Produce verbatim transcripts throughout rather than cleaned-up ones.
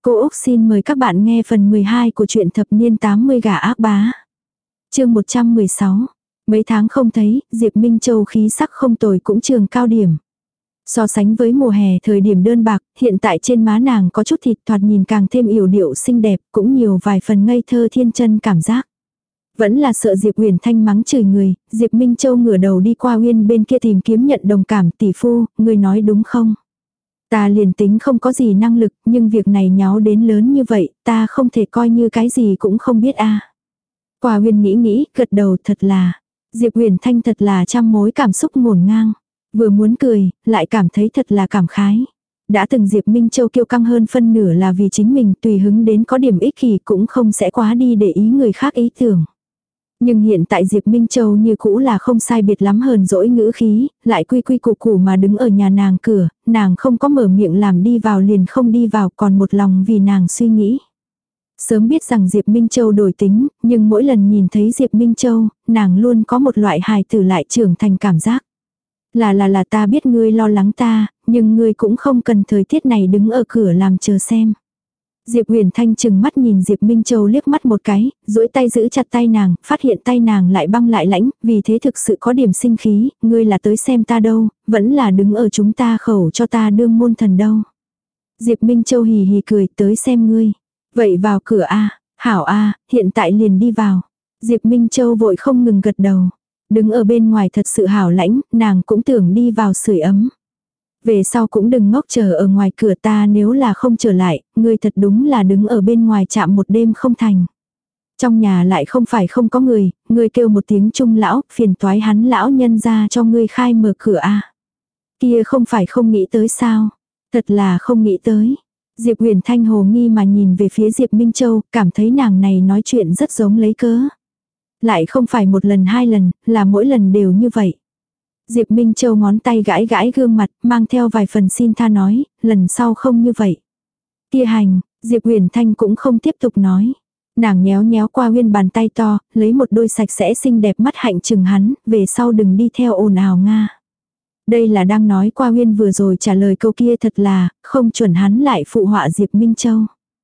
Cô Úc xin mời các bạn nghe phần mười hai của truyện thập niên tám mươi gà ác bá. Chương một trăm mười sáu. Mấy tháng không thấy, Diệp Minh Châu khí sắc không tồi cũng trường cao điểm. So sánh với mùa hè thời điểm đơn bạc, hiện tại trên má nàng có chút thịt thoạt nhìn càng thêm yểu điệu xinh đẹp, cũng nhiều vài phần ngây thơ thiên chân cảm giác. Vẫn là sợ Diệp Uyển Thanh mắng chửi người, Diệp Minh Châu ngửa đầu đi qua Uyên bên kia tìm kiếm nhận đồng cảm. Tỷ phu, người nói đúng không? Ta liền tính không có gì năng lực, nhưng việc này nháo đến lớn như vậy, ta không thể coi như cái gì cũng không biết a. Qua Uyên nghĩ nghĩ, gật đầu. Thật là, Diệp Uyển Thanh thật là trăm mối cảm xúc ngổn ngang. Vừa muốn cười, lại cảm thấy thật là cảm khái. Đã từng Diệp Minh Châu kiêu căng hơn phân nửa là vì chính mình, tùy hứng đến có điểm ích kỷ cũng không sẽ quá đi để ý người khác ý tưởng. Nhưng hiện tại Diệp Minh Châu như cũ là không sai biệt lắm hờn dỗi ngữ khí, lại quy quy củ củ mà đứng ở nhà nàng cửa, nàng không có mở miệng làm đi vào liền không đi vào, còn một lòng vì nàng suy nghĩ. Sớm biết rằng Diệp Minh Châu đổi tính, nhưng mỗi lần nhìn thấy Diệp Minh Châu, nàng luôn có một loại hài tử lại trưởng thành cảm giác. Là là là ta biết ngươi lo lắng ta, nhưng ngươi cũng không cần thời tiết này đứng ở cửa làm chờ xem. Diệp Uyển Thanh chừng mắt nhìn Diệp Minh Châu liếc mắt một cái, duỗi tay giữ chặt tay nàng, phát hiện tay nàng lại băng lại lãnh, vì thế thực sự có điểm sinh khí, ngươi là tới xem ta đâu, vẫn là đứng ở chúng ta khẩu cho ta đương môn thần đâu. Diệp Minh Châu hì hì cười, tới xem ngươi. Vậy vào cửa a, hảo a, hiện tại liền đi vào. Diệp Minh Châu vội không ngừng gật đầu. Đứng ở bên ngoài thật sự hảo lãnh, nàng cũng tưởng đi vào sưởi ấm. Về sau cũng đừng ngốc chờ ở ngoài cửa, ta nếu là không trở lại, ngươi thật đúng là đứng ở bên ngoài chạm một đêm không thành. Trong nhà lại không phải không có người, ngươi kêu một tiếng trung lão, phiền toái hắn lão nhân ra cho ngươi khai mở cửa a. Kia không phải không nghĩ tới sao? Thật là không nghĩ tới. Diệp Uyển Thanh hồ nghi mà nhìn về phía Diệp Minh Châu, cảm thấy nàng này nói chuyện rất giống lấy cớ. Lại không phải một lần hai lần, là mỗi lần đều như vậy. Diệp Minh Châu ngón tay gãi gãi gương mặt, mang theo vài phần xin tha nói, lần sau không như vậy. Kia hành, Diệp Uyển Thanh cũng không tiếp tục nói. Nàng nhéo nhéo qua Uyên bàn tay to, lấy một đôi sạch sẽ xinh đẹp mắt hạnh chừng hắn, về sau đừng đi theo ồn ào nga. Đây là đang nói qua Uyên vừa rồi trả lời câu kia thật là, không chuẩn hắn lại phụ họa Diệp Minh Châu.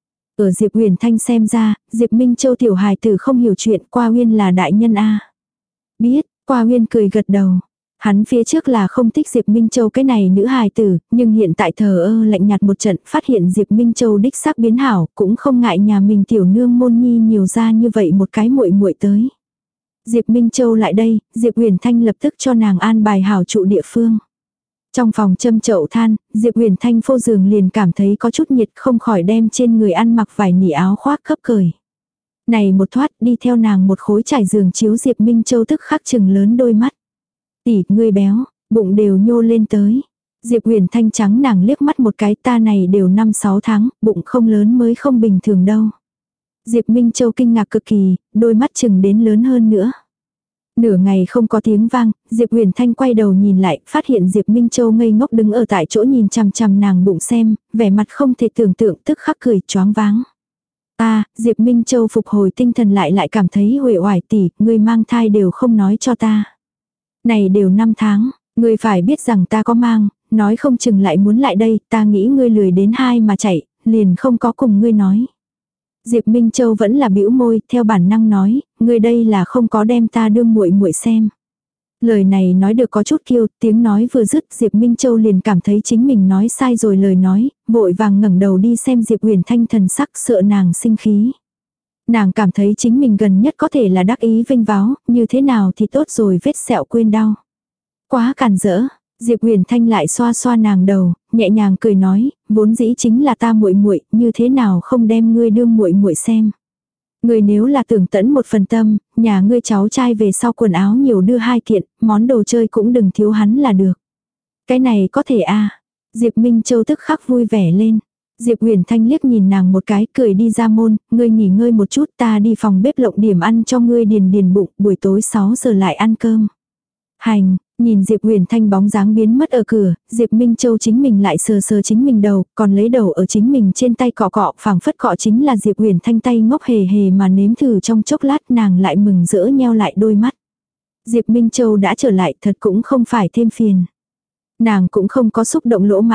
Ở Diệp Uyển Thanh xem ra, Diệp Minh Châu tiểu hài tử không hiểu chuyện, qua Uyên là đại nhân a. Biết, qua Uyên cười gật đầu. Hắn phía trước là không thích Diệp Minh Châu cái này nữ hài tử, nhưng hiện tại thờ ơ lạnh nhạt một trận, phát hiện Diệp Minh Châu đích xác biến hảo, cũng không ngại nhà mình tiểu nương môn nhi nhiều ra như vậy một cái muội muội tới. Diệp Minh Châu lại đây, Diệp Uyển Thanh lập tức cho nàng an bài hảo trụ địa phương. Trong phòng châm chậu than, Diệp Uyển Thanh phô giường liền cảm thấy có chút nhiệt, không khỏi đem trên người ăn mặc vải nỉ áo khoác cấp cởi. Này một thoát đi theo nàng một khối trải giường chiếu, Diệp Minh Châu tức khắc chừng lớn đôi mắt. Tỷ, ngươi béo, bụng đều nhô lên tới. Diệp Uyển Thanh trắng nàng liếc mắt một cái, ta này đều năm sáu tháng, bụng không lớn mới không bình thường đâu. Diệp Minh Châu kinh ngạc cực kỳ, đôi mắt chừng đến lớn hơn nữa. Nửa ngày không có tiếng vang, Diệp Uyển Thanh quay đầu nhìn lại, phát hiện Diệp Minh Châu ngây ngốc đứng ở tại chỗ nhìn chằm chằm nàng bụng xem, vẻ mặt không thể tưởng tượng, tức khắc cười choáng váng. Ta, Diệp Minh Châu phục hồi tinh thần lại lại cảm thấy uể oải, tỷ, ngươi mang thai đều không nói cho ta. Này đều năm tháng, ngươi phải biết rằng ta có mang, nói không chừng lại muốn lại đây, ta nghĩ ngươi lười đến hai mà chạy, liền không có cùng ngươi nói. Diệp Minh Châu vẫn là bĩu môi, theo bản năng nói, ngươi đây là không có đem ta đương muội muội xem. Lời này nói được có chút kiêu, tiếng nói vừa dứt, Diệp Minh Châu liền cảm thấy chính mình nói sai rồi lời nói, vội vàng ngẩng đầu đi xem Diệp Uyển Thanh, thần sắc sợ nàng sinh khí. Nàng cảm thấy chính mình gần nhất có thể là đắc ý vinh váo, như thế nào thì tốt rồi, vết sẹo quên đau. Quá càn rỡ. Diệp Uyển Thanh lại xoa xoa nàng đầu, nhẹ nhàng cười nói, vốn dĩ chính là ta muội muội, như thế nào không đem ngươi đương muội muội xem. Ngươi nếu là tưởng tẫn một phần tâm, nhà ngươi cháu trai về sau quần áo nhiều đưa hai kiện, món đồ chơi cũng đừng thiếu hắn là được. Cái này có thể a. À. Diệp Minh Châu tức khắc vui vẻ lên. Diệp Uyển Thanh liếc nhìn nàng một cái, cười đi ra môn, ngươi nghỉ ngơi một chút, ta đi phòng bếp lộng điểm ăn cho ngươi điền điền bụng, buổi tối sáu giờ lại ăn cơm. Hành, nhìn Diệp Uyển Thanh bóng dáng biến mất ở cửa, Diệp Minh Châu chính mình lại sờ sờ chính mình đầu, còn lấy đầu ở chính mình trên tay cọ cọ, phảng phất cọ chính là Diệp Uyển Thanh tay ngốc hề hề mà nếm thử trong chốc lát, nàng lại mừng rỡ nheo lại đôi mắt. Diệp Minh Châu đã trở lại, thật cũng không phải thêm phiền. Nàng cũng không có xúc động lỗ mãng,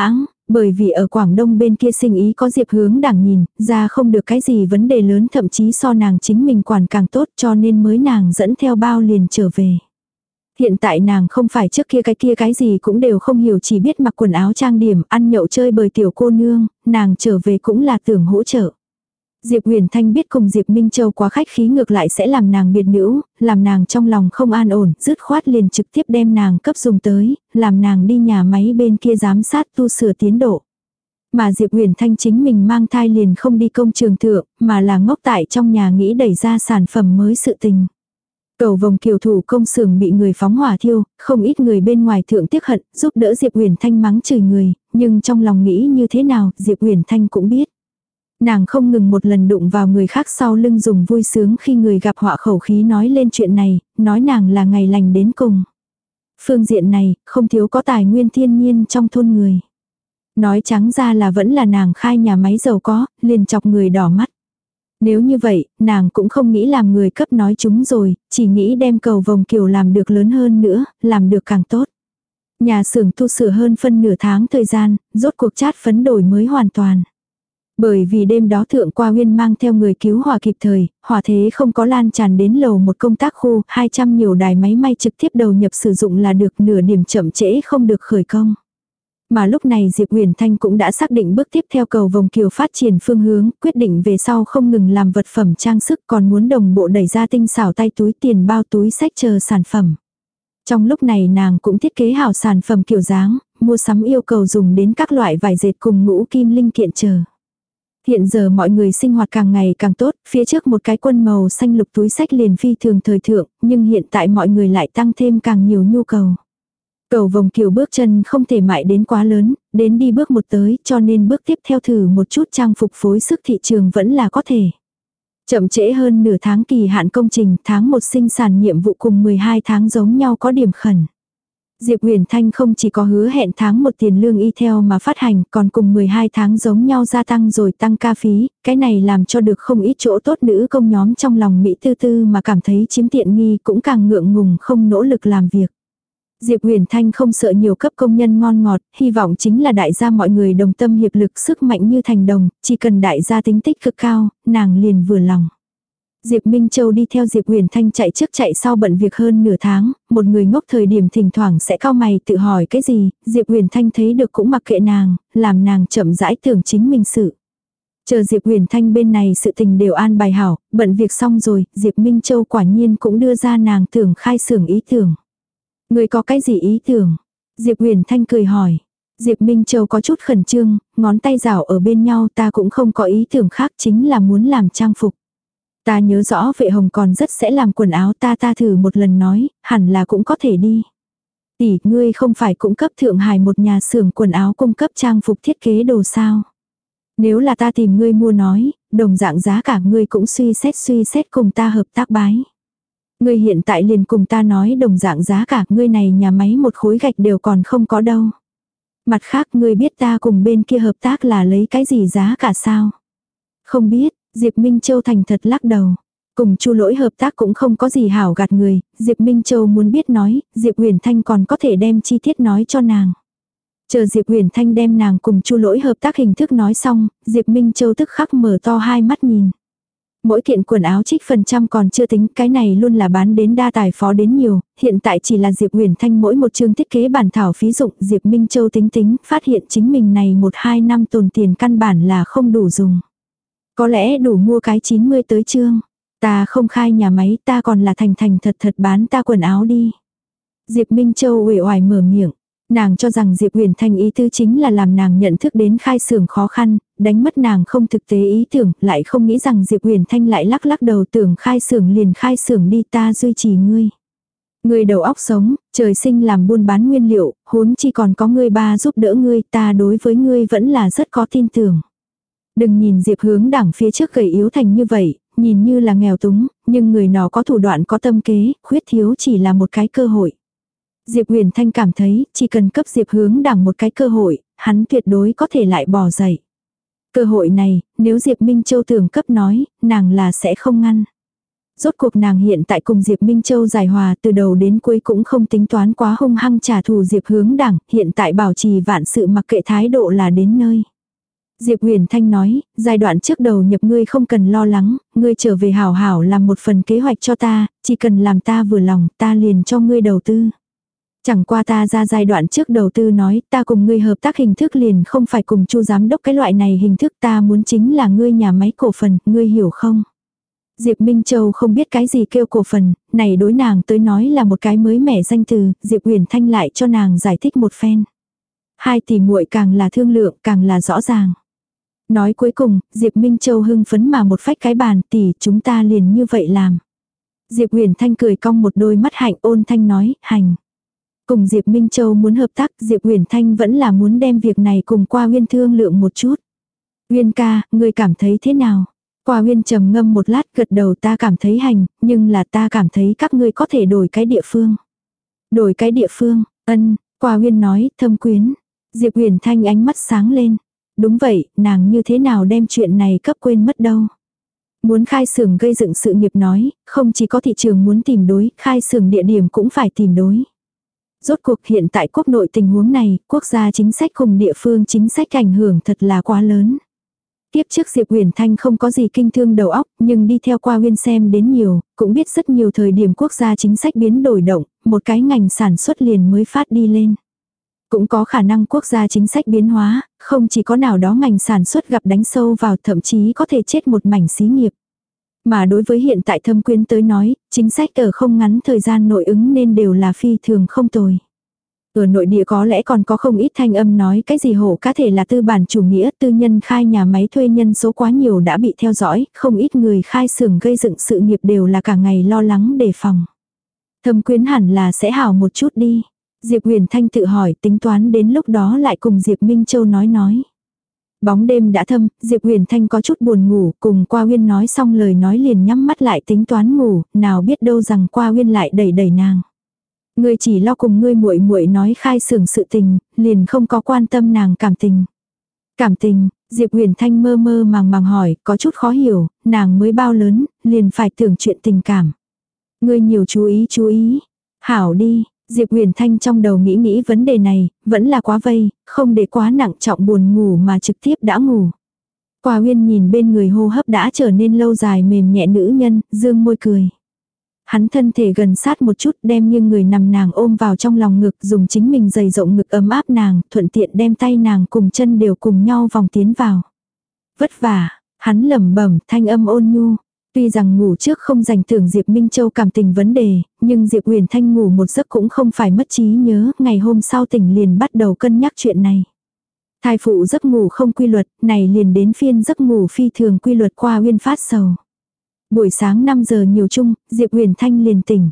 bởi vì ở Quảng Đông bên kia sinh ý có Diệp Hướng Đảng nhìn, ra không được cái gì vấn đề lớn, thậm chí so nàng chính mình quản càng tốt, cho nên mới nàng dẫn theo bao liền trở về. Hiện tại nàng không phải trước kia cái kia cái gì cũng đều không hiểu, chỉ biết mặc quần áo trang điểm, ăn nhậu chơi bời tiểu cô nương, nàng trở về cũng là tưởng hỗ trợ. Diệp Huyền Thanh biết cùng Diệp Minh Châu quá khách khí ngược lại sẽ làm nàng biệt nữ, làm nàng trong lòng không an ổn, dứt khoát liền trực tiếp đem nàng cấp dùng tới, làm nàng đi nhà máy bên kia giám sát tu sửa tiến độ. Mà Diệp Huyền Thanh chính mình mang thai liền không đi công trường thượng, mà là ngốc tại trong nhà nghĩ đẩy ra sản phẩm mới sự tình. Cầu vòng kiều thủ công xưởng bị người phóng hỏa thiêu, không ít người bên ngoài thượng tiếc hận, giúp đỡ Diệp Huyền Thanh mắng chửi người, nhưng trong lòng nghĩ như thế nào, Diệp Huyền Thanh cũng biết. Nàng không ngừng một lần đụng vào người khác sau lưng dùng vui sướng khi người gặp họa khẩu khí nói lên chuyện này, nói nàng là ngày lành đến cùng. Phương diện này, không thiếu có tài nguyên thiên nhiên trong thôn người. Nói trắng ra là vẫn là nàng khai nhà máy giàu có, liền chọc người đỏ mắt. Nếu như vậy, nàng cũng không nghĩ làm người cấp nói chúng rồi, chỉ nghĩ đem cầu vòng kiều làm được lớn hơn nữa, làm được càng tốt. Nhà xưởng tu sửa hơn phân nửa tháng thời gian, rốt cuộc chát phấn đổi mới hoàn toàn. Bởi vì đêm đó thượng qua Huyên mang theo người cứu hỏa kịp thời, hỏa thế không có lan tràn đến lầu một công tác khu, hai trăm nhiều đài máy may trực tiếp đầu nhập sử dụng là được, nửa điểm chậm trễ không được khởi công. Mà lúc này Diệp Huyền Thanh cũng đã xác định bước tiếp theo cầu vòng kiều phát triển phương hướng, quyết định về sau không ngừng làm vật phẩm trang sức, còn muốn đồng bộ đẩy ra tinh xảo tay túi, tiền bao, túi xách chờ sản phẩm. Trong lúc này nàng cũng thiết kế hảo sản phẩm kiểu dáng, mua sắm yêu cầu dùng đến các loại vải dệt cùng ngũ kim linh kiện chờ. Hiện giờ mọi người sinh hoạt càng ngày càng tốt, phía trước một cái quân màu xanh lục túi xách liền phi thường thời thượng, nhưng hiện tại mọi người lại tăng thêm càng nhiều nhu cầu. Cầu vòng kiều bước chân không thể mại đến quá lớn, đến đi bước một tới, cho nên bước tiếp theo thử một chút trang phục phối sức thị trường vẫn là có thể. Chậm trễ hơn nửa tháng kỳ hạn công trình, tháng một sinh sản nhiệm vụ cùng mười hai tháng giống nhau có điểm khẩn. Diệp Huyền Thanh không chỉ có hứa hẹn tháng một tiền lương y theo mà phát hành, còn cùng mười hai tháng giống nhau gia tăng rồi tăng ca phí, cái này làm cho được không ít chỗ tốt nữ công nhóm trong lòng Mỹ tư tư mà cảm thấy chiếm tiện nghi, cũng càng ngượng ngùng không nỗ lực làm việc. Diệp Huyền Thanh không sợ nhiều cấp công nhân ngon ngọt, hy vọng chính là đại gia mọi người đồng tâm hiệp lực, sức mạnh như thành đồng, chỉ cần đại gia tính tích cực cao, nàng liền vừa lòng. Diệp Minh Châu đi theo Diệp Huyền Thanh chạy trước chạy sau bận việc hơn nửa tháng, một người ngốc thời điểm thỉnh thoảng sẽ cau mày tự hỏi cái gì, Diệp Huyền Thanh thấy được cũng mặc kệ nàng, làm nàng chậm rãi tưởng chính mình sự. Chờ Diệp Huyền Thanh bên này sự tình đều an bài hảo, bận việc xong rồi, Diệp Minh Châu quả nhiên cũng đưa ra nàng tưởng khai xưởng ý tưởng. Người có cái gì ý tưởng? Diệp Huyền Thanh cười hỏi. Diệp Minh Châu có chút khẩn trương, ngón tay rảo ở bên nhau, ta cũng không có ý tưởng khác, chính là muốn làm trang phục. Ta nhớ rõ vệ hồng còn rất sẽ làm quần áo, ta ta thử một lần nói, hẳn là cũng có thể đi. Tỷ, ngươi không phải cũng cấp Thượng Hải một nhà xưởng quần áo cung cấp trang phục thiết kế đồ sao? Nếu là ta tìm ngươi mua nói, đồng dạng giá cả ngươi cũng suy xét suy xét cùng ta hợp tác bái. Ngươi hiện tại liền cùng ta nói đồng dạng giá cả, ngươi này nhà máy một khối gạch đều còn không có đâu. Mặt khác ngươi biết ta cùng bên kia hợp tác là lấy cái gì giá cả sao? Không biết, Diệp Minh Châu thành thật lắc đầu. Cùng Chu Lỗi hợp tác cũng không có gì hảo gạt người, Diệp Minh Châu muốn biết nói, Diệp Huyền Thanh còn có thể đem chi tiết nói cho nàng. Chờ Diệp Huyền Thanh đem nàng cùng Chu Lỗi hợp tác hình thức nói xong, Diệp Minh Châu tức khắc mở to hai mắt nhìn. Mỗi kiện quần áo trích phần trăm còn chưa tính, cái này luôn là bán đến đa tài phó đến nhiều, hiện tại chỉ là Diệp Huyền Thanh mỗi một chương thiết kế bản thảo phí dụng, Diệp Minh Châu tính tính, phát hiện chính mình này một hai năm tồn tiền căn bản là không đủ dùng. Có lẽ đủ mua cái chín mươi tới chương. Ta không khai nhà máy, ta còn là thành thành thật thật bán ta quần áo đi. Diệp Minh Châu uể oải mở miệng. Nàng cho rằng Diệp Huyền Thanh ý tư chính là làm nàng nhận thức đến khai xưởng khó khăn, đánh mất nàng không thực tế ý tưởng, lại không nghĩ rằng Diệp Huyền Thanh lại lắc lắc đầu tưởng khai xưởng liền khai xưởng đi, ta duy trì ngươi. Ngươi đầu óc sống, trời sinh làm buôn bán nguyên liệu, huống chi còn có ngươi ba giúp đỡ ngươi, ta đối với ngươi vẫn là rất có tin tưởng. Đừng nhìn Diệp Hướng Đảng phía trước gầy yếu thành như vậy, nhìn như là nghèo túng, nhưng người nó có thủ đoạn có tâm kế, khuyết thiếu chỉ là một cái cơ hội. Diệp Huyền Thanh cảm thấy, chỉ cần cấp Diệp Hướng Đảng một cái cơ hội, hắn tuyệt đối có thể lại bò dậy. Cơ hội này, nếu Diệp Minh Châu tưởng cấp nói, nàng là sẽ không ngăn. Rốt cuộc nàng hiện tại cùng Diệp Minh Châu giải hòa, từ đầu đến cuối cũng không tính toán quá hung hăng trả thù Diệp Hướng Đẳng, hiện tại bảo trì vạn sự mặc kệ thái độ là đến nơi. Diệp Huyền Thanh nói, giai đoạn trước đầu nhập ngươi không cần lo lắng, ngươi trở về hảo hảo làm một phần kế hoạch cho ta, chỉ cần làm ta vừa lòng, ta liền cho ngươi đầu tư. Chẳng qua ta ra giai đoạn trước đầu tư nói, ta cùng ngươi hợp tác hình thức liền không phải cùng Chu giám đốc cái loại này hình thức, ta muốn chính là ngươi nhà máy cổ phần, ngươi hiểu không? Diệp Minh Châu không biết cái gì kêu cổ phần, này đối nàng tới nói là một cái mới mẻ danh từ, Diệp Huyền Thanh lại cho nàng giải thích một phen. Hai tỷ muội càng là thương lượng, càng là rõ ràng. Nói cuối cùng, Diệp Minh Châu hưng phấn mà một phách cái bàn, tỷ chúng ta liền như vậy làm. Diệp Huyền Thanh cười cong một đôi mắt hạnh, ôn thanh nói, hành. Cùng Diệp Minh Châu muốn hợp tác, Diệp Huyền Thanh vẫn là muốn đem việc này cùng Qua Uyên thương lượng một chút. Uyên ca, ngươi cảm thấy thế nào? Qua Uyên trầm ngâm một lát, gật đầu, ta cảm thấy hành, nhưng là ta cảm thấy các ngươi có thể đổi cái địa phương. Đổi cái địa phương, ân, Qua Uyên nói, thâm quyến. Diệp Huyền Thanh ánh mắt sáng lên. Đúng vậy, nàng như thế nào đem chuyện này cấp quên mất đâu. Muốn khai xưởng gây dựng sự nghiệp nói, không chỉ có thị trường muốn tìm đối, khai xưởng địa điểm cũng phải tìm đối. Rốt cuộc hiện tại quốc nội tình huống này, quốc gia chính sách cùng địa phương chính sách ảnh hưởng thật là quá lớn. Tiếp trước Diệp Huyền Thanh không có gì kinh thương đầu óc, nhưng đi theo Qua Uyên xem đến nhiều, cũng biết rất nhiều thời điểm quốc gia chính sách biến đổi động, một cái ngành sản xuất liền mới phát đi lên. Cũng có khả năng quốc gia chính sách biến hóa, không chỉ có nào đó ngành sản xuất gặp đánh sâu vào, thậm chí có thể chết một mảnh xí nghiệp. Mà đối với hiện tại Thâm Quyến tới nói, chính sách ở không ngắn thời gian nội ứng nên đều là phi thường không tồi. Ở nội địa có lẽ còn có không ít thanh âm nói cái gì hổ cá thể là tư bản chủ nghĩa, tư nhân khai nhà máy thuê nhân số quá nhiều đã bị theo dõi, không ít người khai xưởng gây dựng sự nghiệp đều là cả ngày lo lắng đề phòng. Thâm Quyến hẳn là sẽ hảo một chút đi. Diệp Huyền Thanh tự hỏi, tính toán đến lúc đó lại cùng Diệp Minh Châu nói nói. Bóng đêm đã thâm, Diệp Huyền Thanh có chút buồn ngủ, cùng Qua Uyên nói xong lời nói liền nhắm mắt lại tính toán ngủ, nào biết đâu rằng Qua Uyên lại đẩy đẩy nàng. Ngươi chỉ lo cùng ngươi muội muội nói khai xưởng sự tình, liền không có quan tâm nàng cảm tình. Cảm tình, Diệp Huyền Thanh mơ mơ màng màng hỏi, có chút khó hiểu, nàng mới bao lớn, liền phải tưởng chuyện tình cảm. Ngươi nhiều chú ý chú ý. Hảo đi. Diệp Huyền Thanh trong đầu nghĩ nghĩ vấn đề này, vẫn là quá vây, không để quá nặng trọng buồn ngủ mà trực tiếp đã ngủ. Qua Uyên nhìn bên người hô hấp đã trở nên lâu dài mềm nhẹ nữ nhân, dương môi cười. Hắn thân thể gần sát một chút đem nghiêng người nằm nàng ôm vào trong lòng ngực, dùng chính mình dày rộng ngực ấm áp nàng, thuận tiện đem tay nàng cùng chân đều cùng nhau vòng tiến vào. Vất vả, hắn lẩm bẩm thanh âm ôn nhu. Tuy rằng ngủ trước không dành tưởng Diệp Minh Châu cảm tình vấn đề, nhưng Diệp Huyền Thanh ngủ một giấc cũng không phải mất trí nhớ, ngày hôm sau tỉnh liền bắt đầu cân nhắc chuyện này. Thai phụ giấc ngủ không quy luật, này liền đến phiên giấc ngủ phi thường quy luật. Qua Uyên phát sầu. Buổi sáng năm giờ nhiều chung, Diệp Huyền Thanh liền tỉnh.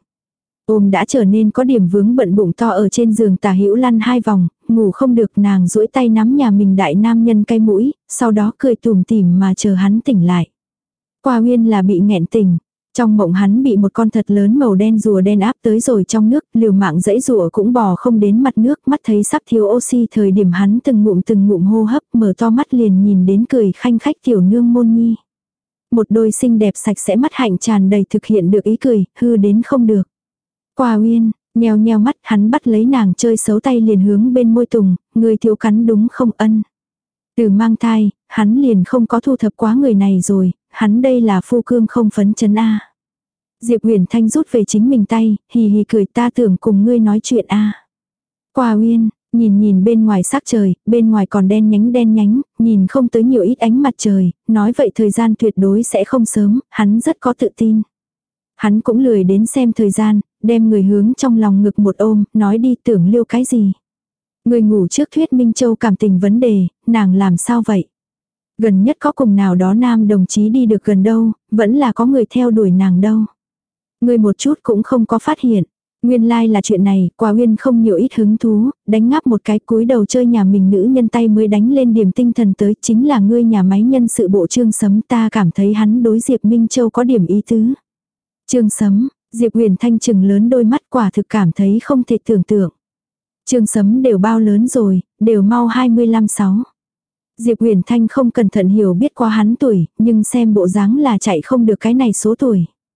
Ôm đã trở nên có điểm vướng bận bụng to ở trên giường tả hữu lăn hai vòng, ngủ không được, nàng duỗi tay nắm nhà mình đại nam nhân cái mũi, sau đó cười tủm tỉm mà chờ hắn tỉnh lại. Qua Uyên là bị nghẹn tỉnh. Trong mộng hắn bị một con thật lớn màu đen rùa đen áp tới rồi trong nước, liều mạng dãy rùa cũng bò không đến mặt nước, mắt thấy sắp thiếu oxy, thời điểm hắn từng ngụm từng ngụm hô hấp, mở to mắt liền nhìn đến cười khanh khách tiểu nương môn nhi. Một đôi xinh đẹp sạch sẽ mắt hạnh tràn đầy thực hiện được ý cười, hư đến không được. Qua Uyên, nheo nheo mắt, hắn bắt lấy nàng chơi xấu tay liền hướng bên môi tùng, người thiếu cắn đúng không ân. Từ mang thai, hắn liền không có thu thập quá người này rồi, hắn đây là phu cương không phấn chấn a. Diệp Huyền Thanh rút về chính mình tay, hì hì cười, ta tưởng cùng ngươi nói chuyện a. Qua Uyên, nhìn nhìn bên ngoài sắc trời, bên ngoài còn đen nhánh đen nhánh, nhìn không tới nhiều ít ánh mặt trời, nói vậy thời gian tuyệt đối sẽ không sớm, hắn rất có tự tin. Hắn cũng lười đến xem thời gian, đem người hướng trong lòng ngực một ôm, nói đi, tưởng liêu cái gì. Người ngủ trước thuyết Minh Châu cảm tình vấn đề, nàng làm sao vậy? Gần nhất có cùng nào đó nam đồng chí đi được gần đâu, vẫn là có người theo đuổi nàng đâu. Người một chút cũng không có phát hiện. Nguyên lai like là chuyện này, Qua Uyên không nhiều ít hứng thú, đánh ngáp một cái cúi đầu chơi nhà mình nữ nhân tay mới đánh lên điểm tinh thần tới, chính là ngươi nhà máy nhân sự bộ Trương Sấm, ta cảm thấy hắn đối Diệp Minh Châu có điểm ý tứ. Trương Sấm, Diệp Huyền Thanh trừng lớn đôi mắt, quả thực cảm thấy không thể tưởng tượng. Trương Sấm đều bao lớn rồi, đều mau hai mươi lăm sáu. Diệp Huyền Thanh không cẩn thận hiểu biết qua hắn tuổi, nhưng xem bộ dáng là chạy không được cái này số tuổi.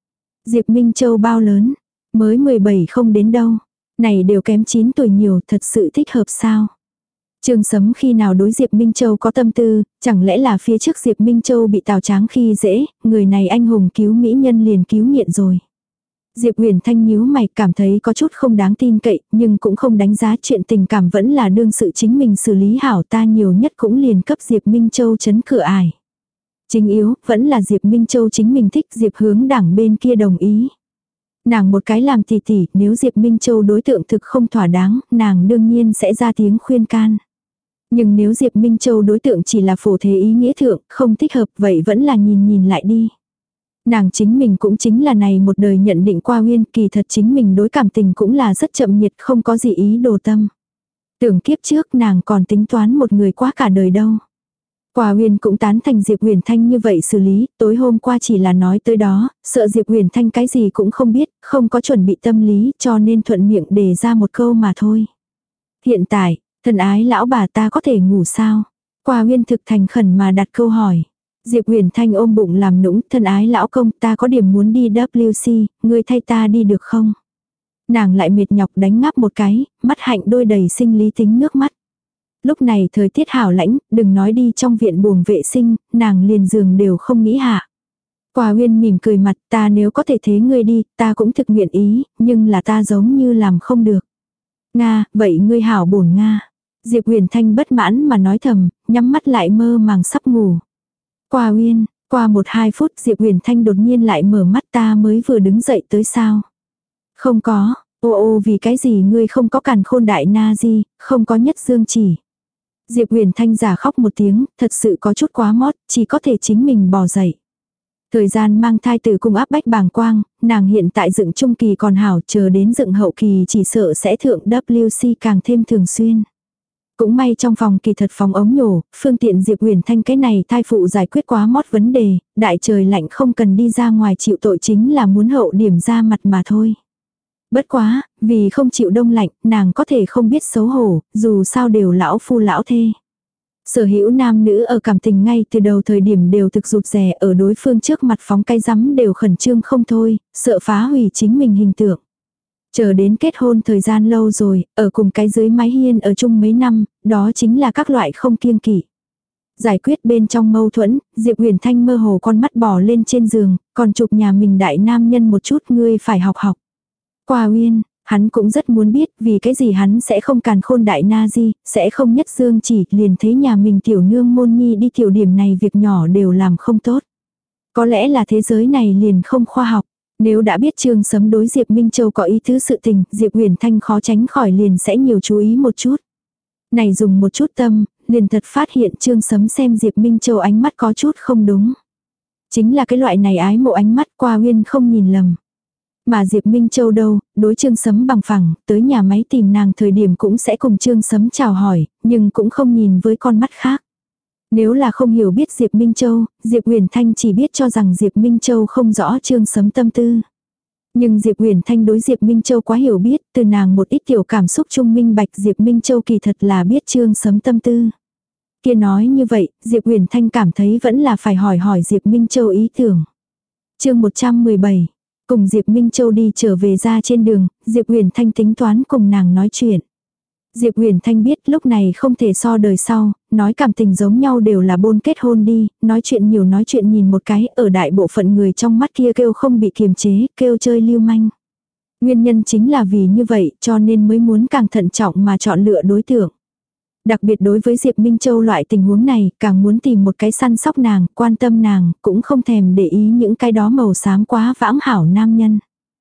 Diệp Minh Châu bao lớn? Mới mười bảy không đến đâu. Này đều kém chín tuổi nhiều, thật sự thích hợp sao? Trương Sấm khi nào đối Diệp Minh Châu có tâm tư, chẳng lẽ là phía trước Diệp Minh Châu bị Tào Tráng khi dễ, người này anh hùng cứu mỹ nhân liền cứu nghiện rồi. Diệp Huyền Thanh nhíu mày, cảm thấy có chút không đáng tin cậy, nhưng cũng không đánh giá chuyện tình cảm vẫn là đương sự chính mình xử lý hảo, ta nhiều nhất cũng liền cấp Diệp Minh Châu chấn cửa ải. Chính yếu, vẫn là Diệp Minh Châu chính mình thích, Diệp Hướng Đảng bên kia đồng ý. Nàng một cái làm tỷ tỷ, nếu Diệp Minh Châu đối tượng thực không thỏa đáng, nàng đương nhiên sẽ ra tiếng khuyên can. Nhưng nếu Diệp Minh Châu đối tượng chỉ là phổ thế ý nghĩa thượng, không thích hợp, vậy vẫn là nhìn nhìn lại đi. Nàng chính mình cũng chính là này một đời nhận định qua Uyên, kỳ thật chính mình đối cảm tình cũng là rất chậm nhiệt, không có gì ý đồ tâm. Tưởng kiếp trước nàng còn tính toán một người quá cả đời đâu. Qua Uyên cũng tán thành Diệp Huyền Thanh như vậy xử lý, tối hôm qua chỉ là nói tới đó, sợ Diệp Huyền Thanh cái gì cũng không biết, không có chuẩn bị tâm lý, cho nên thuận miệng đề ra một câu mà thôi. Hiện tại, thân ái lão bà ta có thể ngủ sao? Qua Uyên thực thành khẩn mà đặt câu hỏi. Diệp Huyền Thanh ôm bụng làm nũng, thân ái lão công, ta có điểm muốn đi W C, ngươi thay ta đi được không? Nàng lại mệt nhọc đánh ngáp một cái, mắt hạnh đôi đầy sinh lý tính nước mắt. Lúc này thời tiết hảo lãnh, đừng nói đi trong viện buồng vệ sinh, nàng liền giường đều không nghĩ hạ. Quả Uyên mỉm cười mặt, ta nếu có thể thế ngươi đi, ta cũng thực nguyện ý, nhưng là ta giống như làm không được. Nga, vậy ngươi hảo bổn Nga. Diệp Huyền Thanh bất mãn mà nói thầm, nhắm mắt lại mơ màng sắp ngủ. Quả Uyên, qua một hai phút Diệp Huyền Thanh đột nhiên lại mở mắt, ta mới vừa đứng dậy tới sao. Không có, ô ô vì cái gì ngươi không có càn khôn đại na di, không có nhất dương chỉ. Diệp Huyền Thanh giả khóc một tiếng, thật sự có chút quá mót, chỉ có thể chính mình bò dậy. Thời gian mang thai từ cung áp bách bàng quang, nàng hiện tại dựng trung kỳ còn hảo, chờ đến dựng hậu kỳ chỉ sợ sẽ thượng W C càng thêm thường xuyên. Cũng may trong phòng kỳ thật phòng ống nhổ, phương tiện Diệp Huyền Thanh cái này thai phụ giải quyết quá mót vấn đề, đại trời lạnh không cần đi ra ngoài chịu tội chính là muốn hậu điểm ra mặt mà thôi. Bất quá, vì không chịu đông lạnh, nàng có thể không biết xấu hổ, dù sao đều lão phu lão thê. Sở hữu nam nữ ở cảm tình ngay từ đầu thời điểm đều thực rụt rè, ở đối phương trước mặt phóng cay rắm đều khẩn trương không thôi, sợ phá hủy chính mình hình tượng. Chờ đến kết hôn thời gian lâu rồi, ở cùng cái dưới mái hiên ở chung mấy năm, đó chính là các loại không kiêng kỵ. Giải quyết bên trong mâu thuẫn, Diệp Huyền Thanh mơ hồ con mắt bò lên trên giường, còn chụp nhà mình đại nam nhân một chút, ngươi phải học học. Qua Uyên, hắn cũng rất muốn biết vì cái gì hắn sẽ không càn khôn đại na di, sẽ không nhất dương chỉ, liền thấy nhà mình tiểu nương môn nhi đi tiểu điểm này việc nhỏ đều làm không tốt. Có lẽ là thế giới này liền không khoa học. Nếu đã biết Trương Sấm đối Diệp Minh Châu có ý tứ sự tình, Diệp Huyền Thanh khó tránh khỏi liền sẽ nhiều chú ý một chút. Này dùng một chút tâm, liền thật phát hiện Trương Sấm xem Diệp Minh Châu ánh mắt có chút không đúng. Chính là cái loại này ái mộ ánh mắt, Qua Uyên không nhìn lầm. Mà Diệp Minh Châu đâu, đối Trương Sấm bằng phẳng, tới nhà máy tìm nàng thời điểm cũng sẽ cùng Trương Sấm chào hỏi, nhưng cũng không nhìn với con mắt khác. Nếu là không hiểu biết Diệp Minh Châu, Diệp Huyền Thanh chỉ biết cho rằng Diệp Minh Châu không rõ Trương Sấm tâm tư. Nhưng Diệp Huyền Thanh đối Diệp Minh Châu quá hiểu biết, từ nàng một ít tiểu cảm xúc trung minh bạch Diệp Minh Châu kỳ thật là biết Trương Sấm tâm tư. Kia nói như vậy, Diệp Huyền Thanh cảm thấy vẫn là phải hỏi hỏi Diệp Minh Châu ý tưởng. Chương một trăm mười bảy. Cùng Diệp Minh Châu đi trở về ra trên đường, Diệp Huyền Thanh tính toán cùng nàng nói chuyện. Diệp Huyền Thanh biết lúc này không thể so đời sau, nói cảm tình giống nhau đều là bôn kết hôn đi, nói chuyện nhiều nói chuyện nhìn một cái, ở đại bộ phận người trong mắt kia kêu không bị kiềm chế, kêu chơi lưu manh. Nguyên nhân chính là vì như vậy cho nên mới muốn càng thận trọng mà chọn lựa đối tượng. Đặc biệt đối với Diệp Minh Châu loại tình huống này, càng muốn tìm một cái săn sóc nàng, quan tâm nàng, cũng không thèm để ý những cái đó màu xám quá vãng hảo nam nhân.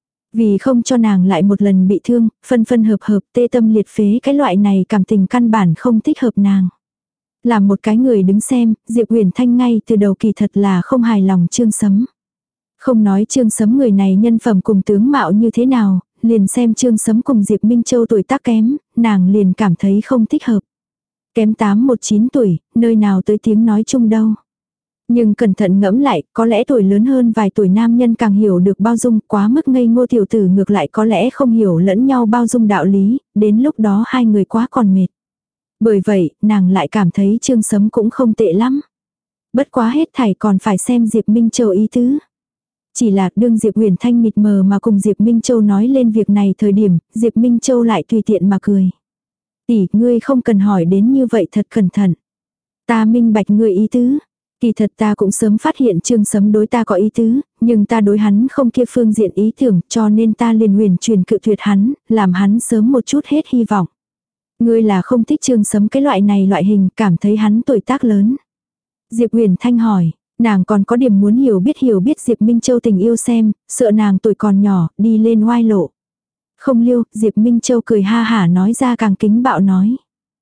Vì không cho nàng lại một lần bị thương, phân phân hợp hợp tê tâm liệt phế cái loại này cảm tình căn bản không thích hợp nàng. Làm một cái người đứng xem, Diệp Huyền Thanh ngay từ đầu kỳ thật là không hài lòng Trương Sấm. Không nói Trương Sấm người này nhân phẩm cùng tướng mạo như thế nào, liền xem Trương Sấm cùng Diệp Minh Châu tuổi tác kém, nàng liền cảm thấy không thích hợp. Kém tám một chín tuổi, nơi nào tới tiếng nói chung đâu. Nhưng cẩn thận ngẫm lại, có lẽ tuổi lớn hơn vài tuổi nam nhân càng hiểu được bao dung, quá mức ngây ngô tiểu tử ngược lại có lẽ không hiểu lẫn nhau bao dung đạo lý, đến lúc đó hai người quá còn mệt. Bởi vậy, nàng lại cảm thấy Trương Sấm cũng không tệ lắm. Bất quá hết thảy còn phải xem Diệp Minh Châu ý tứ. Chỉ là đương Diệp Huyền Thanh mịt mờ mà cùng Diệp Minh Châu nói lên việc này thời điểm, Diệp Minh Châu lại tùy tiện mà cười. Tỷ, ngươi không cần hỏi đến như vậy thật cẩn thận. Ta minh bạch ngươi ý tứ. Kỳ thật ta cũng sớm phát hiện Trương Sấm đối ta có ý tứ, nhưng ta đối hắn không kia phương diện ý tưởng, cho nên ta liền huyền truyền cự tuyệt hắn, làm hắn sớm một chút hết hy vọng. Ngươi là không thích Trương Sấm cái loại này loại hình, cảm thấy hắn tuổi tác lớn. Diệp Huyền Thanh hỏi, nàng còn có điểm muốn hiểu biết hiểu biết Diệp Minh Châu tình yêu xem, sợ nàng tuổi còn nhỏ, đi lên oai lộ. Không liêu, Diệp Minh Châu cười ha hả nói ra càng kính bạo nói.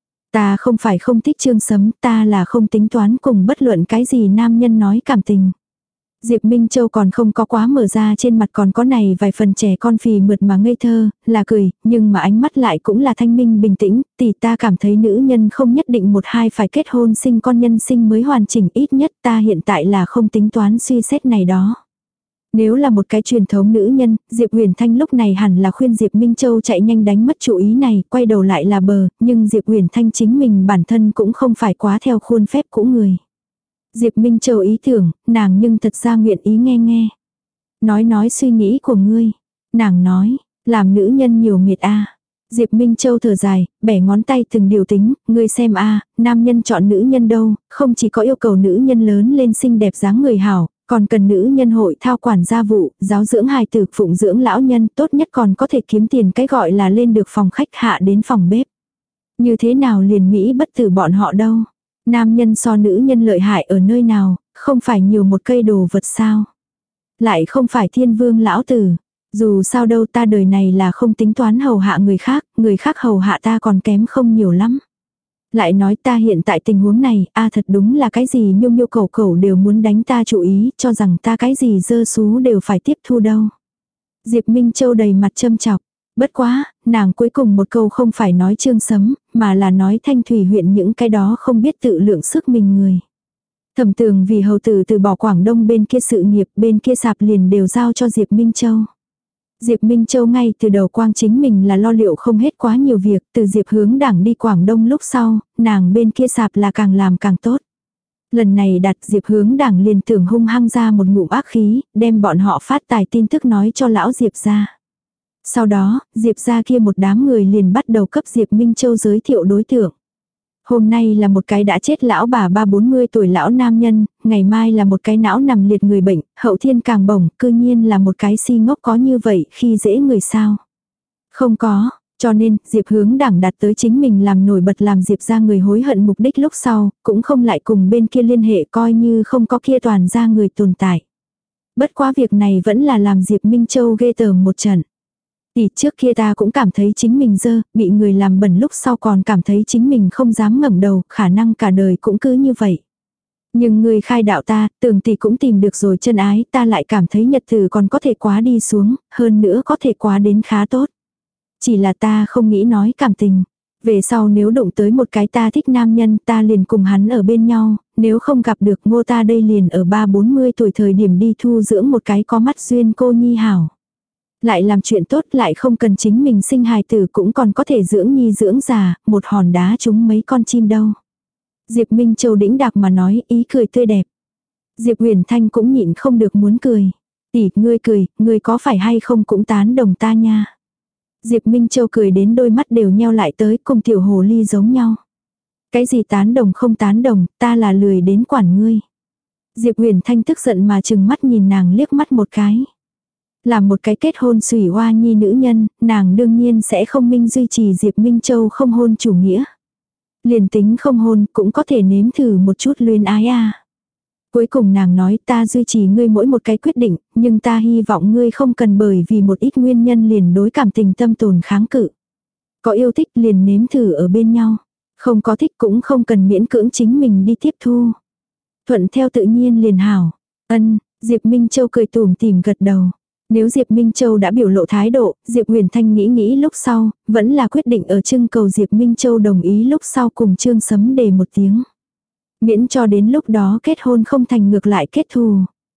Ta không phải không thích Trương Sấm, ta là không tính toán cùng bất luận cái gì nam nhân nói cảm tình. Diệp Minh Châu còn không có quá mở ra, trên mặt còn có này vài phần trẻ con phì mượt mà ngây thơ, là cười, nhưng mà ánh mắt lại cũng là thanh minh bình tĩnh, tỷ, ta cảm thấy nữ nhân không nhất định một hai phải kết hôn sinh con, nhân sinh mới hoàn chỉnh, ít nhất ta hiện tại là không tính toán suy xét này đó. Nếu là một cái truyền thống nữ nhân, Diệp Huyền Thanh lúc này hẳn là khuyên Diệp Minh Châu chạy nhanh đánh mất chủ ý này, quay đầu lại là bờ, nhưng Diệp Huyền Thanh chính mình bản thân cũng không phải quá theo khuôn phép cũ người. Diệp Minh Châu ý tưởng, nàng nhưng thật ra nguyện ý nghe nghe. Nói nói suy nghĩ của ngươi. Nàng nói, làm nữ nhân nhiều mệt a. Diệp Minh Châu thở dài, bẻ ngón tay từng điều tính, ngươi xem a, nam nhân chọn nữ nhân đâu, không chỉ có yêu cầu nữ nhân lớn lên xinh đẹp dáng người hảo, còn cần nữ nhân hội thao quản gia vụ, giáo dưỡng hài tử, phụng dưỡng lão nhân, tốt nhất còn có thể kiếm tiền cái gọi là lên được phòng khách hạ đến phòng bếp. Như thế nào liền Mỹ bất tử bọn họ đâu. Nam nhân so nữ nhân lợi hại ở nơi nào, không phải nhiều một cây đồ vật sao. Lại không phải thiên vương lão tử. Dù sao đâu, ta đời này là không tính toán hầu hạ người khác, người khác hầu hạ ta còn kém không nhiều lắm. Lại nói ta hiện tại tình huống này, a thật đúng là cái gì miêu miêu cầu cầu đều muốn đánh ta chủ ý, cho rằng ta cái gì dơ xú đều phải tiếp thu đâu. Diệp Minh Châu đầy mặt châm chọc. Bất quá, nàng cuối cùng một câu không phải nói Trương Sấm, mà là nói Thanh Thủy huyện những cái đó không biết tự lượng sức mình người. Thẩm Tường vì hầu tử từ bỏ Quảng Đông bên kia sự nghiệp, bên kia sạp liền đều giao cho Diệp Minh Châu. Diệp Minh Châu ngay từ đầu quang chính mình là lo liệu không hết quá nhiều việc, từ Diệp Hướng Đảng đi Quảng Đông lúc sau, nàng bên kia sạp là càng làm càng tốt. Lần này đặt Diệp Hướng Đảng liền tưởng hung hăng ra một ngụm ác khí, đem bọn họ phát tài tin tức nói cho lão Diệp ra. Sau đó, Diệp ra kia một đám người liền bắt đầu cấp Diệp Minh Châu giới thiệu đối tượng. Hôm nay là một cái đã chết lão bà ba bốn mươi tuổi lão nam nhân, ngày mai là một cái não nằm liệt người bệnh, hậu thiên càng bổng, cư nhiên là một cái si ngốc, có như vậy khi dễ người sao. Không có, cho nên Diệp Hướng Đảng đặt tới chính mình làm nổi bật làm Diệp ra người hối hận mục đích lúc sau, cũng không lại cùng bên kia liên hệ, coi như không có kia toàn ra người tồn tại. Bất quá việc này vẫn là làm Diệp Minh Châu ghê tởm một trận. Thì trước kia ta cũng cảm thấy chính mình dơ, bị người làm bẩn, lúc sau còn cảm thấy chính mình không dám ngẩng đầu, khả năng cả đời cũng cứ như vậy. Nhưng người khai đạo ta, tưởng tỷ cũng tìm được rồi chân ái, ta lại cảm thấy nhật tử còn có thể quá đi xuống, hơn nữa có thể quá đến khá tốt. Chỉ là ta không nghĩ nói cảm tình. Về sau nếu đụng tới một cái ta thích nam nhân, ta liền cùng hắn ở bên nhau, nếu không gặp được Ngô ta đây liền ở ba bốn mươi tuổi thời điểm đi thu dưỡng một cái có mắt duyên cô nhi hảo. Lại làm chuyện tốt, lại không cần chính mình sinh hài tử, cũng còn có thể dưỡng nhi dưỡng già, một hòn đá trúng mấy con chim đâu. Diệp Minh Châu đĩnh đạc mà nói, ý cười tươi đẹp. Diệp Huyền Thanh cũng nhịn không được muốn cười. Tỷ, ngươi cười, ngươi có phải hay không cũng tán đồng ta nha. Diệp Minh Châu cười đến đôi mắt đều nheo lại tới, cùng tiểu hồ ly giống nhau. Cái gì tán đồng không tán đồng, ta là lười đến quản ngươi. Diệp Huyền Thanh tức giận mà chừng mắt nhìn nàng liếc mắt một cái. Làm một cái kết hôn xủy hoa nhi nữ nhân, nàng đương nhiên sẽ không minh duy trì Diệp Minh Châu không hôn chủ nghĩa. Liền tính không hôn cũng có thể nếm thử một chút luyến ái a. Cuối cùng nàng nói, ta duy trì ngươi mỗi một cái quyết định, nhưng ta hy vọng ngươi không cần bởi vì một ít nguyên nhân liền đối cảm tình tâm tồn kháng cự. Có yêu thích liền nếm thử ở bên nhau. Không có thích cũng không cần miễn cưỡng chính mình đi tiếp thu. Thuận theo tự nhiên liền hảo. Ân, Diệp Minh Châu cười tủm tỉm gật đầu. Nếu Diệp Minh Châu đã biểu lộ thái độ, Diệp Huyền Thanh nghĩ nghĩ lúc sau, vẫn là quyết định ở trưng cầu Diệp Minh Châu đồng ý lúc sau cùng Trương Sấm đề một tiếng. Miễn cho đến lúc đó kết hôn không thành ngược lại kết thù.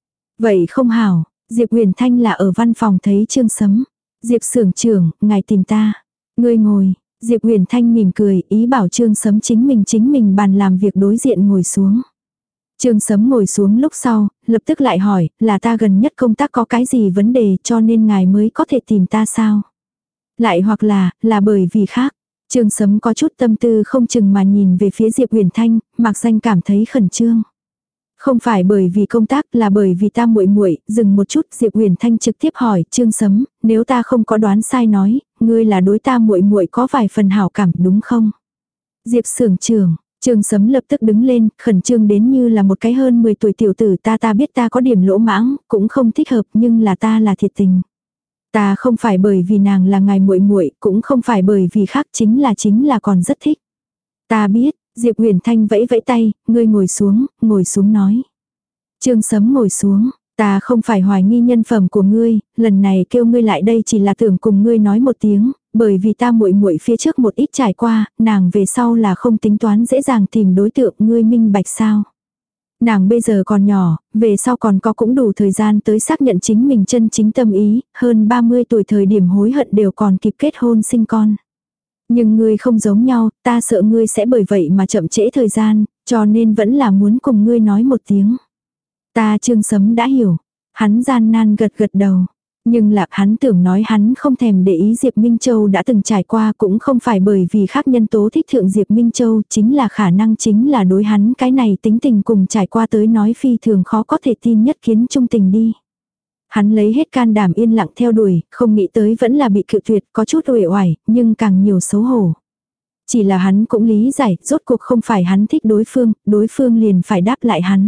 Vậy không hảo, Diệp Huyền Thanh là ở văn phòng thấy Trương Sấm. Diệp xưởng trưởng, ngài tìm ta. Ngươi ngồi, Diệp Huyền Thanh mỉm cười, ý bảo Trương Sấm chính mình chính mình bàn làm việc đối diện ngồi xuống. Trương Sấm ngồi xuống lúc sau, lập tức lại hỏi, là ta gần nhất công tác có cái gì vấn đề cho nên ngài mới có thể tìm ta sao? Lại hoặc là, là bởi vì khác. Trương Sấm có chút tâm tư không chừng mà nhìn về phía Diệp Huyền Thanh, Mạc Danh cảm thấy khẩn trương. Không phải bởi vì công tác, là bởi vì ta muội muội. Dừng một chút, Diệp Huyền Thanh trực tiếp hỏi, Trương Sấm, nếu ta không có đoán sai nói, ngươi là đối ta muội muội có vài phần hảo cảm đúng không? Diệp Xưởng trưởng, Trương Sấm lập tức đứng lên, khẩn trương đến như là một cái hơn mười tuổi tiểu tử, ta ta biết ta có điểm lỗ mãng, cũng không thích hợp, nhưng là ta là thiệt tình. Ta không phải bởi vì nàng là ngài muội muội, cũng không phải bởi vì khác, chính là chính là còn rất thích. Ta biết, Diệp Huyền Thanh vẫy vẫy tay, ngươi ngồi xuống, ngồi xuống nói. Trương Sấm ngồi xuống, ta không phải hoài nghi nhân phẩm của ngươi, lần này kêu ngươi lại đây chỉ là tưởng cùng ngươi nói một tiếng, bởi vì ta muội muội phía trước một ít trải qua, nàng về sau là không tính toán dễ dàng tìm đối tượng, ngươi minh bạch sao? Nàng bây giờ còn nhỏ, về sau còn có cũng đủ thời gian tới xác nhận chính mình chân chính tâm ý, hơn ba mươi tuổi thời điểm hối hận đều còn kịp kết hôn sinh con. Nhưng ngươi không giống nhau, ta sợ ngươi sẽ bởi vậy mà chậm trễ thời gian, cho nên vẫn là muốn cùng ngươi nói một tiếng. Ta Trương Sấm đã hiểu, hắn gian nan gật gật đầu. Nhưng là hắn tưởng nói hắn không thèm để ý Diệp Minh Châu đã từng trải qua, cũng không phải bởi vì khác nhân tố thích thượng Diệp Minh Châu, chính là khả năng chính là đối hắn cái này tính tình cùng trải qua tới nói phi thường khó có thể tin nhất kiến trung tình đi. Hắn lấy hết can đảm yên lặng theo đuổi, không nghĩ tới vẫn là bị cự tuyệt, có chút uể oải, nhưng càng nhiều xấu hổ. Chỉ là hắn cũng lý giải, rốt cuộc không phải hắn thích đối phương, đối phương liền phải đáp lại hắn.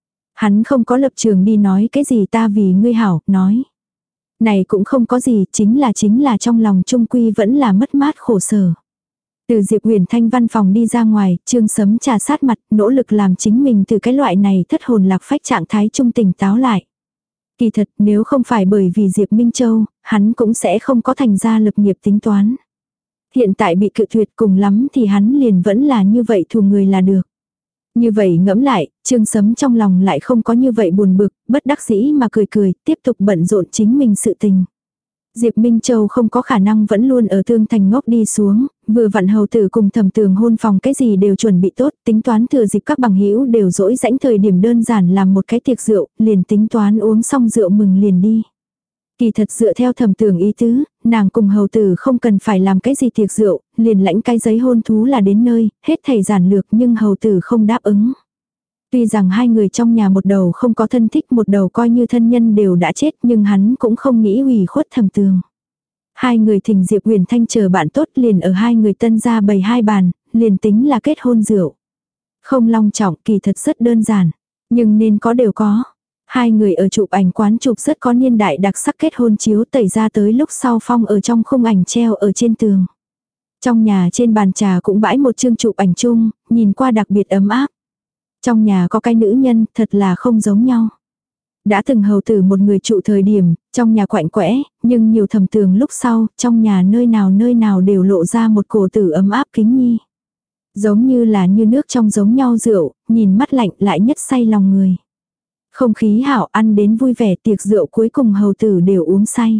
Hắn không có lập trường đi nói cái gì ta vì ngươi hảo, nói. Này cũng không có gì, chính là chính là trong lòng trung quy vẫn là mất mát khổ sở. Từ Diệp Huyền Thanh văn phòng đi ra ngoài, Trương Sấm trà sát mặt, nỗ lực làm chính mình từ cái loại này thất hồn lạc phách trạng thái trung tỉnh táo lại. Kỳ thật, nếu không phải bởi vì Diệp Minh Châu, hắn cũng sẽ không có thành ra lập nghiệp tính toán. Hiện tại bị cự tuyệt cùng lắm thì hắn liền vẫn là như vậy thù người là được. Như vậy ngẫm lại, Trương Sấm trong lòng lại không có như vậy buồn bực, bất đắc dĩ mà cười cười, tiếp tục bận rộn chính mình sự tình. Diệp Minh Châu không có khả năng vẫn luôn ở Thương Thành ngốc đi xuống, vừa vặn hầu tử cùng Thẩm Tường hôn phòng cái gì đều chuẩn bị tốt, tính toán thừa dịp các bằng hữu đều dỗi rãnh thời điểm đơn giản làm một cái tiệc rượu, liền tính toán uống xong rượu mừng liền đi. Kỳ thật dựa theo Thẩm Tường ý tứ, nàng cùng hầu tử không cần phải làm cái gì tiệc rượu, liền lãnh cái giấy hôn thú là đến nơi, hết thảy giản lược nhưng hầu tử không đáp ứng. Tuy rằng hai người trong nhà một đầu không có thân thích, một đầu coi như thân nhân đều đã chết, nhưng hắn cũng không nghĩ ủy khuất Thẩm Tường. Hai người thỉnh Diệp Huyền Thanh chờ bạn tốt liền ở hai người tân gia bày hai bàn, liền tính là kết hôn rượu. Không long trọng, kỳ thật rất đơn giản, nhưng nên có đều có. Hai người ở chụp ảnh quán chụp rất có niên đại đặc sắc kết hôn chiếu tẩy ra tới lúc sau phong ở trong khung ảnh treo ở trên tường. Trong nhà trên bàn trà cũng bãi một chương chụp ảnh chung, nhìn qua đặc biệt ấm áp. Trong nhà có cái nữ nhân, thật là không giống nhau. Đã từng hầu tử một người trụ thời điểm, trong nhà quạnh quẽ, nhưng nhiều Thẩm Tường lúc sau, trong nhà nơi nào nơi nào đều lộ ra một cổ tử ấm áp kính nhi. Giống như là như nước trong giống nhau rượu, nhìn mắt lạnh lại nhất say lòng người. Không khí hảo, ăn đến vui vẻ, tiệc rượu cuối cùng hầu tử đều uống say.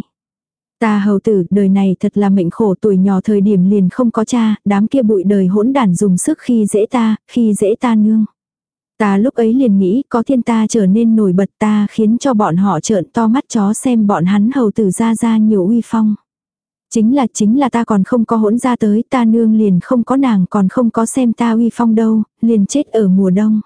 Ta hầu tử, đời này thật là mệnh khổ, tuổi nhỏ thời điểm liền không có cha, đám kia bụi đời hỗn đản dùng sức khi dễ ta, khi dễ ta nương. Ta lúc ấy liền nghĩ có thiên ta trở nên nổi bật, ta khiến cho bọn họ trợn to mắt chó xem bọn hắn hầu tử ra ra nhiều uy phong. Chính là chính là ta còn không có hỗn ra tới, ta nương liền không có nàng còn không có xem ta uy phong đâu, liền chết ở mùa đông.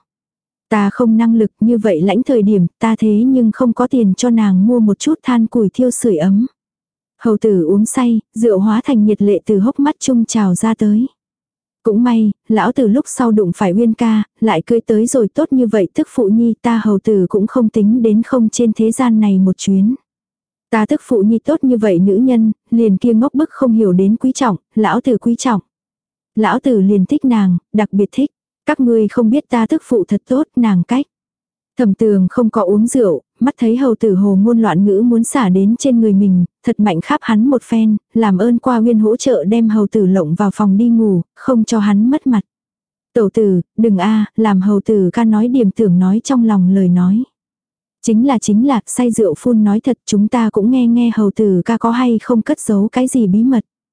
Ta không năng lực như vậy lãnh thời điểm, ta thế nhưng không có tiền cho nàng mua một chút than củi thiêu sưởi ấm. Hầu tử uống say, rượu hóa thành nhiệt lệ từ hốc mắt trung trào ra tới. Cũng may, lão tử lúc sau đụng phải Uyên ca, lại cưới tới rồi tốt như vậy tức phụ nhi, ta hầu tử cũng không tính đến không trên thế gian này một chuyến. Ta tức phụ nhi tốt như vậy nữ nhân, liền kia ngốc bức không hiểu đến quý trọng, lão tử quý trọng. Lão tử liền thích nàng, đặc biệt thích. Các ngươi không biết ta tức phụ thật tốt, nàng cách. Thẩm Tường không có uống rượu, mắt thấy hầu tử hồ ngôn loạn ngữ muốn xả đến trên người mình, thật mạnh khắp hắn một phen, làm ơn qua Uyên hỗ trợ đem hầu tử lộng vào phòng đi ngủ, không cho hắn mất mặt. Tẩu tử, đừng a, làm hầu tử ca nói điểm tưởng nói trong lòng lời nói. Chính là chính là, say rượu phun nói thật, chúng ta cũng nghe nghe hầu tử ca có hay không cất giấu cái gì bí mật.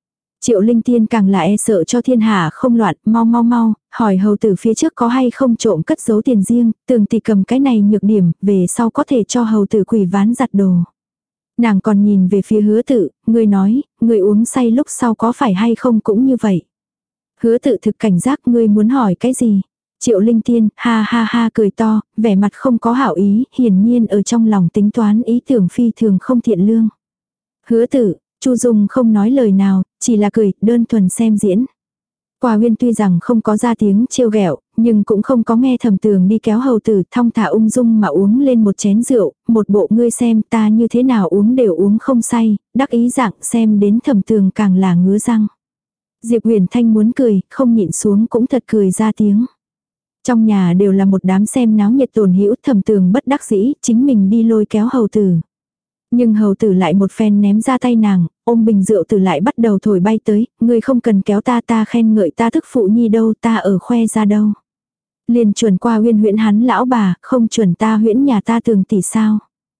Triệu Linh Tiên càng là e sợ cho thiên hạ không loạn, mau mau mau, hỏi hầu tử phía trước có hay không trộm cất giấu tiền riêng, tường tỷ cầm cái này nhược điểm, về sau có thể cho hầu tử quỷ ván giặt đồ. Nàng còn nhìn về phía hứa tự, người nói, người uống say lúc sau có phải hay không cũng như vậy. Hứa tự thực cảnh giác, ngươi muốn hỏi cái gì? Triệu Linh Tiên, ha ha ha cười to, vẻ mặt không có hảo ý, hiển nhiên ở trong lòng tính toán ý tưởng phi thường không thiện lương. Hứa tự, Chu Dung không nói lời nào, chỉ là cười, đơn thuần xem diễn. Qua Huyên tuy rằng không có ra tiếng trêu ghẹo, nhưng cũng không có nghe Thẩm Tường đi kéo hầu tử, thong thả ung dung mà uống lên một chén rượu, một bộ ngươi xem ta như thế nào uống đều uống không say, đắc ý dạng xem đến Thẩm Tường càng là ngứa răng. Diệp Huyền Thanh muốn cười, không nhịn xuống cũng thật cười ra tiếng. Trong nhà đều là một đám xem náo nhiệt tổn hữu, Thẩm Tường bất đắc dĩ, chính mình đi lôi kéo hầu tử. Nhưng hầu tử lại một phen ném ra tay nàng, ôm bình rượu tử lại bắt đầu thổi bay tới, ngươi không cần kéo ta, ta khen ngợi ta thức phụ nhi đâu, ta ở khoe ra đâu. Liền chuẩn qua Huyên huyễn hắn lão bà, không chuẩn ta huyễn nhà ta Tường tỷ sao.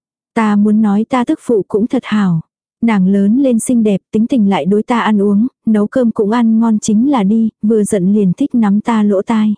Ta muốn nói ta thức phụ cũng thật hảo. Nàng lớn lên xinh đẹp, tính tình lại đối ta ăn uống, nấu cơm cũng ăn ngon chính là đi, vừa giận liền thích nắm ta lỗ tai.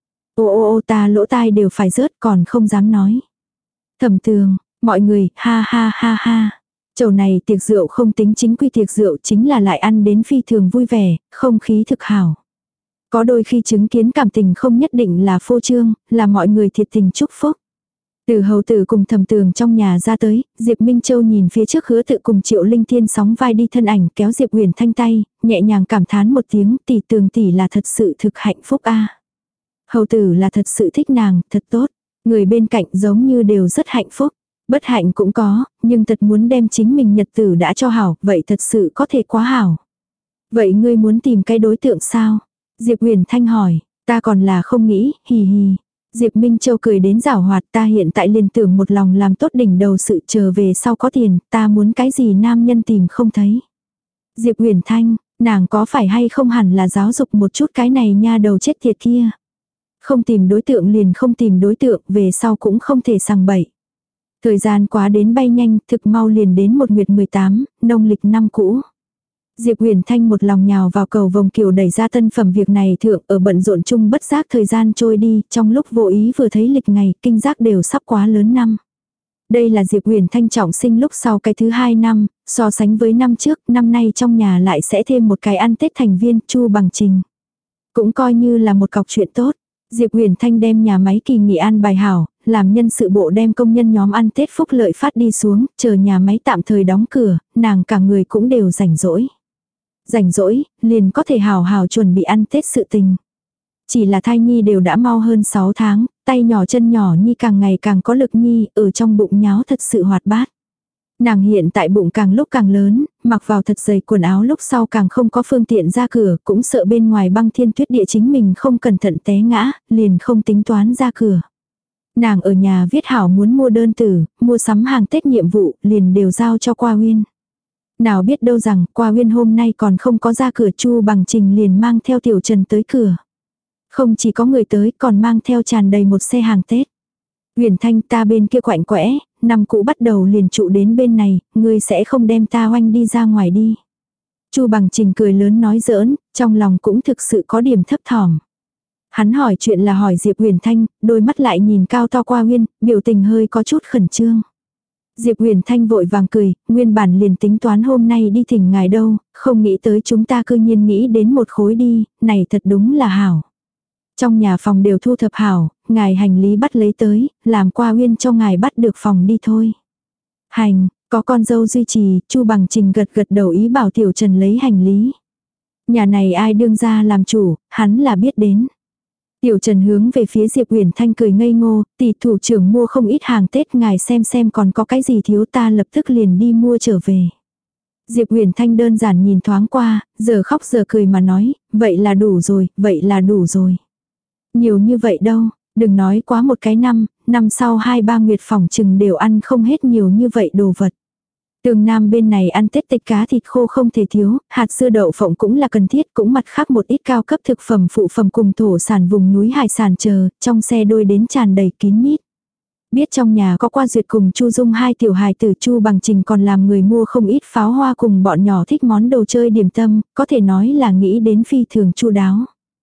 Ô ô ô ta lỗ tai đều phải rớt còn không dám nói. Thẩm Tường, mọi người, ha ha ha ha. Chầu này tiệc rượu không tính chính quy tiệc rượu, chính là lại ăn đến phi thường vui vẻ, không khí thực hảo. Có đôi khi chứng kiến cảm tình không nhất định là phô trương, là mọi người thiệt tình chúc phúc. Từ hầu tử cùng Thẩm Tường trong nhà ra tới, Diệp Minh Châu nhìn phía trước hứa tự cùng Triệu Linh Thiên sóng vai đi thân ảnh kéo Diệp Huyền Thanh tay, nhẹ nhàng cảm thán một tiếng, tỷ Tường tỷ là thật sự thực hạnh phúc a. Hầu tử là thật sự thích nàng, thật tốt. Người bên cạnh giống như đều rất hạnh phúc. Bất hạnh cũng có, nhưng thật muốn đem chính mình nhật tử đã cho hảo, vậy thật sự có thể quá hảo. Vậy ngươi muốn tìm cái đối tượng sao? Diệp Huyền Thanh hỏi, ta còn là không nghĩ, hì hì. Diệp Minh Châu cười đến giảo hoạt, ta hiện tại liền tưởng một lòng làm tốt đỉnh đầu sự, chờ về sau có tiền, ta muốn cái gì nam nhân tìm không thấy. Diệp Huyền Thanh, nàng có phải hay không hẳn là giáo dục một chút cái này nha đầu chết tiệt kia. Không tìm đối tượng liền không tìm đối tượng, về sau cũng không thể sằng bậy. Thời gian quá đến bay nhanh, thực mau liền đến một nguyệt mười tám, nông lịch năm cũ. Diệp Huyền Thanh một lòng nhào vào cầu vồng kiều đẩy ra tân phẩm việc này thượng, ở bận rộn chung bất giác thời gian trôi đi, trong lúc vô ý vừa thấy lịch ngày, kinh giác đều sắp quá lớn năm. Đây là Diệp Huyền Thanh trọng sinh lúc sau cái thứ hai năm, so sánh với năm trước, năm nay trong nhà lại sẽ thêm một cái ăn Tết thành viên, Chu Bằng Trình. Cũng coi như là một cọc chuyện tốt. Diệp Huyền Thanh đem nhà máy kỳ nghỉ an bài hảo, làm nhân sự bộ đem công nhân nhóm ăn Tết phúc lợi phát đi xuống, chờ nhà máy tạm thời đóng cửa, nàng cả người cũng đều rảnh rỗi. Rảnh rỗi, liền có thể hào hào chuẩn bị ăn Tết sự tình. Chỉ là thai nhi đều đã mau hơn sáu tháng, tay nhỏ chân nhỏ nhi càng ngày càng có lực nhi, ở trong bụng nháo thật sự hoạt bát. Nàng hiện tại bụng càng lúc càng lớn, mặc vào thật dày quần áo lúc sau càng không có phương tiện ra cửa, cũng sợ bên ngoài băng thiên tuyết địa chính mình không cẩn thận té ngã, liền không tính toán ra cửa. Nàng ở nhà viết hảo muốn mua đơn tử, mua sắm hàng Tết nhiệm vụ, liền đều giao cho Qua Huyên. Nào biết đâu rằng, Qua Huyên hôm nay còn không có ra cửa, Chu Bằng Trình liền mang theo Tiểu Trần tới cửa. Không chỉ có người tới, còn mang theo tràn đầy một xe hàng Tết. Huyền Thanh, ta bên kia quạnh quẽ, năm cũ bắt đầu liền trụ đến bên này, ngươi sẽ không đem ta oanh đi ra ngoài đi. Chu Bằng Trình cười lớn nói giỡn, trong lòng cũng thực sự có điểm thấp thỏm. Hắn hỏi chuyện là hỏi Diệp Huyền Thanh, đôi mắt lại nhìn cao to Qua Huyên, biểu tình hơi có chút khẩn trương. Diệp Huyền Thanh vội vàng cười, nguyên bản liền tính toán hôm nay đi thỉnh ngài đâu, không nghĩ tới chúng ta cư nhiên nghĩ đến một khối đi, này thật đúng là hảo. Trong nhà phòng đều thu thập hảo, ngài hành lý bắt lấy tới, làm Qua Huyên cho ngài bắt được phòng đi thôi. Hành, có con dâu duy trì, Chu Bằng Trình gật gật đầu ý bảo Tiểu Trần lấy hành lý. Nhà này ai đương ra làm chủ, hắn là biết đến. Tiểu Trần hướng về phía Diệp Huyền Thanh cười ngây ngô, tỷ thủ trưởng mua không ít hàng Tết, ngài xem xem còn có cái gì thiếu, ta lập tức liền đi mua trở về. Diệp Huyền Thanh đơn giản nhìn thoáng qua, giờ khóc giờ cười mà nói, vậy là đủ rồi, vậy là đủ rồi. Nhiều như vậy đâu, đừng nói quá một cái năm, năm sau hai ba nguyệt phòng chừng đều ăn không hết nhiều như vậy đồ vật. Tường Nam bên này ăn Tết tịch cá thịt khô không thể thiếu, hạt dưa đậu phộng cũng là cần thiết, cũng mặt khác một ít cao cấp thực phẩm phụ phẩm cùng thổ sản vùng núi hải sản chờ, trong xe đôi đến tràn đầy kín mít. Biết trong nhà có Qua Duyệt cùng Chu Dung hai tiểu hài tử, Chu Bằng Trình còn làm người mua không ít pháo hoa cùng bọn nhỏ thích món đồ chơi điểm tâm, có thể nói là nghĩ đến phi thường chu đáo.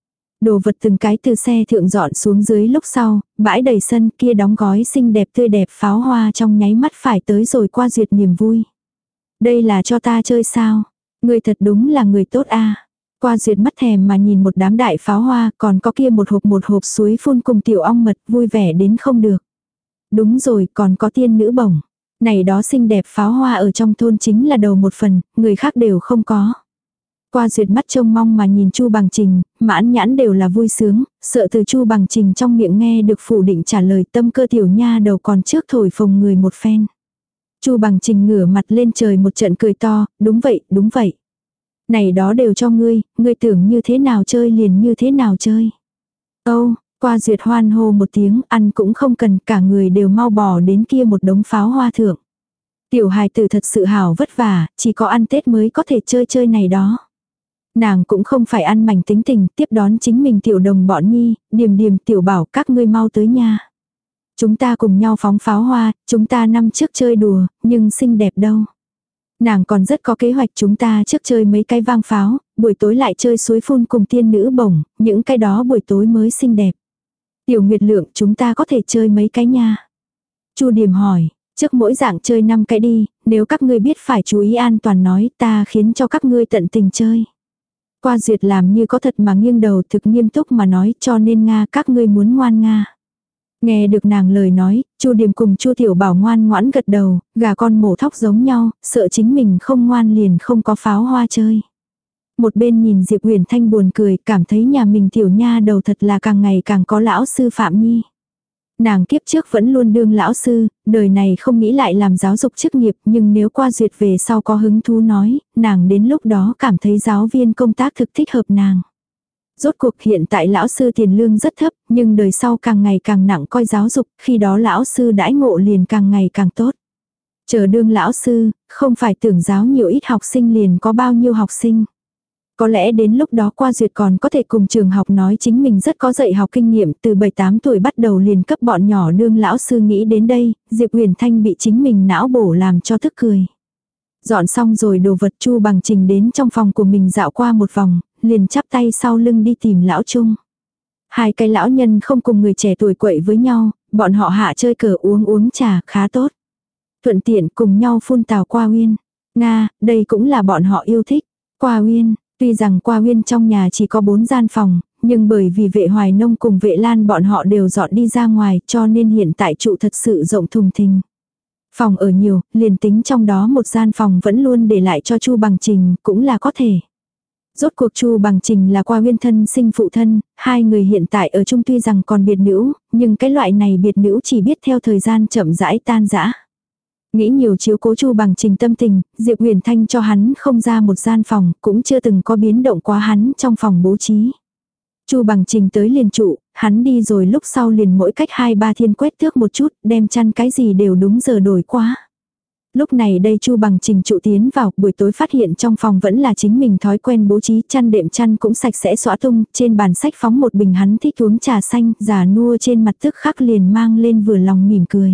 Đồ vật từng cái từ xe thượng dọn xuống dưới lúc sau, bãi đầy sân kia đóng gói xinh đẹp tươi đẹp pháo hoa trong nháy mắt phải tới rồi Qua Duyệt niềm vui. Đây là cho ta chơi sao? Người thật đúng là người tốt a. Qua Duyệt mắt thèm mà nhìn một đám đại pháo hoa, còn có kia một hộp một hộp suối phun cùng tiểu ong mật, vui vẻ đến không được. Đúng rồi, còn có tiên nữ bổng. Này đó xinh đẹp pháo hoa ở trong thôn chính là đầu một phần, người khác đều không có. Qua Duyệt mắt trông mong mà nhìn Chu Bằng Trình, mãn nhãn đều là vui sướng, sợ từ Chu Bằng Trình trong miệng nghe được phủ định trả lời, tâm cơ tiểu nha đầu còn trước thổi phồng người một phen. Chu Bằng Trình ngửa mặt lên trời một trận cười to, đúng vậy, đúng vậy. Này đó đều cho ngươi, ngươi tưởng như thế nào chơi liền như thế nào chơi. Âu, Qua Duyệt hoan hô một tiếng, ăn cũng không cần, cả người đều mau bỏ đến kia một đống pháo hoa thượng. Tiểu hài tử thật sự hảo vất vả, chỉ có ăn Tết mới có thể chơi chơi này đó. Nàng cũng không phải ăn mảnh tính tình, tiếp đón chính mình tiểu đồng bọn nhi, Điềm Điềm tiểu bảo các ngươi mau tới nha. Chúng ta cùng nhau phóng pháo hoa, chúng ta năm trước chơi đùa, nhưng xinh đẹp đâu. Nàng còn rất có kế hoạch, chúng ta trước chơi mấy cái vang pháo, buổi tối lại chơi suối phun cùng tiên nữ bổng, những cái đó buổi tối mới xinh đẹp. Tiểu Nguyệt Lượng, chúng ta có thể chơi mấy cái nha. Chu Điềm hỏi, trước mỗi dạng chơi năm cái đi, nếu các ngươi biết phải chú ý an toàn nói, ta khiến cho các ngươi tận tình chơi. Qua Duyệt làm như có thật mà nghiêng đầu, thực nghiêm túc mà nói, cho nên Nga các ngươi muốn ngoan Nga. Nghe được nàng lời nói, Chu Điềm cùng Chu Tiểu Bảo ngoan ngoãn gật đầu, gà con mổ thóc giống nhau, sợ chính mình không ngoan liền không có pháo hoa chơi. Một bên nhìn Diệp Huyền Thanh buồn cười, cảm thấy nhà mình tiểu nha đầu thật là càng ngày càng có lão sư Phạm Nhi. Nàng kiếp trước vẫn luôn đương lão sư, đời này không nghĩ lại làm giáo dục chức nghiệp, nhưng nếu Qua Duyệt về sau có hứng thú nói, nàng đến lúc đó cảm thấy giáo viên công tác thực thích hợp nàng. Rốt cuộc hiện tại lão sư tiền lương rất thấp, nhưng đời sau càng ngày càng nặng coi giáo dục, khi đó lão sư đãi ngộ liền càng ngày càng tốt. Chờ đương lão sư, không phải tưởng giáo nhiều ít học sinh liền có bao nhiêu học sinh. Có lẽ đến lúc đó Qua Duyệt còn có thể cùng trường học nói chính mình rất có dạy học kinh nghiệm, từ bảy tám tuổi bắt đầu liền cấp bọn nhỏ đương lão sư. Nghĩ đến đây, Diệp Huyền Thanh bị chính mình não bổ làm cho tức cười. Dọn xong rồi đồ vật, Chu Bằng Trình đến trong phòng của mình dạo qua một vòng, liền chắp tay sau lưng đi tìm lão Trung. Hai cái lão nhân không cùng người trẻ tuổi quậy với nhau, bọn họ hạ chơi cờ uống uống trà khá tốt. Thuận tiện cùng nhau phun tào Qua Uyên. Nga, đây cũng là bọn họ yêu thích. Qua Uyên, tuy rằng Qua Uyên trong nhà chỉ có bốn gian phòng, nhưng bởi vì Vệ Hoài Nông cùng Vệ Lan bọn họ đều dọn đi ra ngoài cho nên hiện tại trụ thật sự rộng thùng thình. Phòng ở nhiều, liền tính trong đó một gian phòng vẫn luôn để lại cho Chu Bằng Trình cũng là có thể. Rốt cuộc Chu Bằng Trình là Qua Uyên thân sinh phụ thân, hai người hiện tại ở chung tuy rằng còn biệt nữ, nhưng cái loại này biệt nữ chỉ biết theo thời gian chậm rãi tan rã. Nghĩ nhiều chiếu cố Chu Bằng Trình tâm tình, Diệp Huyền Thanh cho hắn không ra một gian phòng, cũng chưa từng có biến động quá hắn trong phòng bố trí. Chu Bằng Trình tới liền trụ, hắn đi rồi lúc sau liền mỗi cách hai ba thiên quét thước một chút, đem chăn cái gì đều đúng giờ đổi quá. Lúc này đây Chu Bằng Trình trụ tiến vào, buổi tối phát hiện trong phòng vẫn là chính mình thói quen bố trí, chăn đệm chăn cũng sạch sẽ xõa tung, trên bàn sách phóng một bình hắn thích uống trà xanh, già nua trên mặt tức khắc liền mang lên vừa lòng mỉm cười.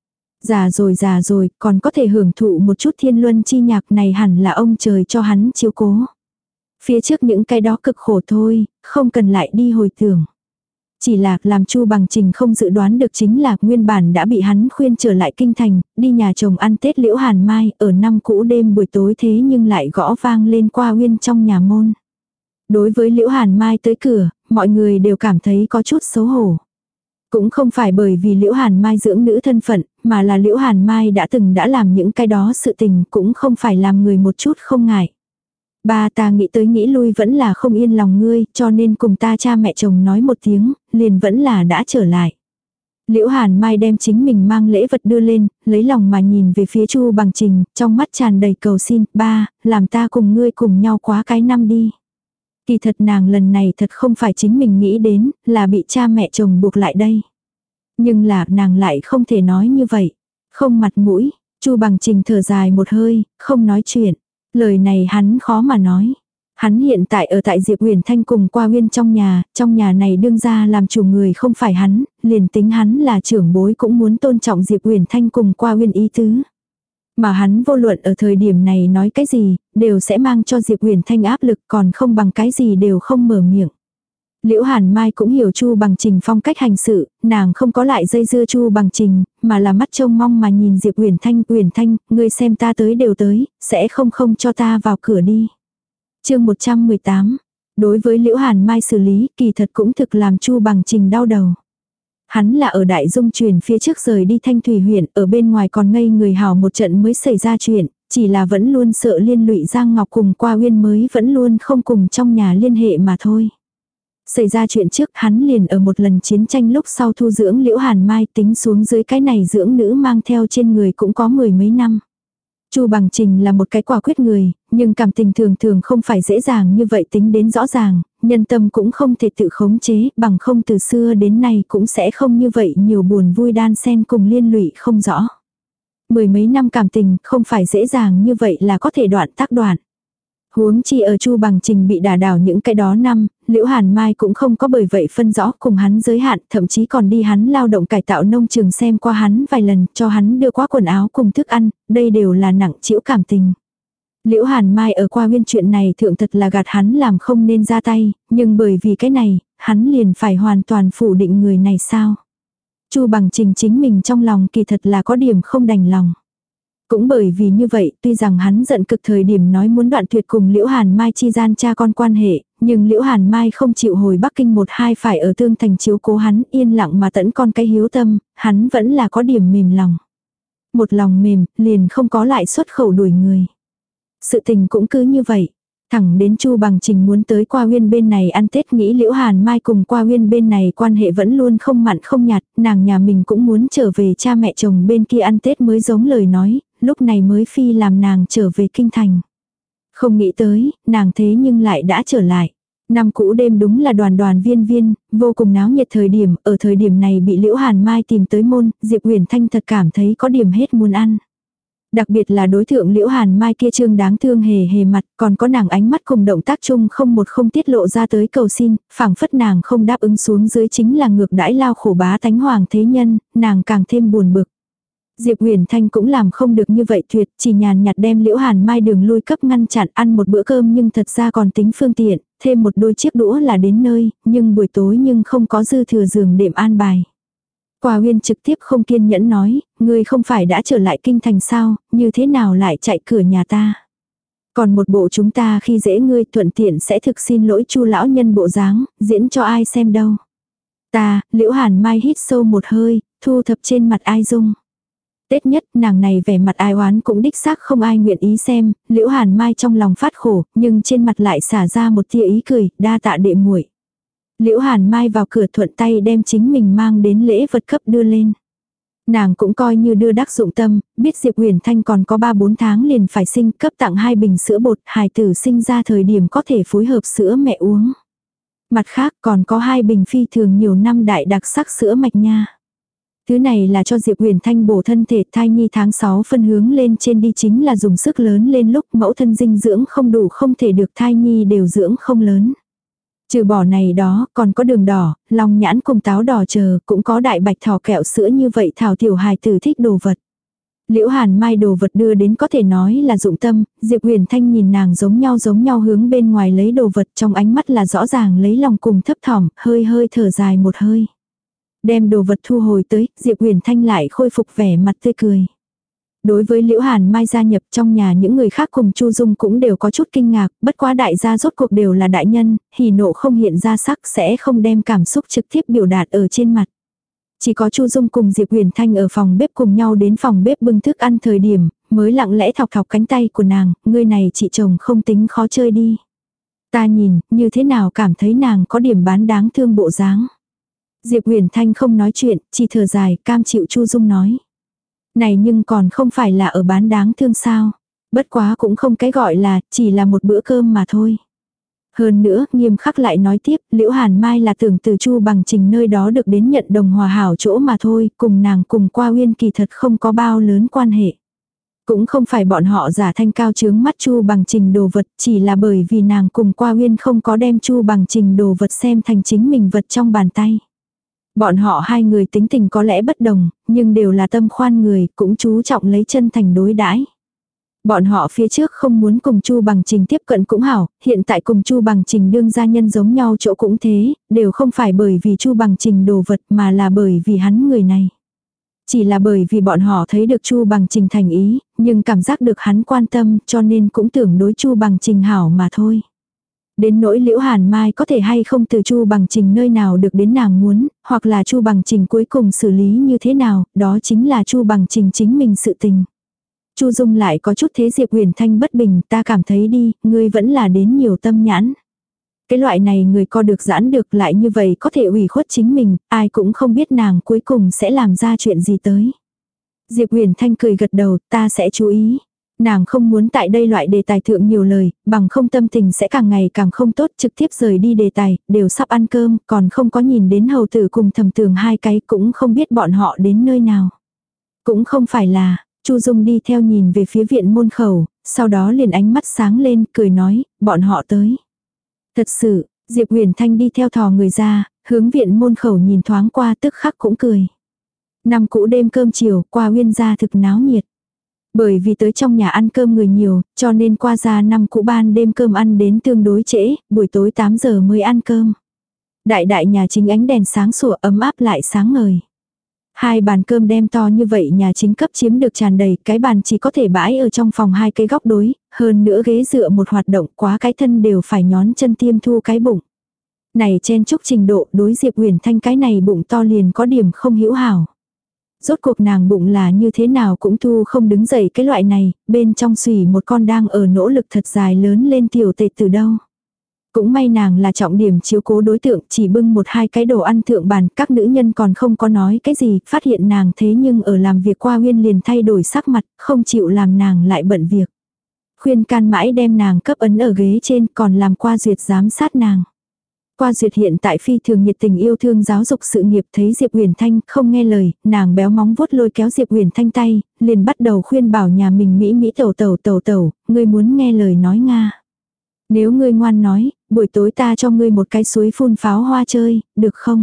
Già rồi già rồi, còn có thể hưởng thụ một chút thiên luân chi nhạc này, hẳn là ông trời cho hắn chiếu cố. Phía trước những cái đó cực khổ thôi, không cần lại đi hồi tưởng. Chỉ là làm Chu Bằng Trình không dự đoán được chính là nguyên bản đã bị hắn khuyên trở lại kinh thành, đi nhà chồng ăn Tết Liễu Hàn Mai, ở năm cũ đêm buổi tối thế nhưng lại gõ vang lên Qua Uyên trong nhà môn. Đối với Liễu Hàn Mai tới cửa, mọi người đều cảm thấy có chút xấu hổ. Cũng không phải bởi vì Liễu Hàn Mai dưỡng nữ thân phận, mà là Liễu Hàn Mai đã từng đã làm những cái đó sự tình, cũng không phải làm người một chút không ngại. Ba ta nghĩ tới nghĩ lui vẫn là không yên lòng ngươi, cho nên cùng ta cha mẹ chồng nói một tiếng, liền vẫn là đã trở lại. Liễu Hàn Mai đem chính mình mang lễ vật đưa lên, lấy lòng mà nhìn về phía Chu Bằng Trình, trong mắt tràn đầy cầu xin, ba, làm ta cùng ngươi cùng nhau quá cái năm đi. Kỳ thật nàng lần này thật không phải chính mình nghĩ đến, là bị cha mẹ chồng buộc lại đây. Nhưng là nàng lại không thể nói như vậy. Không mặt mũi, Chu Bằng Trình thở dài một hơi, không nói chuyện. Lời này hắn khó mà nói. Hắn hiện tại ở tại Diệp Uyển Thanh cùng Qua Uyên trong nhà, trong nhà này đương ra làm chủ người không phải hắn, liền tính hắn là trưởng bối cũng muốn tôn trọng Diệp Uyển Thanh cùng Qua Uyên ý tứ. Mà hắn vô luận ở thời điểm này nói cái gì, đều sẽ mang cho Diệp Uyển Thanh áp lực, còn không bằng cái gì đều không mở miệng. Liễu Hàn Mai cũng hiểu Chu Bằng Trình phong cách hành sự, nàng không có lại dây dưa Chu Bằng Trình, mà là mắt trông mong mà nhìn Diệp Uyển Thanh, "Uyển Thanh, ngươi xem ta tới đều tới, sẽ không không cho ta vào cửa đi." Chương một trăm mười tám. Đối với Liễu Hàn Mai xử lý, kỳ thật cũng thực làm Chu Bằng Trình đau đầu. Hắn là ở Đại Dung truyền phía trước rời đi Thanh Thủy huyện, ở bên ngoài còn ngây người hào một trận mới xảy ra chuyện, chỉ là vẫn luôn sợ liên lụy Giang Ngọc cùng Qua Uyên mới vẫn luôn không cùng trong nhà liên hệ mà thôi. Xảy ra chuyện trước hắn liền ở một lần chiến tranh lúc sau thu dưỡng Liễu Hàn Mai, tính xuống dưới cái này dưỡng nữ mang theo trên người cũng có mười mấy năm. Chu Bằng Trình là một cái quả quyết người, nhưng cảm tình thường thường không phải dễ dàng như vậy tính đến rõ ràng, nhân tâm cũng không thể tự khống chế, bằng không từ xưa đến nay cũng sẽ không như vậy nhiều buồn vui đan xen cùng liên lụy không rõ. Mười mấy năm cảm tình không phải dễ dàng như vậy là có thể đoạn tác đoạn. Huống chi ở Chu Bằng Trình bị đả đảo những cái đó năm, Liễu Hàn Mai cũng không có bởi vậy phân rõ cùng hắn giới hạn, thậm chí còn đi hắn lao động cải tạo nông trường xem qua hắn vài lần, cho hắn đưa qua quần áo cùng thức ăn, đây đều là nặng trĩu cảm tình. Liễu Hàn Mai ở Qua Uyên chuyện này thượng thật là gạt hắn làm không nên ra tay, nhưng bởi vì cái này, hắn liền phải hoàn toàn phủ định người này sao? Chu Bằng Trình chính mình trong lòng kỳ thật là có điểm không đành lòng. Cũng bởi vì như vậy, tuy rằng hắn giận cực thời điểm nói muốn đoạn tuyệt cùng Liễu Hàn Mai chi gian cha con quan hệ, nhưng Liễu Hàn Mai không chịu hồi Bắc Kinh một hai phải ở Tương Thành chiếu cố hắn, yên lặng mà tẫn con cái hiếu tâm, hắn vẫn là có điểm mềm lòng. Một lòng mềm, liền không có lại xuất khẩu đuổi người. Sự tình cũng cứ như vậy. Thẳng đến Chu Bằng Trình muốn tới Qua Uyên bên này ăn Tết, nghĩ Liễu Hàn Mai cùng Qua Uyên bên này quan hệ vẫn luôn không mặn không nhạt, nàng nhà mình cũng muốn trở về cha mẹ chồng bên kia ăn Tết mới giống lời nói, lúc này mới phi làm nàng trở về kinh thành. Không nghĩ tới, nàng thế nhưng lại đã trở lại. Năm cũ đêm đúng là đoàn đoàn viên viên, vô cùng náo nhiệt thời điểm, ở thời điểm này bị Liễu Hàn Mai tìm tới môn, Diệp Uyển Thanh thật cảm thấy có điểm hết muốn ăn. Đặc biệt là đối tượng Liễu Hàn Mai kia trương đáng thương hề hề mặt, còn có nàng ánh mắt cùng động tác chung không một không tiết lộ ra tới cầu xin, phảng phất nàng không đáp ứng xuống dưới chính là ngược đãi lao khổ bá tánh hoàng thế nhân, nàng càng thêm buồn bực. Diệp Uyển Thanh cũng làm không được như vậy tuyệt, chỉ nhàn nhạt đem Liễu Hàn Mai đường lui cấp ngăn chặn, ăn một bữa cơm nhưng thật ra còn tính phương tiện, thêm một đôi chiếc đũa là đến nơi, nhưng buổi tối nhưng không có dư thừa giường đệm an bài. Qua Uyên trực tiếp không kiên nhẫn nói, ngươi không phải đã trở lại kinh thành sao, như thế nào lại chạy cửa nhà ta. Còn một bộ chúng ta khi dễ ngươi thuận tiện sẽ thực xin lỗi Chu lão nhân bộ dáng, diễn cho ai xem đâu. Ta, Liễu Hàn Mai hít sâu một hơi, thu thập trên mặt ai dung. Tết nhất, nàng này vẻ mặt ai oán cũng đích xác không ai nguyện ý xem, Liễu Hàn Mai trong lòng phát khổ, nhưng trên mặt lại xả ra một tia ý cười, đa tạ đệ muội. Liễu Hàn Mai vào cửa thuận tay đem chính mình mang đến lễ vật cấp đưa lên. Nàng cũng coi như đưa đắc dụng tâm, biết Diệp Uyển Thanh còn có ba bốn tháng liền phải sinh, cấp tặng hai bình sữa bột, hài tử sinh ra thời điểm có thể phối hợp sữa mẹ uống. Mặt khác còn có hai bình phi thường nhiều năm đại đặc sắc sữa mạch nha. Thứ này là cho Diệp Uyển Thanh bổ thân thể, thai nhi tháng sáu phân hướng lên trên đi chính là dùng sức lớn lên lúc mẫu thân dinh dưỡng không đủ không thể được thai nhi đều dưỡng không lớn. Trừ bỏ này đó, còn có đường đỏ, long nhãn cùng táo đỏ chờ, cũng có đại bạch thỏ kẹo sữa như vậy thảo tiểu hài tử thích đồ vật. Liễu Hàn Mai đồ vật đưa đến có thể nói là dụng tâm, Diệp Uyển Thanh nhìn nàng giống nhau giống nhau hướng bên ngoài lấy đồ vật, trong ánh mắt là rõ ràng lấy lòng cùng thấp thỏm, hơi hơi thở dài một hơi. Đem đồ vật thu hồi tới, Diệp Uyển Thanh lại khôi phục vẻ mặt tươi cười. Đối với Liễu Hàn Mai gia nhập trong nhà, những người khác cùng Chu Dung cũng đều có chút kinh ngạc, bất quá đại gia rốt cuộc đều là đại nhân, hỉ nộ không hiện ra sắc, sẽ không đem cảm xúc trực tiếp biểu đạt ở trên mặt. Chỉ có Chu Dung cùng Diệp Uyển Thanh ở phòng bếp cùng nhau đến phòng bếp bưng thức ăn thời điểm, mới lặng lẽ thọc thọc cánh tay của nàng, ngươi này chị chồng không tính khó chơi đi. Ta nhìn, như thế nào cảm thấy nàng có điểm bán đáng thương bộ dáng. Diệp Uyển Thanh không nói chuyện, chỉ thở dài, cam chịu Chu Dung nói. Này nhưng còn không phải là ở bán đáng thương sao. Bất quá cũng không cái gọi là, chỉ là một bữa cơm mà thôi. Hơn nữa, nghiêm khắc lại nói tiếp, Liễu Hàn Mai là tưởng từ Chu Bằng Trình nơi đó được đến nhận đồng hòa hảo chỗ mà thôi, cùng nàng cùng Qua Uyên kỳ thật không có bao lớn quan hệ. Cũng không phải bọn họ giả thanh cao chướng mắt Chu Bằng Trình đồ vật, chỉ là bởi vì nàng cùng Qua Uyên không có đem Chu Bằng Trình đồ vật xem thành chính mình vật trong bàn tay. Bọn họ hai người tính tình có lẽ bất đồng, nhưng đều là tâm khoan người, cũng chú trọng lấy chân thành đối đãi. Bọn họ phía trước không muốn cùng Chu Bằng Trình tiếp cận cũng hảo, hiện tại cùng Chu Bằng Trình đương gia nhân giống nhau chỗ cũng thế, đều không phải bởi vì Chu Bằng Trình đồ vật mà là bởi vì hắn người này. Chỉ là bởi vì bọn họ thấy được Chu Bằng Trình thành ý, nhưng cảm giác được hắn quan tâm cho nên cũng tưởng đối Chu Bằng Trình hảo mà thôi. Đến nỗi Liễu Hàn Mai có thể hay không từ Chu Bằng Trình nơi nào được đến nàng muốn, hoặc là Chu Bằng Trình cuối cùng xử lý như thế nào, đó chính là Chu Bằng Trình chính mình sự tình. Chu Dung lại có chút thế Diệp Huyền Thanh bất bình, ta cảm thấy đi, ngươi vẫn là đến nhiều tâm nhãn. Cái loại này người co được giãn được lại như vậy có thể ủy khuất chính mình, ai cũng không biết nàng cuối cùng sẽ làm ra chuyện gì tới. Diệp Huyền Thanh cười gật đầu, ta sẽ chú ý. Nàng không muốn tại đây loại đề tài thượng nhiều lời, bằng không tâm tình sẽ càng ngày càng không tốt, trực tiếp rời đi đề tài, đều sắp ăn cơm, còn không có nhìn đến hầu tử cùng Thẩm Tường hai cái, cũng không biết bọn họ đến nơi nào. Cũng không phải là, Chu Dung đi theo nhìn về phía viện môn khẩu, sau đó liền ánh mắt sáng lên, cười nói, bọn họ tới. Thật sự, Diệp Huyền Thanh đi theo thò người ra, hướng viện môn khẩu nhìn thoáng qua tức khắc cũng cười. Năm cũ đêm cơm chiều, qua Uyên gia thực náo nhiệt. Bởi vì tới trong nhà ăn cơm người nhiều, cho nên qua gia năm cũ ban đêm cơm ăn đến tương đối trễ, buổi tối tám giờ mới ăn cơm. Đại đại nhà chính ánh đèn sáng sủa ấm áp lại sáng ngời. Hai bàn cơm đem to như vậy nhà chính cấp chiếm được tràn đầy, cái bàn chỉ có thể bãi ở trong phòng hai cái góc đối, hơn nữa ghế dựa một hoạt động quá cái thân đều phải nhón chân tiêm thu cái bụng. Này chen chúc trình độ đối Diệp Huyền Thanh cái này bụng to liền có điểm không hữu hảo. Rốt cuộc nàng bụng là như thế nào cũng thu không đứng dậy cái loại này, bên trong xùy một con đang ở nỗ lực thật dài lớn lên tiểu tệ từ đâu. Cũng may nàng là trọng điểm chiếu cố đối tượng, chỉ bưng một hai cái đồ ăn thượng bàn, các nữ nhân còn không có nói cái gì, phát hiện nàng thế nhưng ở làm việc Qua Uyên liền thay đổi sắc mặt, không chịu làm nàng lại bận việc. Khuyên can mãi đem nàng cấp ấn ở ghế trên, còn làm Qua Duyệt giám sát nàng. Qua Duyệt hiện tại phi thường nhiệt tình yêu thương giáo dục sự nghiệp, thấy Diệp Huyền Thanh không nghe lời, nàng béo móng vuốt lôi kéo Diệp Huyền Thanh tay, liền bắt đầu khuyên bảo nhà mình mỹ mỹ tẩu tẩu tẩu tẩu, ngươi muốn nghe lời nói Nga. Nếu ngươi ngoan nói, buổi tối ta cho ngươi một cái suối phun pháo hoa chơi, được không?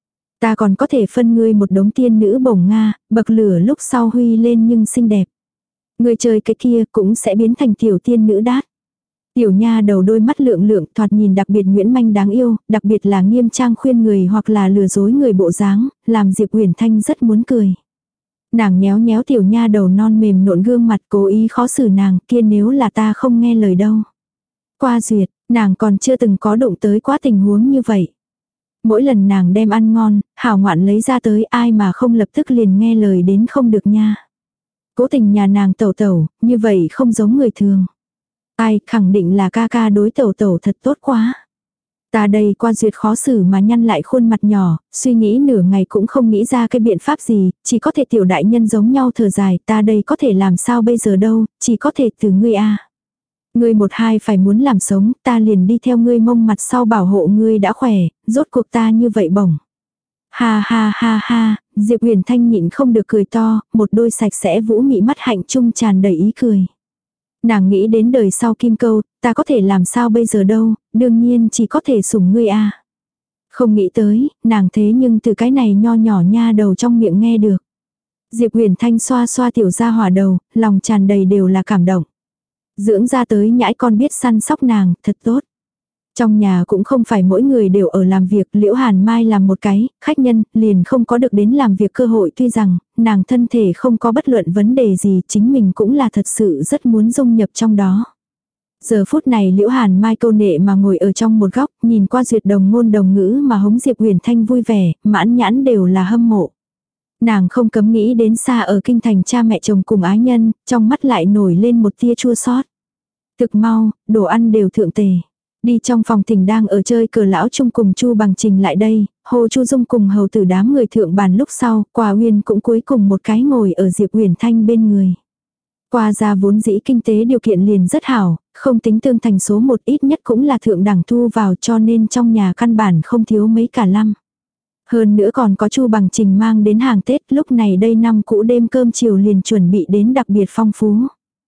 Ta còn có thể phân ngươi một đống tiên nữ bổng Nga, bậc lửa lúc sau huy lên nhưng xinh đẹp. Ngươi chơi cái kia cũng sẽ biến thành tiểu tiên nữ đát. Tiểu nha đầu đôi mắt lượng lượng thoạt nhìn đặc biệt nguyễn manh đáng yêu, đặc biệt là nghiêm trang khuyên người hoặc là lừa dối người bộ dáng, làm Diệp Huyền Thanh rất muốn cười. Nàng nhéo nhéo tiểu nha đầu non mềm nộn gương mặt cố ý khó xử nàng, kia nếu là ta không nghe lời đâu. Qua Duyệt, nàng còn chưa từng có đụng tới quá tình huống như vậy. Mỗi lần nàng đem ăn ngon, hảo ngoạn lấy ra tới ai mà không lập tức liền nghe lời đến không được nha. Cố tình nhà nàng tẩu tẩu, như vậy không giống người thường. Ai, khẳng định là ca ca đối tẩu tẩu thật tốt quá. Ta đây Qua Duyệt khó xử mà nhăn lại khuôn mặt nhỏ, suy nghĩ nửa ngày cũng không nghĩ ra cái biện pháp gì, chỉ có thể tiểu đại nhân giống nhau thở dài, ta đây có thể làm sao bây giờ đâu, chỉ có thể từ ngươi a. Ngươi một hai phải muốn làm sống, ta liền đi theo ngươi mông mặt sau bảo hộ ngươi đã khỏe, rốt cuộc ta như vậy bổng. Ha ha ha ha, Diệp Huyền Thanh nhịn không được cười to, một đôi sạch sẽ vũ mị mắt hạnh trung tràn đầy ý cười. Nàng nghĩ đến đời sau kim câu, ta có thể làm sao bây giờ đâu, đương nhiên chỉ có thể sủng ngươi a. Không nghĩ tới, nàng thế nhưng từ cái này nho nhỏ nha đầu trong miệng nghe được. Diệp Huyền Thanh xoa xoa tiểu gia hỏa đầu, lòng tràn đầy đều là cảm động. Dưỡng ra tới nhãi con biết săn sóc nàng, thật tốt. Trong nhà cũng không phải mỗi người đều ở làm việc, Liễu Hàn Mai làm một cái, khách nhân, liền không có được đến làm việc cơ hội, tuy rằng, nàng thân thể không có bất luận vấn đề gì, chính mình cũng là thật sự rất muốn dung nhập trong đó. Giờ phút này Liễu Hàn Mai câu nệ mà ngồi ở trong một góc, nhìn Qua Duyệt đồng ngôn đồng ngữ mà hống Diệp Huyền Thanh vui vẻ, mãn nhãn đều là hâm mộ. Nàng không cấm nghĩ đến xa ở kinh thành cha mẹ chồng cùng ái nhân, trong mắt lại nổi lên một tia chua xót. Thực mau, đồ ăn đều thượng tề. Đi trong phòng thỉnh đang ở chơi cờ lão chung cùng Chu Bằng Trình lại đây, Hồ Chu Dung cùng hầu tử đám người thượng bàn lúc sau, Qua Uyên cũng cuối cùng một cái ngồi ở Diệp Huyền Thanh bên người. Qua gia vốn dĩ kinh tế điều kiện liền rất hảo, không tính tương thành số một ít nhất cũng là thượng đẳng thu vào cho nên trong nhà căn bản không thiếu mấy cả lăm. Hơn nữa còn có Chu Bằng Trình mang đến hàng Tết, lúc này đây năm cũ đêm cơm chiều liền chuẩn bị đến đặc biệt phong phú.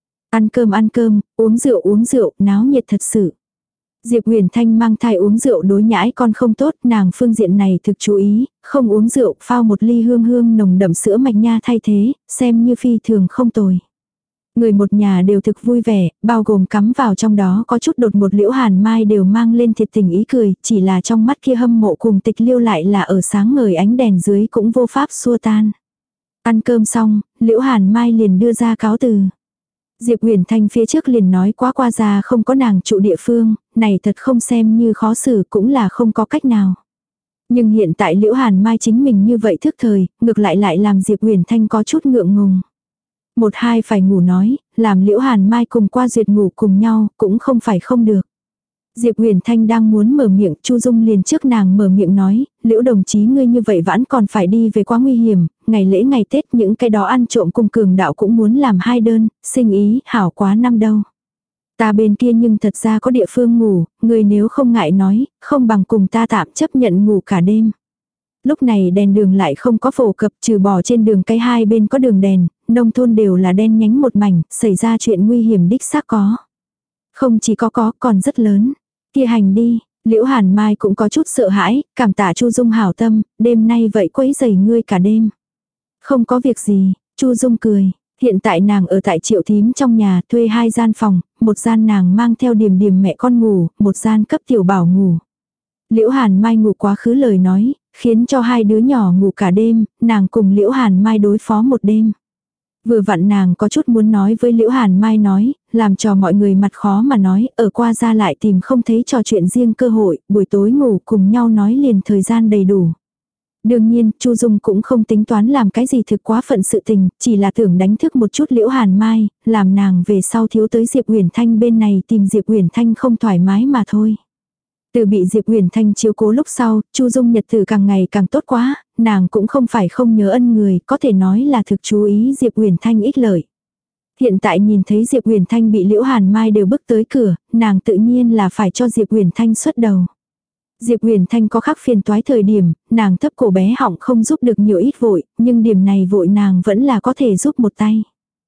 Ăn cơm ăn cơm, uống rượu uống rượu, náo nhiệt thật sự. Diệp Huyền Thanh mang thai uống rượu đối nhãi con không tốt, nàng phương diện này thực chú ý, không uống rượu, phao một ly hương hương nồng đậm sữa mạch nha thay thế, xem như phi thường không tồi. Người một nhà đều thực vui vẻ, bao gồm cắm vào trong đó có chút đột một Liễu Hàn Mai đều mang lên thiệt tình ý cười, chỉ là trong mắt kia hâm mộ cùng Tịch Liêu lại là ở sáng ngời ánh đèn dưới cũng vô pháp xua tan. Ăn cơm xong, Liễu Hàn Mai liền đưa ra cáo từ. Diệp Huyền Thanh phía trước liền nói quá qua ra không có nàng trụ địa phương, này thật không xem như khó xử cũng là không có cách nào. Nhưng hiện tại Liễu Hàn Mai chính mình như vậy thức thời, ngược lại lại làm Diệp Huyền Thanh có chút ngượng ngùng. Một hai phải ngủ nói, làm Liễu Hàn Mai cùng qua duyệt ngủ cùng nhau, cũng không phải không được. Diệp Huyền Thanh đang muốn mở miệng, Chu Dung liền trước nàng mở miệng nói, Liễu đồng chí ngươi như vậy vẫn còn phải đi về quá nguy hiểm, ngày lễ ngày Tết những cái đó ăn trộm cùng cường đạo cũng muốn làm hai đơn, sinh ý hảo quá năm đâu. Ta bên kia nhưng thật ra có địa phương ngủ, ngươi nếu không ngại nói, không bằng cùng ta tạm chấp nhận ngủ cả đêm. Lúc này đèn đường lại không có phổ cập, trừ bỏ trên đường cái hai bên có đường đèn, nông thôn đều là đen nhánh một mảnh, xảy ra chuyện nguy hiểm đích xác có. Không chỉ có có, còn rất lớn. Kia hành đi, Liễu Hàn Mai cũng có chút sợ hãi, cảm tạ Chu Dung hảo tâm, đêm nay vậy quấy rầy ngươi cả đêm. Không có việc gì, Chu Dung cười. Hiện tại nàng ở tại Triệu Thím trong nhà thuê hai gian phòng, một gian nàng mang theo Điềm Điềm mẹ con ngủ, một gian cấp Tiểu Bảo ngủ. Liễu Hàn Mai ngủ quá khứ lời nói, khiến cho hai đứa nhỏ ngủ cả đêm, nàng cùng Liễu Hàn Mai đối phó một đêm. Vừa vặn nàng có chút muốn nói với Liễu Hàn Mai nói, làm cho mọi người mặt khó mà nói, ở qua ra lại tìm không thấy trò chuyện riêng cơ hội, buổi tối ngủ cùng nhau nói liền thời gian đầy đủ. Đương nhiên, Chu Dung cũng không tính toán làm cái gì thực quá phận sự tình, chỉ là tưởng đánh thức một chút Liễu Hàn Mai, làm nàng về sau thiếu tới Diệp Huyền Thanh bên này tìm Diệp Huyền Thanh không thoải mái mà thôi. Từ bị Diệp Huyền Thanh chiếu cố lúc sau, Chu Dung nhật tử càng ngày càng tốt quá, nàng cũng không phải không nhớ ân người, có thể nói là thực chú ý Diệp Huyền Thanh ích lợi. Hiện tại nhìn thấy Diệp Huyền Thanh bị Liễu Hàn Mai đều bước tới cửa, nàng tự nhiên là phải cho Diệp Huyền Thanh xuất đầu. Diệp Huyền Thanh có khắc phiền toái thời điểm, nàng thấp cổ bé họng không giúp được nhiều ít vội, nhưng điểm này vội nàng vẫn là có thể giúp một tay.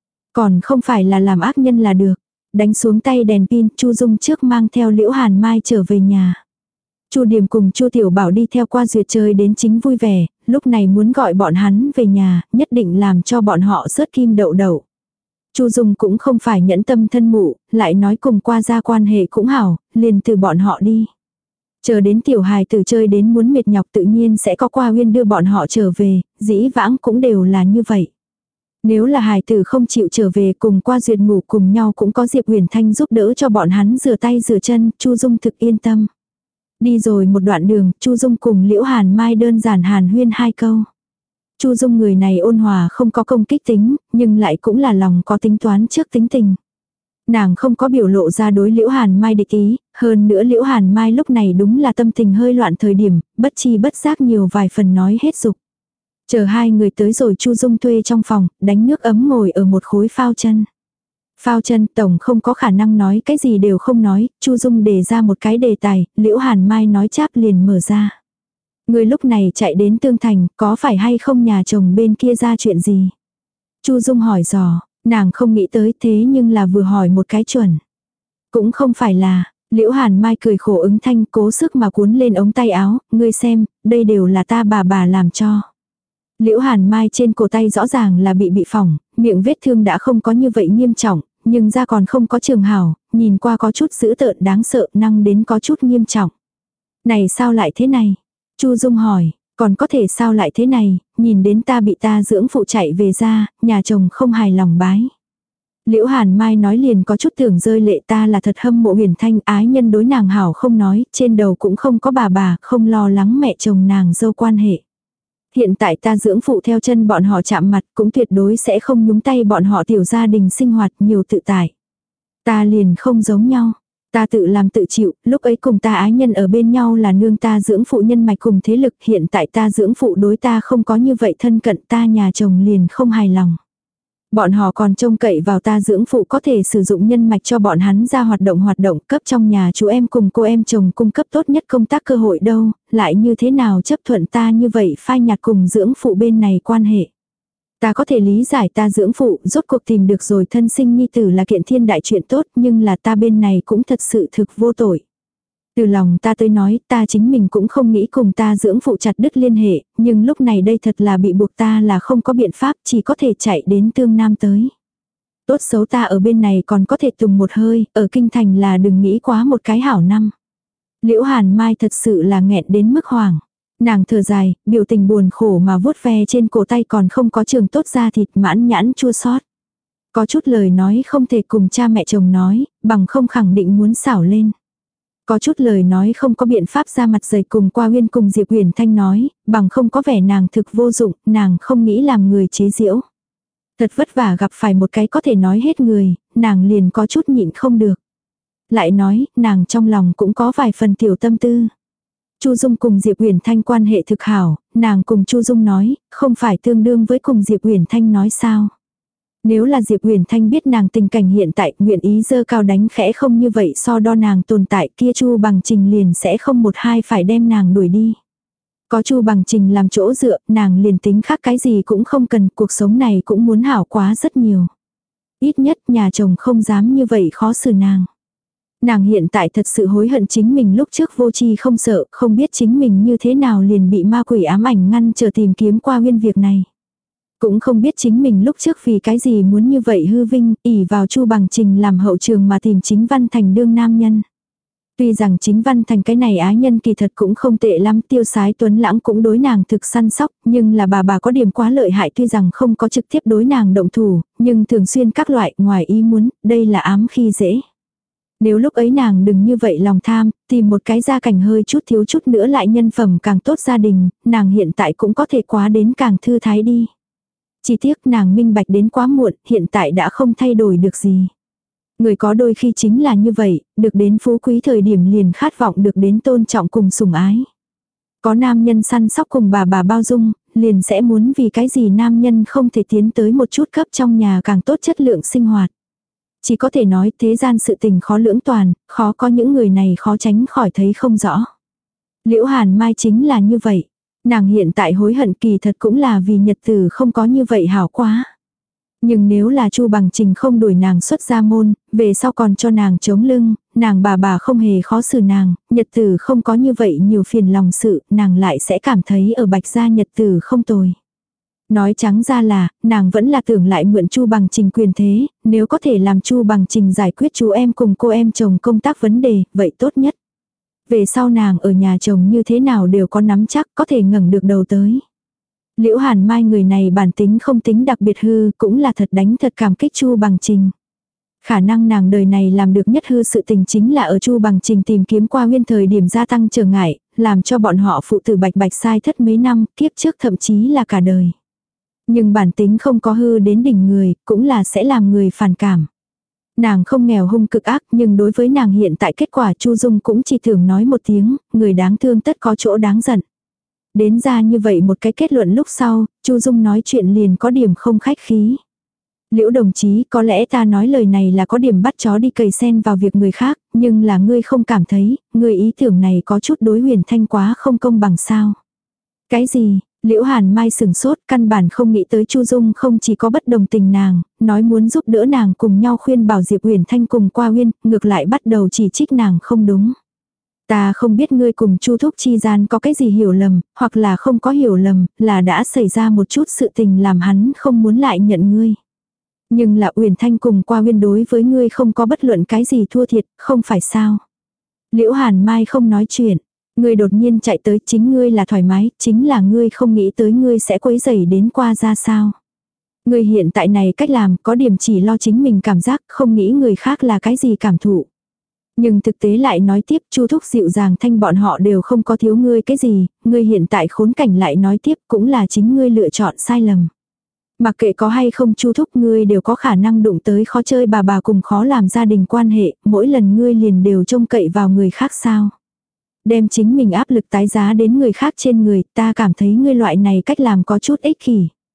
Còn không phải là làm ác nhân là được. Đánh xuống tay đèn pin, Chu Dung trước mang theo Liễu Hàn Mai trở về nhà. Chu Điềm cùng Chu Tiểu Bảo đi theo qua duyệt chơi đến chính vui vẻ, lúc này muốn gọi bọn hắn về nhà, nhất định làm cho bọn họ rớt kim đậu đậu. Chu Dung cũng không phải nhẫn tâm thân mụ, lại nói cùng qua gia quan hệ cũng hảo, liền từ bọn họ đi. Chờ đến tiểu hài tử chơi đến muốn mệt nhọc tự nhiên sẽ có qua Uyên đưa bọn họ trở về, dĩ vãng cũng đều là như vậy. Nếu là hài tử không chịu trở về cùng qua duyệt ngủ cùng nhau cũng có Diệp Huyền Thanh giúp đỡ cho bọn hắn rửa tay rửa chân, Chu Dung thực yên tâm. Đi rồi một đoạn đường, Chu Dung cùng Liễu Hàn Mai đơn giản hàn huyên hai câu. Chu Dung người này ôn hòa không có công kích tính, nhưng lại cũng là lòng có tính toán trước tính tình. Nàng không có biểu lộ ra đối Liễu Hàn Mai địch ý, hơn nữa Liễu Hàn Mai lúc này đúng là tâm tình hơi loạn thời điểm, bất chi bất giác nhiều vài phần nói hết dục. Chờ hai người tới rồi Chu Dung thuê trong phòng, đánh nước ấm ngồi ở một khối phao chân. Phao chân tổng không có khả năng nói cái gì đều không nói, Chu Dung đề ra một cái đề tài, Liễu Hàn Mai nói cháp liền mở ra. Người lúc này chạy đến Tương Thành, có phải hay không nhà chồng bên kia ra chuyện gì? Chu Dung hỏi dò, nàng không nghĩ tới thế nhưng là vừa hỏi một cái chuẩn. Cũng không phải là, Liễu Hàn Mai cười khổ ứng thanh cố sức mà cuốn lên ống tay áo, ngươi xem, đây đều là ta bà bà làm cho. Liễu Hàn Mai trên cổ tay rõ ràng là bị bị phỏng, miệng vết thương đã không có như vậy nghiêm trọng, nhưng da còn không có trường hảo, nhìn qua có chút dữ tợn đáng sợ, năng đến có chút nghiêm trọng. Này sao lại thế này? Chu Dung hỏi, còn có thể sao lại thế này, nhìn đến ta bị ta dưỡng phụ chạy về ra, nhà chồng không hài lòng bái. Liễu Hàn Mai nói liền có chút tưởng rơi lệ, ta là thật hâm mộ Huyền Thanh, ái nhân đối nàng hảo không nói, trên đầu cũng không có bà bà, không lo lắng mẹ chồng nàng dâu quan hệ. Hiện tại ta dưỡng phụ theo chân bọn họ chạm mặt cũng tuyệt đối sẽ không nhúng tay bọn họ tiểu gia đình sinh hoạt nhiều tự tại. Ta liền không giống nhau. Ta tự làm tự chịu, lúc ấy cùng ta ái nhân ở bên nhau là nương ta dưỡng phụ nhân mạch cùng thế lực, hiện tại ta dưỡng phụ đối ta không có như vậy thân cận, ta nhà chồng liền không hài lòng. Bọn họ còn trông cậy vào ta dưỡng phụ có thể sử dụng nhân mạch cho bọn hắn ra hoạt động hoạt động cấp trong nhà chú em cùng cô em chồng cung cấp tốt nhất công tác cơ hội đâu, lại như thế nào chấp thuận ta như vậy phai nhạt cùng dưỡng phụ bên này quan hệ. Ta có thể lý giải ta dưỡng phụ rốt cuộc tìm được rồi thân sinh nhi tử là kiện thiên đại chuyện tốt, nhưng là ta bên này cũng thật sự thực vô tội. Từ lòng ta tới nói, ta chính mình cũng không nghĩ cùng ta dưỡng phụ chặt đứt liên hệ, nhưng lúc này đây thật là bị buộc ta là không có biện pháp, chỉ có thể chạy đến Tương Nam tới. Tốt xấu ta ở bên này còn có thể tùng một hơi, ở kinh thành là đừng nghĩ quá một cái hảo năm. Liễu Hàn Mai thật sự là nghẹn đến mức hoảng. Nàng thở dài, biểu tình buồn khổ mà vuốt ve trên cổ tay còn không có trường tốt da thịt, mãn nhãn chua xót. Có chút lời nói không thể cùng cha mẹ chồng nói, bằng không khẳng định muốn xảo lên. Có chút lời nói không có biện pháp ra mặt dày cùng Qua Uyên cùng Diệp Uyển Thanh nói, bằng không có vẻ nàng thực vô dụng, nàng không nghĩ làm người chế giễu. Thật vất vả gặp phải một cái có thể nói hết người, nàng liền có chút nhịn không được. Lại nói, nàng trong lòng cũng có vài phần tiểu tâm tư. Chu Dung cùng Diệp Uyển Thanh quan hệ thực hảo, nàng cùng Chu Dung nói, không phải tương đương với cùng Diệp Uyển Thanh nói sao. Nếu là Diệp Uyển Thanh biết nàng tình cảnh hiện tại, nguyện ý dơ cao đánh khẽ không như vậy so đo nàng tồn tại kia Chu Bằng Trình liền sẽ không một hai phải đem nàng đuổi đi. Có Chu Bằng Trình làm chỗ dựa, nàng liền tính khác cái gì cũng không cần, cuộc sống này cũng muốn hảo quá rất nhiều. Ít nhất nhà chồng không dám như vậy khó xử nàng. Nàng hiện tại thật sự hối hận chính mình lúc trước vô tri không sợ, không biết chính mình như thế nào liền bị ma quỷ ám ảnh ngăn chờ tìm kiếm Qua Uyên việc này. Cũng không biết chính mình lúc trước vì cái gì muốn như vậy hư vinh, ỷ vào Chu Bằng Trình làm hậu trường mà tìm Chính Văn Thành đương nam nhân. Tuy rằng Chính Văn Thành cái này ái nhân kỳ thật cũng không tệ lắm, tiêu sái tuấn lãng cũng đối nàng thực săn sóc, nhưng là bà bà có điểm quá lợi hại, tuy rằng không có trực tiếp đối nàng động thủ, nhưng thường xuyên các loại ngoài ý muốn, đây là ám khi dễ. Nếu lúc ấy nàng đừng như vậy lòng tham, tìm một cái gia cảnh hơi chút thiếu chút nữa lại nhân phẩm càng tốt gia đình, nàng hiện tại cũng có thể quá đến càng thư thái đi. Chỉ tiếc nàng minh bạch đến quá muộn, hiện tại đã không thay đổi được gì. Người có đôi khi chính là như vậy, được đến phú quý thời điểm liền khát vọng được đến tôn trọng cùng sủng ái. Có nam nhân săn sóc cùng bà bà bao dung, liền sẽ muốn vì cái gì nam nhân không thể tiến tới một chút cấp trong nhà càng tốt chất lượng sinh hoạt. Chỉ có thể nói thế gian sự tình khó lưỡng toàn, khó có những người này khó tránh khỏi thấy không rõ. Liễu Hàn Mai chính là như vậy. Nàng hiện tại hối hận kỳ thật cũng là vì nhật tử không có như vậy hảo quá. Nhưng nếu là Chu Bằng Trình không đuổi nàng xuất gia môn, về sau còn cho nàng chống lưng, nàng bà bà không hề khó xử nàng, nhật tử không có như vậy nhiều phiền lòng sự, nàng lại sẽ cảm thấy ở Bạch gia nhật tử không tồi. Nói trắng ra là, nàng vẫn là tưởng lại mượn Chu Bằng Trình quyền thế, nếu có thể làm Chu Bằng Trình giải quyết chú em cùng cô em chồng công tác vấn đề, vậy tốt nhất. Về sau nàng ở nhà chồng như thế nào đều có nắm chắc có thể ngẩng được đầu tới. Liễu Hàn Mai người này bản tính không tính đặc biệt hư, cũng là thật đánh thật cảm kích Chu Bằng Trình. Khả năng nàng đời này làm được nhất hư sự tình chính là ở Chu Bằng Trình tìm kiếm Qua Uyên thời điểm gia tăng trở ngại, làm cho bọn họ phụ tử bạch bạch sai thất mấy năm, kiếp trước thậm chí là cả đời. Nhưng bản tính không có hư đến đỉnh người, cũng là sẽ làm người phản cảm. Nàng không nghèo hung cực ác, nhưng đối với nàng hiện tại kết quả Chu Dung cũng chỉ thường nói một tiếng, người đáng thương tất có chỗ đáng giận. Đến ra như vậy một cái kết luận lúc sau, Chu Dung nói chuyện liền có điểm không khách khí. Liễu đồng chí, có lẽ ta nói lời này là có điểm bắt chó đi cầy sen vào việc người khác, nhưng là ngươi không cảm thấy, ngươi ý tưởng này có chút đối Huyền Thanh quá không công bằng sao. Cái gì? Liễu Hàn Mai sừng sốt, căn bản không nghĩ tới Chu Dung không chỉ có bất đồng tình nàng, nói muốn giúp đỡ nàng cùng nhau khuyên bảo Diệp Uyển Thanh cùng Qua Uyên, ngược lại bắt đầu chỉ trích nàng không đúng. Ta không biết ngươi cùng Chu thúc chi gian có cái gì hiểu lầm, hoặc là không có hiểu lầm, là đã xảy ra một chút sự tình làm hắn không muốn lại nhận ngươi. Nhưng là Uyển Thanh cùng Qua Uyên đối với ngươi không có bất luận cái gì thua thiệt, không phải sao? Liễu Hàn Mai không nói chuyện. Ngươi đột nhiên chạy tới, chính ngươi là thoải mái, chính là ngươi không nghĩ tới ngươi sẽ quấy rầy đến Qua ra sao. Ngươi hiện tại này cách làm có điểm chỉ lo chính mình cảm giác, không nghĩ người khác là cái gì cảm thụ. Nhưng thực tế lại nói tiếp, Chu thúc dịu dàng thanh bọn họ đều không có thiếu ngươi cái gì, ngươi hiện tại khốn cảnh lại nói tiếp cũng là chính ngươi lựa chọn sai lầm. Mặc kệ có hay không Chu thúc ngươi đều có khả năng đụng tới khó chơi bà bà cùng khó làm gia đình quan hệ, mỗi lần ngươi liền đều trông cậy vào người khác sao. Đem chính mình áp lực tái giá đến người khác trên người, ta cảm thấy ngươi loại này cách làm có chút ích kỷ.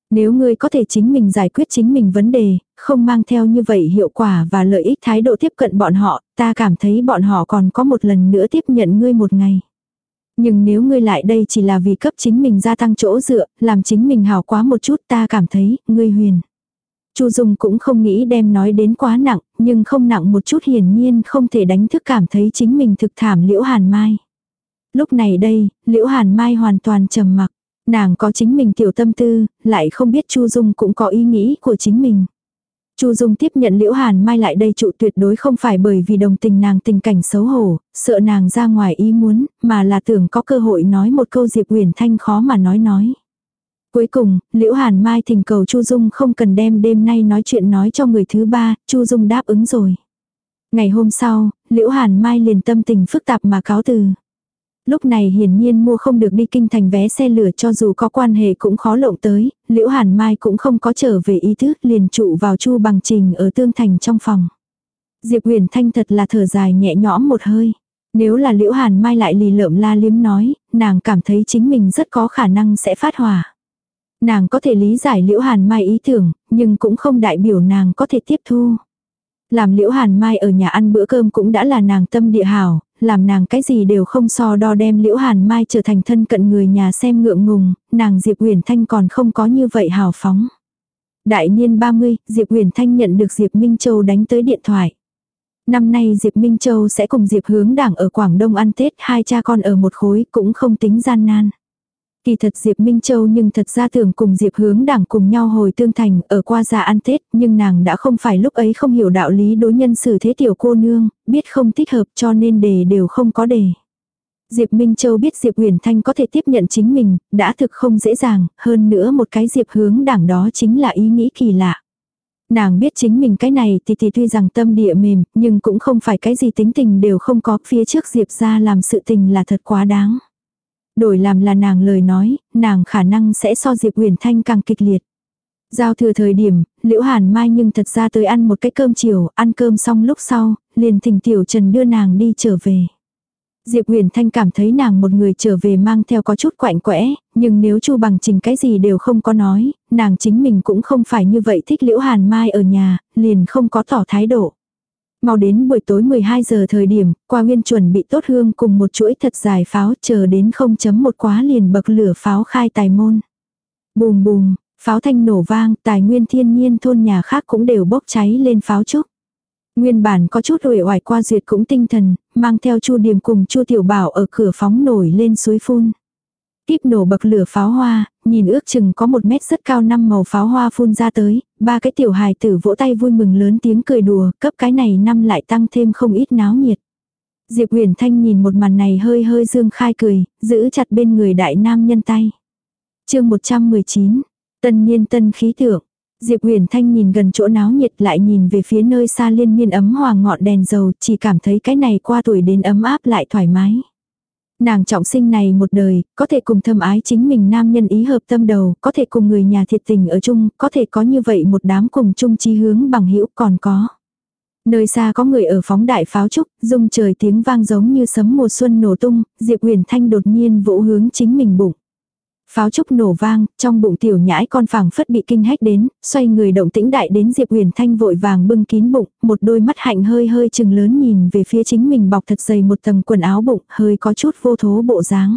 Nếu ngươi có thể chính mình giải quyết chính mình vấn đề, không mang theo như vậy hiệu quả và lợi ích thái độ tiếp cận bọn họ, ta cảm thấy bọn họ còn có một lần nữa tiếp nhận ngươi một ngày. Nhưng nếu ngươi lại đây chỉ là vì cấp chính mình gia tăng chỗ dựa, làm chính mình hào quá một chút, ta cảm thấy, ngươi huyền. Chu Dung cũng không nghĩ đem nói đến quá nặng, nhưng không nặng một chút hiển nhiên không thể đánh thức cảm thấy chính mình thực thảm Liễu Hàn Mai. Lúc này đây, Liễu Hàn Mai hoàn toàn trầm mặc. Nàng có chính mình tiểu tâm tư, lại không biết Chu Dung cũng có ý nghĩ của chính mình. Chu Dung tiếp nhận Liễu Hàn Mai lại đây trụ tuyệt đối không phải bởi vì đồng tình nàng tình cảnh xấu hổ, sợ nàng ra ngoài ý muốn, mà là tưởng có cơ hội nói một câu Diệp Uyển Thanh khó mà nói nói. Cuối cùng, Liễu Hàn Mai thỉnh cầu Chu Dung không cần đem đêm nay nói chuyện nói cho người thứ ba, Chu Dung đáp ứng rồi. Ngày hôm sau, Liễu Hàn Mai liền tâm tình phức tạp mà cáo từ. Lúc này hiển nhiên mua không được đi kinh thành vé xe lửa, cho dù có quan hệ cũng khó lộng tới, Liễu Hàn Mai cũng không có trở về ý thức, liền trụ vào Chu Bằng Trình ở Tương Thành trong phòng. Diệp Uyển Thanh thật là thở dài nhẹ nhõm một hơi. Nếu là Liễu Hàn Mai lại lì lợm la liếm nói, nàng cảm thấy chính mình rất có khả năng sẽ phát hỏa. Nàng có thể lý giải Liễu Hàn Mai ý tưởng, nhưng cũng không đại biểu nàng có thể tiếp thu. Làm Liễu Hàn Mai ở nhà ăn bữa cơm cũng đã là nàng tâm địa hảo, làm nàng cái gì đều không so đo đem Liễu Hàn Mai trở thành thân cận người nhà xem ngượng ngùng, nàng Diệp Uyển Thanh còn không có như vậy hào phóng. Đại niên ba mươi, Diệp Uyển Thanh nhận được Diệp Minh Châu đánh tới điện thoại. Năm nay Diệp Minh Châu sẽ cùng Diệp Hướng Đảng ở Quảng Đông ăn Tết, hai cha con ở một khối cũng không tính gian nan. Kỳ thật Diệp Minh Châu nhưng thật ra tưởng cùng Diệp Hướng Đảng cùng nhau hồi Tương Thành ở qua gia ăn Tết, nhưng nàng đã không phải lúc ấy không hiểu đạo lý đối nhân xử thế tiểu cô nương, biết không thích hợp cho nên đề đều không có đề. Diệp Minh Châu biết Diệp Uyển Thanh có thể tiếp nhận chính mình, đã thực không dễ dàng, hơn nữa một cái Diệp Hướng Đảng đó chính là ý nghĩ kỳ lạ. Nàng biết chính mình cái này thì thì tuy rằng tâm địa mềm, nhưng cũng không phải cái gì tính tình đều không có, phía trước Diệp ra làm sự tình là thật quá đáng. Đổi làm là nàng lời nói, nàng khả năng sẽ so Diệp Uyển Thanh càng kịch liệt. Giao thừa thời điểm, Liễu Hàn Mai nhưng thật ra tới ăn một cái cơm chiều, ăn cơm xong lúc sau, liền thỉnh Tiểu Trần đưa nàng đi trở về. Diệp Uyển Thanh cảm thấy nàng một người trở về mang theo có chút quạnh quẽ, nhưng nếu Chu Bằng Trình cái gì đều không có nói, nàng chính mình cũng không phải như vậy thích Liễu Hàn Mai ở nhà, liền không có tỏ thái độ. Mau đến buổi tối mười hai giờ thời điểm, Qua Nguyên chuẩn bị tốt hương cùng một chuỗi thật dài pháo, chờ đến không chấm một quá liền bậc lửa pháo khai tài môn. Bùm bùm, pháo thanh nổ vang, tài nguyên thiên nhiên thôn nhà khác cũng đều bốc cháy lên pháo trúc. Nguyên bản có chút uể oải Qua Duyệt cũng tinh thần, mang theo Chu Điềm cùng Chu Tiểu Bảo ở cửa phóng nổi lên suối phun. Kíp nổ bậc lửa pháo hoa, nhìn ước chừng có một mét rất cao năm màu pháo hoa phun ra tới, ba cái tiểu hài tử vỗ tay vui mừng lớn tiếng cười đùa, cấp cái này năm lại tăng thêm không ít náo nhiệt. Diệp Uyển Thanh nhìn một màn này hơi hơi dương khai cười, giữ chặt bên người đại nam nhân tay. Chương một trăm mười chín, tân niên tân khí tượng. Diệp Uyển Thanh nhìn gần chỗ náo nhiệt lại nhìn về phía nơi xa liên miên ấm hoàng ngọn đèn dầu, chỉ cảm thấy cái này qua tuổi đến ấm áp lại thoải mái. Nàng trọng sinh này một đời, có thể cùng thâm ái chính mình nam nhân ý hợp tâm đầu, có thể cùng người nhà thiệt tình ở chung, có thể có như vậy một đám cùng chung chí hướng bằng hữu, còn có. Nơi xa có người ở phóng đại pháo trúc, rung trời tiếng vang giống như sấm mùa xuân nổ tung, Diệp Uyển Thanh đột nhiên vỗ hướng chính mình bụng. Pháo trúc nổ vang, trong bụng tiểu nhãi con phảng phất bị kinh hách đến, xoay người động tĩnh đại đến Diệp Uyển Thanh vội vàng bưng kín bụng, một đôi mắt hạnh hơi hơi chừng lớn nhìn về phía chính mình bọc thật dày một tầng quần áo bụng, hơi có chút vô thố bộ dáng.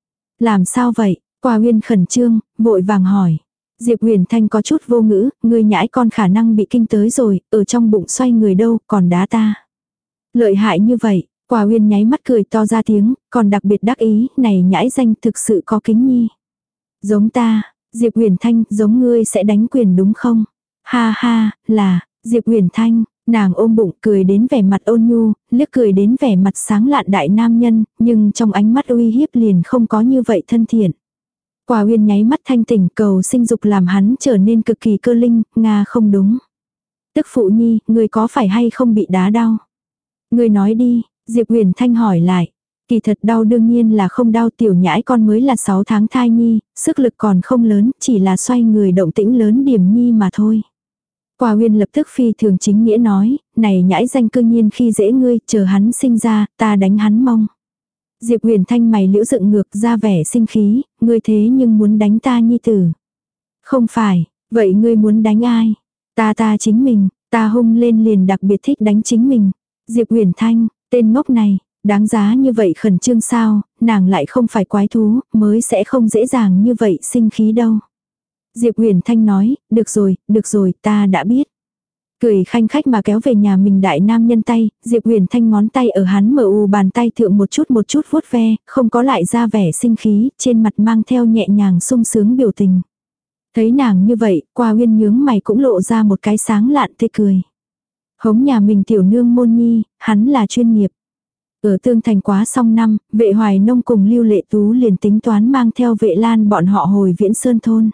Làm sao vậy? Qua Uyên khẩn trương, vội vàng hỏi. Diệp Uyển Thanh có chút vô ngữ, người nhãi con khả năng bị kinh tới rồi, ở trong bụng xoay người đâu, còn đá ta. Lợi hại như vậy, Qua Uyên nháy mắt cười to ra tiếng, còn đặc biệt đắc ý, này nhãi danh thực sự có kính nhi. Giống ta, Diệp Uyển Thanh, giống ngươi sẽ đánh quyền đúng không? Ha ha, là, Diệp Uyển Thanh, nàng ôm bụng cười đến vẻ mặt ôn nhu, liếc cười đến vẻ mặt sáng lạn đại nam nhân, nhưng trong ánh mắt uy hiếp liền không có như vậy thân thiện. Quả Uyên nháy mắt thanh tỉnh cầu sinh dục làm hắn trở nên cực kỳ cơ linh, Nga không đúng. Tức phụ nhi, ngươi có phải hay không bị đá đau? Ngươi nói đi, Diệp Uyển Thanh hỏi lại. Kỳ thật đau đương nhiên là không đau, tiểu nhãi con mới là sáu tháng thai nhi, sức lực còn không lớn, chỉ là xoay người động tĩnh lớn điểm nhi mà thôi. Quả Uyên lập tức phi thường chính nghĩa nói, này nhãi danh cương nhiên khi dễ ngươi, chờ hắn sinh ra, ta đánh hắn mông. Diệp Uyển Thanh mày liễu dựng ngược ra vẻ sinh khí, ngươi thế nhưng muốn đánh ta nhi tử. Không phải, vậy ngươi muốn đánh ai? Ta ta chính mình, ta hung lên liền đặc biệt thích đánh chính mình. Diệp Uyển Thanh, tên ngốc này, đáng giá như vậy khẩn trương sao, nàng lại không phải quái thú, mới sẽ không dễ dàng như vậy sinh khí đâu. Diệp Uyển Thanh nói, được rồi, được rồi, ta đã biết. Cười khanh khách mà kéo về nhà mình đại nam nhân tay, Diệp Uyển Thanh ngón tay ở hắn mờ u bàn tay thượng một chút một chút vuốt ve, không có lại ra vẻ sinh khí, trên mặt mang theo nhẹ nhàng sung sướng biểu tình. Thấy nàng như vậy, Qua Uyên nhướng mày cũng lộ ra một cái sáng lạn tươi cười. Hống nhà mình tiểu nương môn nhi, hắn là chuyên nghiệp. Ở Tương Thành quá xong năm, Vệ Hoài Nông cùng Lưu Lệ Tú liền tính toán mang theo Vệ Lan bọn họ hồi Viễn Sơn thôn.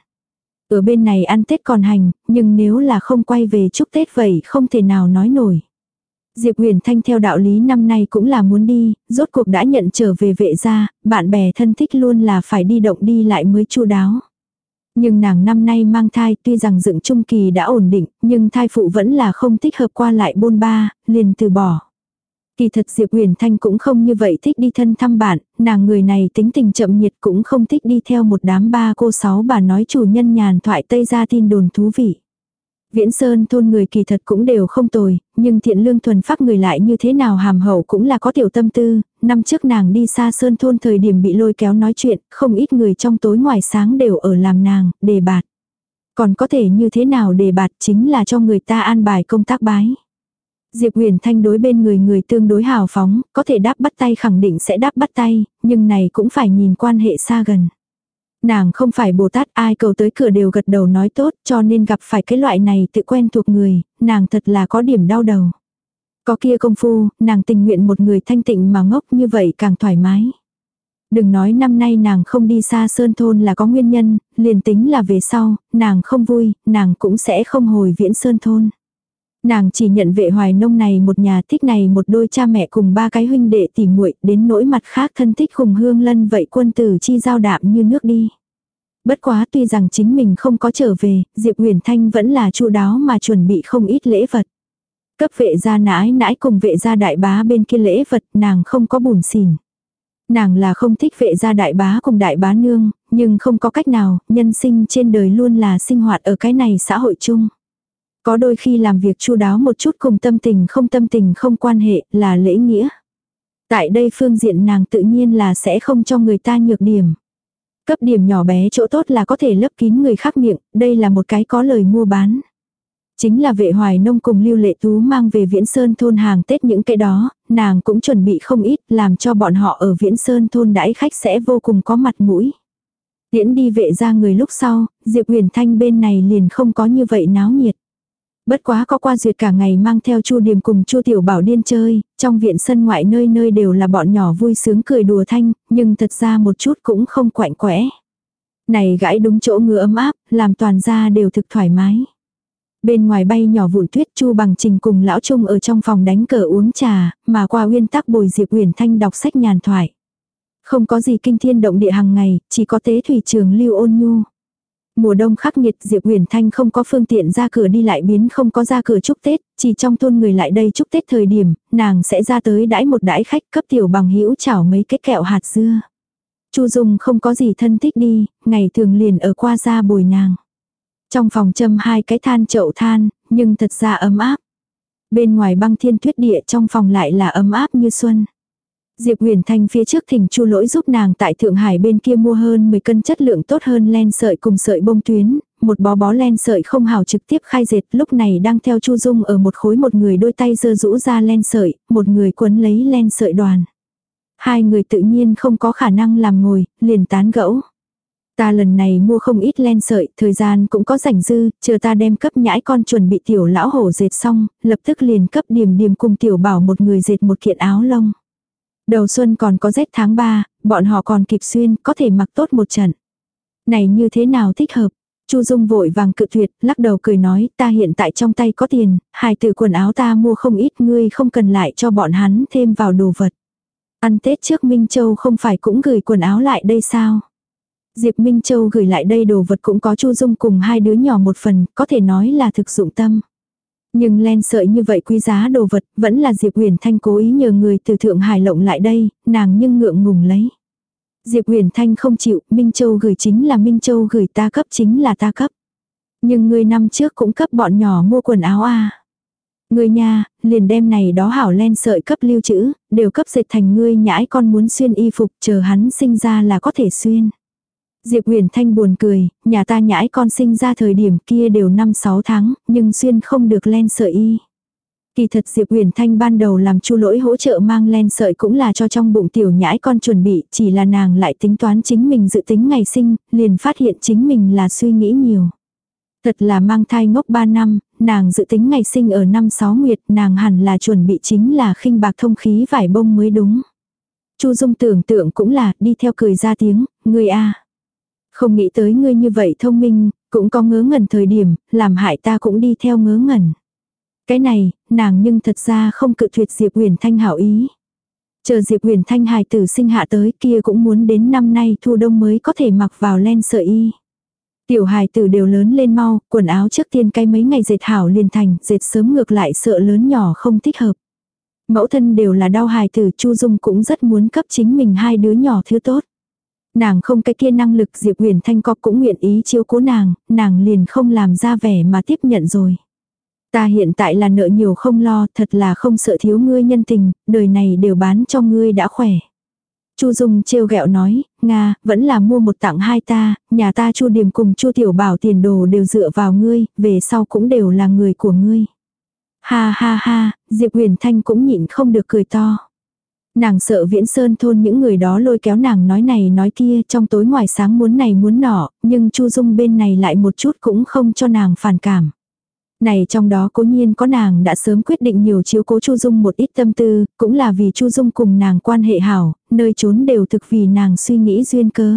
Ở bên này ăn Tết còn hành, nhưng nếu là không quay về chúc Tết vậy không thể nào nói nổi. Diệp Uyển Thanh theo đạo lý năm nay cũng là muốn đi, rốt cuộc đã nhận trở về Vệ gia, bạn bè thân thích luôn là phải đi động đi lại mới chu đáo. Nhưng nàng năm nay mang thai tuy rằng dựng trung kỳ đã ổn định, nhưng thai phụ vẫn là không thích hợp qua lại bôn ba, liền từ bỏ. Kỳ thật Diệp Uyển Thanh cũng không như vậy thích đi thân thăm bạn, nàng người này tính tình chậm nhiệt cũng không thích đi theo một đám ba cô sáu bà nói chủ nhân nhàn thoại Tây ra tin đồn thú vị. Viễn Sơn thôn người kỳ thật cũng đều không tồi, nhưng thiện lương thuần phác người lại như thế nào hàm hậu cũng là có tiểu tâm tư, năm trước nàng đi xa Sơn thôn thời điểm bị lôi kéo nói chuyện, không ít người trong tối ngoài sáng đều ở làm nàng, đề bạt. Còn có thể như thế nào đề bạt chính là cho người ta an bài công tác bái. Diệp Uyển Thanh đối bên người người tương đối hào phóng, có thể đáp bắt tay khẳng định sẽ đáp bắt tay, nhưng này cũng phải nhìn quan hệ xa gần. Nàng không phải Bồ Tát ai cầu tới cửa đều gật đầu nói tốt, cho nên gặp phải cái loại này tự quen thuộc người, nàng thật là có điểm đau đầu. Có kia công phu, nàng tình nguyện một người thanh tịnh mà ngốc như vậy càng thoải mái. Đừng nói năm nay nàng không đi xa Sơn thôn là có nguyên nhân, liền tính là về sau, nàng không vui, nàng cũng sẽ không hồi Viễn Sơn thôn. Nàng chỉ nhận Vệ Hoài Nông này một nhà thích này một đôi cha mẹ cùng ba cái huynh đệ tỉ muội, đến nỗi mặt khác thân thích cùng Hương Lân vậy quân tử chi giao đạm như nước đi. Bất quá tuy rằng chính mình không có trở về, Diệp Uyển Thanh vẫn là chu đáo mà chuẩn bị không ít lễ vật. Cấp Vệ gia nãi nãi cùng Vệ gia đại bá bên kia lễ vật nàng không có bùn xỉn. Nàng là không thích Vệ gia đại bá cùng đại bá nương, nhưng không có cách nào, nhân sinh trên đời luôn là sinh hoạt ở cái này xã hội chung. Có đôi khi làm việc chu đáo một chút cùng tâm tình không tâm tình không quan hệ là lễ nghĩa. Tại đây phương diện nàng tự nhiên là sẽ không cho người ta nhược điểm. Cấp điểm nhỏ bé chỗ tốt là có thể lấp kín người khác miệng, đây là một cái có lời mua bán. Chính là Vệ Hoài Nông cùng Lưu Lệ Tú mang về Viễn Sơn thôn hàng Tết những cái đó, nàng cũng chuẩn bị không ít làm cho bọn họ ở Viễn Sơn thôn đãi khách sẽ vô cùng có mặt mũi. Tiễn đi Vệ ra người lúc sau, Diệp Uyển Thanh bên này liền không có như vậy náo nhiệt. Bất quá có qua duyệt cả ngày mang theo Chu Điềm cùng Chu Tiểu Bảo điên chơi, trong viện sân ngoại nơi nơi đều là bọn nhỏ vui sướng cười đùa thanh, nhưng thật ra một chút cũng không quạnh quẽ. Này gãi đúng chỗ ngứa ấm áp, làm toàn gia đều thực thoải mái. Bên ngoài bay nhỏ vụn tuyết Chu Bằng Trình cùng lão Trung ở trong phòng đánh cờ uống trà, mà Qua Uyên tắc bồi Diệp Uyển Thanh đọc sách nhàn thoại. Không có gì kinh thiên động địa hàng ngày, chỉ có tế thủy trường lưu ôn nhu. Mùa đông khắc nghiệt Diệp Uyển Thanh không có phương tiện ra cửa đi lại biến không có ra cửa chúc Tết, chỉ trong thôn người lại đây chúc Tết thời điểm, nàng sẽ ra tới đãi một đãi khách cấp tiểu bằng hữu chảo mấy cái kẹo hạt dưa. Chu Dung không có gì thân thích đi, ngày thường liền ở qua ra bồi nàng. Trong phòng châm hai cái than chậu than, nhưng thật ra ấm áp. Bên ngoài băng thiên tuyết địa trong phòng lại là ấm áp như xuân. Diệp Uyển Thanh phía trước thỉnh Chu Lỗi giúp nàng tại Thượng Hải bên kia mua hơn mười cân chất lượng tốt hơn len sợi cùng sợi bông tuyến, một bó bó len sợi không hào trực tiếp khai dệt, lúc này đang theo Chu Dung ở một khối một người đôi tay giơ rũ ra len sợi, một người quấn lấy len sợi đoàn. Hai người tự nhiên không có khả năng làm ngồi, liền tán gẫu. Ta lần này mua không ít len sợi, thời gian cũng có rảnh dư, chờ ta đem cấp nhãi con chuẩn bị tiểu lão hổ dệt xong, lập tức liền cấp Điềm Điềm cùng tiểu bảo một người dệt một kiện áo lông. Đầu xuân còn có rét tháng ba, bọn họ còn kịp xuyên, có thể mặc tốt một trận. Này như thế nào thích hợp? Chu Dung vội vàng cự tuyệt, lắc đầu cười nói, ta hiện tại trong tay có tiền, hài tử quần áo ta mua không ít, ngươi không cần lại cho bọn hắn thêm vào đồ vật. Ăn Tết trước Minh Châu không phải cũng gửi quần áo lại đây sao? Diệp Minh Châu gửi lại đây đồ vật cũng có Chu Dung cùng hai đứa nhỏ một phần, có thể nói là thực dụng tâm. Nhưng len sợi như vậy quý giá đồ vật, vẫn là Diệp Uyển Thanh cố ý nhờ người từ Thượng Hải lộng lại đây, nàng nhưng ngượng ngùng lấy. Diệp Uyển Thanh không chịu, Minh Châu gửi chính là Minh Châu gửi ta cấp chính là ta cấp. Nhưng ngươi năm trước cũng cấp bọn nhỏ mua quần áo à. Ngươi nha, liền đem này đó hảo len sợi cấp lưu trữ, đều cấp dệt thành ngươi nhãi con muốn xuyên y phục, chờ hắn sinh ra là có thể xuyên. Diệp Huyền Thanh buồn cười, nhà ta nhãi con sinh ra thời điểm kia đều năm sáu tháng, nhưng xuyên không được len sợi y. Kỳ thật Diệp Huyền Thanh ban đầu làm Chu Lỗi hỗ trợ mang len sợi cũng là cho trong bụng tiểu nhãi con chuẩn bị, chỉ là nàng lại tính toán chính mình dự tính ngày sinh, liền phát hiện chính mình là suy nghĩ nhiều. Thật là mang thai ngốc ba năm, nàng dự tính ngày sinh ở năm sáu nguyệt, nàng hẳn là chuẩn bị chính là khinh bạc thông khí vải bông mới đúng. Chu Dung tưởng tượng cũng là, đi theo cười ra tiếng, ngươi a. Không nghĩ tới ngươi như vậy thông minh, cũng có ngớ ngẩn thời điểm, làm hại ta cũng đi theo ngớ ngẩn. Cái này, nàng nhưng thật ra không cự tuyệt Diệp Huyền Thanh hảo ý. Chờ Diệp Huyền Thanh hài tử sinh hạ tới kia cũng muốn đến năm nay thu đông mới có thể mặc vào len sợi y. Tiểu hài tử đều lớn lên mau, quần áo trước tiên cái mấy ngày dệt hảo liền thành, dệt sớm ngược lại sợ lớn nhỏ không thích hợp. Mẫu thân đều là đau hài tử, Chu Dung cũng rất muốn cấp chính mình hai đứa nhỏ thứ tốt. Nàng không cái kia năng lực, Diệp Huyền Thanh có cũng nguyện ý chiếu cố nàng, nàng liền không làm ra vẻ mà tiếp nhận rồi. Ta hiện tại là nợ nhiều không lo, thật là không sợ thiếu ngươi nhân tình, đời này đều bán cho ngươi đã khỏe. Chu Dung trêu ghẹo nói, Nga, vẫn là mua một tặng hai ta, nhà ta Chu Điềm cùng Chu Tiểu Bảo tiền đồ đều dựa vào ngươi, về sau cũng đều là người của ngươi. Ha ha ha, Diệp Huyền Thanh cũng nhịn không được cười to. Nàng sợ Viễn Sơn thôn những người đó lôi kéo nàng nói này nói kia, trong tối ngoài sáng muốn này muốn nọ, nhưng Chu Dung bên này lại một chút cũng không cho nàng phản cảm. Này trong đó cố nhiên có nàng đã sớm quyết định nhiều chiếu cố Chu Dung một ít tâm tư, cũng là vì Chu Dung cùng nàng quan hệ hảo, nơi trốn đều thực vì nàng suy nghĩ duyên cớ.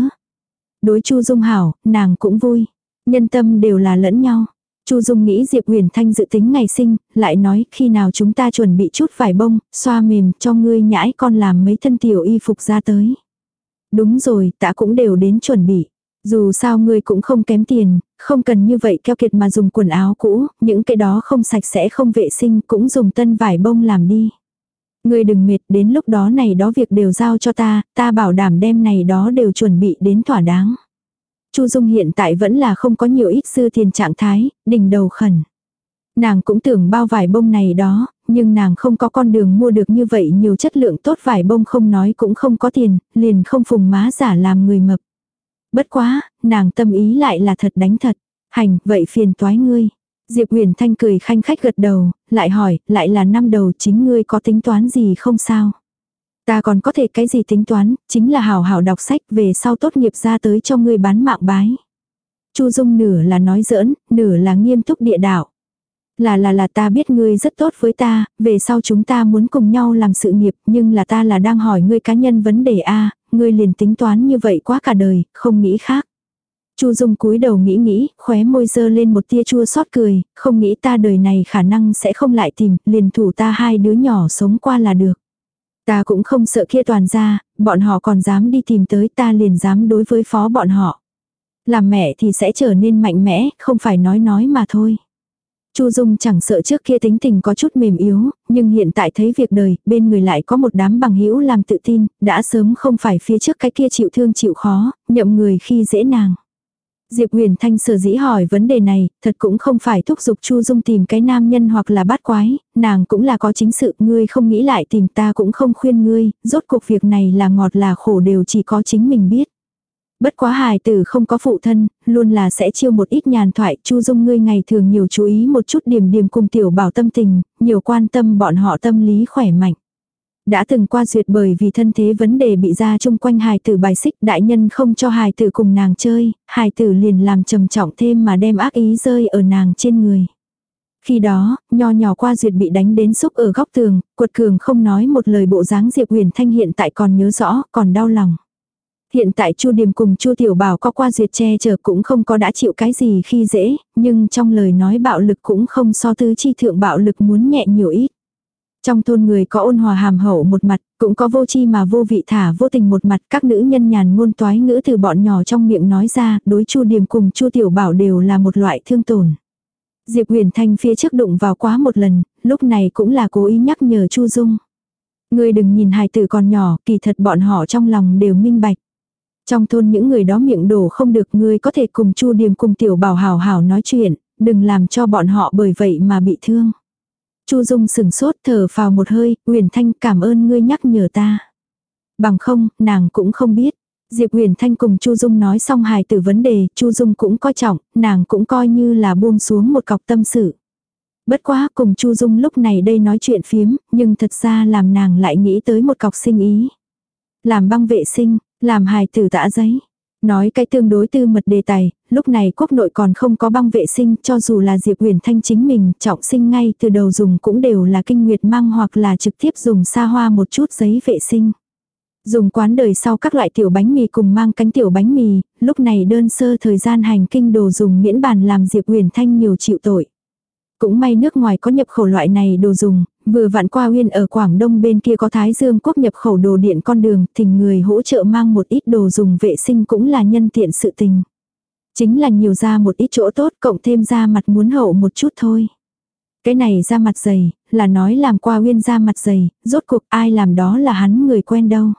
Đối Chu Dung hảo, nàng cũng vui. Nhân tâm đều là lẫn nhau. Chu Dung nghĩ Diệp Huyền Thanh dự tính ngày sinh, lại nói khi nào chúng ta chuẩn bị chút vải bông, xoa mềm cho ngươi nhãi con làm mấy thân tiểu y phục ra tới. Đúng rồi, ta cũng đều đến chuẩn bị. Dù sao ngươi cũng không kém tiền, không cần như vậy keo kiệt mà dùng quần áo cũ, những cái đó không sạch sẽ không vệ sinh cũng dùng tân vải bông làm đi. Ngươi đừng mệt, đến lúc đó này đó việc đều giao cho ta, ta bảo đảm đem này đó đều chuẩn bị đến thỏa đáng. Chu Dung hiện tại vẫn là không có nhiều ít dư tiền trạng thái, đỉnh đầu khẩn. Nàng cũng tưởng bao vải bông này đó, nhưng nàng không có con đường mua được như vậy nhiều chất lượng tốt vải bông không nói cũng không có tiền, liền không phùng má giả làm người mập. Bất quá, nàng tâm ý lại là thật đánh thật. Hành, vậy phiền toái ngươi. Diệp Huyền Thanh cười khanh khách gật đầu, lại hỏi, lại là năm đầu chính ngươi có tính toán gì không sao? Ta còn có thể cái gì tính toán, chính là hảo hảo đọc sách về sau tốt nghiệp ra tới cho ngươi bán mạng bái. Chu Dung nửa là nói giỡn, nửa là nghiêm túc địa đạo. Là là là ta biết ngươi rất tốt với ta, về sau chúng ta muốn cùng nhau làm sự nghiệp, nhưng là ta là đang hỏi ngươi cá nhân vấn đề a, ngươi liền tính toán như vậy quá cả đời, không nghĩ khác. Chu Dung cúi đầu nghĩ nghĩ, khóe môi dơ lên một tia chua xót cười, không nghĩ ta đời này khả năng sẽ không lại tìm, liền thủ ta hai đứa nhỏ sống qua là được. Ta cũng không sợ kia toàn ra, bọn họ còn dám đi tìm tới ta liền dám đối với phó bọn họ. Làm mẹ thì sẽ trở nên mạnh mẽ, không phải nói nói mà thôi. Chu Dung chẳng sợ trước kia tính tình có chút mềm yếu, nhưng hiện tại thấy việc đời, bên người lại có một đám bằng hữu làm tự tin, đã sớm không phải phía trước cái kia chịu thương chịu khó, nhậm người khi dễ nàng. Diệp Huyền Thanh sở dĩ hỏi vấn đề này, thật cũng không phải thúc giục Chu Dung tìm cái nam nhân hoặc là bát quái, nàng cũng là có chính sự, ngươi không nghĩ lại tìm ta cũng không khuyên ngươi, rốt cuộc việc này là ngọt là khổ đều chỉ có chính mình biết. Bất quá hài tử không có phụ thân, luôn là sẽ chiêu một ít nhàn thoại, Chu Dung ngươi ngày thường nhiều chú ý một chút điểm điểm cùng Tiểu Bảo tâm tình, nhiều quan tâm bọn họ tâm lý khỏe mạnh. Đã từng qua duyệt bởi vì thân thế vấn đề bị ra chung quanh hài tử bài xích, đại nhân không cho hài tử cùng nàng chơi, hài tử liền làm trầm trọng thêm mà đem ác ý rơi ở nàng trên người. Khi đó, nho nhỏ qua duyệt bị đánh đến xúc ở góc tường, quật cường không nói một lời bộ dáng Diệp Huyền Thanh hiện tại còn nhớ rõ, còn đau lòng. Hiện tại Chu Điềm cùng Chu Tiểu Bảo có qua duyệt che chở cũng không có đã chịu cái gì khi dễ, nhưng trong lời nói bạo lực cũng không so tứ chi thượng bạo lực muốn nhẹ nhiều ít. Trong thôn người có ôn hòa hàm hậu một mặt, cũng có vô chi mà vô vị thả vô tình một mặt, các nữ nhân nhàn ngôn toái ngữ từ bọn nhỏ trong miệng nói ra, đối Chu Điềm cùng Chu Tiểu Bảo đều là một loại thương tổn. Diệp Huyền Thanh phía trước đụng vào quá một lần, lúc này cũng là cố ý nhắc nhở Chu Dung. Ngươi đừng nhìn hài tử còn nhỏ, kỳ thật bọn họ trong lòng đều minh bạch. Trong thôn những người đó miệng đổ không được, ngươi có thể cùng Chu Điềm cùng Tiểu Bảo hảo hảo nói chuyện, đừng làm cho bọn họ bởi vậy mà bị thương. Chu Dung sừng sốt thở phào một hơi, Uyển Thanh cảm ơn ngươi nhắc nhở ta. Bằng không, nàng cũng không biết. Diệp Uyển Thanh cùng Chu Dung nói xong hài tử vấn đề, Chu Dung cũng coi trọng, nàng cũng coi như là buông xuống một cọc tâm sự. Bất quá cùng Chu Dung lúc này đây nói chuyện phiếm, nhưng thật ra làm nàng lại nghĩ tới một cọc sinh ý. Làm băng vệ sinh, làm hài tử tã giấy. Nói cái tương đối tư mật đề tài, lúc này quốc nội còn không có băng vệ sinh, cho dù là Diệp Uyển Thanh chính mình, trọng sinh ngay từ đầu dùng cũng đều là kinh nguyệt mang hoặc là trực tiếp dùng xa hoa một chút giấy vệ sinh. Dùng quán đời sau các loại tiểu bánh mì cùng mang cánh tiểu bánh mì, lúc này đơn sơ thời gian hành kinh đồ dùng miễn bàn làm Diệp Uyển Thanh nhiều chịu tội. Cũng may nước ngoài có nhập khẩu loại này đồ dùng, vừa vặn qua Uyên ở Quảng Đông bên kia có Thái Dương quốc nhập khẩu đồ điện con đường, thỉnh người hỗ trợ mang một ít đồ dùng vệ sinh cũng là nhân tiện sự tình. Chính là nhiều ra một ít chỗ tốt cộng thêm ra mặt muốn hậu một chút thôi. Cái này ra mặt dày, là nói làm qua Uyên ra mặt dày, rốt cuộc ai làm đó là hắn người quen đâu.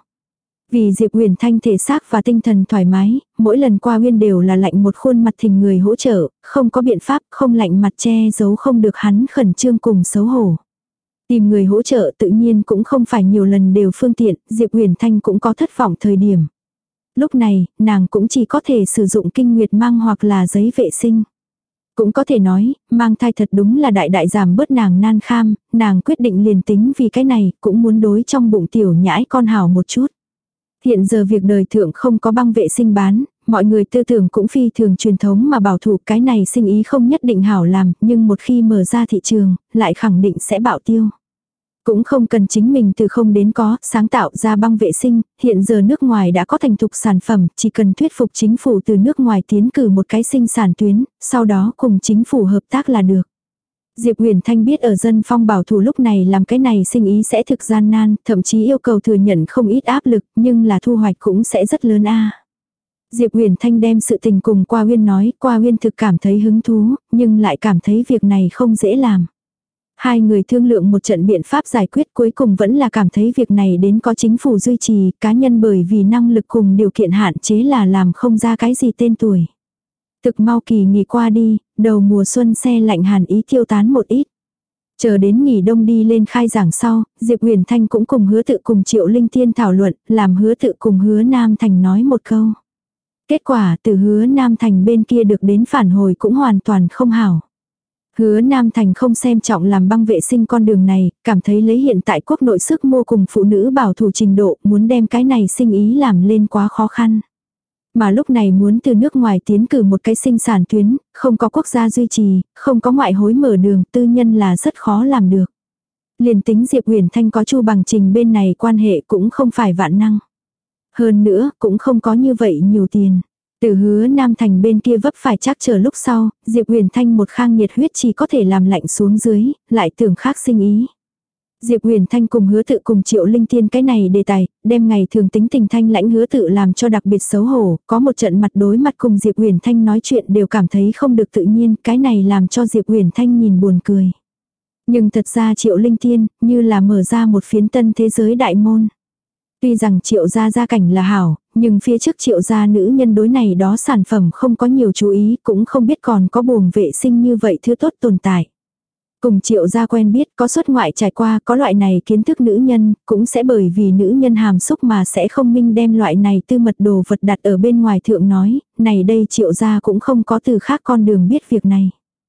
Vì Diệp Uyển Thanh thể xác và tinh thần thoải mái, mỗi lần qua Uyên đều là lạnh một khuôn mặt thỉnh người hỗ trợ, không có biện pháp, không lạnh mặt che giấu không được hắn khẩn trương cùng xấu hổ. Tìm người hỗ trợ tự nhiên cũng không phải nhiều lần đều phương tiện, Diệp Uyển Thanh cũng có thất vọng thời điểm. Lúc này, nàng cũng chỉ có thể sử dụng kinh nguyệt mang hoặc là giấy vệ sinh. Cũng có thể nói, mang thai thật đúng là đại đại giảm bớt nàng nan kham, nàng quyết định liền tính vì cái này, cũng muốn đối trong bụng tiểu nhãi con hảo một chút. Hiện giờ việc đời thượng không có băng vệ sinh bán, mọi người tư tưởng cũng phi thường truyền thống mà bảo thủ, cái này sinh ý không nhất định hảo làm, nhưng một khi mở ra thị trường, lại khẳng định sẽ bạo tiêu. Cũng không cần chính mình từ không đến có, sáng tạo ra băng vệ sinh, hiện giờ nước ngoài đã có thành thục sản phẩm, chỉ cần thuyết phục chính phủ từ nước ngoài tiến cử một cái sinh sản tuyến, sau đó cùng chính phủ hợp tác là được. Diệp Uyển Thanh biết ở dân phong bảo thủ lúc này làm cái này sinh ý sẽ thực gian nan, thậm chí yêu cầu thừa nhận không ít áp lực, nhưng là thu hoạch cũng sẽ rất lớn a. Diệp Uyển Thanh đem sự tình cùng Qua Uyên nói, Qua Uyên thực cảm thấy hứng thú, nhưng lại cảm thấy việc này không dễ làm. Hai người thương lượng một trận biện pháp giải quyết, cuối cùng vẫn là cảm thấy việc này đến có chính phủ duy trì, cá nhân bởi vì năng lực cùng điều kiện hạn chế là làm không ra cái gì tên tuổi. Thực mau kỳ nghỉ qua đi, đầu mùa xuân se lạnh hàn ý tiêu tán một ít. Chờ đến nghỉ đông đi lên khai giảng sau, Diệp Uyển Thanh cũng cùng Hứa Tự cùng Triệu Linh Tiên thảo luận, làm Hứa Tự cùng Hứa Nam Thành nói một câu. Kết quả từ Hứa Nam Thành bên kia được đến phản hồi cũng hoàn toàn không hảo. Hứa Nam Thành không xem trọng làm băng vệ sinh con đường này, cảm thấy lấy hiện tại quốc nội sức mua cùng phụ nữ bảo thủ trình độ, muốn đem cái này sinh ý làm lên quá khó khăn. Mà lúc này muốn từ nước ngoài tiến cử một cái sinh sản tuyến, không có quốc gia duy trì, không có ngoại hối mở đường, tư nhân là rất khó làm được. Liền tính Diệp Uyển Thanh có Chu Bằng Trình bên này quan hệ cũng không phải vạn năng. Hơn nữa, cũng không có như vậy nhiều tiền. Từ Hứa Nam Thành bên kia vấp phải chắc chờ lúc sau, Diệp Uyển Thanh một khang nhiệt huyết chỉ có thể làm lạnh xuống dưới, lại tưởng khác sinh ý. Diệp Uyển Thanh cùng Hứa Tự cùng Triệu Linh Tiên cái này đề tài, đem ngày thường tính tình thanh lãnh Hứa Tự làm cho đặc biệt xấu hổ, có một trận mặt đối mặt cùng Diệp Uyển Thanh nói chuyện đều cảm thấy không được tự nhiên, cái này làm cho Diệp Uyển Thanh nhìn buồn cười. Nhưng thật ra Triệu Linh Tiên, như là mở ra một phiến tân thế giới đại môn. Tuy rằng Triệu gia gia cảnh là hảo, nhưng phía trước Triệu gia nữ nhân đối này đó sản phẩm không có nhiều chú ý, cũng không biết còn có buồng vệ sinh như vậy thứ tốt tồn tại. Cùng Triệu gia quen biết có xuất ngoại trải qua có loại này kiến thức nữ nhân, cũng sẽ bởi vì nữ nhân hàm xúc mà sẽ không minh đem loại này tư mật đồ vật đặt ở bên ngoài thượng nói, này đây Triệu gia cũng không có từ khác con đường biết việc này.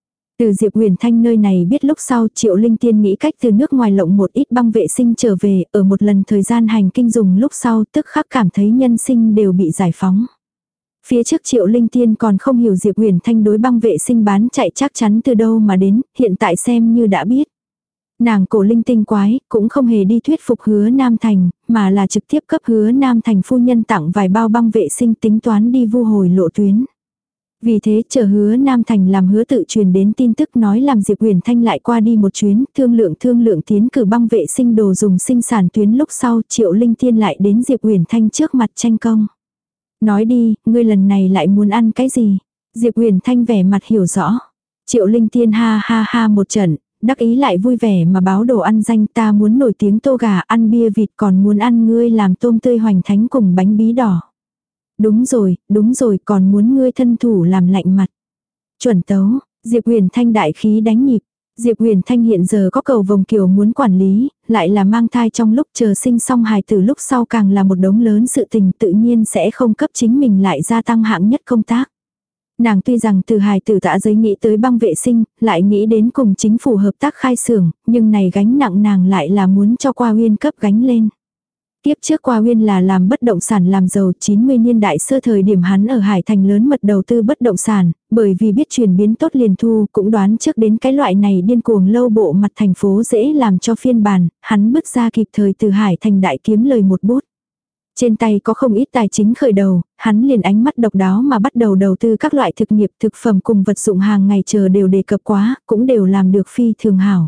Từ Diệp Uyển Thanh nơi này biết lúc sau Triệu Linh Tiên nghĩ cách từ nước ngoài lộng một ít băng vệ sinh trở về, ở một lần thời gian hành kinh dùng lúc sau tức khắc cảm thấy nhân sinh đều bị giải phóng. Phía trước Triệu Linh Tiên còn không hiểu Diệp Uyển Thanh đối băng vệ sinh bán chạy chắc chắn từ đâu mà đến, hiện tại xem như đã biết. Nàng cổ linh tinh quái, cũng không hề đi thuyết phục Hứa Nam Thành, mà là trực tiếp cấp Hứa Nam Thành phu nhân tặng vài bao băng vệ sinh tính toán đi vu hồi lộ tuyến. Vì thế chờ Hứa Nam Thành làm Hứa Tự truyền đến tin tức nói làm Diệp Uyển Thanh lại qua đi một chuyến, thương lượng thương lượng tiến cử băng vệ sinh đồ dùng sinh sản tuyến lúc sau Triệu Linh Tiên lại đến Diệp Uyển Thanh trước mặt tranh công. Nói đi, ngươi lần này lại muốn ăn cái gì? Diệp Uyển Thanh vẻ mặt hiểu rõ. Triệu Linh Tiên ha ha ha một trận, đắc ý lại vui vẻ mà báo đồ ăn danh, ta muốn nổi tiếng tô gà, ăn bia vịt, còn muốn ăn ngươi làm tôm tươi hoành thánh cùng bánh bí đỏ. Đúng rồi, đúng rồi, còn muốn ngươi thân thủ làm lạnh mặt. Chuẩn tấu, Diệp Huyền Thanh đại khí đánh nhịp. Diệp Huyền Thanh hiện giờ có cầu vồng kiều muốn quản lý, lại là mang thai trong lúc chờ sinh xong hài tử lúc sau càng là một đống lớn sự tình tự nhiên sẽ không cấp chính mình lại gia tăng hạng nhất công tác. Nàng tuy rằng từ hài tử tạ giấy nghĩ tới băng vệ sinh, lại nghĩ đến cùng chính phủ hợp tác khai xưởng, nhưng này gánh nặng nàng lại là muốn cho Qua Uyên cấp gánh lên. Tiếp trước Qua Uyên là làm bất động sản làm giàu, chín mươi niên đại sơ thời điểm hắn ở Hải Thành lớn mật đầu tư bất động sản, bởi vì biết chuyển biến tốt liền thu, cũng đoán trước đến cái loại này điên cuồng lâu bộ mặt thành phố dễ làm cho phiên bản, hắn bước ra kịp thời từ Hải Thành đại kiếm lời một bút. Trên tay có không ít tài chính khởi đầu, hắn liền ánh mắt độc đáo mà bắt đầu đầu tư các loại thực nghiệp thực phẩm cùng vật dụng hàng ngày chờ đều đề cập quá, cũng đều làm được phi thường hảo.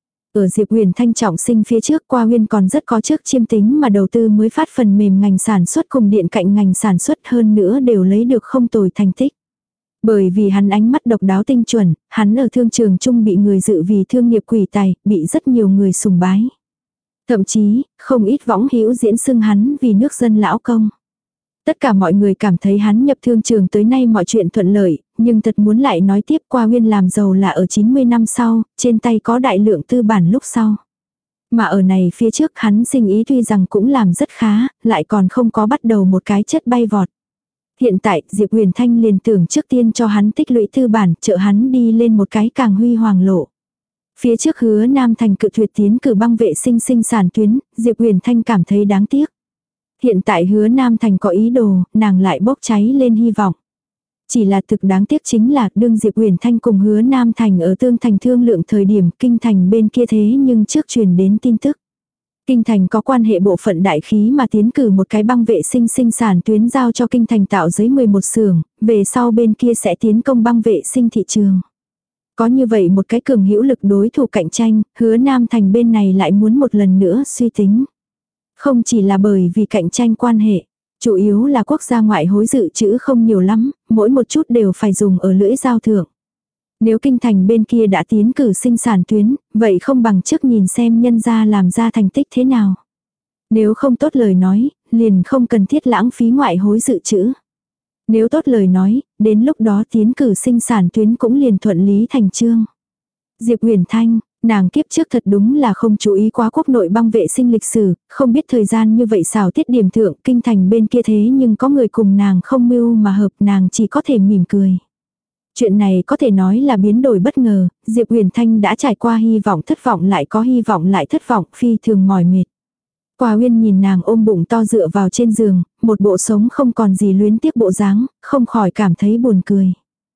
Ở Diệp Huyền Thanh trọng sinh phía trước Qua Uyên còn rất có trước chiêm tính mà đầu tư mới phát phần mềm ngành sản xuất cùng điện cạnh ngành sản xuất hơn nữa đều lấy được không tồi thành tích. Bởi vì hắn ánh mắt độc đáo tinh chuẩn, hắn ở thương trường chung bị người dự vì thương nghiệp quỷ tài, bị rất nhiều người sùng bái. Thậm chí, không ít võng hữu diễn xưng hắn vì nước dân lão công. Tất cả mọi người cảm thấy hắn nhập thương trường tới nay mọi chuyện thuận lợi, nhưng thật muốn lại nói tiếp Qua Uyên làm giàu là ở chín mươi năm sau, trên tay có đại lượng tư bản lúc sau. Mà ở này phía trước hắn sinh ý tuy rằng cũng làm rất khá, lại còn không có bắt đầu một cái chất bay vọt. Hiện tại Diệp Huyền Thanh liền tưởng trước tiên cho hắn tích lũy tư bản, trợ hắn đi lên một cái càng huy hoàng lộ. Phía trước Hứa Nam Thành cự tuyệt tiến cử băng vệ sinh sinh sản tuyến, Diệp Huyền Thanh cảm thấy đáng tiếc. Hiện tại Hứa Nam Thành có ý đồ, nàng lại bốc cháy lên hy vọng. Chỉ là thực đáng tiếc chính là đương Diệp Huyền Thanh cùng Hứa Nam Thành ở Tương Thành thương lượng thời điểm Kinh Thành bên kia thế nhưng trước truyền đến tin tức. Kinh Thành có quan hệ bộ phận đại khí mà tiến cử một cái băng vệ sinh sinh sản tuyến giao cho Kinh Thành tạo giấy mười một xưởng, về sau bên kia sẽ tiến công băng vệ sinh thị trường. Có như vậy một cái cường hữu lực đối thủ cạnh tranh, Hứa Nam Thành bên này lại muốn một lần nữa suy tính. Không chỉ là bởi vì cạnh tranh quan hệ, chủ yếu là quốc gia ngoại hối dự trữ không nhiều lắm, mỗi một chút đều phải dùng ở lưỡi dao thượng. Nếu Kinh Thành bên kia đã tiến cử sinh sản tuyến, vậy không bằng trước nhìn xem nhân gia làm ra thành tích thế nào. Nếu không tốt lời nói, liền không cần thiết lãng phí ngoại hối dự trữ. Nếu tốt lời nói, đến lúc đó tiến cử sinh sản tuyến cũng liền thuận lý thành chương. Diệp Huyền Thanh, nàng kiếp trước thật đúng là không chú ý quá quốc nội băng vệ sinh lịch sử, không biết thời gian như vậy xảo tiết điểm thượng Kinh Thành bên kia thế nhưng có người cùng nàng không mưu mà hợp, nàng chỉ có thể mỉm cười. Chuyện này có thể nói là biến đổi bất ngờ, Diệp Huyền Thanh đã trải qua hy vọng thất vọng lại có hy vọng lại thất vọng, phi thường mỏi mệt. Qua Uyên nhìn nàng ôm bụng to dựa vào trên giường, một bộ sống không còn gì luyến tiếc bộ dáng, không khỏi cảm thấy buồn cười.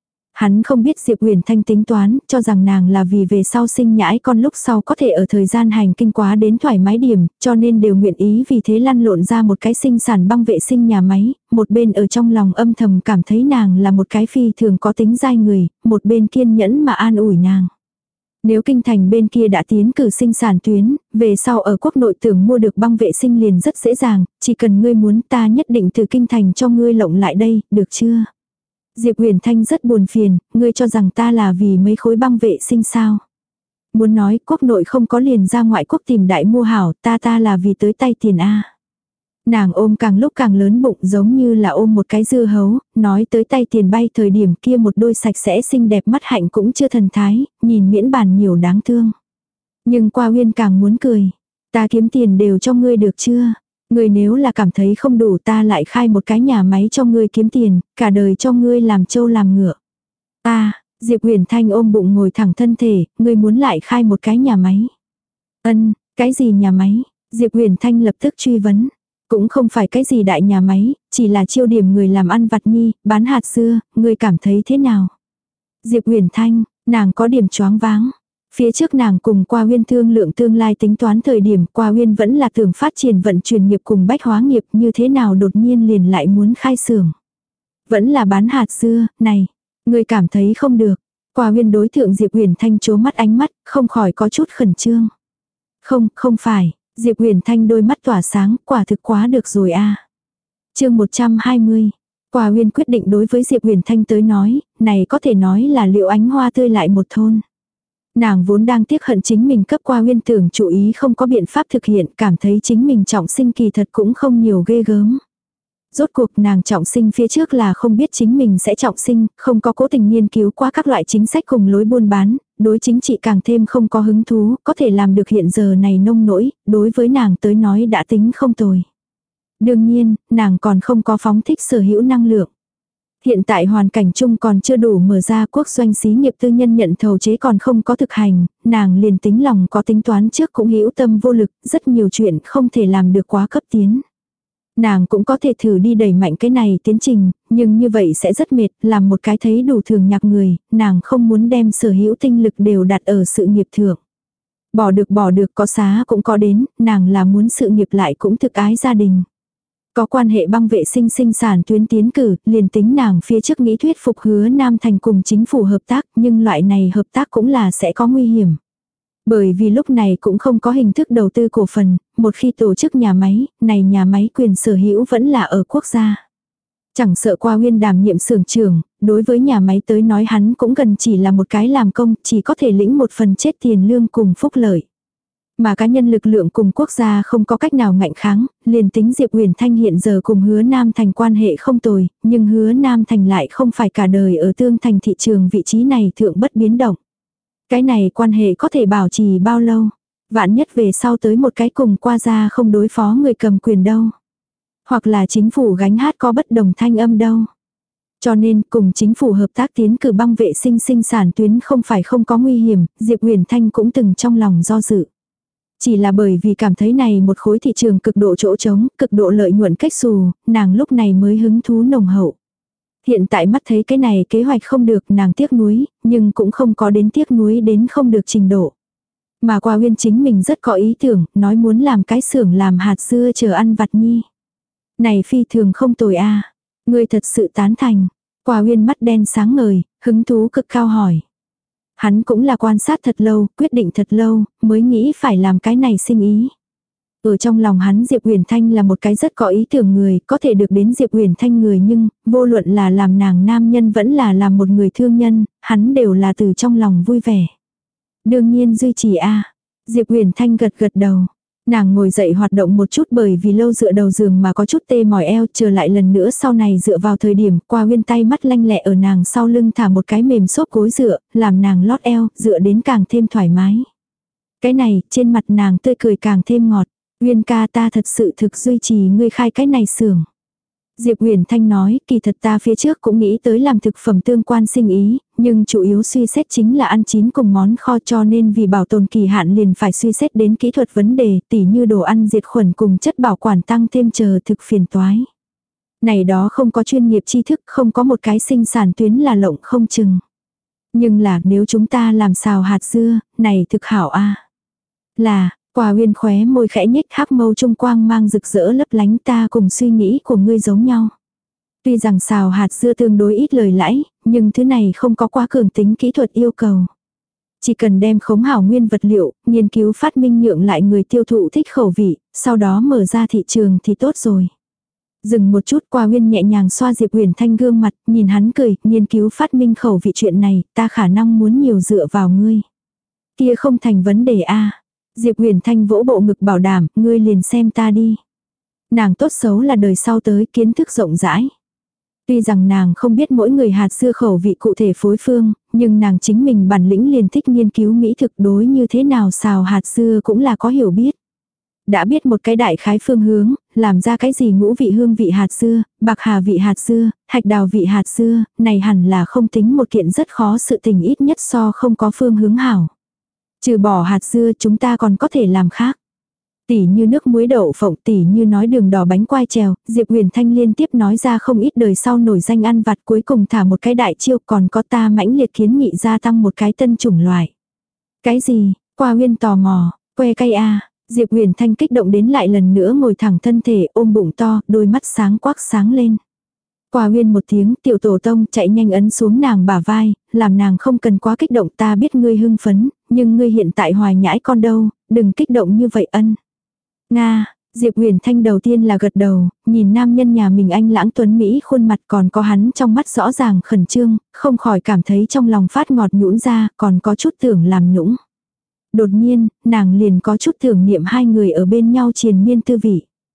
Hắn không biết Diệp Huyền Thanh tính toán, cho rằng nàng là vì về sau sinh nhãi con lúc sau có thể ở thời gian hành kinh quá đến thoải mái điểm, cho nên đều nguyện ý vì thế lăn lộn ra một cái sinh sản băng vệ sinh nhà máy, một bên ở trong lòng âm thầm cảm thấy nàng là một cái phi thường có tính dai người, một bên kiên nhẫn mà an ủi nàng. Nếu Kinh Thành bên kia đã tiến cử sinh sản tuyến, về sau ở quốc nội tưởng mua được băng vệ sinh liền rất dễ dàng, chỉ cần ngươi muốn ta nhất định từ Kinh Thành cho ngươi lộng lại đây, được chưa? Diệp Huyền Thanh rất buồn phiền, ngươi cho rằng ta là vì mấy khối băng vệ sinh sao? Muốn nói quốc nội không có liền ra ngoại quốc tìm đại mua hảo, ta ta là vì tới tay tiền A. Nàng ôm càng lúc càng lớn bụng giống như là ôm một cái dưa hấu, nói tới tay tiền bay thời điểm kia một đôi sạch sẽ xinh đẹp mắt hạnh cũng chưa thần thái, nhìn miễn bàn nhiều đáng thương. Nhưng Qua Uyên càng muốn cười. Ta kiếm tiền đều cho ngươi được chưa? Ngươi nếu là cảm thấy không đủ ta lại khai một cái nhà máy cho ngươi kiếm tiền, cả đời cho ngươi làm trâu làm ngựa. Ta, Diệp Huyền Thanh ôm bụng ngồi thẳng thân thể, ngươi muốn lại khai một cái nhà máy. Ân, cái gì nhà máy? Diệp Huyền Thanh lập tức truy vấn. Cũng không phải cái gì đại nhà máy, chỉ là chiêu điểm người làm ăn vặt nhi, bán hạt dưa, ngươi cảm thấy thế nào? Diệp Huyền Thanh, nàng có điểm choáng váng. Phía trước nàng cùng Qua Uyên thương lượng tương lai tính toán thời điểm Qua Uyên vẫn là tưởng phát triển vận chuyển nghiệp cùng bách hóa nghiệp, như thế nào đột nhiên liền lại muốn khai xưởng. Vẫn là bán hạt dưa, này, ngươi cảm thấy không được. Qua Uyên đối thượng Diệp Huyền Thanh chố mắt ánh mắt, không khỏi có chút khẩn trương. Không, không phải, Diệp Huyền Thanh đôi mắt tỏa sáng, quả thực quá được rồi a. Chương một trăm hai mươi. Qua Uyên quyết định đối với Diệp Huyền Thanh tới nói, này có thể nói là liệu ánh hoa tươi lại một thôn. Nàng vốn đang tiếc hận chính mình cấp Qua Uyên tưởng chủ ý không có biện pháp thực hiện, cảm thấy chính mình trọng sinh kỳ thật cũng không nhiều ghê gớm. Rốt cuộc nàng trọng sinh phía trước là không biết chính mình sẽ trọng sinh, không có cố tình nghiên cứu qua các loại chính sách cùng lối buôn bán, đối chính trị càng thêm không có hứng thú, có thể làm được hiện giờ này nông nỗi, đối với nàng tới nói đã tính không tồi. Đương nhiên, nàng còn không có phóng thích sở hữu năng lượng. Hiện tại hoàn cảnh chung còn chưa đủ mở ra, quốc doanh xí nghiệp tư nhân nhận thầu chế còn không có thực hành, nàng liền tính lòng có tính toán trước cũng hữu tâm vô lực, rất nhiều chuyện không thể làm được quá cấp tiến. Nàng cũng có thể thử đi đẩy mạnh cái này tiến trình, nhưng như vậy sẽ rất mệt, làm một cái thấy đủ thường nhạc người, nàng không muốn đem sở hữu tinh lực đều đặt ở sự nghiệp thượng. Bỏ được bỏ được, có xá cũng có đến, nàng là muốn sự nghiệp lại cũng thực ái gia đình. Có quan hệ băng vệ sinh sinh sản tuyến tiến cử, liền tính nàng phía trước nghĩ thuyết phục Hứa Nam Thành cùng chính phủ hợp tác, nhưng loại này hợp tác cũng là sẽ có nguy hiểm. Bởi vì lúc này cũng không có hình thức đầu tư cổ phần, một khi tổ chức nhà máy, này nhà máy quyền sở hữu vẫn là ở quốc gia. Chẳng sợ Qua Uyên đảm nhiệm xưởng trưởng, đối với nhà máy tới nói hắn cũng gần chỉ là một cái làm công, chỉ có thể lĩnh một phần chết tiền lương cùng phúc lợi. Mà cá nhân lực lượng cùng quốc gia không có cách nào ngạnh kháng, liền tính Diệp Uyển Thanh hiện giờ cùng Hứa Nam Thành quan hệ không tồi, nhưng Hứa Nam Thành lại không phải cả đời ở Tương Thành thị trường vị trí này thượng bất biến động. Cái này quan hệ có thể bảo trì bao lâu? Vạn nhất về sau tới một cái cùng qua gia không đối phó người cầm quyền đâu. Hoặc là chính phủ gánh hát có bất đồng thanh âm đâu. Cho nên cùng chính phủ hợp tác tiến cử băng vệ sinh sinh sản tuyến không phải không có nguy hiểm, Diệp Uyển Thanh cũng từng trong lòng do dự. Chỉ là bởi vì cảm thấy này một khối thị trường cực độ chỗ trống, cực độ lợi nhuận cách xù, nàng lúc này mới hứng thú nồng hậu. Hiện tại mắt thấy cái này kế hoạch không được, nàng tiếc nuối, nhưng cũng không có đến tiếc nuối đến không được trình độ. Mà Qua Uyên chính mình rất có ý tưởng, nói muốn làm cái xưởng làm hạt dưa chờ ăn vặt nhi. Này phi thường không tồi a, ngươi thật sự tán thành. Qua Uyên mắt đen sáng ngời, hứng thú cực cao hỏi. Hắn cũng là quan sát thật lâu, quyết định thật lâu, mới nghĩ phải làm cái này sinh ý. Ở trong lòng hắn Diệp Uyển Thanh là một cái rất có ý tưởng người, có thể được đến Diệp Uyển Thanh người, nhưng vô luận là làm nàng nam nhân vẫn là làm một người thương nhân, hắn đều là từ trong lòng vui vẻ. Đương nhiên duy trì a. Diệp Uyển Thanh gật gật đầu. Nàng ngồi dậy hoạt động một chút bởi vì lâu dựa đầu giường mà có chút tê mỏi eo, trở lại lần nữa sau này dựa vào thời điểm Qua Uyên tay mắt lanh lẹ ở nàng sau lưng thả một cái mềm xốp gối dựa, làm nàng lót eo, dựa đến càng thêm thoải mái. Cái này, trên mặt nàng tươi cười càng thêm ngọt. Uyên ca, ta thật sự thực duy trì ngươi khai cái này xưởng. Diệp Uyển Thanh nói, kỳ thật ta phía trước cũng nghĩ tới làm thực phẩm tương quan sinh ý, nhưng chủ yếu suy xét chính là ăn chín cùng món kho, cho nên vì bảo tồn kỳ hạn liền phải suy xét đến kỹ thuật vấn đề, tỉ như đồ ăn diệt khuẩn cùng chất bảo quản tăng thêm chờ thực phiền toái. Này đó không có chuyên nghiệp tri thức, không có một cái sinh sản tuyến là lộng không chừng. Nhưng là nếu chúng ta làm xào hạt dưa, này thực hảo a. Là, Qua Uyên khóe môi khẽ nhếch, hắc mâu trung quang mang rực rỡ lấp lánh, ta cùng suy nghĩ của ngươi giống nhau. Tuy rằng xào hạt dưa tương đối ít lời lãi, nhưng thứ này không có quá cường tính kỹ thuật yêu cầu. Chỉ cần đem khống hảo nguyên vật liệu, nghiên cứu phát minh nhượng lại người tiêu thụ thích khẩu vị, sau đó mở ra thị trường thì tốt rồi. Dừng một chút, Qua Uyên nhẹ nhàng xoa Diệp Uyển Thanh gương mặt, nhìn hắn cười, nghiên cứu phát minh khẩu vị chuyện này, ta khả năng muốn nhiều dựa vào ngươi. Kia không thành vấn đề a. Diệp Uyển Thanh vỗ bộ ngực bảo đảm, ngươi liền xem ta đi. Nàng tốt xấu là đời sau tới, kiến thức rộng rãi. Tuy rằng nàng không biết mỗi người hạt dưa khẩu vị cụ thể phối phương, nhưng nàng chính mình bản lĩnh liền thích nghiên cứu mỹ thực, đối như thế nào xào hạt dưa cũng là có hiểu biết. Đã biết một cái đại khái phương hướng, làm ra cái gì ngũ vị hương vị hạt dưa, bạc hà vị hạt dưa, hạch đào vị hạt dưa, này hẳn là không tính một kiện rất khó sự tình, ít nhất so không có phương hướng hảo. Trừ bỏ hạt dưa chúng ta còn có thể làm khác. Tỉ như nước muối đậu phộng, tỉ như nói đường đỏ bánh quai trèo, Diệp Uyển Thanh liên tiếp nói ra không ít đời sau nổi danh ăn vặt, cuối cùng thả một cái đại chiêu, còn có ta mãnh liệt kiến nghị gia tăng một cái tân chủng loại. Cái gì? Qua Uyên tò mò, que cây a. Diệp Uyển Thanh kích động đến lại lần nữa ngồi thẳng thân thể, ôm bụng to, đôi mắt sáng quắc sáng lên. Qua Uyên một tiếng, tiểu tổ tông chạy nhanh ấn xuống nàng bả vai, làm nàng không cần quá kích động, ta biết ngươi hưng phấn, nhưng ngươi hiện tại hoài nhãi con đâu, đừng kích động như vậy ân. Nga, Diệp Uyển Thanh đầu tiên là gật đầu, nhìn nam nhân nhà mình anh lãng tuấn Mỹ khuôn mặt, còn có hắn trong mắt rõ ràng khẩn trương, không khỏi cảm thấy trong lòng phát ngọt nhũn ra, còn có chút tưởng làm nũng. Đột nhiên, nàng liền có chút tưởng niệm hai người ở bên nhau triền miên tư vị.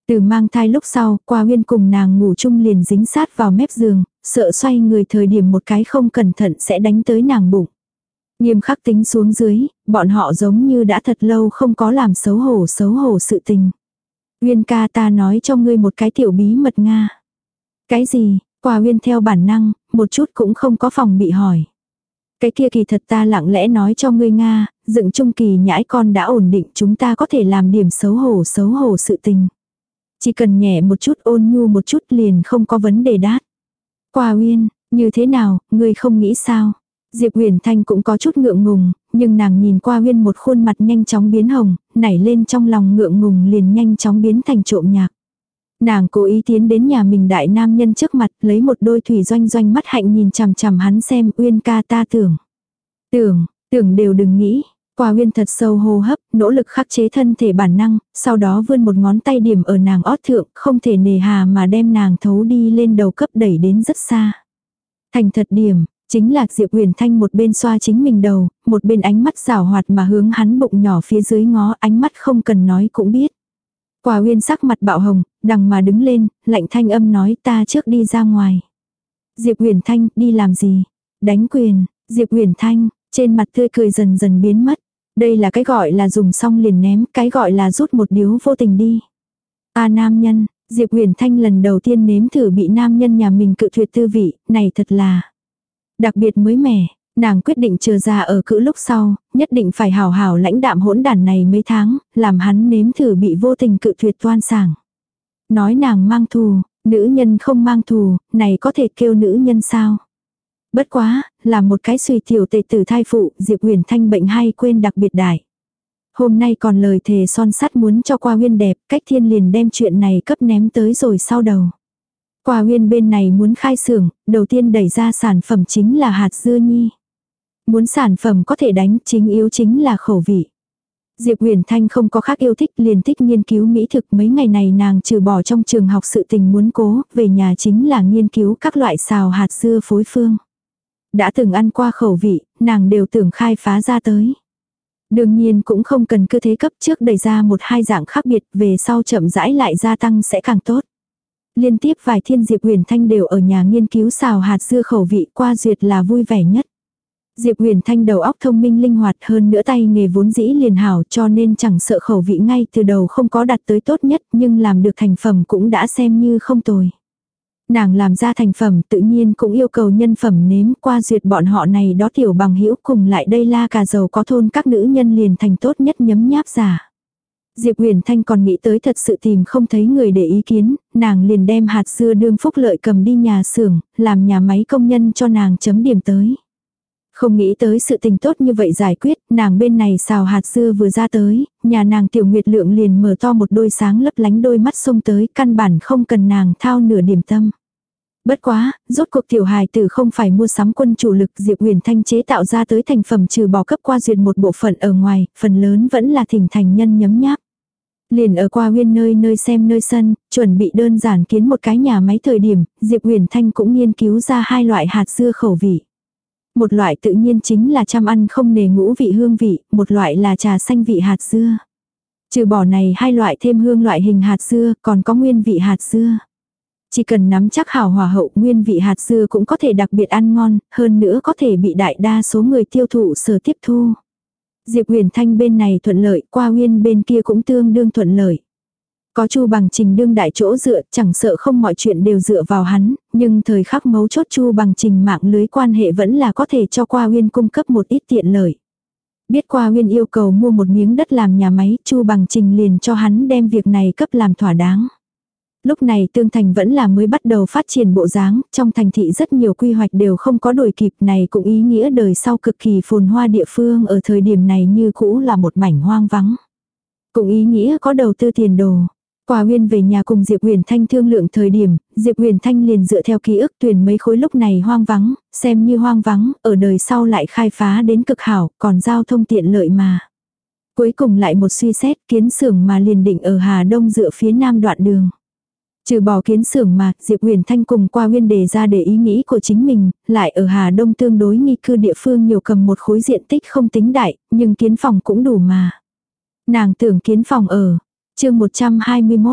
Từ mang thai lúc sau, Qua Uyên cùng nàng ngủ chung liền dính sát vào mép giường, sợ xoay người thời điểm một cái không cẩn thận sẽ đánh tới nàng bụng. Nghiêm khắc tính xuống dưới, bọn họ giống như đã thật lâu không có làm xấu hổ xấu hổ sự tình. Uyên ca, ta nói cho ngươi một cái tiểu bí mật Nga. Cái gì? Qua Uyên theo bản năng, một chút cũng không có phòng bị hỏi. Cái kia kỳ thật ta lặng lẽ nói cho ngươi Nga, dựng chung kỳ nhãi con đã ổn định, chúng ta có thể làm điểm xấu hổ xấu hổ sự tình. Chỉ cần nhẹ một chút, ôn nhu một chút liền không có vấn đề đát. Qua Uyên, như thế nào, ngươi không nghĩ sao? Diệp Huyền Thanh cũng có chút ngượng ngùng, nhưng nàng nhìn Qua Uyên một khuôn mặt nhanh chóng biến hồng, nảy lên trong lòng ngượng ngùng liền nhanh chóng biến thành trộm nhạc. Nàng cố ý tiến đến nhà mình đại nam nhân trước mặt, lấy một đôi thủy doanh doanh mắt hạnh nhìn chằm chằm hắn xem. Uyên ca, ta tưởng. Tưởng, tưởng đều đừng nghĩ. Qua Uyên thật sâu hô hấp, nỗ lực khắc chế thân thể bản năng, sau đó vươn một ngón tay điểm ở nàng ót thượng, không thể nề hà mà đem nàng thấu đi lên đầu cấp đẩy đến rất xa. Thành thật điểm, chính là Diệp Huyền Thanh một bên xoa chính mình đầu, một bên ánh mắt rảo hoạt mà hướng hắn bụng nhỏ phía dưới ngó, ánh mắt không cần nói cũng biết. Qua Uyên sắc mặt bạo hồng, đằng mà đứng lên, lạnh thanh âm nói, ta trước đi ra ngoài. Diệp Huyền Thanh, đi làm gì? Đánh quyền. Diệp Huyền Thanh, trên mặt tươi cười dần dần biến mất. Đây là cái gọi là dùng xong liền ném, cái gọi là rút một điếu vô tình đi. A nam nhân, Diệp Huyền Thanh lần đầu tiên nếm thử bị nam nhân nhà mình cự tuyệt tư vị, này thật là đặc biệt mới mẻ. Nàng quyết định chờ ra ở cữ lúc sau, nhất định phải hào hào lãnh đạm hỗn đản này mấy tháng, làm hắn nếm thử bị vô tình cự tuyệt toan sảng. Nói nàng mang thù, nữ nhân không mang thù, này có thể kêu nữ nhân sao? Bất quá, là một cái suy tiểu tệ tử thai phụ, Diệp Huyền Thanh bệnh hay quên đặc biệt đại. Hôm nay còn lời thề son sắt muốn cho Qua Uyên đẹp, cách thiên liền đem chuyện này cấp ném tới rồi sau đầu. Qua Uyên bên này muốn khai xưởng, đầu tiên đẩy ra sản phẩm chính là hạt dưa nhi. Muốn sản phẩm có thể đánh, chính yếu chính là khẩu vị. Diệp Huyền Thanh không có khác yêu thích, liền thích nghiên cứu mỹ thực. Mấy ngày này nàng trừ bỏ trong trường học sự tình muốn cố, về nhà chính là nghiên cứu các loại xào hạt dưa phối phương. Đã từng ăn qua khẩu vị, nàng đều tưởng khai phá ra tới. Đương nhiên cũng không cần cứ thế cấp, trước đẩy ra một hai dạng khác biệt, về sau chậm rãi lại gia tăng sẽ càng tốt. Liên tiếp vài thiên Diệp Huyền Thanh đều ở nhà nghiên cứu xào hạt dưa khẩu vị, qua duyệt là vui vẻ nhất. Diệp Huyền Thanh đầu óc thông minh linh hoạt, hơn nữa tay nghề vốn dĩ liền hảo, cho nên chẳng sợ khẩu vị ngay từ đầu không có đạt tới tốt nhất, nhưng làm được thành phẩm cũng đã xem như không tồi. Nàng làm ra thành phẩm tự nhiên cũng yêu cầu nhân phẩm nếm, qua duyệt bọn họ này đó tiểu bằng hữu cùng lại đây la cà dầu có thôn các nữ nhân liền thành tốt nhất nhấm nháp giả. Diệp Huyền Thanh còn nghĩ tới thật sự tìm không thấy người để ý kiến, nàng liền đem hạt dưa đương phúc lợi cầm đi nhà xưởng, làm nhà máy công nhân cho nàng chấm điểm tới. Không nghĩ tới sự tình tốt như vậy giải quyết, nàng bên này xào hạt dưa vừa ra tới, nhà nàng Tiểu Nguyệt Lượng liền mở to một đôi sáng lấp lánh đôi mắt xông tới, căn bản không cần nàng thao nửa điểm tâm. Bất quá, rốt cuộc tiểu hài tử không phải mua sắm quân chủ lực, Diệp Huyền Thanh chế tạo ra tới thành phẩm trừ bỏ cấp qua duyệt một bộ phận ở ngoài, phần lớn vẫn là thỉnh thành nhân nhấm nháp. Liền ở Qua Uyên nơi nơi xem nơi sân, chuẩn bị đơn giản kiến một cái nhà máy thời điểm, Diệp Huyền Thanh cũng nghiên cứu ra hai loại hạt dưa khẩu vị. Một loại tự nhiên chính là chăm ăn không nề ngũ vị hương vị, một loại là trà xanh vị hạt dưa. Trừ bỏ này hai loại thêm hương loại hình hạt dưa, còn có nguyên vị hạt dưa. Chỉ cần nắm chắc hảo hòa hậu, nguyên vị hạt dưa cũng có thể đặc biệt ăn ngon, hơn nữa có thể bị đại đa số người tiêu thụ sở tiếp thu. Diệp Huyền Thanh bên này thuận lợi, Qua Uyên bên kia cũng tương đương thuận lợi. Có Chu Bằng Trình đương đại chỗ dựa, chẳng sợ không mọi chuyện đều dựa vào hắn, nhưng thời khắc mấu chốt Chu Bằng Trình mạng lưới quan hệ vẫn là có thể cho Qua Uyên cung cấp một ít tiện lợi. Biết Qua Uyên yêu cầu mua một miếng đất làm nhà máy, Chu Bằng Trình liền cho hắn đem việc này cấp làm thỏa đáng. Lúc này Tương Thành vẫn là mới bắt đầu phát triển bộ dáng, trong thành thị rất nhiều quy hoạch đều không có đổi kịp, này cũng ý nghĩa đời sau cực kỳ phồn hoa địa phương ở thời điểm này như cũ là một mảnh hoang vắng. Cũng ý nghĩa có đầu tư tiền đồ. Qua Uyên về nhà cùng Diệp Huyền Thanh thương lượng thời điểm, Diệp Huyền Thanh liền dựa theo ký ức tuyển mấy khối lúc này hoang vắng, xem như hoang vắng, ở đời sau lại khai phá đến cực hảo, còn giao thông tiện lợi mà. Cuối cùng lại một suy xét, kiến xưởng mà liền định ở Hà Đông dựa phía nam đoạn đường. Trừ bỏ kiến xưởng mà, Diệp Huyền Thanh cùng Qua Uyên đề ra để ý nghĩ của chính mình, lại ở Hà Đông tương đối nghi cư địa phương nhiều cầm một khối diện tích không tính đại, nhưng kiến phòng cũng đủ mà. Nàng tưởng kiến phòng ở. Chương một trăm hai mươi mốt.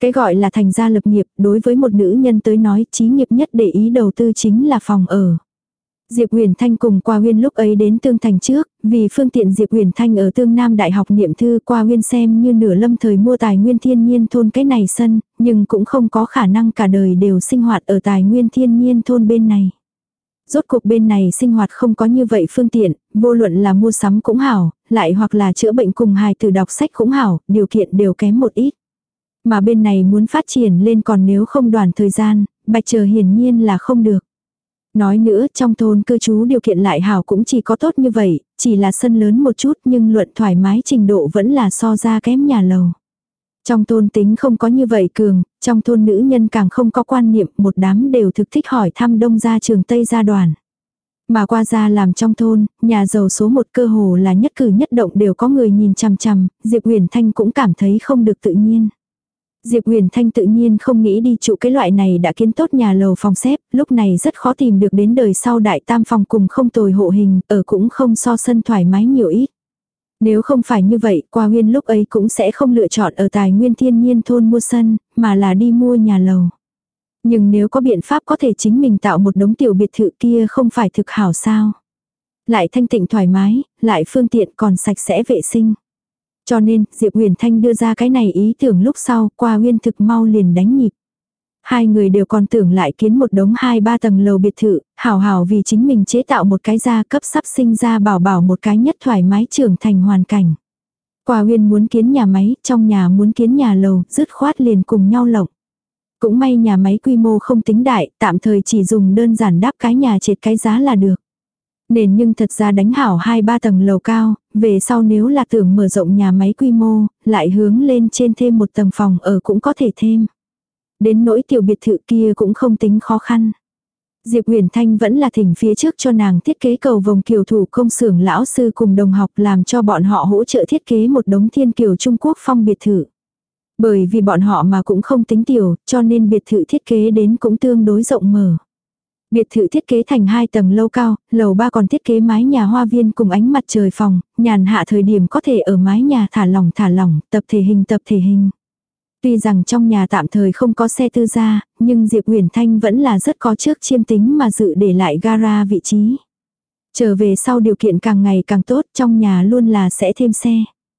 Cái gọi là thành gia lập nghiệp, đối với một nữ nhân tới nói, chí nghiệp nhất để ý đầu tư chính là phòng ở. Diệp Huyền Thanh cùng Qua Huyên lúc ấy đến Tương Thành trước, vì phương tiện Diệp Huyền Thanh ở Tương Nam Đại học niệm thư, Qua Huyên xem như nửa lâm thời mua tài nguyên thiên nhiên thôn cái này sân, nhưng cũng không có khả năng cả đời đều sinh hoạt ở tài nguyên thiên nhiên thôn bên này. Rốt cuộc bên này sinh hoạt không có như vậy phương tiện, vô luận là mua sắm cũng hảo, lại hoặc là chữa bệnh cùng hài tử đọc sách cũng hảo, điều kiện đều kém một ít. Mà bên này muốn phát triển lên còn nếu không đoàn thời gian, Bạch Chờ hiển nhiên là không được. Nói nữa, trong thôn cư trú điều kiện lại hảo cũng chỉ có tốt như vậy, chỉ là sân lớn một chút nhưng luận thoải mái trình độ vẫn là so ra kém nhà lầu. Trong thôn tính không có như vậy cường, trong thôn nữ nhân càng không có quan niệm, một đám đều thực thích hỏi thăm đông gia trường tây gia đoàn. Mà qua gia làm trong thôn, nhà giàu số một cơ hồ là nhất cử nhất động đều có người nhìn chằm chằm, Diệp Huyền Thanh cũng cảm thấy không được tự nhiên. Diệp Huyền Thanh tự nhiên không nghĩ đi trụ cái loại này đã kiến tốt nhà lầu phòng xếp, lúc này rất khó tìm được đến đời sau đại tam phòng cùng không tồi hộ hình, ở cũng không so sân thoải mái nhiều ít. Nếu không phải như vậy, Qua Huyên lúc ấy cũng sẽ không lựa chọn ở tài nguyên thiên nhiên thôn mua sân, mà là đi mua nhà lầu. Nhưng nếu có biện pháp có thể chính mình tạo một đống tiểu biệt thự kia không phải thực hảo sao. Lại thanh tịnh thoải mái, lại phương tiện còn sạch sẽ vệ sinh. Cho nên, Diệp Huyền Thanh đưa ra cái này ý tưởng lúc sau, Qua Huyên thực mau liền đánh nhịp. Hai người đều còn tưởng lại kiến một đống hai ba tầng lầu biệt thự, hảo hảo vì chính mình chế tạo một cái gia cấp sắp sinh ra bảo bảo một cái nhất thoải mái trưởng thành hoàn cảnh. Qua Huyên muốn kiến nhà máy, trong nhà muốn kiến nhà lầu, dứt khoát liền cùng nhau lộng. Cũng may nhà máy quy mô không tính đại, tạm thời chỉ dùng đơn giản đáp cái nhà trệt cái giá là được. Nền nhưng thật ra đánh hảo hai ba tầng lầu cao, về sau nếu là tưởng mở rộng nhà máy quy mô, lại hướng lên trên thêm một tầng phòng ở cũng có thể thêm. Đến nỗi tiểu biệt thự kia cũng không tính khó khăn. Diệp Huyền Thanh vẫn là thỉnh phía trước cho nàng thiết kế cầu vồng kiều thủ công xưởng lão sư cùng đồng học làm cho bọn họ hỗ trợ thiết kế một đống thiên kiều Trung Quốc phong biệt thự. Bởi vì bọn họ mà cũng không tính tiểu, cho nên biệt thự thiết kế đến cũng tương đối rộng mở. Biệt thự thiết kế thành hai tầng lâu cao, lầu ba còn thiết kế mái nhà hoa viên cùng ánh mặt trời phòng, nhàn hạ thời điểm có thể ở mái nhà thả lỏng thả lỏng, tập thể hình tập thể hình. Tuy rằng trong nhà tạm thời không có xe tư gia, nhưng Diệp Huyền Thanh vẫn là rất có trước chiêm tính mà dự để lại gara vị trí. Trở về sau điều kiện càng ngày càng tốt, trong nhà luôn là sẽ thêm xe.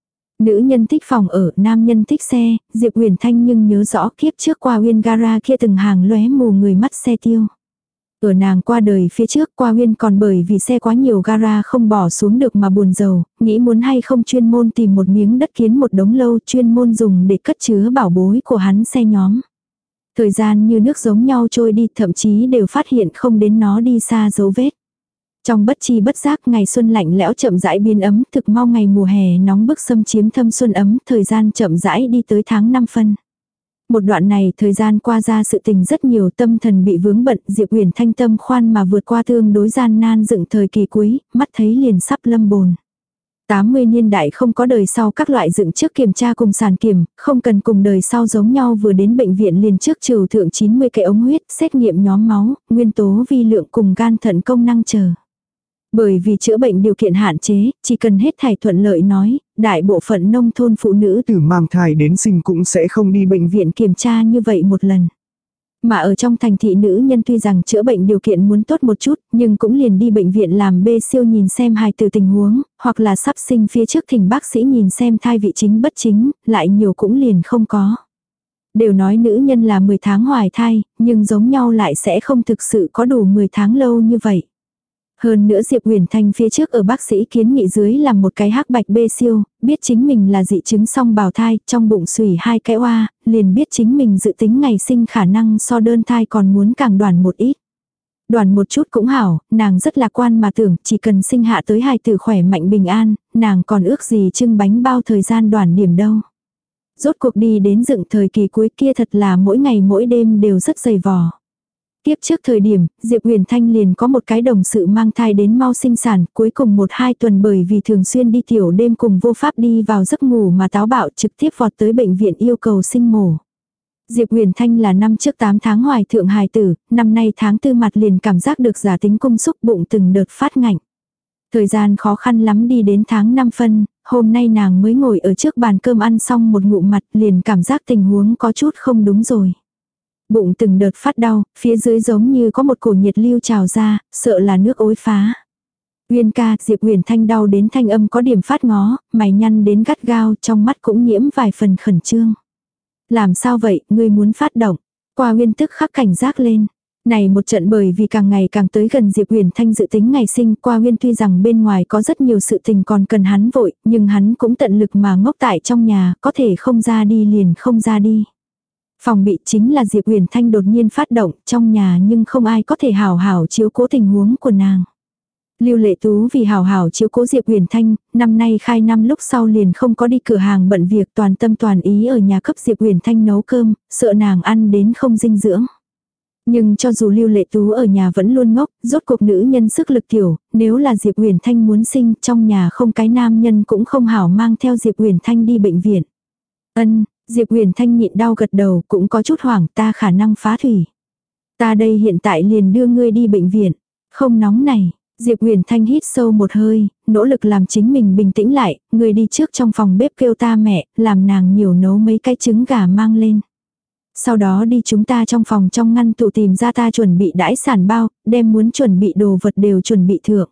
Nữ nhân thích phòng ở, nam nhân thích xe, Diệp Huyền Thanh nhưng nhớ rõ kiếp trước Qua Huyên gara kia từng hàng lóe mù người mắt xe tiêu. Ở nàng qua đời phía trước, Qua Huyên còn bởi vì xe quá nhiều gara không bỏ xuống được mà buồn rầu, nghĩ muốn hay không chuyên môn tìm một miếng đất kiến một đống lâu chuyên môn dùng để cất chứa bảo bối của hắn xe nhóm. Thời gian như nước giống nhau trôi đi, thậm chí đều phát hiện không đến nó đi xa dấu vết. Trong bất chi bất giác ngày xuân lạnh lẽo chậm rãi biến ấm, thực mau ngày mùa hè nóng bức xâm chiếm thâm xuân ấm, thời gian chậm rãi đi tới tháng năm phân. Một đoạn này thời gian qua ra sự tình rất nhiều, tâm thần bị vướng bận, Diệp Huyền Thanh tâm khoan mà vượt qua tương đối gian nan dựng thời kỳ cuối, mắt thấy liền sắp lâm bồn. tám mươi niên đại không có đời sau các loại dựng trước kiểm tra cùng sàn kiểm, không cần cùng đời sau giống nhau, vừa đến bệnh viện liền trước trừ thượng chín mươi cái ống huyết, xét nghiệm nhóm máu, nguyên tố vi lượng cùng gan thận công năng chờ. Bởi vì chữa bệnh điều kiện hạn chế, chỉ cần hết thảy thuận lợi nói, đại bộ phận nông thôn phụ nữ từ mang thai đến sinh cũng sẽ không đi bệnh viện kiểm tra như vậy một lần. Mà ở trong thành thị nữ nhân tuy rằng chữa bệnh điều kiện muốn tốt một chút, nhưng cũng liền đi bệnh viện làm bê siêu nhìn xem hài từ tình huống, hoặc là sắp sinh phía trước thỉnh bác sĩ nhìn xem thai vị chính bất chính, lại nhiều cũng liền không có. Đều nói nữ nhân là mười tháng hoài thai, nhưng giống nhau lại sẽ không thực sự có đủ mười tháng lâu như vậy. Hơn nữa Diệp Huyền Thanh phía trước ở bác sĩ kiến nghị dưới làm một cái hắc bạch bê siêu, biết chính mình là dị chứng song bào thai, trong bụng sủy hai cái oa, liền biết chính mình dự tính ngày sinh khả năng so đơn thai còn muốn càng đoàn một ít. Đoàn một chút cũng hảo, nàng rất lạc quan mà tưởng chỉ cần sinh hạ tới hài tử khỏe mạnh bình an, nàng còn ước gì trưng bánh bao thời gian đoàn điểm đâu. Rốt cuộc đi đến dựng thời kỳ cuối kia thật là mỗi ngày mỗi đêm đều rất dày vò. Tiếp trước thời điểm, Diệp Huyền Thanh liền có một cái đồng sự mang thai đến mau sinh sản, cuối cùng một hai tuần bởi vì thường xuyên đi tiểu đêm cùng vô pháp đi vào giấc ngủ mà táo bạo trực tiếp vọt tới bệnh viện yêu cầu sinh mổ. Diệp Huyền Thanh là năm trước tám tháng hoài thượng hài tử, năm nay tháng tư mặt liền cảm giác được giả tính cung xúc bụng từng đợt phát ngạnh. Thời gian khó khăn lắm đi đến tháng năm phân, hôm nay nàng mới ngồi ở trước bàn cơm ăn xong một ngụm mặt liền cảm giác tình huống có chút không đúng rồi. Bụng từng đợt phát đau, phía dưới giống như có một cổ nhiệt lưu trào ra, sợ là nước ối phá. Uyên ca, Diệp Uyển Thanh đau đến thanh âm có điểm phát ngó, mày nhăn đến gắt gao, trong mắt cũng nhiễm vài phần khẩn trương. Làm sao vậy, ngươi muốn phát động? Qua Uyên tức khắc cảnh giác lên. Này một trận bởi vì càng ngày càng tới gần Diệp Uyển Thanh dự tính ngày sinh, Qua Uyên tuy rằng bên ngoài có rất nhiều sự tình còn cần hắn vội, nhưng hắn cũng tận lực mà ngốc tại trong nhà, có thể không ra đi liền không ra đi. Phòng bị chính là Diệp Uyển Thanh đột nhiên phát động trong nhà nhưng không ai có thể hảo hảo chiếu cố tình huống của nàng. Lưu Lệ Tú vì hảo hảo chiếu cố Diệp Uyển Thanh, năm nay khai năm lúc sau liền không có đi cửa hàng bận việc toàn tâm toàn ý ở nhà cấp Diệp Uyển Thanh nấu cơm, sợ nàng ăn đến không dinh dưỡng. Nhưng cho dù Lưu Lệ Tú ở nhà vẫn luôn ngốc, rốt cuộc nữ nhân sức lực tiểu, nếu là Diệp Uyển Thanh muốn sinh trong nhà không cái nam nhân cũng không hảo mang theo Diệp Uyển Thanh đi bệnh viện. Ân, Diệp Uyển Thanh nhịn đau gật đầu cũng có chút hoảng ta khả năng phá thủy. Ta đây hiện tại liền đưa ngươi đi bệnh viện, không nóng này. Diệp Uyển Thanh hít sâu một hơi, nỗ lực làm chính mình bình tĩnh lại, người đi trước trong phòng bếp kêu ta mẹ, làm nàng nhiều nấu mấy cái trứng gà mang lên. Sau đó đi chúng ta trong phòng trong ngăn tủ tìm ra ta chuẩn bị đãi sản bao, đem muốn chuẩn bị đồ vật đều chuẩn bị thượng.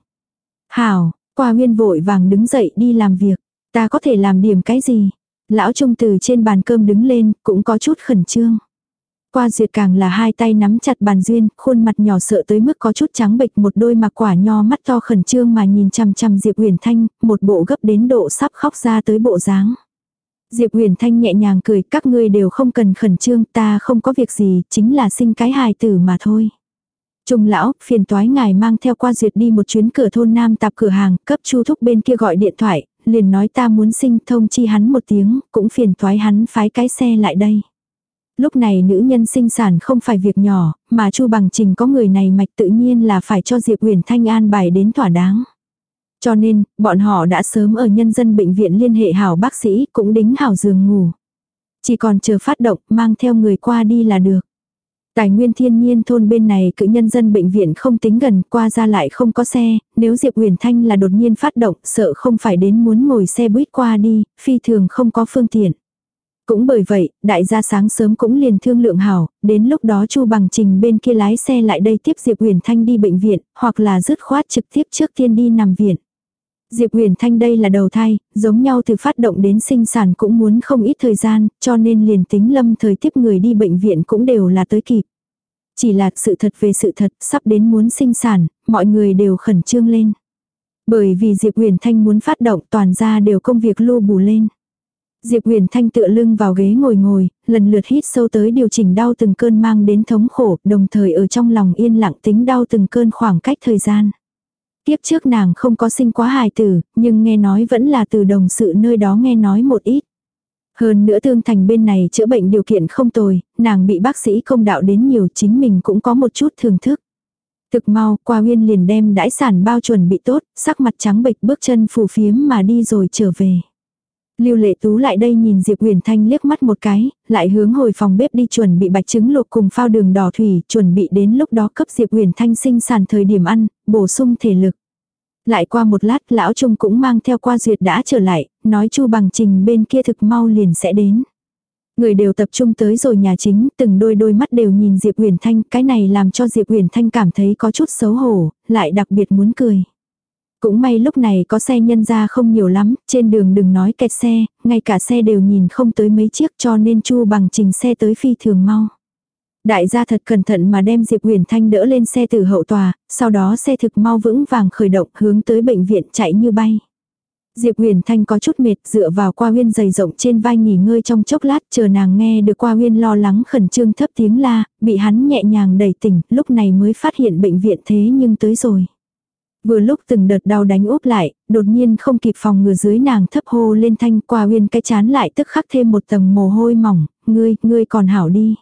Hảo, Qua Uyên vội vàng đứng dậy đi làm việc, ta có thể làm điểm cái gì? Lão Trung từ trên bàn cơm đứng lên, cũng có chút khẩn trương. Qua Duyệt càng là hai tay nắm chặt bàn duyên, khuôn mặt nhỏ sợ tới mức có chút trắng bệch, một đôi mặc quả nho mắt to khẩn trương mà nhìn chằm chằm Diệp Uyển Thanh, một bộ gấp đến độ sắp khóc ra tới bộ dáng. Diệp Uyển Thanh nhẹ nhàng cười, các ngươi đều không cần khẩn trương, ta không có việc gì, chính là sinh cái hài tử mà thôi. Trung lão, phiền toái ngài mang theo Qua Duyệt đi một chuyến cửa thôn Nam Tạp cửa hàng, cấp Chu thúc bên kia gọi điện thoại, liền nói ta muốn sinh, thông chi hắn một tiếng, cũng phiền toái hắn phái cái xe lại đây. Lúc này nữ nhân sinh sản không phải việc nhỏ, mà Chu Bằng Trình có người này mạch tự nhiên là phải cho Diệp Uyển Thanh an bài đến thỏa đáng. Cho nên, bọn họ đã sớm ở nhân dân bệnh viện liên hệ hảo bác sĩ, cũng đính hảo giường ngủ. Chỉ còn chờ phát động, mang theo người qua đi là được. Tài nguyên thiên nhiên thôn bên này cự nhân dân bệnh viện không tính gần, qua ra lại không có xe, nếu Diệp Uyển Thanh là đột nhiên phát động, sợ không phải đến muốn ngồi xe buýt qua đi, phi thường không có phương tiện. Cũng bởi vậy, đại gia sáng sớm cũng liền thương lượng hảo, đến lúc đó Chu Bằng Trình bên kia lái xe lại đây tiếp Diệp Uyển Thanh đi bệnh viện, hoặc là dứt khoát trực tiếp trước tiên đi nằm viện. Diệp Uyển Thanh đây là đầu thai, giống nhau từ phát động đến sinh sản cũng muốn không ít thời gian, cho nên liền tính lâm thời tiếp người đi bệnh viện cũng đều là tới kịp. Chỉ là sự thật về sự thật, sắp đến muốn sinh sản, mọi người đều khẩn trương lên. Bởi vì Diệp Uyển Thanh muốn phát động toàn ra đều công việc lu bù lên. Diệp Uyển Thanh tựa lưng vào ghế ngồi ngồi, lần lượt hít sâu tới điều chỉnh đau từng cơn mang đến thống khổ, đồng thời ở trong lòng yên lặng tính đau từng cơn khoảng cách thời gian. Tiếp trước nàng không có sinh quá hài tử, nhưng nghe nói vẫn là từ đồng sự nơi đó nghe nói một ít. Hơn nữa Tương Thành bên này chữa bệnh điều kiện không tồi, nàng bị bác sĩ công đạo đến nhiều, chính mình cũng có một chút thưởng thức. Thực mau, Qua Uyên liền đem đãi sản bao chuẩn bị tốt, sắc mặt trắng bệch bước chân phù phiếm mà đi rồi trở về. Lưu Lệ Tú lại đây nhìn Diệp Uyển Thanh liếc mắt một cái, lại hướng hồi phòng bếp đi chuẩn bị bạch trứng luộc cùng phao đường đỏ thủy, chuẩn bị đến lúc đó cấp Diệp Uyển Thanh sinh sản thời điểm ăn, bổ sung thể lực. Lại qua một lát, lão Trung cũng mang theo Qua Duyệt đã trở lại, nói Chu Bằng Trình bên kia thực mau liền sẽ đến. Người đều tập trung tới rồi nhà chính, từng đôi đôi mắt đều nhìn Diệp Uyển Thanh, cái này làm cho Diệp Uyển Thanh cảm thấy có chút xấu hổ, lại đặc biệt muốn cười. Cũng may lúc này có xe nhân ra không nhiều lắm, trên đường đừng nói kẹt xe, ngay cả xe đều nhìn không tới mấy chiếc cho nên Chu Bằng Trình xe tới phi thường mau. Đại gia thật cẩn thận mà đem Diệp Uyển Thanh đỡ lên xe từ hậu tòa, sau đó xe thực mau vững vàng khởi động hướng tới bệnh viện chạy như bay. Diệp Uyển Thanh có chút mệt dựa vào Qua Uyên dày rộng trên vai nghỉ ngơi trong chốc lát chờ nàng nghe được Qua Uyên lo lắng khẩn trương thấp tiếng la, bị hắn nhẹ nhàng đẩy tỉnh, lúc này mới phát hiện bệnh viện thế nhưng tới rồi. Vừa lúc từng đợt đau đánh úp lại, đột nhiên không kịp phòng ngừa dưới nàng thấp hô lên thanh Qua Uyên cái chán lại tức khắc thêm một tầng mồ hôi mỏng, ngươi, ngươi còn hảo đi.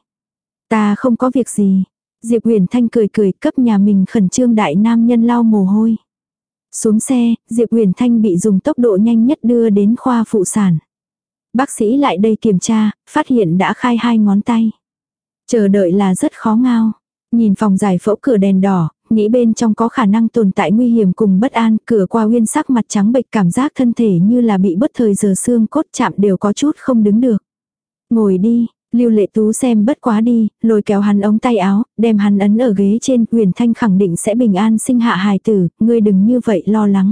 Ta không có việc gì. Diệp Uyển Thanh cười cười cấp nhà mình khẩn trương đại nam nhân lau mồ hôi. Xuống xe, Diệp Uyển Thanh bị dùng tốc độ nhanh nhất đưa đến khoa phụ sản. Bác sĩ lại đây kiểm tra, phát hiện đã khai hai ngón tay. Chờ đợi là rất khó ngao. Nhìn phòng giải phẫu cửa đèn đỏ, nghĩ bên trong có khả năng tồn tại nguy hiểm cùng bất an, cửa qua Uyên sắc mặt trắng bệch, cảm giác thân thể như là bị bất thời giờ xương cốt chạm đều có chút không đứng được. Ngồi đi, Lưu Lệ Tú xem bất quá đi, lôi kéo hắn ống tay áo, đem hắn ấn ở ghế trên, Uyển Thanh khẳng định sẽ bình an sinh hạ hài tử, ngươi đừng như vậy lo lắng.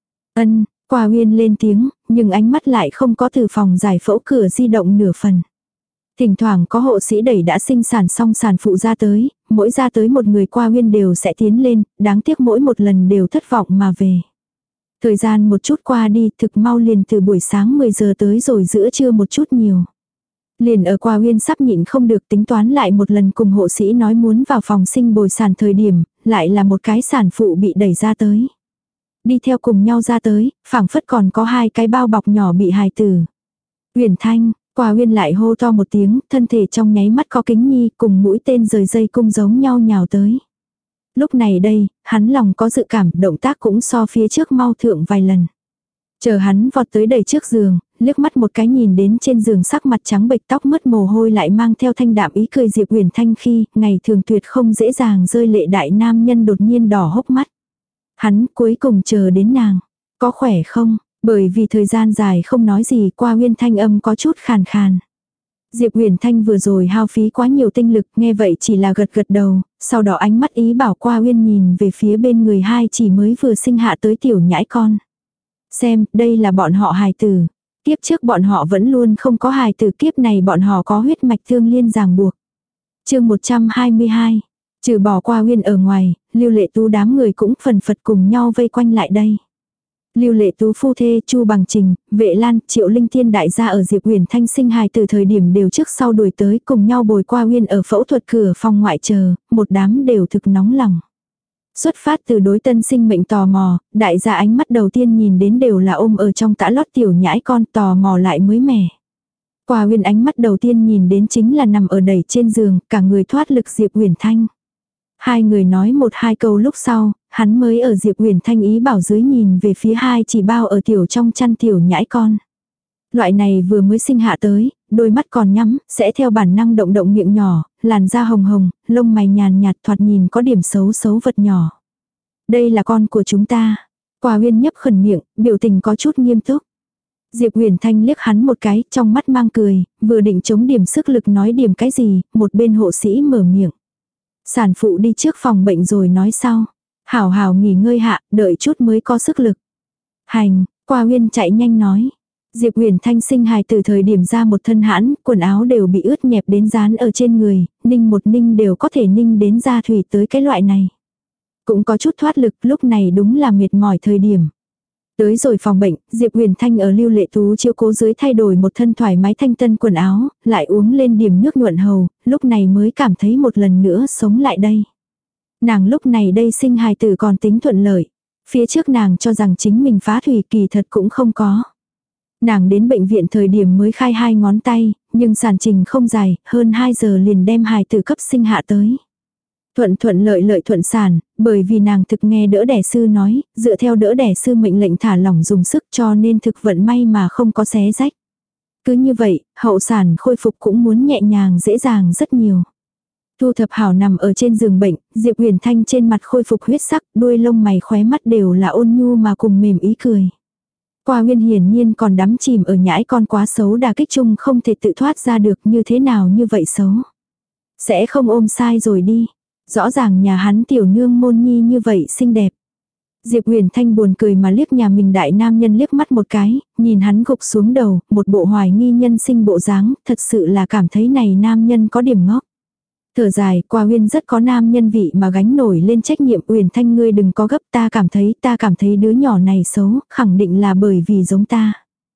Ân, Qua Uyên lên tiếng, nhưng ánh mắt lại không có từ phòng giải phẫu cửa di động nửa phần. Thỉnh thoảng có hộ sĩ đẩy đã sinh sản xong sản phụ ra tới, mỗi ra tới một người Qua Uyên đều sẽ tiến lên, đáng tiếc mỗi một lần đều thất vọng mà về. Thời gian một chút qua đi, thực mau liền từ buổi sáng mười giờ tới rồi giữa trưa một chút nhiều. Liền ở Qua Uyên sắp nhịn không được tính toán lại một lần cùng hộ sĩ nói muốn vào phòng sinh bồi sản thời điểm, lại là một cái sản phụ bị đẩy ra tới. Đi theo cùng nhau ra tới, phảng phất còn có hai cái bao bọc nhỏ bị hài tử. Uyển Thanh, Qua Uyên lại hô to một tiếng, thân thể trong nháy mắt có kính nhi cùng mũi tên rời dây cung giống nhau nhào tới. Lúc này đây, hắn lòng có dự cảm, động tác cũng so phía trước mau thượng vài lần. Chờ hắn vọt tới đầy trước giường, liếc mắt một cái nhìn đến trên giường sắc mặt trắng bệch, tóc mất mồ hôi lại mang theo thanh đạm ý cười Diệp Uyển Thanh khi ngày thường tuyệt không dễ dàng rơi lệ đại nam nhân đột nhiên đỏ hốc mắt. Hắn cuối cùng chờ đến nàng. Có khỏe không? Bởi vì thời gian dài không nói gì, Qua Uyên thanh âm có chút khàn khàn. Diệp Uyển Thanh vừa rồi hao phí quá nhiều tinh lực, nghe vậy chỉ là gật gật đầu, sau đó ánh mắt ý bảo Qua Uyên nhìn về phía bên người hai chỉ mới vừa sinh hạ tới tiểu nhãi con. Xem, đây là bọn họ hài tử. Kiếp trước bọn họ vẫn luôn không có hài tử, kiếp này bọn họ có huyết mạch thương liên ràng buộc. Chương một trăm hai mươi hai. Trừ bỏ Qua Uyên ở ngoài, Lưu Lệ Tú đám người cũng phần phật cùng nhau vây quanh lại đây. Lưu Lệ Tú phu thê Chu Bằng Trình, Vệ Lan, Triệu Linh Thiên đại gia ở Diệp Uyển Thanh sinh hài từ thời điểm đều trước sau đuổi tới cùng nhau bồi Qua Uyên ở phẫu thuật cửa phòng ngoại chờ, một đám đều thực nóng lòng. Xuất phát từ đối tân sinh mệnh tò mò, đại gia ánh mắt đầu tiên nhìn đến đều là ôm ở trong tã lót tiểu nhãi con, tò mò lại mới mẻ. Qua Uyên ánh mắt đầu tiên nhìn đến chính là nằm ở đẩy trên giường, cả người thoát lực Diệp Uyển Thanh. Hai người nói một hai câu lúc sau, hắn mới ở Diệp Uyển Thanh ý bảo dưới nhìn về phía hai chỉ bao ở tiểu trong chăn tiểu nhãi con. Loại này vừa mới sinh hạ tới, đôi mắt còn nhắm, sẽ theo bản năng động động miệng nhỏ, làn da hồng hồng, lông mày nhàn nhạt, thoạt nhìn có điểm xấu xấu vật nhỏ. Đây là con của chúng ta. Qua Uyên nhấp khẩn miệng, biểu tình có chút nghiêm túc. Diệp Uyển Thanh liếc hắn một cái, trong mắt mang cười, vừa định chống điểm sức lực nói điểm cái gì, một bên hộ sĩ mở miệng. Sản phụ đi trước phòng bệnh rồi nói sau. Hảo hảo nghỉ ngơi hạ, đợi chút mới có sức lực. Hành, Qua Uyên chạy nhanh nói. Diệp Uyển Thanh sinh hài từ thời điểm ra một thân hãn, quần áo đều bị ướt nhẹp đến dán ở trên người, ninh một ninh đều có thể ninh đến da thủy tới cái loại này. Cũng có chút thoát lực, lúc này đúng là mệt mỏi thời điểm. Tới rồi phòng bệnh, Diệp Uyển Thanh ở Lưu Lệ Tú chiếu cố dưới thay đổi một thân thoải mái thanh tân quần áo, lại uống lên điểm nước nhuận hầu, lúc này mới cảm thấy một lần nữa sống lại đây. Nàng lúc này đây sinh hài tử còn tính thuận lợi. Phía trước nàng cho rằng chính mình phá thủy, kỳ thật cũng không có. Nàng đến bệnh viện thời điểm mới khai hai ngón tay, nhưng sản trình không dài, hơn hai giờ liền đem hài tử cấp sinh hạ tới. Thuận thuận lợi lợi thuận sản, bởi vì nàng thực nghe đỡ đẻ sư nói, dựa theo đỡ đẻ sư mệnh lệnh thả lỏng dùng sức cho nên thực vận may mà không có xé rách. Cứ như vậy, hậu sản khôi phục cũng muốn nhẹ nhàng dễ dàng rất nhiều. Thu thập hảo nằm ở trên giường bệnh, Diệp Uyển Thanh trên mặt khôi phục huyết sắc, đuôi lông mày khóe mắt đều là ôn nhu mà cùng mềm ý cười. Qua Uyên hiển nhiên còn đắm chìm ở nhãi con quá xấu đả kích chung không thể tự thoát ra được, như thế nào như vậy xấu. Sẽ không ôm sai rồi đi. Rõ ràng nhà hắn tiểu nương môn nhi như vậy xinh đẹp. Diệp Uyển Thanh buồn cười mà liếc nhà mình đại nam nhân liếc mắt một cái, nhìn hắn gục xuống đầu, một bộ hoài nghi nhân sinh bộ dáng, thật sự là cảm thấy này nam nhân có điểm ngốc. Thở dài, Qua Uyên rất có nam nhân vị mà gánh nổi lên trách nhiệm. Uyển Thanh ngươi đừng có gấp, ta cảm thấy, ta cảm thấy đứa nhỏ này xấu, khẳng định là bởi vì giống ta.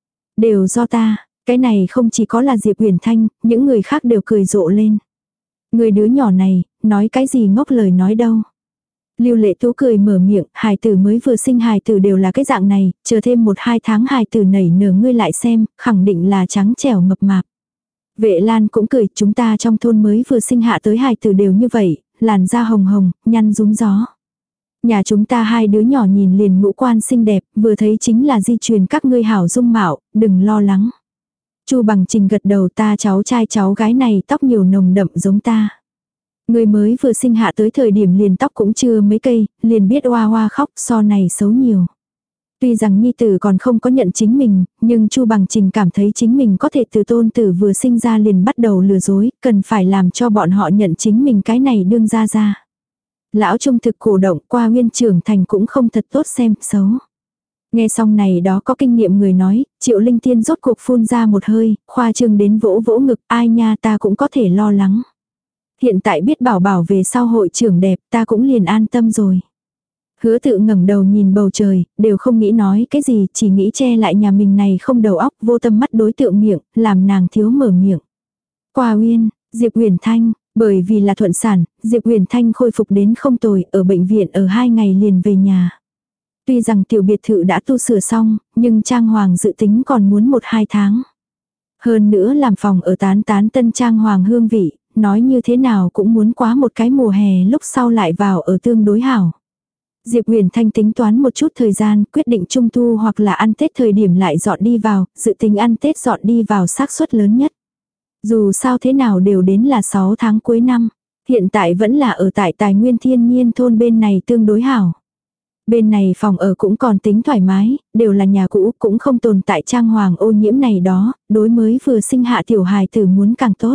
Đều do ta, cái này không chỉ có là Diệp Uyển Thanh, những người khác đều cười rộ lên. Người đứa nhỏ này, nói cái gì ngốc lời nói đâu. Lưu Lệ Tú cười mở miệng, hài tử mới vừa sinh hài tử đều là cái dạng này, chờ thêm một hai tháng hài tử nảy nở ngươi lại xem, khẳng định là trắng trẻo mập mạp. Vệ Lan cũng cười, chúng ta trong thôn mới vừa sinh hạ tới hài tử đều như vậy, làn da hồng hồng, nhăn rúng gió. Nhà chúng ta hai đứa nhỏ nhìn liền ngũ quan xinh đẹp, vừa thấy chính là di truyền các ngươi hảo dung mạo, đừng lo lắng. Chu Bằng Trình gật đầu, ta cháu trai cháu gái này tóc nhiều nồng đậm giống ta. Người mới vừa sinh hạ tới thời điểm liền tóc cũng chưa mấy cây, liền biết oa oa khóc, so này xấu nhiều. Tuy rằng nhi tử còn không có nhận chính mình, nhưng Chu Bằng Trình cảm thấy chính mình có thể từ tôn tử vừa sinh ra liền bắt đầu lừa dối, cần phải làm cho bọn họ nhận chính mình cái này đương ra ra. Lão trung thực cổ động, qua nguyên trưởng thành cũng không thật tốt xem, xấu. Nghe xong này đó có kinh nghiệm người nói, Triệu Linh Tiên rốt cuộc phun ra một hơi, khoa trương đến vỗ vỗ ngực, ai nha ta cũng có thể lo lắng. Hiện tại biết bảo bảo về sau hội trưởng đẹp, ta cũng liền an tâm rồi. Hứa Tự ngẩng đầu nhìn bầu trời, đều không nghĩ nói cái gì, chỉ nghĩ che lại nhà mình này không đầu óc, vô tâm mắt đối tượng miệng, làm nàng thiếu mở miệng. Qua Uyên, Diệp Huyền Thanh, bởi vì là thuận sản, Diệp Huyền Thanh khôi phục đến không tồi, ở bệnh viện ở hai ngày liền về nhà. Tuy rằng tiểu biệt thự đã tu sửa xong, nhưng trang hoàng dự tính còn muốn một hai tháng. Hơn nữa làm phòng ở tán tán tân trang hoàng hương vị, nói như thế nào cũng muốn quá một cái mùa hè lúc sau lại vào ở tương đối hảo. Diệp Huyền Thanh tính toán một chút thời gian, quyết định trung thu hoặc là ăn Tết thời điểm lại dọn đi vào, dự tính ăn Tết dọn đi vào xác suất lớn nhất. Dù sao thế nào đều đến là sáu tháng cuối năm, hiện tại vẫn là ở tại tài nguyên thiên nhiên thôn bên này tương đối hảo. Bên này phòng ở cũng còn tính thoải mái, đều là nhà cũ, cũng không tồn tại trang hoàng ô nhiễm này đó, đối mới vừa sinh hạ tiểu hài tử muốn càng tốt.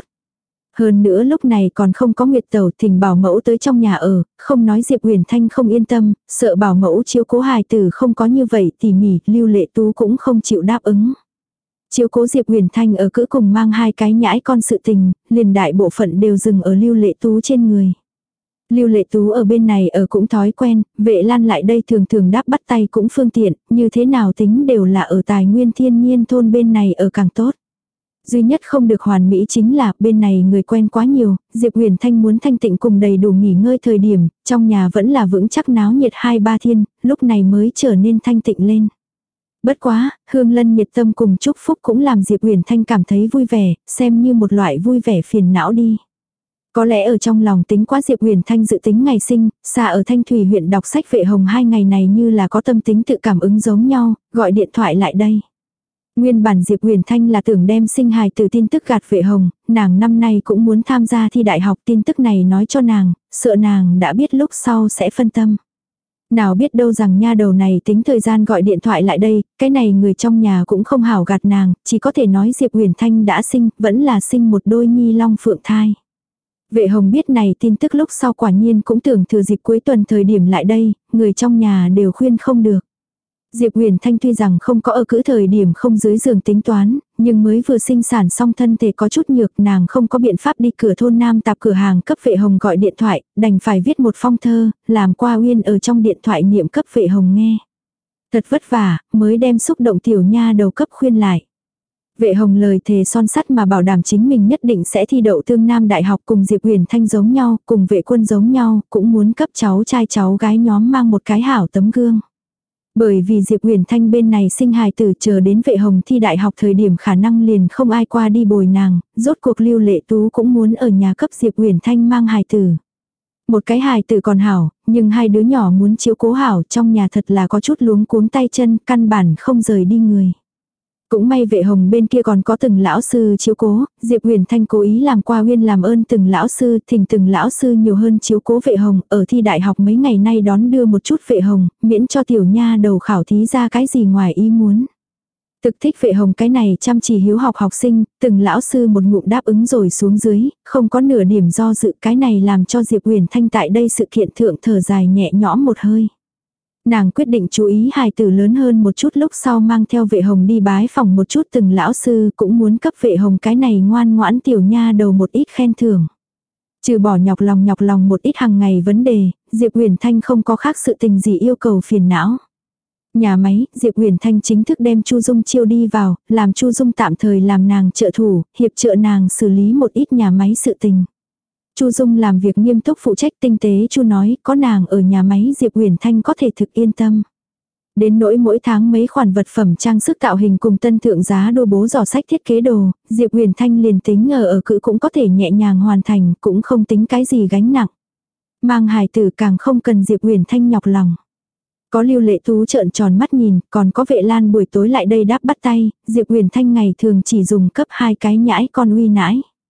Hơn nữa lúc này còn không có Nguyệt Tẩu, thỉnh bảo mẫu tới trong nhà ở, không nói Diệp Huyền Thanh không yên tâm, sợ bảo mẫu chiếu cố hài tử không có như vậy tỉ mỉ, Lưu Lệ Tú cũng không chịu đáp ứng. Chiếu cố Diệp Huyền Thanh ở cữ cùng mang hai cái nhãi con sự tình, liền đại bộ phận đều dừng ở Lưu Lệ Tú trên người. Lưu Lệ Tú ở bên này ở cũng thói quen, Vệ Lan lại đây thường thường đáp bắt tay cũng phương tiện, như thế nào tính đều là ở tài nguyên thiên nhiên thôn bên này ở càng tốt. Duy nhất không được hoàn mỹ chính là bên này người quen quá nhiều, Diệp Huyền Thanh muốn thanh tịnh cùng đầy đủ nghỉ ngơi thời điểm, trong nhà vẫn là vững chắc náo nhiệt hai ba thiên, lúc này mới trở nên thanh tịnh lên. Bất quá, Hương Lân nhiệt tâm cùng chúc phúc cũng làm Diệp Huyền Thanh cảm thấy vui vẻ, xem như một loại vui vẻ phiền não đi. Có lẽ ở trong lòng tính quá Diệp Huyền Thanh dự tính ngày sinh, xa ở Thanh Thủy huyện đọc sách Vệ Hồng hai ngày này như là có tâm tính tự cảm ứng giống nhau, gọi điện thoại lại đây. Nguyên bản Diệp Huyền Thanh là tưởng đem sinh hài từ tin tức gạt Vệ Hồng, nàng năm nay cũng muốn tham gia thi đại học, tin tức này nói cho nàng, sợ nàng đã biết lúc sau sẽ phân tâm. Nào biết đâu rằng nha đầu này tính thời gian gọi điện thoại lại đây, cái này người trong nhà cũng không hảo gạt nàng, chỉ có thể nói Diệp Huyền Thanh đã sinh, vẫn là sinh một đôi nhi long phượng thai. Vệ Hồng biết này tin tức lúc sau quả nhiên cũng tưởng thừa dịp cuối tuần thời điểm lại đây, người trong nhà đều khuyên không được. Diệp Huyền Thanh tuy rằng không có ở cữ thời điểm không dưới giường tính toán, nhưng mới vừa sinh sản xong thân thể có chút nhược, nàng không có biện pháp đi cửa thôn Nam tạp cửa hàng cấp Vệ Hồng gọi điện thoại, đành phải viết một phong thơ, làm Qua Uyên ở trong điện thoại niệm cấp Vệ Hồng nghe. Thật vất vả, mới đem xúc động tiểu nha đầu cấp khuyên lại. Vệ Hồng lời thề son sắt mà bảo đảm chính mình nhất định sẽ thi đậu Tương Nam Đại học, cùng Diệp Huyền Thanh giống nhau, cùng Vệ Quân giống nhau, cũng muốn cấp cháu trai cháu gái nhóm mang một cái hảo tấm gương. Bởi vì Diệp Huyền Thanh bên này sinh hài tử, chờ đến Vệ Hồng thi đại học thời điểm khả năng liền không ai qua đi bồi nàng, rốt cuộc Lưu Lệ Tú cũng muốn ở nhà cấp Diệp Huyền Thanh mang hài tử. Một cái hài tử còn hảo, nhưng hai đứa nhỏ muốn chiếu cố hảo, trong nhà thật là có chút luống cuống tay chân, căn bản không rời đi người. Cũng may Vệ Hồng bên kia còn có từng lão sư chiếu cố, Diệp Huyền Thanh cố ý làm Qua Uyên làm ơn từng lão sư, thỉnh từng lão sư nhiều hơn chiếu cố Vệ Hồng, ở thi đại học mấy ngày nay đón đưa một chút Vệ Hồng, miễn cho tiểu nha đầu khảo thí ra cái gì ngoài ý muốn. Thực thích Vệ Hồng cái này chăm chỉ hiếu học học sinh, từng lão sư một ngụm đáp ứng rồi xuống dưới, không có nửa điểm do dự, cái này làm cho Diệp Huyền Thanh tại đây sự kiện thượng thở dài nhẹ nhõm một hơi. Nàng quyết định chú ý hài tử lớn hơn một chút lúc sau mang theo Vệ Hồng đi bái phòng một chút từng lão sư, cũng muốn cấp Vệ Hồng cái này ngoan ngoãn tiểu nha đầu một ít khen thưởng. Trừ bỏ nhọc lòng nhọc lòng một ít hàng ngày vấn đề, Diệp Huyền Thanh không có khác sự tình gì yêu cầu phiền não. Nhà máy, Diệp Huyền Thanh chính thức đem Chu Dung chiêu đi vào, làm Chu Dung tạm thời làm nàng trợ thủ, hiệp trợ nàng xử lý một ít nhà máy sự tình. Chu Dung làm việc nghiêm túc phụ trách tinh tế, Chu nói có nàng ở nhà máy Diệp Huyền Thanh có thể thực yên tâm. Đến nỗi mỗi tháng mấy khoản vật phẩm trang sức tạo hình cùng tân thượng giá đồ bố giỏ sách thiết kế đồ, Diệp Huyền Thanh liền tính ở ở cữ cũng có thể nhẹ nhàng hoàn thành, cũng không tính cái gì gánh nặng. Mang hài tử càng không cần Diệp Huyền Thanh nhọc lòng. Có Lưu Lệ Tú trợn tròn mắt nhìn, còn có Vệ Lan buổi tối lại đây đáp bắt tay, Diệp Huyền Thanh ngày thường chỉ dùng cấp hai cái nhãi con uy nãi.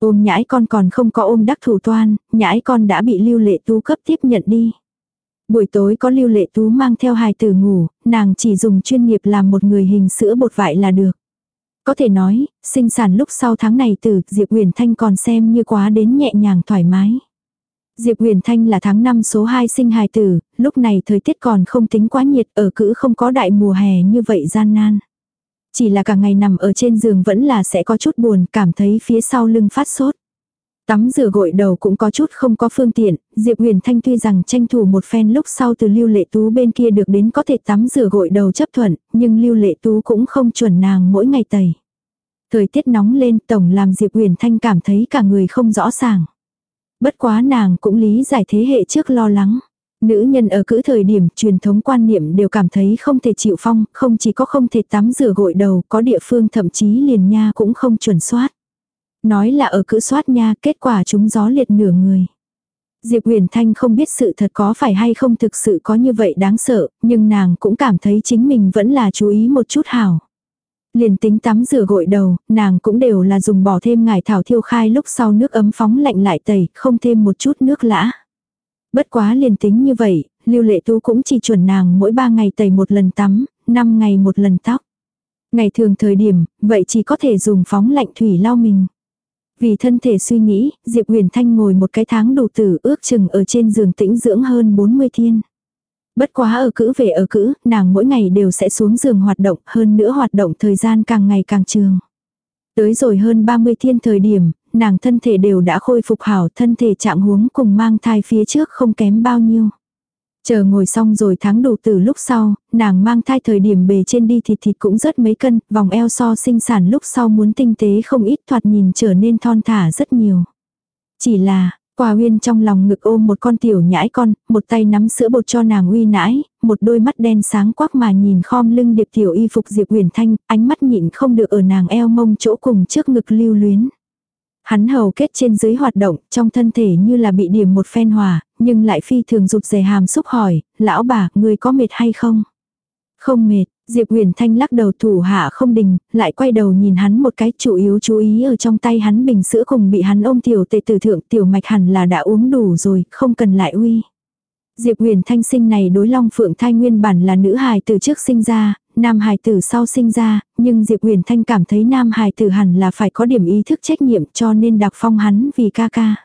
Ôm nhãi con còn không có ôm đắc thủ toan, nhãi con đã bị Lưu Lệ Tú cấp tiếp nhận đi. Buổi tối có Lưu Lệ Tú mang theo hài tử ngủ, nàng chỉ dùng chuyên nghiệp làm một người hình sữa bột vại là được. Có thể nói, sinh sản lúc sau tháng này tử, Diệp Huyền Thanh còn xem như quá đến nhẹ nhàng thoải mái. Diệp Huyền Thanh là tháng năm số hai sinh hài tử, lúc này thời tiết còn không tính quá nhiệt, ở cữ không có đại mùa hè như vậy gian nan. Chỉ là cả ngày nằm ở trên giường vẫn là sẽ có chút buồn, cảm thấy phía sau lưng phát sốt. Tắm rửa gội đầu cũng có chút không có phương tiện, Diệp Huyền Thanh tuy rằng tranh thủ một phen lúc sau từ Lưu Lệ Tú bên kia được đến có thể tắm rửa gội đầu chấp thuận, nhưng Lưu Lệ Tú cũng không chuẩn nàng mỗi ngày tẩy. Thời tiết nóng lên tổng làm Diệp Huyền Thanh cảm thấy cả người không rõ ràng. Bất quá nàng cũng lý giải thế hệ trước lo lắng. Nữ nhân ở cữ thời điểm truyền thống quan niệm đều cảm thấy không thể chịu phong, không chỉ có không thể tắm rửa gội đầu, có địa phương thậm chí liền nha cũng không chuẩn soát. Nói là ở cữ soát nha, kết quả chúng gió liệt nửa người. Diệp Huyền Thanh không biết sự thật có phải hay không thực sự có như vậy đáng sợ, nhưng nàng cũng cảm thấy chính mình vẫn là chú ý một chút hảo. Liền tính tắm rửa gội đầu, nàng cũng đều là dùng bỏ thêm ngải thảo thiêu khai lúc sau nước ấm phóng lạnh lại tẩy, không thêm một chút nước lã. Bất quá liền tính như vậy, Lưu Lệ Tú cũng chỉ chuẩn nàng mỗi ba ngày tẩy một lần tắm, năm ngày một lần tóc. Ngày thường thời điểm, vậy chỉ có thể dùng phóng lạnh thủy lau mình. Vì thân thể suy nghĩ, Diệp Huyền Thanh ngồi một cái tháng đủ tử ước chừng ở trên giường tĩnh dưỡng hơn bốn mươi thiên. Bất quá ở cữ về ở cữ, nàng mỗi ngày đều sẽ xuống giường hoạt động, hơn nữa hoạt động thời gian càng ngày càng trường. Tới rồi hơn ba mươi thiên thời điểm, nàng thân thể đều đã khôi phục hảo, thân thể trạng huống cùng mang thai phía trước không kém bao nhiêu. Chờ ngồi xong rồi tháng đủ tử lúc sau, nàng mang thai thời điểm bề trên đi thịt thịt cũng rất mấy cân, vòng eo so sinh sản lúc sau muốn tinh tế không ít, thoạt nhìn trở nên thon thả rất nhiều. Chỉ là, Quả Uyên trong lòng ngực ôm một con tiểu nhãi con, một tay nắm sữa bột cho nàng uy nãi, một đôi mắt đen sáng quắc mà nhìn khom lưng điệp tiểu y phục Diệp Huyền Thanh, ánh mắt nhịn không được ở nàng eo mông chỗ cùng trước ngực lưu luyến. Hắn hầu kết trên dưới hoạt động, trong thân thể như là bị điểm một phen hỏa, nhưng lại phi thường rụt rè hàm xúc hỏi, lão bà, người có mệt hay không? Không mệt, Diệp Huyền Thanh lắc đầu thủ hạ không đình, lại quay đầu nhìn hắn một cái, chủ yếu chú ý ở trong tay hắn bình sữa cùng bị hắn ôm tiểu tệ tử thượng, tiểu mạch hẳn là đã uống đủ rồi, không cần lại uy. Diệp Huyền Thanh sinh này đối Long Phượng thai nguyên bản là nữ hài từ trước sinh ra, nam hài tử sau sinh ra, nhưng Diệp Huyền Thanh cảm thấy nam hài tử hẳn là phải có điểm ý thức trách nhiệm cho nên đặc phong hắn vì ca ca.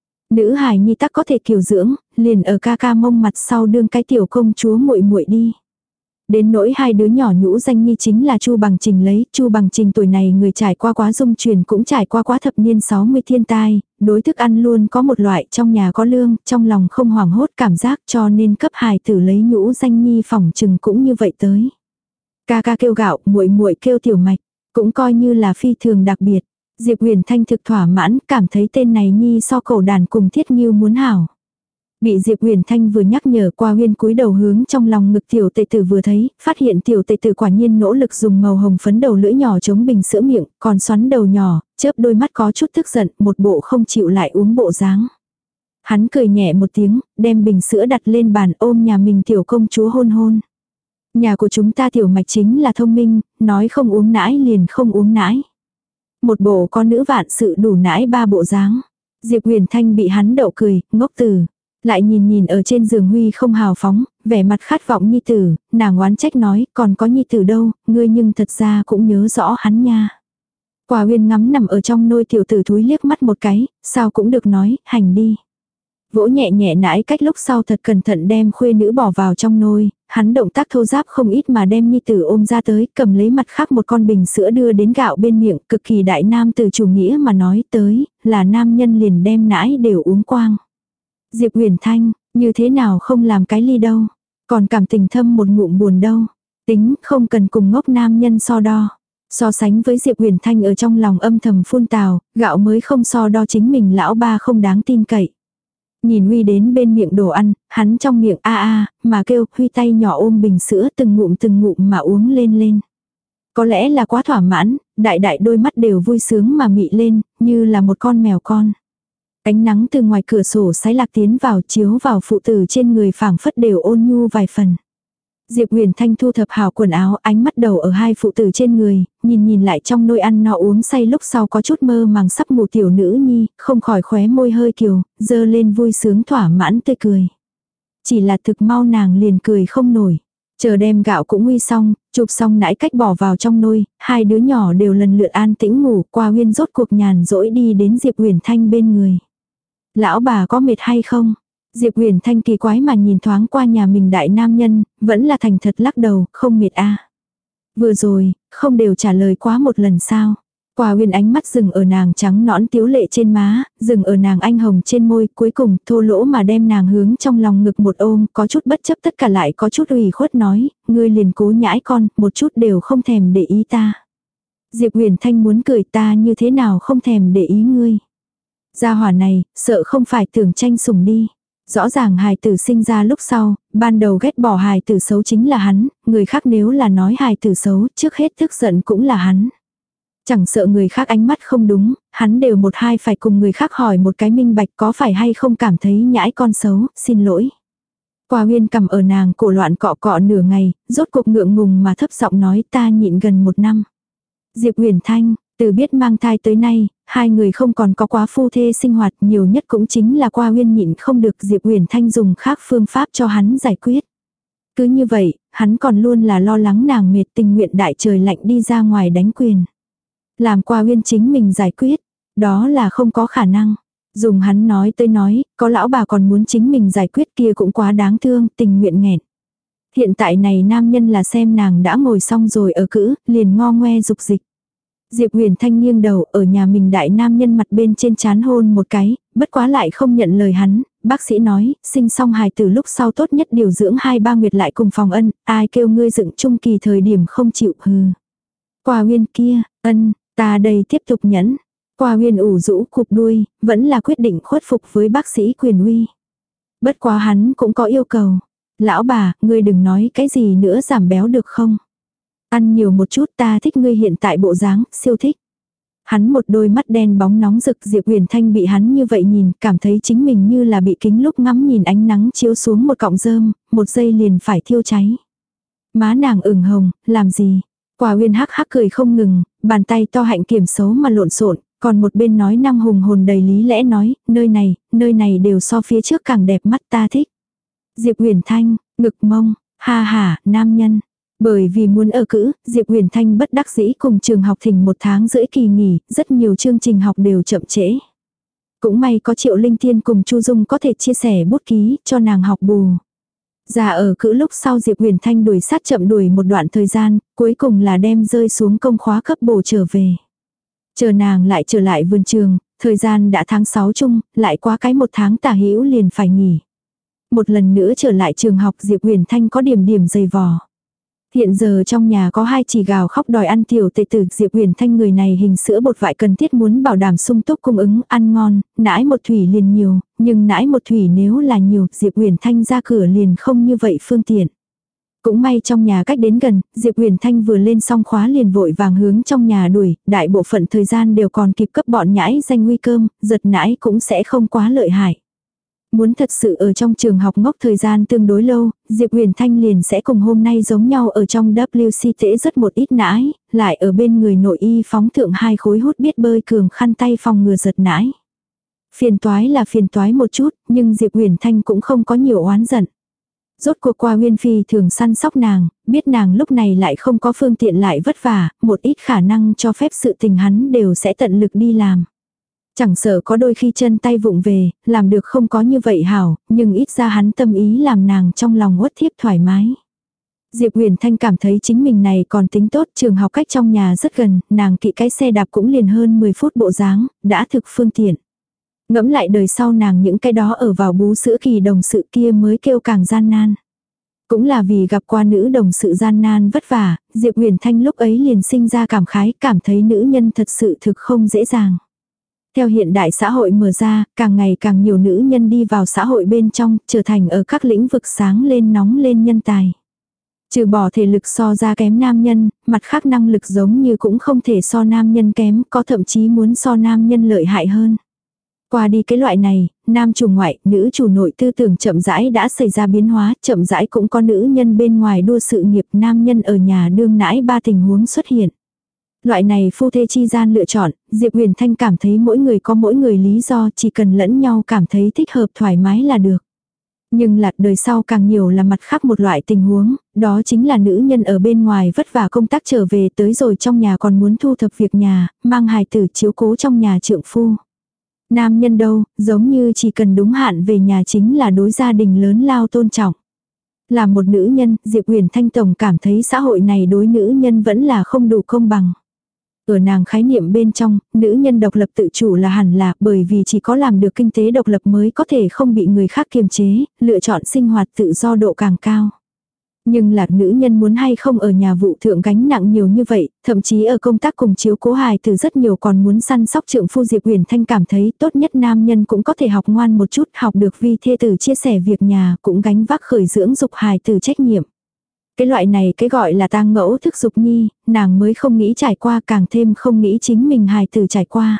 Nữ hài nhi tắc có thể kiều dưỡng, liền ở ca ca mông mặt sau đương cái tiểu công chúa muội muội đi. Đến nỗi hai đứa nhỏ nhũ danh nhi chính là Chu Bằng Trình lấy, Chu Bằng Trình tuổi này người trải qua quá dung truyền cũng trải qua quá thập niên sáu mươi thiên tai, đối thức ăn luôn có một loại trong nhà có lương, trong lòng không hoảng hốt cảm giác cho nên cấp hài tử lấy nhũ danh nhi phỏng chừng cũng như vậy tới. Ca ca kêu gạo, muội muội kêu tiểu mạch, cũng coi như là phi thường đặc biệt. Diệp Huyền Thanh thực thỏa mãn, cảm thấy tên này nhi so cổ đàn cùng Thiết Nghiêu muốn hảo. Bị Diệp Huyền Thanh vừa nhắc nhở qua Huyên cúi đầu hướng trong lòng ngực tiểu tệ tử vừa thấy, phát hiện tiểu tệ tử quả nhiên nỗ lực dùng màu hồng phấn đầu lưỡi nhỏ chống bình sữa miệng, còn xoắn đầu nhỏ, chớp đôi mắt có chút tức giận, một bộ không chịu lại uống bộ dáng. Hắn cười nhẹ một tiếng, đem bình sữa đặt lên bàn ôm nhà mình tiểu công chúa hôn hôn. Nhà của chúng ta tiểu mạch chính là thông minh, nói không uống nãi liền không uống nãi. Một bộ con nữ vạn sự đủ nãi ba bộ dáng. Diệp Huyền Thanh bị hắn đậu cười, ngốc tử. Lại nhìn nhìn ở trên giường Huy không hào phóng, vẻ mặt khát vọng nhi tử, nàng oán trách nói, còn có nhi tử đâu, ngươi nhưng thật ra cũng nhớ rõ hắn nha. Quả Uyên ngắm nằm ở trong nôi tiểu tử thúi liếc mắt một cái, sao cũng được nói, hành đi. Vỗ nhẹ nhẹ nãi cách lúc sau thật cẩn thận đem khuê nữ bỏ vào trong nôi, hắn động tác thô giáp không ít mà đem nhi tử ôm ra tới, cầm lấy mặt khác một con bình sữa đưa đến gạo bên miệng, cực kỳ đại nam từ chủ nghĩa mà nói tới, là nam nhân liền đem nãi đều uống quang. Diệp Huyền Thanh, như thế nào không làm cái ly đâu, còn cảm tình thâm một ngụm buồn đâu, tính không cần cùng ngốc nam nhân so đo. So sánh với Diệp Huyền Thanh ở trong lòng âm thầm phun tào, gạo mới không so đo chính mình lão ba không đáng tin cậy. Nhìn Huy đến bên miệng đồ ăn, hắn trong miệng a a, mà kêu, Huy tay nhỏ ôm bình sữa từng ngụm từng ngụm mà uống lên lên. Có lẽ là quá thỏa mãn, đại đại đôi mắt đều vui sướng mà mị lên, như là một con mèo con. Ánh nắng từ ngoài cửa sổ sái lạc tiến vào chiếu vào phụ tử trên người phảng phất đều ôn nhu vài phần. Diệp Huyền Thanh thu thập hào quần áo, ánh mắt đầu ở hai phụ tử trên người, nhìn nhìn lại trong nôi ăn no uống say lúc sau có chút mơ màng sắp ngủ tiểu nữ nhi, không khỏi khóe môi hơi kiều, dơ lên vui sướng thỏa mãn tươi cười. Chỉ là thực mau nàng liền cười không nổi. Chờ đem gạo cũng nguy xong, chụp xong nãi cách bỏ vào trong nôi, hai đứa nhỏ đều lần lượt an tĩnh ngủ, Qua Huyên rốt cuộc nhàn rỗi đi đến Diệp Huyền Thanh bên người. Lão bà có mệt hay không? Diệp Huyền Thanh kỳ quái mà nhìn thoáng qua nhà mình đại nam nhân, vẫn là thành thật lắc đầu, không mệt a. Vừa rồi, không đều trả lời quá một lần sao. Qua Huyên ánh mắt dừng ở nàng trắng nõn tiếu lệ trên má, dừng ở nàng anh hồng trên môi, cuối cùng thô lỗ mà đem nàng hướng trong lòng ngực một ôm, có chút bất chấp tất cả lại có chút ủy khuất nói, ngươi liền cố nhãi con, một chút đều không thèm để ý ta. Diệp Huyền Thanh muốn cười, ta như thế nào không thèm để ý ngươi. Gia hỏa này, sợ không phải tưởng tranh sủng đi. Rõ ràng hài tử sinh ra lúc sau, ban đầu ghét bỏ hài tử xấu chính là hắn, người khác nếu là nói hài tử xấu, trước hết tức giận cũng là hắn. Chẳng sợ người khác ánh mắt không đúng, hắn đều một hai phải cùng người khác hỏi một cái minh bạch có phải hay không cảm thấy nhãi con xấu, xin lỗi. Qua Huyên cầm ở nàng cổ loạn cọ cọ nửa ngày, rốt cuộc ngượng ngùng mà thấp giọng nói ta nhịn gần một năm. Diệp Huyền Thanh, từ biết mang thai tới nay, hai người không còn có quá phu thê sinh hoạt, nhiều nhất cũng chính là Qua Huyên nhịn không được Diệp Huyền Thanh dùng khác phương pháp cho hắn giải quyết. Cứ như vậy, hắn còn luôn là lo lắng nàng mệt, tình nguyện đại trời lạnh đi ra ngoài đánh quyền. Làm Qua Huyên chính mình giải quyết, đó là không có khả năng. Dùng hắn nói tới nói, có lão bà còn muốn chính mình giải quyết kia cũng quá đáng thương, tình nguyện nghẹn. Hiện tại này nam nhân là xem nàng đã ngồi xong rồi ở cữ, liền ngo ngoe dục dịch. Diệp Huyền Thanh nghiêng đầu ở nhà mình đại nam nhân mặt bên trên trán hôn một cái, bất quá lại không nhận lời hắn, bác sĩ nói, sinh xong hài từ lúc sau tốt nhất điều dưỡng hai ba nguyệt lại cùng phòng ân, ai kêu ngươi dựng trung kỳ thời điểm không chịu hừ. Qua Huyên kia, ân, ta đây tiếp tục nhẫn. Qua Huyên ủ rũ cụp đuôi, vẫn là quyết định khuất phục với bác sĩ quyền uy. Bất quá hắn cũng có yêu cầu. Lão bà, ngươi đừng nói cái gì nữa giảm béo được không? Ăn nhiều một chút, ta thích ngươi hiện tại bộ dáng, siêu thích. Hắn một đôi mắt đen bóng nóng rực, Diệp Huyền Thanh bị hắn như vậy nhìn, cảm thấy chính mình như là bị kính lúc ngắm nhìn ánh nắng chiếu xuống một cọng rơm, một giây liền phải thiêu cháy. Má nàng ửng hồng, làm gì? Quả Huyên hắc hắc cười không ngừng, bàn tay to hạnh kiểm xấu mà lộn xộn, còn một bên nói năng hùng hồn đầy lý lẽ nói, nơi này, nơi này đều so phía trước càng đẹp mắt ta thích. Diệp Huyền Thanh, ngực mông, ha ha, nam nhân. Bởi vì muốn ở cữ, Diệp Huyền Thanh bất đắc dĩ cùng trường học thỉnh một tháng rưỡi kỳ nghỉ, rất nhiều chương trình học đều chậm trễ. Cũng may có Triệu Linh Thiên cùng Chu Dung có thể chia sẻ bút ký cho nàng học bù. Ra ở cữ lúc sau Diệp Huyền Thanh đuổi sát chậm đuổi một đoạn thời gian, cuối cùng là đem rơi xuống công khóa cấp bổ trở về. Chờ nàng lại trở lại vườn trường, thời gian đã tháng sáu chung, lại qua cái một tháng tả hữu liền phải nghỉ. Một lần nữa trở lại trường học Diệp Huyền Thanh có điểm điểm dày vò. Hiện giờ trong nhà có hai chỉ gào khóc đòi ăn tiểu tệ tử, Diệp Huyền Thanh người này hình sữa bột vại cần thiết muốn bảo đảm sung túc cung ứng, ăn ngon, nãi một thủy liền nhiều, nhưng nãi một thủy nếu là nhiều, Diệp Huyền Thanh ra cửa liền không như vậy phương tiện. Cũng may trong nhà cách đến gần, Diệp Huyền Thanh vừa lên xong khóa liền vội vàng hướng trong nhà đuổi, đại bộ phận thời gian đều còn kịp cấp bọn nhãi danh nguy cơm, giật nãi cũng sẽ không quá lợi hại. Muốn thật sự ở trong trường học ngốc thời gian tương đối lâu, Diệp Huyền Thanh liền sẽ cùng hôm nay giống nhau ở trong W C tễ rất một ít nãi, lại ở bên người nội y phóng thượng hai khối hút biết bơi cường khăn tay phòng ngừa giật nãi. Phiền toái là phiền toái một chút, nhưng Diệp Huyền Thanh cũng không có nhiều oán giận. Rốt cuộc qua Huyên Phi thường săn sóc nàng, biết nàng lúc này lại không có phương tiện lại vất vả, một ít khả năng cho phép sự tình hắn đều sẽ tận lực đi làm. Chẳng sợ có đôi khi chân tay vụng về, làm được không có như vậy hảo, nhưng ít ra hắn tâm ý làm nàng trong lòng uất thiếp thoải mái. Diệp Huyền Thanh cảm thấy chính mình này còn tính tốt, trường học cách trong nhà rất gần, nàng kỵ cái xe đạp cũng liền hơn mười phút bộ dáng, đã thực phương tiện. Ngẫm lại đời sau nàng những cái đó ở vào bú sữa kỳ đồng sự kia mới kêu càng gian nan. Cũng là vì gặp qua nữ đồng sự gian nan vất vả, Diệp Huyền Thanh lúc ấy liền sinh ra cảm khái, cảm thấy nữ nhân thật sự thực không dễ dàng. Theo hiện đại xã hội mở ra, càng ngày càng nhiều nữ nhân đi vào xã hội bên trong, trở thành ở các lĩnh vực sáng lên nóng lên nhân tài. Trừ bỏ thể lực so ra kém nam nhân, mặt khác năng lực giống như cũng không thể so nam nhân kém, có thậm chí muốn so nam nhân lợi hại hơn. Qua đi cái loại này, nam chủ ngoại, nữ chủ nội tư tưởng chậm rãi đã xảy ra biến hóa, chậm rãi cũng có nữ nhân bên ngoài đua sự nghiệp, nam nhân ở nhà đương nãi ba tình huống xuất hiện. Loại này phu thê chi gian lựa chọn, Diệp Huyền Thanh cảm thấy mỗi người có mỗi người lý do, chỉ cần lẫn nhau cảm thấy thích hợp thoải mái là được. Nhưng là đời sau càng nhiều là mặt khác một loại tình huống, đó chính là nữ nhân ở bên ngoài vất vả công tác trở về tới rồi trong nhà còn muốn thu thập việc nhà, mang hài tử chiếu cố trong nhà trượng phu. Nam nhân đâu, giống như chỉ cần đúng hạn về nhà chính là đối gia đình lớn lao tôn trọng. Là một nữ nhân, Diệp Huyền Thanh tổng cảm thấy xã hội này đối nữ nhân vẫn là không đủ công bằng. Ở nàng khái niệm bên trong, nữ nhân độc lập tự chủ là hẳn là bởi vì chỉ có làm được kinh tế độc lập mới có thể không bị người khác kiềm chế, lựa chọn sinh hoạt tự do độ càng cao. Nhưng là nữ nhân muốn hay không ở nhà vụ thượng gánh nặng nhiều như vậy, thậm chí ở công tác cùng chiếu cố hài từ rất nhiều còn muốn săn sóc trượng phu. Diệp Huyền Thanh cảm thấy tốt nhất nam nhân cũng có thể học ngoan một chút, học được vi thê tử chia sẻ việc nhà, cũng gánh vác khởi dưỡng dục hài từ trách nhiệm. Cái loại này cái gọi là tang ngẫu thức dục nhi, nàng mới không nghĩ trải qua, càng thêm không nghĩ chính mình hài tử trải qua.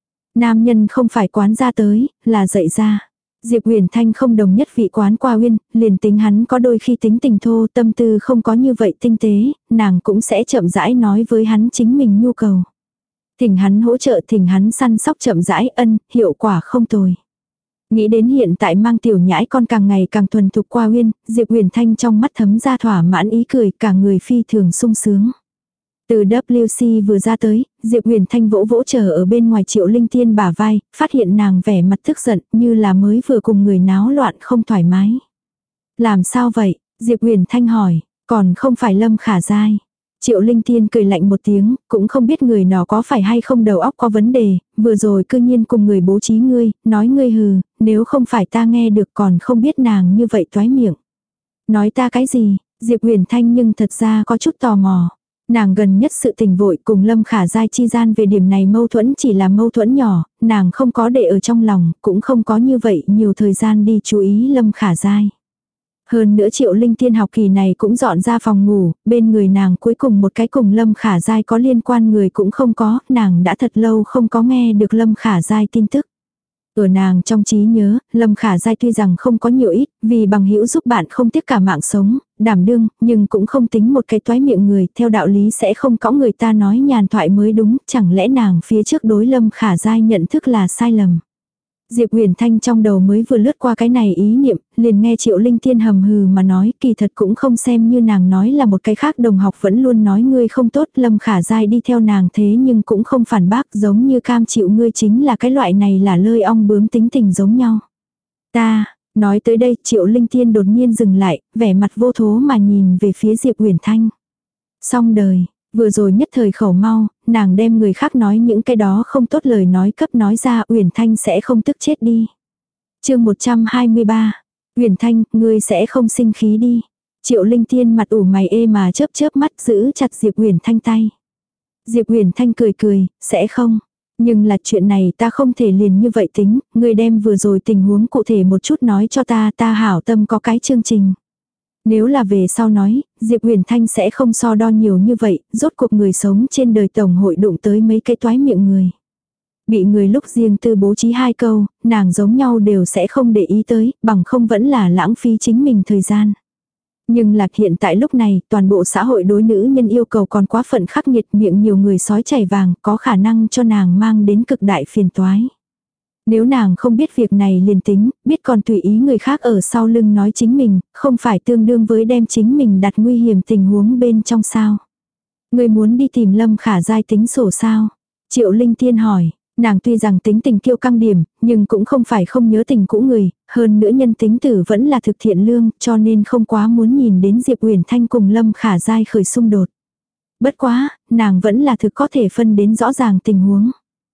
Nam nhân không phải quán ra tới, là dạy ra. Diệp Huyền Thanh không đồng nhất vị quán qua uyên, liền tính hắn có đôi khi tính tình thô, tâm tư không có như vậy tinh tế, nàng cũng sẽ chậm rãi nói với hắn chính mình nhu cầu. Thỉnh hắn hỗ trợ, thỉnh hắn săn sóc chậm rãi, ân, hiệu quả không tồi. Nghĩ đến hiện tại mang tiểu nhãi con càng ngày càng thuần thục qua uyên, Diệp Huyền Thanh trong mắt thấm ra thỏa mãn ý cười, cả người phi thường sung sướng. Từ W C vừa ra tới, Diệp Huyền Thanh vỗ vỗ chờ ở bên ngoài Triệu Linh Tiên bả vai, phát hiện nàng vẻ mặt tức giận, như là mới vừa cùng người náo loạn không thoải mái. Làm sao vậy? Diệp Huyền Thanh hỏi, còn không phải Lâm Khả Giai. Triệu Linh Tiên cười lạnh một tiếng, cũng không biết người nó có phải hay không đầu óc có vấn đề, vừa rồi cư nhiên cùng người bố trí ngươi, nói ngươi hừ, nếu không phải ta nghe được còn không biết nàng như vậy toái miệng. Nói ta cái gì? Diệp Huyền Thanh nhưng thật ra có chút tò mò. Nàng gần nhất sự tình vội cùng Lâm Khả Giai chi gian về điểm này mâu thuẫn chỉ là mâu thuẫn nhỏ, nàng không có để ở trong lòng, cũng không có như vậy nhiều thời gian đi chú ý Lâm Khả Giai. Hơn nữa Triệu Linh Tiên học kỳ này cũng dọn ra phòng ngủ, bên người nàng cuối cùng một cái cùng Lâm Khả Giai có liên quan người cũng không có, nàng đã thật lâu không có nghe được Lâm Khả Giai tin tức. Ở nàng trong trí nhớ, Lâm Khả Giai tuy rằng không có nhiều ít, vì bằng hữu giúp bạn không tiếc cả mạng sống, đảm đương, nhưng cũng không tính một cái toái miệng người, theo đạo lý sẽ không có người ta nói nhàn thoại mới đúng, chẳng lẽ nàng phía trước đối Lâm Khả Giai nhận thức là sai lầm. Diệp Huyền Thanh trong đầu mới vừa lướt qua cái này ý niệm, liền nghe Triệu Linh Tiên hầm hừ mà nói, kỳ thật cũng không xem như nàng nói là một cái khác, đồng học vẫn luôn nói ngươi không tốt, Lâm Khả Giai đi theo nàng thế nhưng cũng không phản bác, giống như cam chịu ngươi chính là cái loại này là lơi ong bướm tính tình giống nhau. Ta, nói tới đây Triệu Linh Tiên đột nhiên dừng lại, vẻ mặt vô thố mà nhìn về phía Diệp Huyền Thanh. Xong đời. Vừa rồi nhất thời khẩu mau, nàng đem người khác nói những cái đó không tốt lời nói cấp nói ra, Uyển Thanh sẽ không tức chết đi. Chương một trăm hai mươi ba. Uyển Thanh, ngươi sẽ không sinh khí đi. Triệu Linh Tiên mặt ủ mày ê mà chớp chớp mắt giữ chặt Diệp Uyển Thanh tay. Diệp Uyển Thanh cười cười, sẽ không. Nhưng là chuyện này ta không thể liền như vậy tính, ngươi đem vừa rồi tình huống cụ thể một chút nói cho ta, ta hảo tâm có cái chương trình. Nếu là về sau nói, Diệp Huyền Thanh sẽ không so đo nhiều như vậy, rốt cuộc người sống trên đời tổng hội đụng tới mấy cái toái miệng người. Bị người lúc riêng tư bố trí hai câu, nàng giống nhau đều sẽ không để ý tới, bằng không vẫn là lãng phí chính mình thời gian. Nhưng là hiện tại lúc này, toàn bộ xã hội đối nữ nhân yêu cầu còn quá phận khắc nghiệt, miệng nhiều người sói chảy vàng, có khả năng cho nàng mang đến cực đại phiền toái. Nếu nàng không biết việc này liền tính, biết còn tùy ý người khác ở sau lưng nói chính mình, không phải tương đương với đem chính mình đặt nguy hiểm tình huống bên trong sao. Người muốn đi tìm Lâm Khả Giai tính sổ sao? Triệu Linh Tiên hỏi, nàng tuy rằng tính tình kiêu căng điểm, nhưng cũng không phải không nhớ tình cũ người, hơn nữa nhân tính tử vẫn là thực thiện lương, cho nên không quá muốn nhìn đến Diệp Huyền Thanh cùng Lâm Khả Giai khởi xung đột. Bất quá, nàng vẫn là thực có thể phân đến rõ ràng tình huống.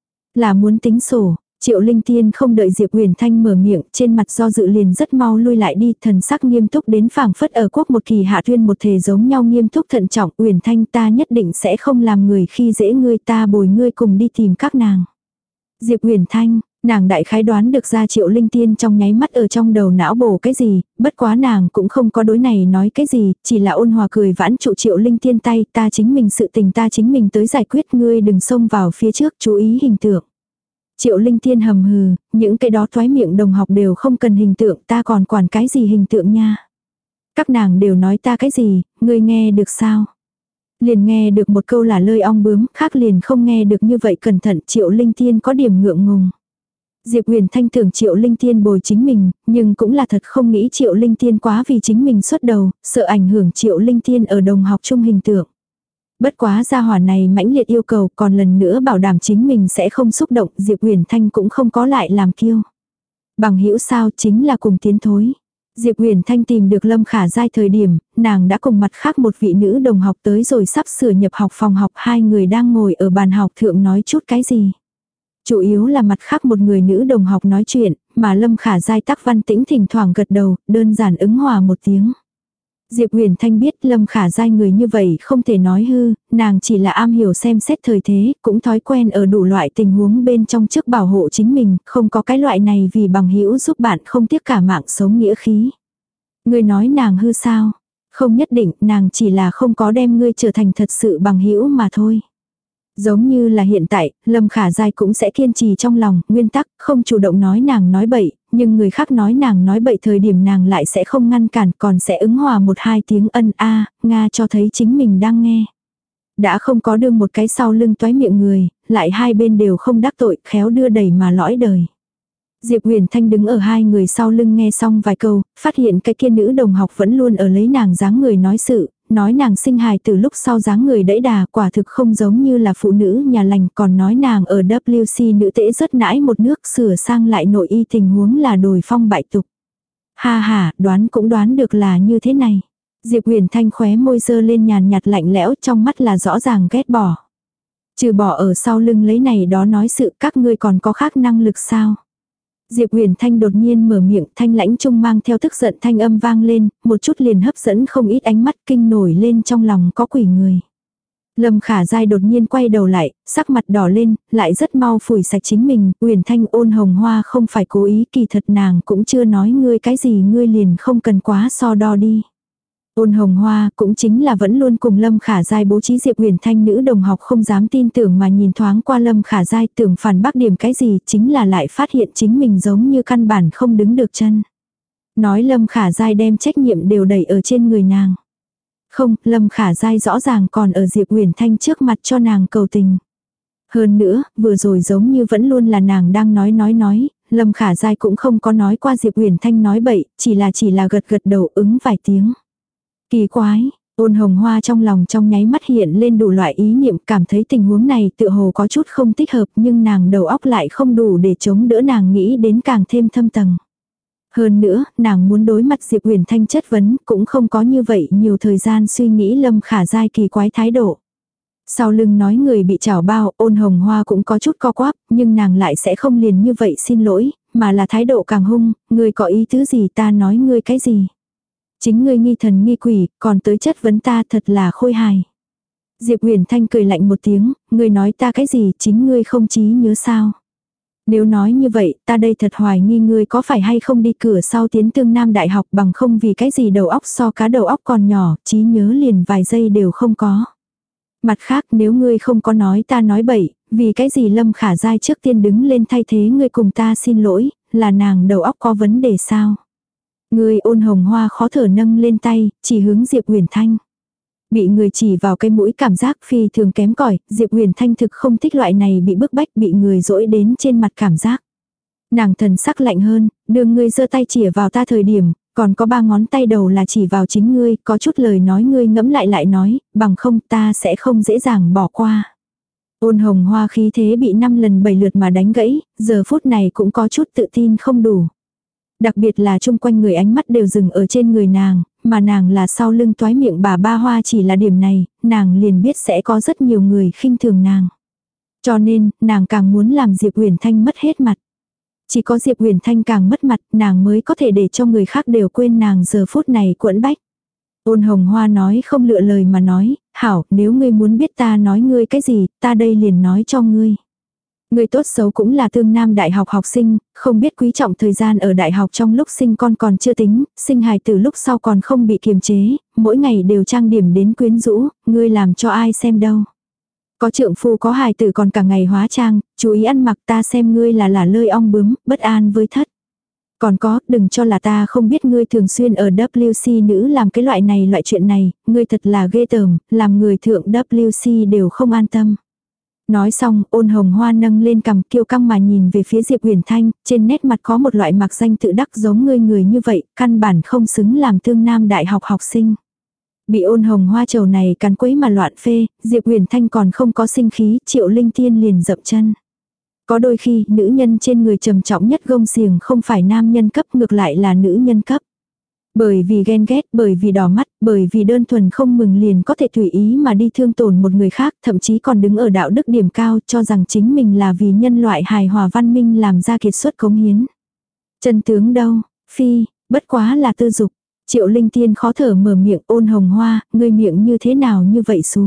Là muốn tính sổ. Triệu Linh Tiên không đợi Diệp Huyền Thanh mở miệng, trên mặt do dự liền rất mau lui lại đi, thần sắc nghiêm túc đến phảng phất ở quốc một kỳ hạ tuyên một thể giống nhau nghiêm túc thận trọng. Huyền Thanh, ta nhất định sẽ không làm người khi dễ ngươi, ta bồi ngươi cùng đi tìm các nàng. Diệp Huyền Thanh, nàng đại khái đoán được ra Triệu Linh Tiên trong nháy mắt ở trong đầu não bổ cái gì, bất quá nàng cũng không có đối này nói cái gì, chỉ là ôn hòa cười vãn trụ Triệu Linh Tiên tay, ta chính mình sự tình ta chính mình tới giải quyết, ngươi đừng xông vào phía trước, chú ý hình tượng. Triệu Linh Thiên hầm hừ, những cái đó toái miệng đồng học đều không cần hình tượng, ta còn quản cái gì hình tượng nha. Các nàng đều nói ta cái gì, ngươi nghe được sao? Liền nghe được một câu là lơi ong bướm, khác liền không nghe được như vậy cẩn thận. Triệu Linh Thiên có điểm ngượng ngùng. Diệp Huyền Thanh tưởng Triệu Linh Thiên bồi chính mình, nhưng cũng là thật không nghĩ Triệu Linh Thiên quá vì chính mình xuất đầu, sợ ảnh hưởng Triệu Linh Thiên ở đồng học chung hình tượng. Bất quá gia hỏa này mãnh liệt yêu cầu, còn lần nữa bảo đảm chính mình sẽ không xúc động, Diệp Huyền Thanh cũng không có lại làm kiêu. Bằng hữu sao chính là cùng tiến thối. Diệp Huyền Thanh tìm được Lâm Khả Giai thời điểm, nàng đã cùng mặt khác một vị nữ đồng học tới rồi sắp sửa nhập học phòng học, hai người đang ngồi ở bàn học thượng nói chút cái gì. Chủ yếu là mặt khác một người nữ đồng học nói chuyện, mà Lâm Khả Giai tắc văn tĩnh thỉnh thoảng gật đầu, đơn giản ứng hòa một tiếng. Diệp Huyền Thanh biết Lâm Khả Giai người như vậy không thể nói hư, nàng chỉ là am hiểu xem xét thời thế, cũng thói quen ở đủ loại tình huống bên trong trước bảo hộ chính mình, không có cái loại này vì bằng hữu giúp bạn không tiếc cả mạng sống nghĩa khí. Ngươi nói nàng hư sao? Không nhất định, nàng chỉ là không có đem ngươi trở thành thật sự bằng hữu mà thôi. Giống như là hiện tại, Lâm Khả Giai cũng sẽ kiên trì trong lòng, nguyên tắc, không chủ động nói nàng nói bậy, nhưng người khác nói nàng nói bậy thời điểm nàng lại sẽ không ngăn cản, còn sẽ ứng hòa một hai tiếng ân a, Nga cho thấy chính mình đang nghe. Đã không có đương một cái sau lưng toái miệng người, lại hai bên đều không đắc tội, khéo đưa đẩy mà lõi đời. Diệp Huyền Thanh đứng ở hai người sau lưng nghe xong vài câu, phát hiện cái kia nữ đồng học vẫn luôn ở lấy nàng dáng người nói sự, nói nàng sinh hài từ lúc sau dáng người đẫy đà, quả thực không giống như là phụ nữ nhà lành, còn nói nàng ở W C nữ tễ rất nãi một nước, sửa sang lại nội y tình huống là đồi phong bại tục. Ha ha, đoán cũng đoán được là như thế này. Diệp Huyền Thanh khóe môi dơ lên nhàn nhạt lạnh lẽo, trong mắt là rõ ràng ghét bỏ. Trừ bỏ ở sau lưng lấy này đó nói sự, các ngươi còn có khác năng lực sao? Diệp Huyền Thanh đột nhiên mở miệng, thanh lãnh trung mang theo tức giận thanh âm vang lên, một chút liền hấp dẫn không ít ánh mắt, kinh nổi lên trong lòng có quỷ người. Lâm Khả Giai đột nhiên quay đầu lại, sắc mặt đỏ lên, lại rất mau phủi sạch chính mình. Huyền Thanh ôn hồng hoa không phải cố ý, kỳ thật nàng cũng chưa nói ngươi cái gì, ngươi liền không cần quá so đo đi. Ôn hồng hoa cũng chính là vẫn luôn cùng Lâm Khả Giai bố trí Diệp Huyền Thanh nữ đồng học không dám tin tưởng mà nhìn thoáng qua Lâm Khả Giai, tưởng phản bác điểm cái gì, chính là lại phát hiện chính mình giống như căn bản không đứng được chân. Nói Lâm Khả Giai đem trách nhiệm đều đẩy ở trên người nàng. Không, Lâm Khả Giai rõ ràng còn ở Diệp Huyền Thanh trước mặt cho nàng cầu tình. Hơn nữa, vừa rồi giống như vẫn luôn là nàng đang nói nói nói, Lâm Khả Giai cũng không có nói qua Diệp Huyền Thanh nói bậy, chỉ là chỉ là gật gật đầu ứng vài tiếng. Kỳ quái, ôn hồng hoa trong lòng trong nháy mắt hiện lên đủ loại ý niệm, cảm thấy tình huống này tựa hồ có chút không thích hợp, nhưng nàng đầu óc lại không đủ để chống đỡ nàng nghĩ đến càng thêm thâm tầng. Hơn nữa, nàng muốn đối mặt Diệp Huyền Thanh chất vấn, cũng không có như vậy nhiều thời gian suy nghĩ Lâm Khả Giai kỳ quái thái độ. Sau lưng nói người bị chảo bao, ôn hồng hoa cũng có chút co quắp, nhưng nàng lại sẽ không liền như vậy xin lỗi, mà là thái độ càng hung, ngươi có ý tứ gì ta nói ngươi cái gì. Chính ngươi nghi thần nghi quỷ, còn tới chất vấn ta thật là khôi hài. Diệp Huyền Thanh cười lạnh một tiếng, ngươi nói ta cái gì chính ngươi không trí nhớ sao. Nếu nói như vậy, ta đây thật hoài nghi ngươi có phải hay không đi cửa sau tiến Tương Nam Đại học bằng không vì cái gì đầu óc so cá đầu óc còn nhỏ, trí nhớ liền vài giây đều không có. Mặt khác nếu ngươi không có nói ta nói bậy, vì cái gì Lâm Khả Giai trước tiên đứng lên thay thế ngươi cùng ta xin lỗi, là nàng đầu óc có vấn đề sao? Ngươi ôn hồng hoa khó thở nâng lên tay, chỉ hướng Diệp Huyền Thanh. Bị người chỉ vào cái mũi cảm giác phi thường kém cỏi, Diệp Huyền Thanh thực không thích loại này bị bức bách bị người dỗi đến trên mặt cảm giác. Nàng thần sắc lạnh hơn, đường ngươi giơ tay chìa vào ta thời điểm, còn có ba ngón tay đầu là chỉ vào chính ngươi, có chút lời nói ngươi ngẫm lại lại nói, bằng không ta sẽ không dễ dàng bỏ qua. Ôn hồng hoa khí thế bị năm lần bảy lượt mà đánh gãy, giờ phút này cũng có chút tự tin không đủ. Đặc biệt là chung quanh người ánh mắt đều dừng ở trên người nàng, mà nàng là sau lưng toái miệng bà ba hoa chỉ là điểm này, nàng liền biết sẽ có rất nhiều người khinh thường nàng. Cho nên, nàng càng muốn làm Diệp Huyền Thanh mất hết mặt. Chỉ có Diệp Huyền Thanh càng mất mặt, nàng mới có thể để cho người khác đều quên nàng giờ phút này quẫn bách. Ôn hồng hoa nói không lựa lời mà nói, hảo, nếu ngươi muốn biết ta nói ngươi cái gì, ta đây liền nói cho ngươi. Người tốt xấu cũng là Tương Nam Đại học học sinh, không biết quý trọng thời gian ở đại học trong lúc sinh con còn chưa tính, sinh hài từ lúc sau còn không bị kiềm chế, mỗi ngày đều trang điểm đến quyến rũ, ngươi làm cho ai xem đâu. Có trượng phu có hài tử còn cả ngày hóa trang, chú ý ăn mặc, ta xem ngươi là là lơi ong bướm, bất an với thất. Còn có, đừng cho là ta không biết ngươi thường xuyên ở W C nữ làm cái loại này loại chuyện này, ngươi thật là ghê tởm, làm người thượng W C đều không an tâm. Nói xong, Ôn Hồng Hoa nâng lên cằm kiêu căng mà nhìn về phía Diệp Huyền Thanh, trên nét mặt có một loại mạc danh tự đắc giống ngươi người như vậy, căn bản không xứng làm Tương Nam đại học học sinh. Bị Ôn Hồng Hoa trầu này cắn quấy mà loạn phê, Diệp Huyền Thanh còn không có sinh khí, Triệu Linh Tiên liền dậm chân. Có đôi khi, nữ nhân trên người trầm trọng nhất gông xiềng không phải nam nhân cấp, ngược lại là nữ nhân cấp. Bởi vì ghen ghét, bởi vì đỏ mắt, bởi vì đơn thuần không mừng liền có thể tùy ý mà đi thương tổn một người khác, thậm chí còn đứng ở đạo đức điểm cao cho rằng chính mình là vì nhân loại hài hòa văn minh làm ra kiệt xuất cống hiến. Chân tướng đâu, phi, bất quá là tư dục. Triệu Linh Tiên khó thở mở miệng, Ôn Hồng Hoa, ngươi miệng như thế nào như vậy xú.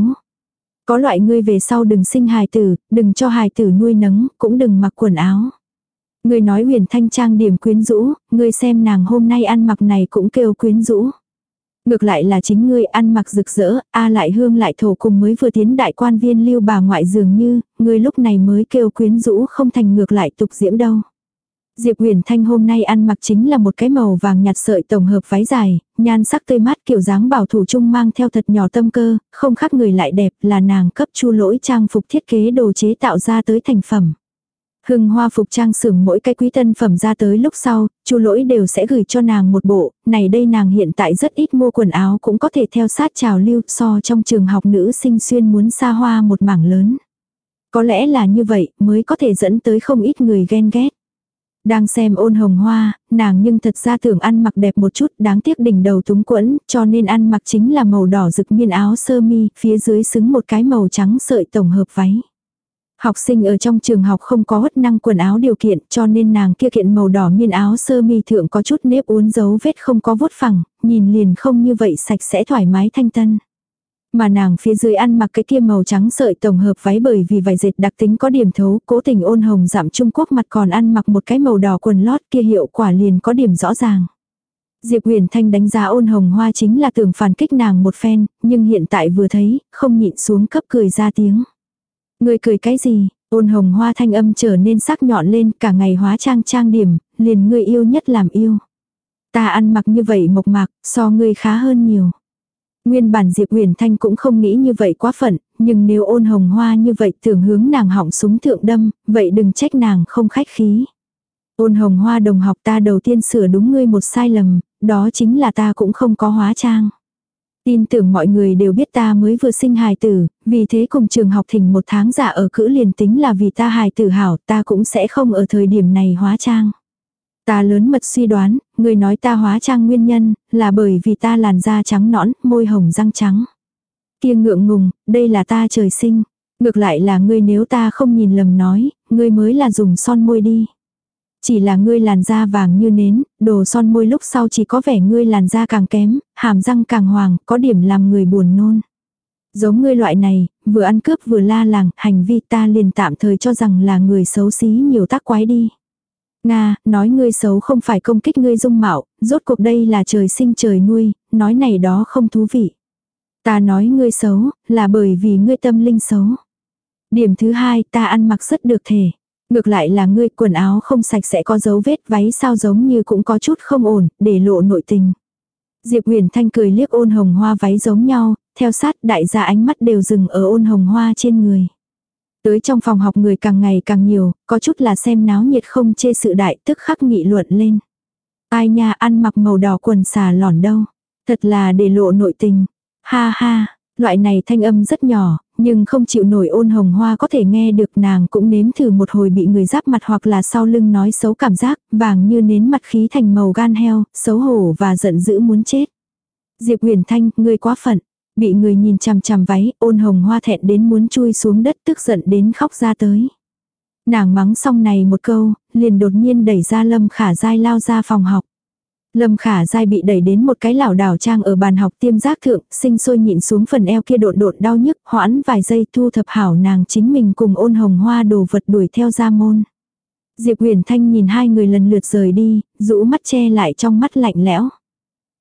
Có loại ngươi về sau đừng sinh hài tử, đừng cho hài tử nuôi nấng, cũng đừng mặc quần áo. Ngươi nói Huyền Thanh trang điểm quyến rũ, ngươi xem nàng hôm nay ăn mặc này cũng kêu quyến rũ. Ngược lại là chính ngươi ăn mặc rực rỡ, a lại hương lại thổ cùng mới vừa tiến đại quan viên lưu bà ngoại dường như, ngươi lúc này mới kêu quyến rũ không thành ngược lại tục diễm đâu. Diệp Huyền Thanh hôm nay ăn mặc chính là một cái màu vàng nhạt sợi tổng hợp váy dài, nhan sắc tươi mát kiểu dáng bảo thủ chung mang theo thật nhỏ tâm cơ, không khác người lại đẹp, là nàng cấp Chu Lỗi trang phục thiết kế đồ chế tạo ra tới thành phẩm. Hưng Hoa phục trang xưởng mỗi cái quý tân phẩm ra tới lúc sau, Chu Lỗi đều sẽ gửi cho nàng một bộ, này đây nàng hiện tại rất ít mua quần áo cũng có thể theo sát trào lưu, so trong trường học nữ sinh xuyên muốn xa hoa một mảng lớn. Có lẽ là như vậy mới có thể dẫn tới không ít người ghen ghét. Đang xem Ôn Hồng Hoa, nàng nhưng thật ra tưởng ăn mặc đẹp một chút, đáng tiếc đỉnh đầu túng quẫn, cho nên ăn mặc chính là màu đỏ rực miên áo sơ mi, phía dưới xứng một cái màu trắng sợi tổng hợp váy. Học sinh ở trong trường học không có hất năng quần áo điều kiện, cho nên nàng kia kiện màu đỏ miên áo sơ mi thượng có chút nếp uốn dấu vết không có vuốt phẳng, nhìn liền không như vậy sạch sẽ thoải mái thanh tân. Mà nàng phía dưới ăn mặc cái kia màu trắng sợi tổng hợp váy bởi vì vải dệt đặc tính có điểm thấu, cố tình Ôn Hồng giảm Trung Quốc mặt còn ăn mặc một cái màu đỏ quần lót kia hiệu quả liền có điểm rõ ràng. Diệp Huyền Thanh đánh giá Ôn Hồng Hoa chính là tưởng phản kích nàng một phen, nhưng hiện tại vừa thấy, không nhịn xuống cấp cười ra tiếng. Người cười cái gì? Ôn Hồng Hoa thanh âm trở nên sắc nhọn lên, cả ngày hóa trang trang điểm, liền người yêu nhất làm yêu. Ta ăn mặc như vậy mộc mạc, so ngươi khá hơn nhiều. Nguyên bản Diệp Huyền Thanh cũng không nghĩ như vậy quá phận, nhưng nếu Ôn Hồng Hoa như vậy tưởng hướng nàng họng súng thượng đâm, vậy đừng trách nàng không khách khí. Ôn Hồng Hoa đồng học, ta đầu tiên sửa đúng ngươi một sai lầm, đó chính là ta cũng không có hóa trang. Tin tưởng mọi người đều biết ta mới vừa sinh hài tử, vì thế cùng trường học thỉnh một tháng giả ở cữ liền tính là vì ta hài tử hảo, ta cũng sẽ không ở thời điểm này hóa trang. Ta lớn mật suy đoán, người nói ta hóa trang nguyên nhân, là bởi vì ta làn da trắng nõn, môi hồng răng trắng. Kia ngượng ngùng, đây là ta trời sinh. Ngược lại là ngươi nếu ta không nhìn lầm nói, ngươi mới là dùng son môi đi. Chỉ là ngươi làn da vàng như nến, đồ son môi lúc sau chỉ có vẻ ngươi làn da càng kém, hàm răng càng hoàng, có điểm làm người buồn nôn. Giống ngươi loại này, vừa ăn cướp vừa la làng, hành vi ta liền tạm thời cho rằng là người xấu xí nhiều tác quái đi. Nga, nói ngươi xấu không phải công kích ngươi dung mạo, rốt cuộc đây là trời sinh trời nuôi, nói này đó không thú vị. Ta nói ngươi xấu, là bởi vì ngươi tâm linh xấu. Điểm thứ hai, ta ăn mặc rất được thể. Ngược lại là ngươi quần áo không sạch sẽ có dấu vết váy sao giống như cũng có chút không ổn, để lộ nội tình. Diệp Huyền Thanh cười liếc Ôn Hồng Hoa váy giống nhau, theo sát đại gia ánh mắt đều dừng ở Ôn Hồng Hoa trên người. Tới trong phòng học người càng ngày càng nhiều, có chút là xem náo nhiệt không chê sự đại tức khắc nghị luận lên. Ai nha ăn mặc màu đỏ quần xà lỏn đâu, thật là để lộ nội tình. Ha ha, loại này thanh âm rất nhỏ, nhưng không chịu nổi Ôn Hồng Hoa có thể nghe được nàng cũng nếm thử một hồi bị người giáp mặt hoặc là sau lưng nói xấu cảm giác, vàng như nến mặt khí thành màu gan heo, xấu hổ và giận dữ muốn chết. Diệp Huyền Thanh, ngươi quá phận. Bị người nhìn chằm chằm váy, Ôn Hồng Hoa thẹn đến muốn chui xuống đất tức giận đến khóc ra tới. Nàng mắng xong này một câu, liền đột nhiên đẩy ra Lâm Khả Giai lao ra phòng học. Lâm Khả Giai bị đẩy đến một cái lảo đảo trang ở bàn học tiêm giác thượng, sinh sôi nhịn xuống phần eo kia độn độn đau nhức, hoãn vài giây thu thập hảo nàng chính mình cùng Ôn Hồng Hoa đồ vật đuổi theo ra môn. Diệp Huyền Thanh nhìn hai người lần lượt rời đi, rũ mắt che lại trong mắt lạnh lẽo.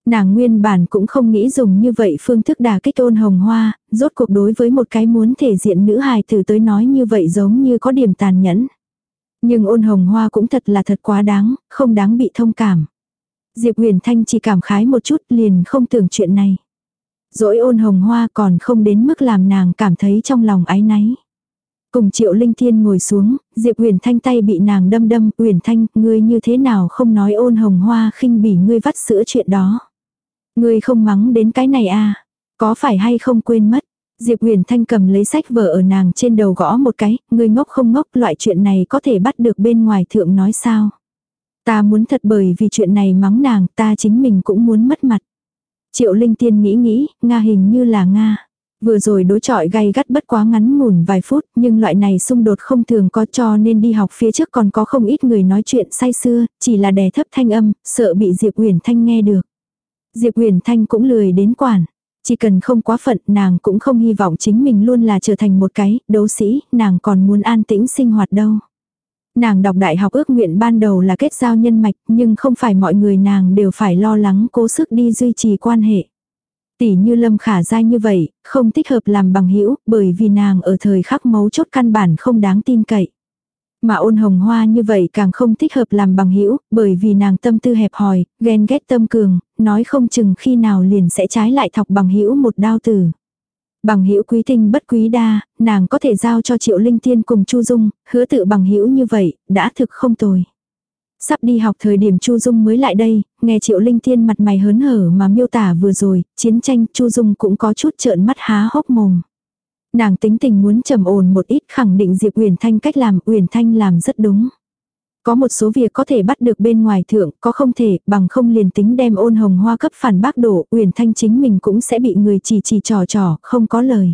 Nàng nguyên bản cũng không nghĩ dùng như vậy phương thức đả kích Ôn Hồng Hoa, rốt cuộc đối với một cái muốn thể diện nữ hài tử tới nói như vậy giống như có điểm tàn nhẫn. Nhưng Ôn Hồng Hoa cũng thật là thật quá đáng, không đáng bị thông cảm. Diệp Huyền Thanh chỉ cảm khái một chút liền không tưởng chuyện này. Dỗi Ôn Hồng Hoa còn không đến mức làm nàng cảm thấy trong lòng áy náy. Cùng Triệu Linh Thiên ngồi xuống, Diệp Huyền Thanh tay bị nàng đâm đâm, Huyền Thanh, ngươi như thế nào không nói Ôn Hồng Hoa khinh bỉ ngươi vắt sữa chuyện đó. Ngươi không mắng đến cái này à, có phải hay không quên mất. Diệp Huyền Thanh cầm lấy sách vở ở nàng trên đầu gõ một cái, ngươi ngốc không ngốc, loại chuyện này có thể bắt được bên ngoài thượng nói sao. Ta muốn thật bởi vì chuyện này mắng nàng, ta chính mình cũng muốn mất mặt. Triệu Linh Tiên nghĩ nghĩ, Nga hình như là Nga. Vừa rồi đối chọi gay gắt bất quá ngắn ngủn vài phút, nhưng loại này xung đột không thường có, cho nên đi học phía trước còn có không ít người nói chuyện say sưa, chỉ là đè thấp thanh âm, sợ bị Diệp Huyền Thanh nghe được. Diệp Huyền Thanh cũng lười đến quản. Chỉ cần không quá phận, nàng cũng không hy vọng chính mình luôn là trở thành một cái đấu sĩ, nàng còn muốn an tĩnh sinh hoạt đâu. Nàng đọc đại học ước nguyện ban đầu là kết giao nhân mạch, nhưng không phải mọi người nàng đều phải lo lắng cố sức đi duy trì quan hệ. Tỷ như Lâm Khả Giai như vậy, không thích hợp làm bằng hữu, bởi vì nàng ở thời khắc mấu chốt căn bản không đáng tin cậy. Mà Ôn Hồng Hoa như vậy càng không thích hợp làm bằng hữu, bởi vì nàng tâm tư hẹp hòi, ghen ghét tâm cường, nói không chừng khi nào liền sẽ trái lại thọc bằng hữu một đao tử. Bằng hữu quý tinh bất quý đa, nàng có thể giao cho Triệu Linh Tiên cùng Chu Dung, hứa tự bằng hữu như vậy, đã thực không tồi. Sắp đi học thời điểm Chu Dung mới lại đây, nghe Triệu Linh Tiên mặt mày hớn hở mà miêu tả vừa rồi, chiến tranh, Chu Dung cũng có chút trợn mắt há hốc mồm. Nàng tính tình muốn trầm ổn một ít, khẳng định Diệp Huyền Thanh cách làm, Huyền Thanh làm rất đúng. Có một số việc có thể bắt được bên ngoài thượng, có không thể, bằng không liền tính đem Ôn Hồng Hoa cấp phản bác đổ, Huyền Thanh chính mình cũng sẽ bị người chỉ chỉ trò trò, không có lời.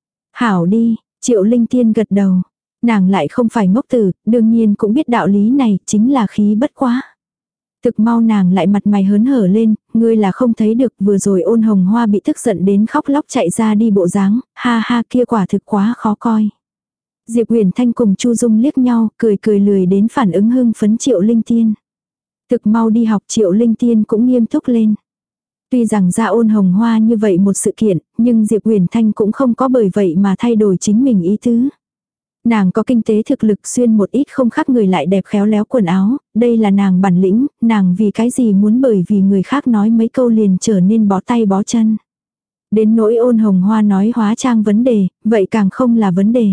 Hảo đi, Triệu Linh Tiên gật đầu. Nàng lại không phải ngốc tử, đương nhiên cũng biết đạo lý này, chính là khí bất quá. Thực mau nàng lại mặt mày hớn hở lên, ngươi là không thấy được, vừa rồi Ôn Hồng Hoa bị tức giận đến khóc lóc chạy ra đi bộ dáng, ha ha, kia quả thực quá khó coi. Diệp Huyền Thanh cùng Chu Dung liếc nhau, cười cười lười đến phản ứng hưng phấn Triệu Linh Tiên. Thực mau đi học Triệu Linh Tiên cũng nghiêm túc lên. Tuy rằng ra Ôn Hồng Hoa như vậy một sự kiện, nhưng Diệp Huyền Thanh cũng không có bởi vậy mà thay đổi chính mình ý tứ. Nàng có kinh tế thực lực, xuyên một ít không khác người lại đẹp khéo léo quần áo, đây là nàng bản lĩnh, nàng vì cái gì muốn bởi vì người khác nói mấy câu liền trở nên bó tay bó chân. Đến nỗi Ôn Hồng Hoa nói hóa trang vấn đề, vậy càng không là vấn đề.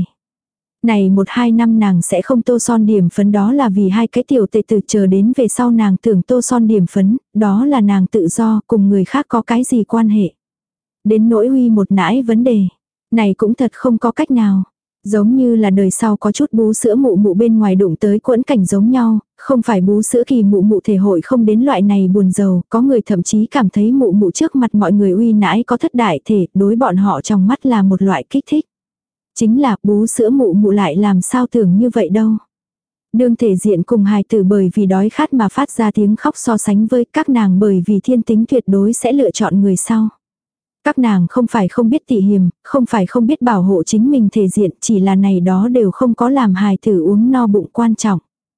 Này một hai năm nàng sẽ không tô son điểm phấn, đó là vì hai cái tiểu tệ tử, chờ đến về sau nàng tưởng tô son điểm phấn, đó là nàng tự do, cùng người khác có cái gì quan hệ. Đến nỗi Huy một nãi vấn đề, này cũng thật không có cách nào. Giống như là đời sau có chút bú sữa mụ mụ bên ngoài đụng tới quẫn cảnh giống nhau, không phải bú sữa kỳ mụ mụ thể hội không đến loại này buồn giàu, có người thậm chí cảm thấy mụ mụ trước mặt mọi người uy nãi có thất đại thể, đối bọn họ trong mắt là một loại kích thích. Chính là bú sữa mụ mụ lại làm sao tưởng như vậy đâu. Đương thể diện cùng hài tử bởi vì đói khát mà phát ra tiếng khóc so sánh với các nàng bởi vì thiên tính tuyệt đối sẽ lựa chọn người sau. Các nàng không phải không biết tị hiềm, không phải không biết bảo hộ chính mình thể diện, chỉ là này đó đều không có làm hài tử uống no bụng quan trọng.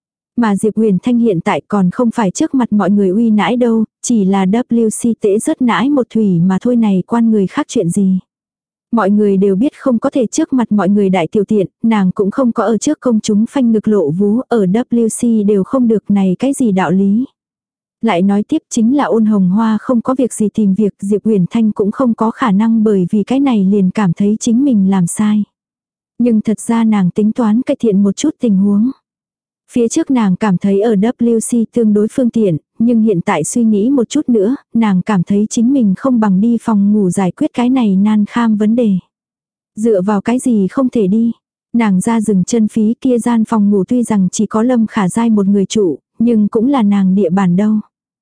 Mà Diệp Huyền Thanh hiện tại còn không phải trước mặt mọi người uy nãi đâu, chỉ là W C tễ rớt nãi một thủy mà thôi, này quan người khác chuyện gì. Mọi người đều biết không có thể trước mặt mọi người đại tiểu tiện, nàng cũng không có ở trước công chúng phanh ngực lộ vú, ở W C đều không được, này cái gì đạo lý. Lại nói tiếp chính là Ôn Hồng Hoa không có việc gì tìm việc, Diệp Huyền Thanh cũng không có khả năng bởi vì cái này liền cảm thấy chính mình làm sai. Nhưng thật ra nàng tính toán cải thiện một chút tình huống. Phía trước nàng cảm thấy ở W C tương đối phương tiện, nhưng hiện tại suy nghĩ một chút nữa, nàng cảm thấy chính mình không bằng đi phòng ngủ giải quyết cái này nan kham vấn đề. Dựa vào cái gì không thể đi. Nàng ra dừng chân phí, kia gian phòng ngủ tuy rằng chỉ có Lâm Khả Giai một người trụ, nhưng cũng là nàng địa bàn đâu.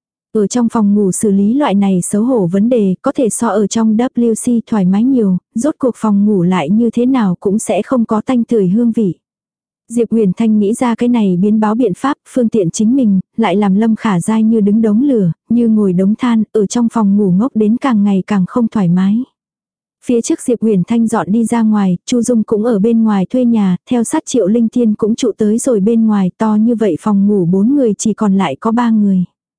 Ở trong phòng ngủ xử lý loại này xấu hổ vấn đề có thể so ở trong W C thoải mái nhiều, rốt cuộc phòng ngủ lại như thế nào cũng sẽ không có tanh tưởi hương vị. Diệp Huyền Thanh nghĩ ra cái này biến báo biện pháp, phương tiện chính mình, lại làm Lâm Khả Giai như đứng đống lửa, như ngồi đống than, ở trong phòng ngủ ngốc đến càng ngày càng không thoải mái. Phía trước Diệp Huyền Thanh dọn đi ra ngoài, Chu Dung cũng ở bên ngoài thuê nhà, theo sát Triệu Linh Tiên cũng trụ tới rồi bên ngoài, to như vậy phòng ngủ bốn người chỉ còn lại có ba người.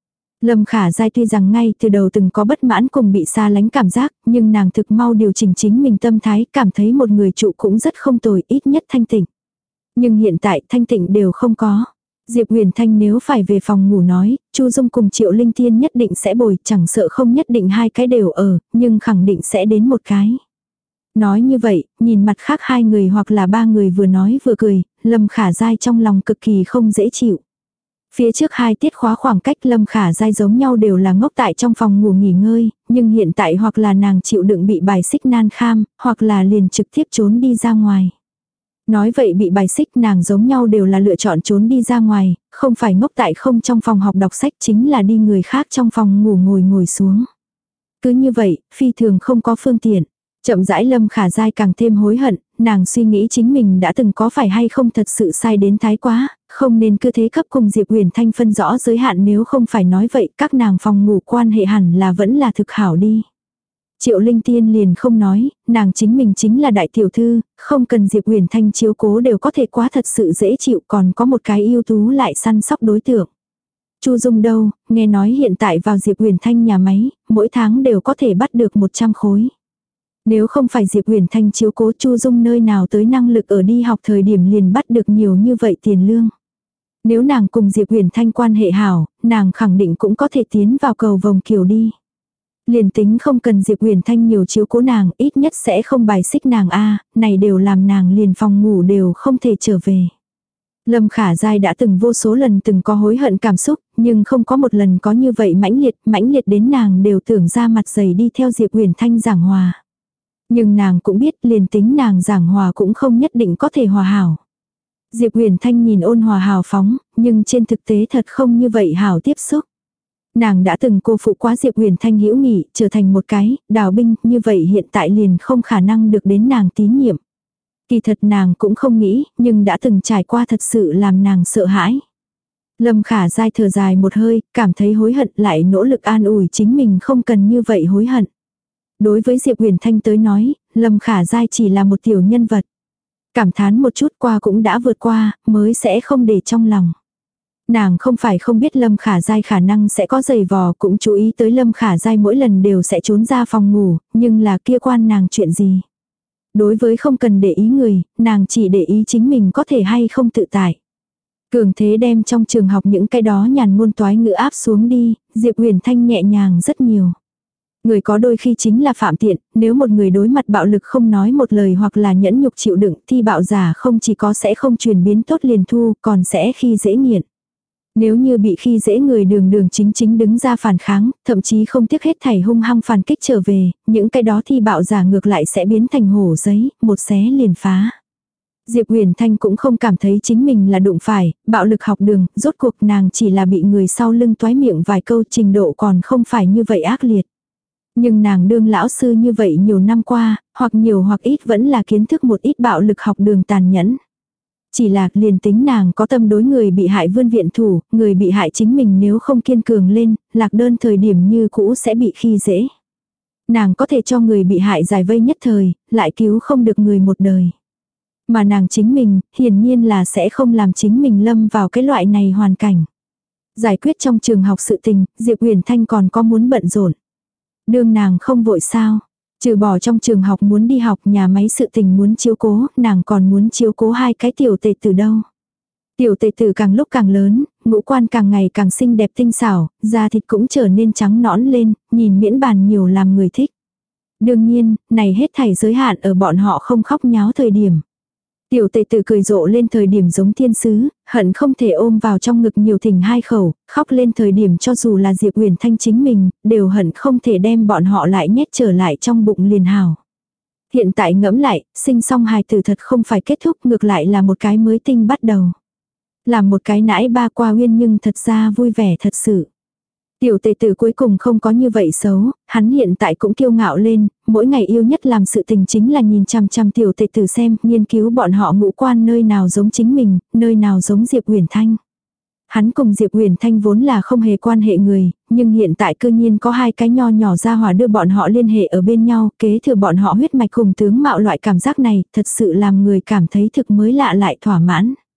Lâm Khả Giai tuy rằng ngay từ đầu từng có bất mãn cùng bị xa lánh cảm giác, nhưng nàng thực mau điều chỉnh chính mình tâm thái, cảm thấy một người trụ cũng rất không tồi, ít nhất thanh tịnh. Nhưng hiện tại thanh tịnh đều không có. Diệp Huyền Thanh nếu phải về phòng ngủ nói, Chu Dung cùng Triệu Linh Tiên nhất định sẽ bồi, chẳng sợ không nhất định hai cái đều ở, nhưng khẳng định sẽ đến một cái. Nói như vậy, nhìn mặt khác hai người hoặc là ba người vừa nói vừa cười, Lâm Khả Giai trong lòng cực kỳ không dễ chịu. Phía trước hai tiết khóa khoảng cách Lâm Khả Giai giống nhau đều là ngốc tại trong phòng ngủ nghỉ ngơi, nhưng hiện tại hoặc là nàng chịu đựng bị bài xích nan kham, hoặc là liền trực tiếp trốn đi ra ngoài. Nói vậy bị bài xích nàng giống nhau đều là lựa chọn trốn đi ra ngoài, không phải ngốc tại không trong phòng học đọc sách chính là đi người khác trong phòng ngủ ngồi ngồi xuống. Cứ như vậy, phi thường không có phương tiện. Chậm rãi Lâm Khả Giai càng thêm hối hận, nàng suy nghĩ chính mình đã từng có phải hay không thật sự sai đến thái quá, không nên cứ thế cấp cùng Diệp Huyền Thanh phân rõ giới hạn, nếu không phải nói vậy các nàng phòng ngủ quan hệ hẳn là vẫn là thực hảo đi. Triệu Linh Tiên liền không nói, nàng chính mình chính là đại tiểu thư, không cần Diệp Huyền Thanh chiếu cố đều có thể quá thật sự dễ chịu, còn có một cái ưu tú lại săn sóc đối tượng. Chu Dung đâu, nghe nói hiện tại vào Diệp Huyền Thanh nhà máy, mỗi tháng đều có thể bắt được một trăm khối. Nếu không phải Diệp Huyền Thanh chiếu cố, Chu Dung nơi nào tới năng lực ở đi học thời điểm liền bắt được nhiều như vậy tiền lương. Nếu nàng cùng Diệp Huyền Thanh quan hệ hảo, nàng khẳng định cũng có thể tiến vào cầu vồng kiều đi. Liền tính không cần Diệp Huyền Thanh nhiều chiếu cố nàng, ít nhất sẽ không bài xích nàng a, này đều làm nàng liền phòng ngủ đều không thể trở về. Lâm Khả Giai đã từng vô số lần từng có hối hận cảm xúc, nhưng không có một lần có như vậy mãnh liệt, mãnh liệt đến nàng đều tưởng ra mặt dày đi theo Diệp Huyền Thanh giảng hòa. Nhưng nàng cũng biết liền tính nàng giảng hòa cũng không nhất định có thể hòa hảo. Diệp Huyền Thanh nhìn ôn hòa hào phóng, nhưng trên thực tế thật không như vậy hảo tiếp xúc. Nàng đã từng cô phụ quá Diệp Huyền Thanh hữu nghị, trở thành một cái đào binh, như vậy hiện tại liền không khả năng được đến nàng tín nhiệm. Kỳ thật nàng cũng không nghĩ, nhưng đã từng trải qua thật sự làm nàng sợ hãi. Lâm Khả Giai thở dài một hơi, cảm thấy hối hận, lại nỗ lực an ủi chính mình không cần như vậy hối hận. Đối với Diệp Huyền Thanh tới nói, Lâm Khả Giai chỉ là một tiểu nhân vật. Cảm thán một chút qua cũng đã vượt qua, mới sẽ không để trong lòng. Nàng không phải không biết Lâm Khả Giai khả năng sẽ có giày vò, cũng chú ý tới Lâm Khả Giai mỗi lần đều sẽ trốn ra phòng ngủ, nhưng là kia quan nàng chuyện gì. Đối với không cần để ý người, nàng chỉ để ý chính mình có thể hay không tự tại. Cường thế đem trong trường học những cái đó nhàn ngôn toái ngữ áp xuống đi, Diệp Huyền Thanh nhẹ nhàng rất nhiều. Người có đôi khi chính là phạm tiện, nếu một người đối mặt bạo lực không nói một lời hoặc là nhẫn nhục chịu đựng thì bạo giả không chỉ có sẽ không chuyển biến tốt liền thu, còn sẽ khi dễ nghiện. Nếu như bị khi dễ người đường đường chính chính đứng ra phản kháng, thậm chí không tiếc hết thảy hung hăng phản kích trở về, những cái đó thì bạo giả ngược lại sẽ biến thành hổ giấy, một xé liền phá. Diệp Huyền Thanh cũng không cảm thấy chính mình là đụng phải, bạo lực học đường, rốt cuộc nàng chỉ là bị người sau lưng toái miệng vài câu, trình độ còn không phải như vậy ác liệt. Nhưng nàng đương lão sư như vậy nhiều năm qua, hoặc nhiều hoặc ít vẫn là kiến thức một ít bạo lực học đường tàn nhẫn. Chỉ là liền tính nàng có tâm đối người bị hại vươn viện thủ, người bị hại chính mình nếu không kiên cường lên, lạc đơn thời điểm như cũ sẽ bị khi dễ. Nàng có thể cho người bị hại giải vây nhất thời, lại cứu không được người một đời. Mà nàng chính mình, hiển nhiên là sẽ không làm chính mình lâm vào cái loại này hoàn cảnh. Giải quyết trong trường học sự tình, Diệp Huyền Thanh còn có muốn bận rộn. Đương nàng không vội sao. Trừ bỏ trong trường học muốn đi học, nhà máy sự tình muốn chiếu cố, nàng còn muốn chiếu cố hai cái tiểu tệ tử đâu. Tiểu tệ tử càng lúc càng lớn, ngũ quan càng ngày càng xinh đẹp tinh xảo, da thịt cũng trở nên trắng nõn lên, nhìn miễn bàn nhiều làm người thích. Đương nhiên, này hết thảy giới hạn ở bọn họ không khóc nháo thời điểm. Tiểu tệ tử cười rộ lên thời điểm giống thiên sứ, hận không thể ôm vào trong ngực nhiều thỉnh hai khẩu, khóc lên thời điểm cho dù là Diệp Huyền Thanh chính mình, đều hận không thể đem bọn họ lại nhét trở lại trong bụng liền hào. Hiện tại ngẫm lại, sinh xong hài tử thật không phải kết thúc, ngược lại là một cái mới tinh bắt đầu. Làm một cái nãi ba qua uyên nhưng thật ra vui vẻ thật sự. Tiểu tệ tử cuối cùng không có như vậy xấu, hắn hiện tại cũng kiêu ngạo lên, mỗi ngày yêu nhất làm sự tình chính là nhìn chăm chăm tiểu tệ tử xem, nghiên cứu bọn họ ngũ quan nơi nào giống chính mình, nơi nào giống Diệp Huyền Thanh. Hắn cùng Diệp Huyền Thanh vốn là không hề quan hệ người, nhưng hiện tại cư nhiên có hai cái nho nhỏ ra hỏa đưa bọn họ liên hệ ở bên nhau, kế thừa bọn họ huyết mạch cùng tướng mạo, loại cảm giác này, thật sự làm người cảm thấy thực mới lạ lại thỏa mãn.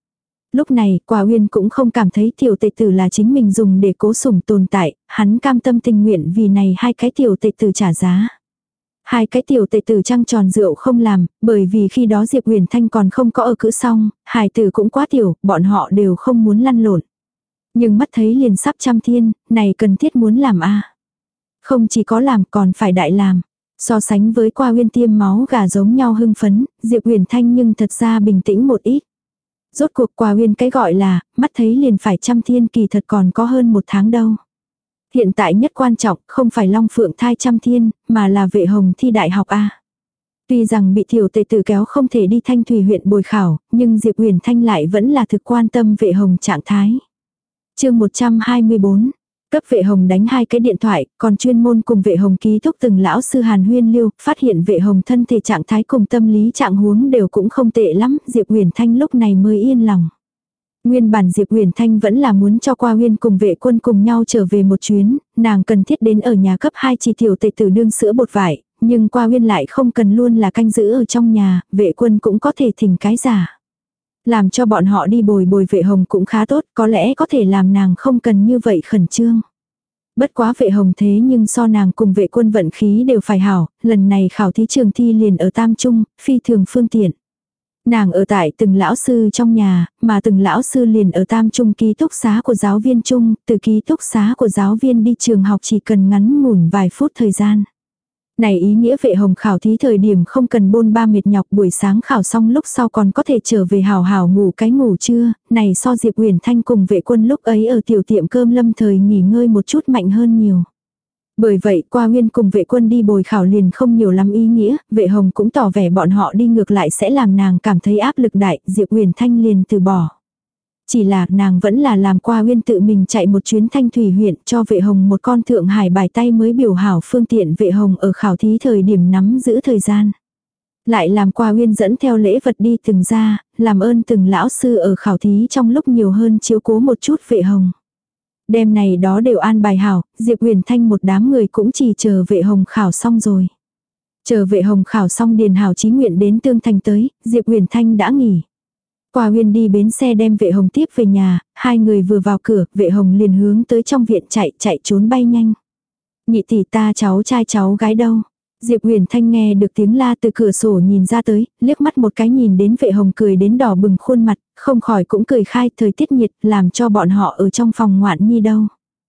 Lúc này, Quả Uyên cũng không cảm thấy tiểu tệ tử là chính mình dùng để cố sủng tồn tại, hắn cam tâm tình nguyện vì này hai cái tiểu tệ tử trả giá. Hai cái tiểu tệ tử trăng tròn rượu không làm, bởi vì khi đó Diệp Huyền Thanh còn không có ở cữ xong, hài tử cũng quá tiểu, bọn họ đều không muốn lăn lộn. Nhưng mắt thấy liền sắp trăm thiên, này cần thiết muốn làm a. Không chỉ có làm còn phải đại làm. So sánh với Qua Uyên tiêm máu gà giống nhau hưng phấn, Diệp Huyền Thanh nhưng thật ra bình tĩnh một ít. Rốt cuộc Qua Uyên cái gọi là, mắt thấy liền phải trăm thiên kỳ thật còn có hơn một tháng đâu. Hiện tại nhất quan trọng không phải Long Phượng thai trăm thiên, mà là Vệ Hồng thi đại học A. Tuy rằng bị tiểu tệ tử kéo không thể đi Thanh Thủy huyện bồi khảo, nhưng Diệp Huyền Thanh lại vẫn là thực quan tâm Vệ Hồng trạng thái. Chương một trăm hai mươi bốn. Cấp Vệ Hồng đánh hai cái điện thoại, còn chuyên môn cùng Vệ Hồng ký thúc từng lão sư Hàn Huyên Lưu, phát hiện Vệ Hồng thân thể trạng thái cùng tâm lý trạng huống đều cũng không tệ lắm, Diệp Huyền Thanh lúc này mới yên lòng. Nguyên bản Diệp Huyền Thanh vẫn là muốn cho Qua Uyên cùng Vệ Quân cùng nhau trở về một chuyến, nàng cần thiết đến ở nhà cấp hai chỉ tiểu tệ tử đương sữa bột vải, nhưng Qua Uyên lại không cần luôn là canh giữ ở trong nhà, Vệ Quân cũng có thể thỉnh cái giả. Làm cho bọn họ đi bồi bồi Vệ Hồng cũng khá tốt, có lẽ có thể làm nàng không cần như vậy khẩn trương. Bất quá Vệ Hồng thế nhưng so nàng cùng Vệ Quân vận khí đều phải hảo, lần này khảo thí trường thi liền ở Tam Trung, phi thường phương tiện. Nàng ở tại từng lão sư trong nhà, mà từng lão sư liền ở Tam Trung ký túc xá của giáo viên chung, từ ký túc xá của giáo viên đi trường học chỉ cần ngắn ngủn vài phút thời gian. Này ý nghĩa Vệ Hồng khảo thí thời điểm không cần bôn ba mệt nhọc, buổi sáng khảo xong lúc sau còn có thể trở về hào hào ngủ cái ngủ trưa, này so Diệp Huyền Thanh cùng Vệ Quân lúc ấy ở tiểu tiệm cơm lâm thời nghỉ ngơi một chút mạnh hơn nhiều. Bởi vậy Qua Uyên cùng Vệ Quân đi bồi khảo liền không nhiều lắm ý nghĩa, Vệ Hồng cũng tỏ vẻ bọn họ đi ngược lại sẽ làm nàng cảm thấy áp lực đại, Diệp Huyền Thanh liền từ bỏ. Chỉ là nàng vẫn là làm Qua Uyên tự mình chạy một chuyến Thanh Thủy huyện cho Vệ Hồng một con Thượng Hải bài tay mới biểu hảo phương tiện Vệ Hồng ở khảo thí thời điểm nắm giữ thời gian. Lại làm Qua Uyên dẫn theo lễ vật đi từng ra, làm ơn từng lão sư ở khảo thí trong lúc nhiều hơn chiếu cố một chút Vệ Hồng. Đêm này đó đều an bài hảo, Diệp Huyền Thanh một đám người cũng chỉ chờ Vệ Hồng khảo xong rồi. Chờ Vệ Hồng khảo xong Điền Hảo chí nguyện đến Tương Thành tới, Diệp Huyền Thanh đã nghỉ. Qua Uyên đi bến xe đem Vệ Hồng tiếp về nhà, hai người vừa vào cửa, Vệ Hồng liền hướng tới trong viện chạy, chạy trốn bay nhanh. Nhị tỷ ta cháu trai cháu gái đâu? Diệp Huyền Thanh nghe được tiếng la từ cửa sổ nhìn ra tới, liếc mắt một cái nhìn đến Vệ Hồng cười đến đỏ bừng khuôn mặt, không khỏi cũng cười khai, thời tiết nhiệt làm cho bọn họ ở trong phòng ngoạn nhi đâu.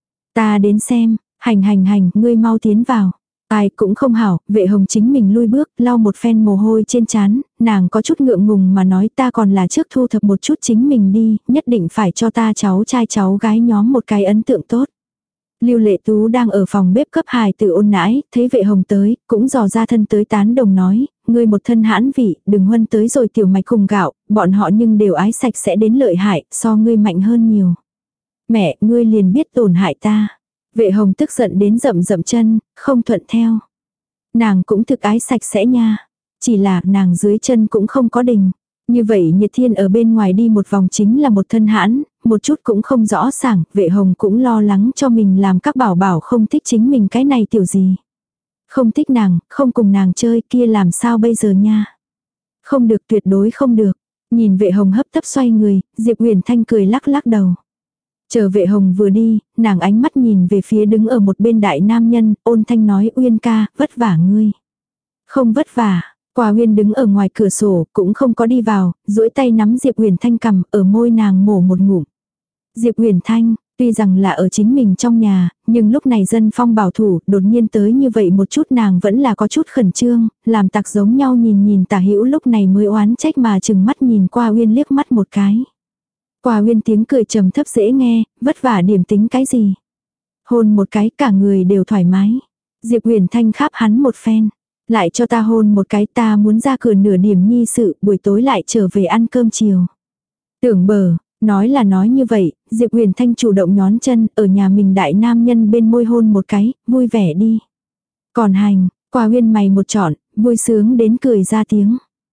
Ta đến xem, hành hành hành, ngươi mau tiến vào. Ai cũng không hảo, Vệ Hồng chính mình lui bước, lau một phen mồ hôi trên trán, nàng có chút ngượng ngùng mà nói ta còn là trước thu thập một chút chính mình đi, nhất định phải cho ta cháu trai cháu gái nhóm một cái ấn tượng tốt. Lưu Lệ Tú đang ở phòng bếp cấp hài tử ôn nãi, thấy Vệ Hồng tới, cũng dò ra thân tới tán đồng nói, ngươi một thân hãn vị, đừng huân tới rồi tiểu mạch cùng gạo, bọn họ nhưng đều ái sạch sẽ đến lợi hại, so ngươi mạnh hơn nhiều. Mẹ, ngươi liền biết tổn hại ta. Vệ Hồng tức giận đến rậm rậm chân, không thuận theo. Nàng cũng thực ái sạch sẽ nha. Chỉ là nàng dưới chân cũng không có đình. Như vậy Nhiệt Thiên ở bên ngoài đi một vòng chính là một thân hãn, một chút cũng không rõ ràng, Vệ Hồng cũng lo lắng cho mình làm các bảo bảo không thích chính mình cái này tiểu gì. Không thích nàng, không cùng nàng chơi kia làm sao bây giờ nha. Không được, tuyệt đối không được. Nhìn Vệ Hồng hấp tấp xoay người, Diệp Huyền Thanh cười lắc lắc đầu. Chờ Vệ Hồng vừa đi, nàng ánh mắt nhìn về phía đứng ở một bên đại nam nhân, ôn thanh nói Uyên ca, vất vả ngươi. Không vất vả, Qua Uyên đứng ở ngoài cửa sổ, cũng không có đi vào, duỗi tay nắm Diệp Huyền Thanh cầm, ở môi nàng mổ một ngụm. Diệp Huyền Thanh, tuy rằng là ở chính mình trong nhà, nhưng lúc này dân phong bảo thủ, đột nhiên tới như vậy một chút nàng vẫn là có chút khẩn trương, làm tặc giống nhau nhìn nhìn Tả Hữu lúc này mới oán trách mà chừng mắt nhìn Qua Uyên liếc mắt một cái. Qua Uyên tiếng cười trầm thấp dễ nghe, vất vả điểm tính cái gì. Hôn một cái cả người đều thoải mái. Diệp Huyền Thanh kháp hắn một phen. Lại cho ta hôn một cái, ta muốn ra cửa nửa điểm nhi sự, buổi tối lại trở về ăn cơm chiều. Tưởng bờ, nói là nói như vậy, Diệp Huyền Thanh chủ động nhón chân, ở nhà mình đại nam nhân bên môi hôn một cái, vui vẻ đi. Còn hành, Qua Uyên mày một trọn, vui sướng đến cười ra tiếng.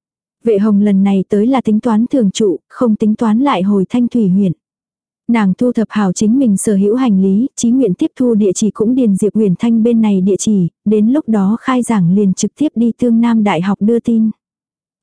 Vệ Hồng lần này tới là tính toán thường trụ, không tính toán lại hồi Thanh Thủy huyện. Nàng thu thập hảo chính mình sở hữu hành lý, chí nguyện tiếp thu địa chỉ cũng điền Diệp Huyền Thanh bên này địa chỉ, đến lúc đó khai giảng liền trực tiếp đi Tương Nam Đại học đưa tin.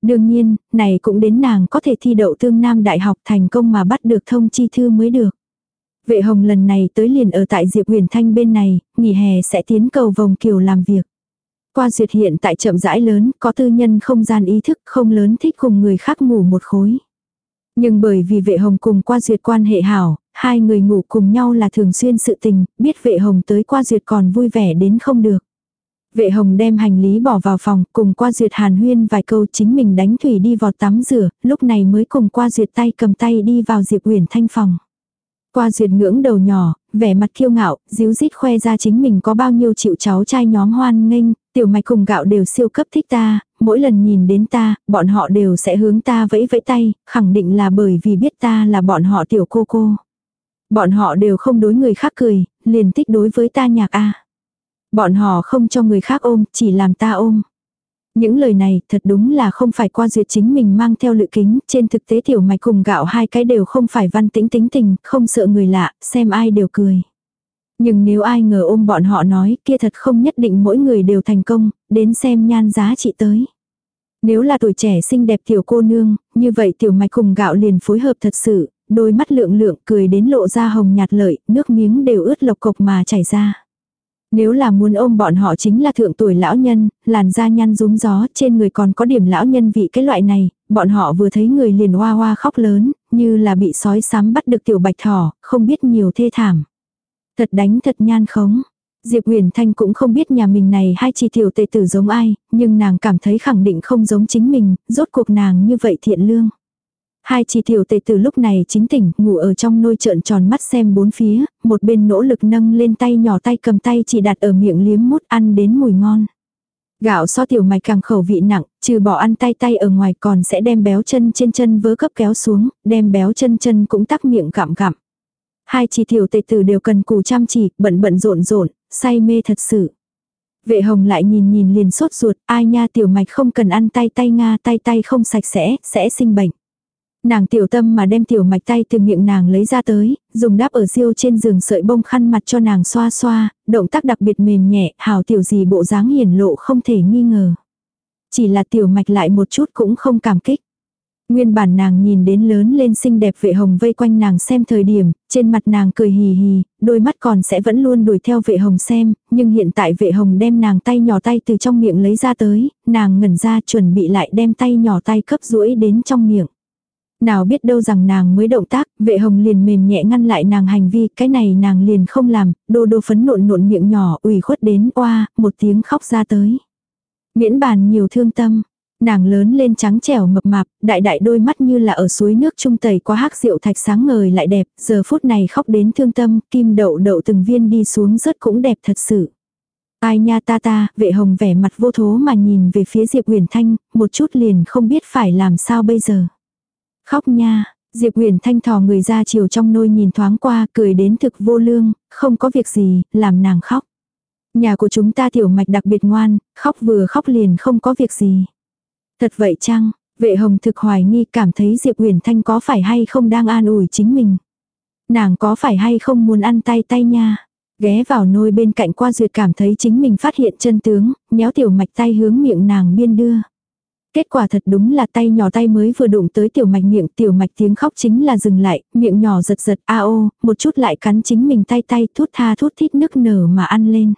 Đương nhiên, này cũng đến nàng có thể thi đậu Tương Nam Đại học thành công mà bắt được thông chi thư mới được. Vệ Hồng lần này tới liền ở tại Diệp Uyển Thanh bên này, nghỉ hè sẽ tiến cầu vòng kiều làm việc. Qua duyệt hiện tại chậm rãi lớn, có tư nhân không gian ý thức, không lớn thích cùng người khác ngủ một khối. Nhưng bởi vì Vệ Hồng cùng Qua duyệt quan hệ hảo, hai người ngủ cùng nhau là thường xuyên sự tình, biết Vệ Hồng tới Qua duyệt còn vui vẻ đến không được. Vệ Hồng đem hành lý bỏ vào phòng, cùng Qua duyệt hàn huyên vài câu, chính mình đánh thủy đi vào tắm rửa, lúc này mới cùng Qua duyệt tay cầm tay đi vào Diệp Uyển Thanh phòng. Qua duyệt ngưỡng đầu nhỏ, vẻ mặt kiêu ngạo, díu dít khoe ra chính mình có bao nhiêu chịu cháu trai nhóm hoan nghênh, tiểu mạch cùng gạo đều siêu cấp thích ta, mỗi lần nhìn đến ta, bọn họ đều sẽ hướng ta vẫy vẫy tay, khẳng định là bởi vì biết ta là bọn họ tiểu cô cô. Bọn họ đều không đối người khác cười, liền thích đối với ta nhạc a. Bọn họ không cho người khác ôm, chỉ làm ta ôm. Những lời này thật đúng là không phải Qua duyệt chính mình mang theo lự kính, trên thực tế tiểu mạch cùng gạo hai cái đều không phải văn tĩnh tính tình, không sợ người lạ, xem ai đều cười. Nhưng nếu ai ngờ ôm bọn họ nói, kia thật không nhất định mỗi người đều thành công, đến xem nhan giá trị tới. Nếu là tuổi trẻ xinh đẹp tiểu cô nương, như vậy tiểu mạch cùng gạo liền phối hợp thật sự, đôi mắt lượng lượng cười đến lộ ra hồng nhạt lợi, nước miếng đều ướt lộc cộc mà chảy ra. Nếu là muốn ôm bọn họ chính là thượng tuổi lão nhân, làn da nhăn rúm gió, trên người còn có điểm lão nhân vị cái loại này, bọn họ vừa thấy người liền hoa hoa khóc lớn, như là bị sói sám bắt được tiểu bạch thỏ, không biết nhiều thê thảm. Thật đánh thật nhan khống. Diệp Uyển Thanh cũng không biết nhà mình này hai chi tiểu tệ tử giống ai, nhưng nàng cảm thấy khẳng định không giống chính mình, rốt cuộc nàng như vậy thiện lương. Hai chi tiểu tệ tử lúc này chính tỉnh, ngủ ở trong nôi trợn tròn mắt xem bốn phía, một bên nỗ lực nâng lên tay nhỏ tay cầm tay chỉ đặt ở miệng liếm mút ăn đến mùi ngon. Gạo so tiểu mạch càng khẩu vị nặng, trừ bỏ ăn tay tay ở ngoài còn sẽ đem béo chân trên chân vớ cấp kéo xuống, đem béo chân chân cũng tắc miệng gặm gặm. Hai chi tiểu tệ tử đều cần cù chăm chỉ, bận bận rộn rộn, say mê thật sự. Vệ Hồng lại nhìn nhìn liền sốt ruột, ai nha tiểu mạch không cần ăn tay tay nga, tay tay không sạch sẽ, sẽ sinh bệnh. Nàng tiểu tâm mà đem tiểu mạch tay từ miệng nàng lấy ra tới, dùng đáp ở riêu trên giường sợi bông khăn mặt cho nàng xoa xoa, động tác đặc biệt mềm nhẹ, hào tiểu gì bộ dáng hiển lộ không thể nghi ngờ. Chỉ là tiểu mạch lại một chút cũng không cảm kích. Nguyên bản nàng nhìn đến lớn lên xinh đẹp Vệ Hồng vây quanh nàng xem thời điểm, trên mặt nàng cười hì hì, đôi mắt còn sẽ vẫn luôn đuổi theo Vệ Hồng xem, nhưng hiện tại Vệ Hồng đem nàng tay nhỏ tay từ trong miệng lấy ra tới, nàng ngẩn ra chuẩn bị lại đem tay nhỏ tay cấp duỗi đến trong miệng. Nào biết đâu rằng nàng mới động tác, Vệ Hồng liền mềm nhẹ ngăn lại nàng hành vi, cái này nàng liền không làm, đô đô phấn nộn nộn miệng nhỏ ủy khuất đến oa, một tiếng khóc ra tới. Miễn bàn nhiều thương tâm, nàng lớn lên trắng trẻo mập mạp, đại đại đôi mắt như là ở suối nước trung tẩy qua hắc rượu thạch sáng ngời lại đẹp, giờ phút này khóc đến thương tâm, kim đậu đậu từng viên đi xuống rớt cũng đẹp thật sự. Ai nha ta ta, Vệ Hồng vẻ mặt vô thố mà nhìn về phía Diệp Uyển Thanh, một chút liền không biết phải làm sao bây giờ. Khóc nha, Diệp Uyển Thanh thò người ra chiều trong nôi nhìn thoáng qua, cười đến thực vô lương, không có việc gì, làm nàng khóc. Nhà của chúng ta tiểu mạch đặc biệt ngoan, khóc vừa khóc liền không có việc gì. Thật vậy chăng? Vệ Hồng thực hoài nghi, cảm thấy Diệp Uyển Thanh có phải hay không đang an ủi chính mình. Nàng có phải hay không muốn ăn tay tay nha. Ghé vào nôi bên cạnh Qua duyệt cảm thấy chính mình phát hiện chân tướng, nhéo tiểu mạch tay hướng miệng nàng biên đưa. Kết quả thật đúng là tay nhỏ tay mới vừa đụng tới tiểu mạch miệng, tiểu mạch tiếng khóc chính là dừng lại, miệng nhỏ giật giật a ô, một chút lại cắn chính mình tay tay thút tha thút thít nức nở mà ăn lên.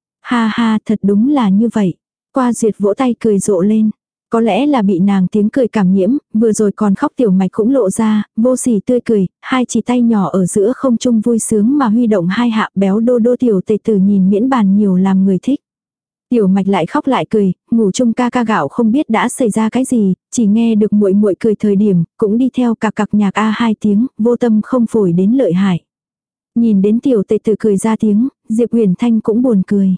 Ha ha, thật đúng là như vậy. Qua duyệt vỗ tay cười rộ lên. Có lẽ là bị nàng tiếng cười cảm nhiễm, vừa rồi còn khóc tiểu mạch cũng lộ ra, vô sỉ tươi cười, hai chỉ tay nhỏ ở giữa không trung vui sướng mà huy động hai hạ béo đô đô tiểu tề tử nhìn miễn bàn nhiều làm người thích. Tiểu mạch lại khóc lại cười, ngủ chung ca ca gạo không biết đã xảy ra cái gì, chỉ nghe được muội muội cười thời điểm, cũng đi theo cạc cạc nhạc a hai tiếng, vô tâm không phổi đến lợi hại. Nhìn đến tiểu tề tử cười ra tiếng, Diệp Uyển Thanh cũng buồn cười.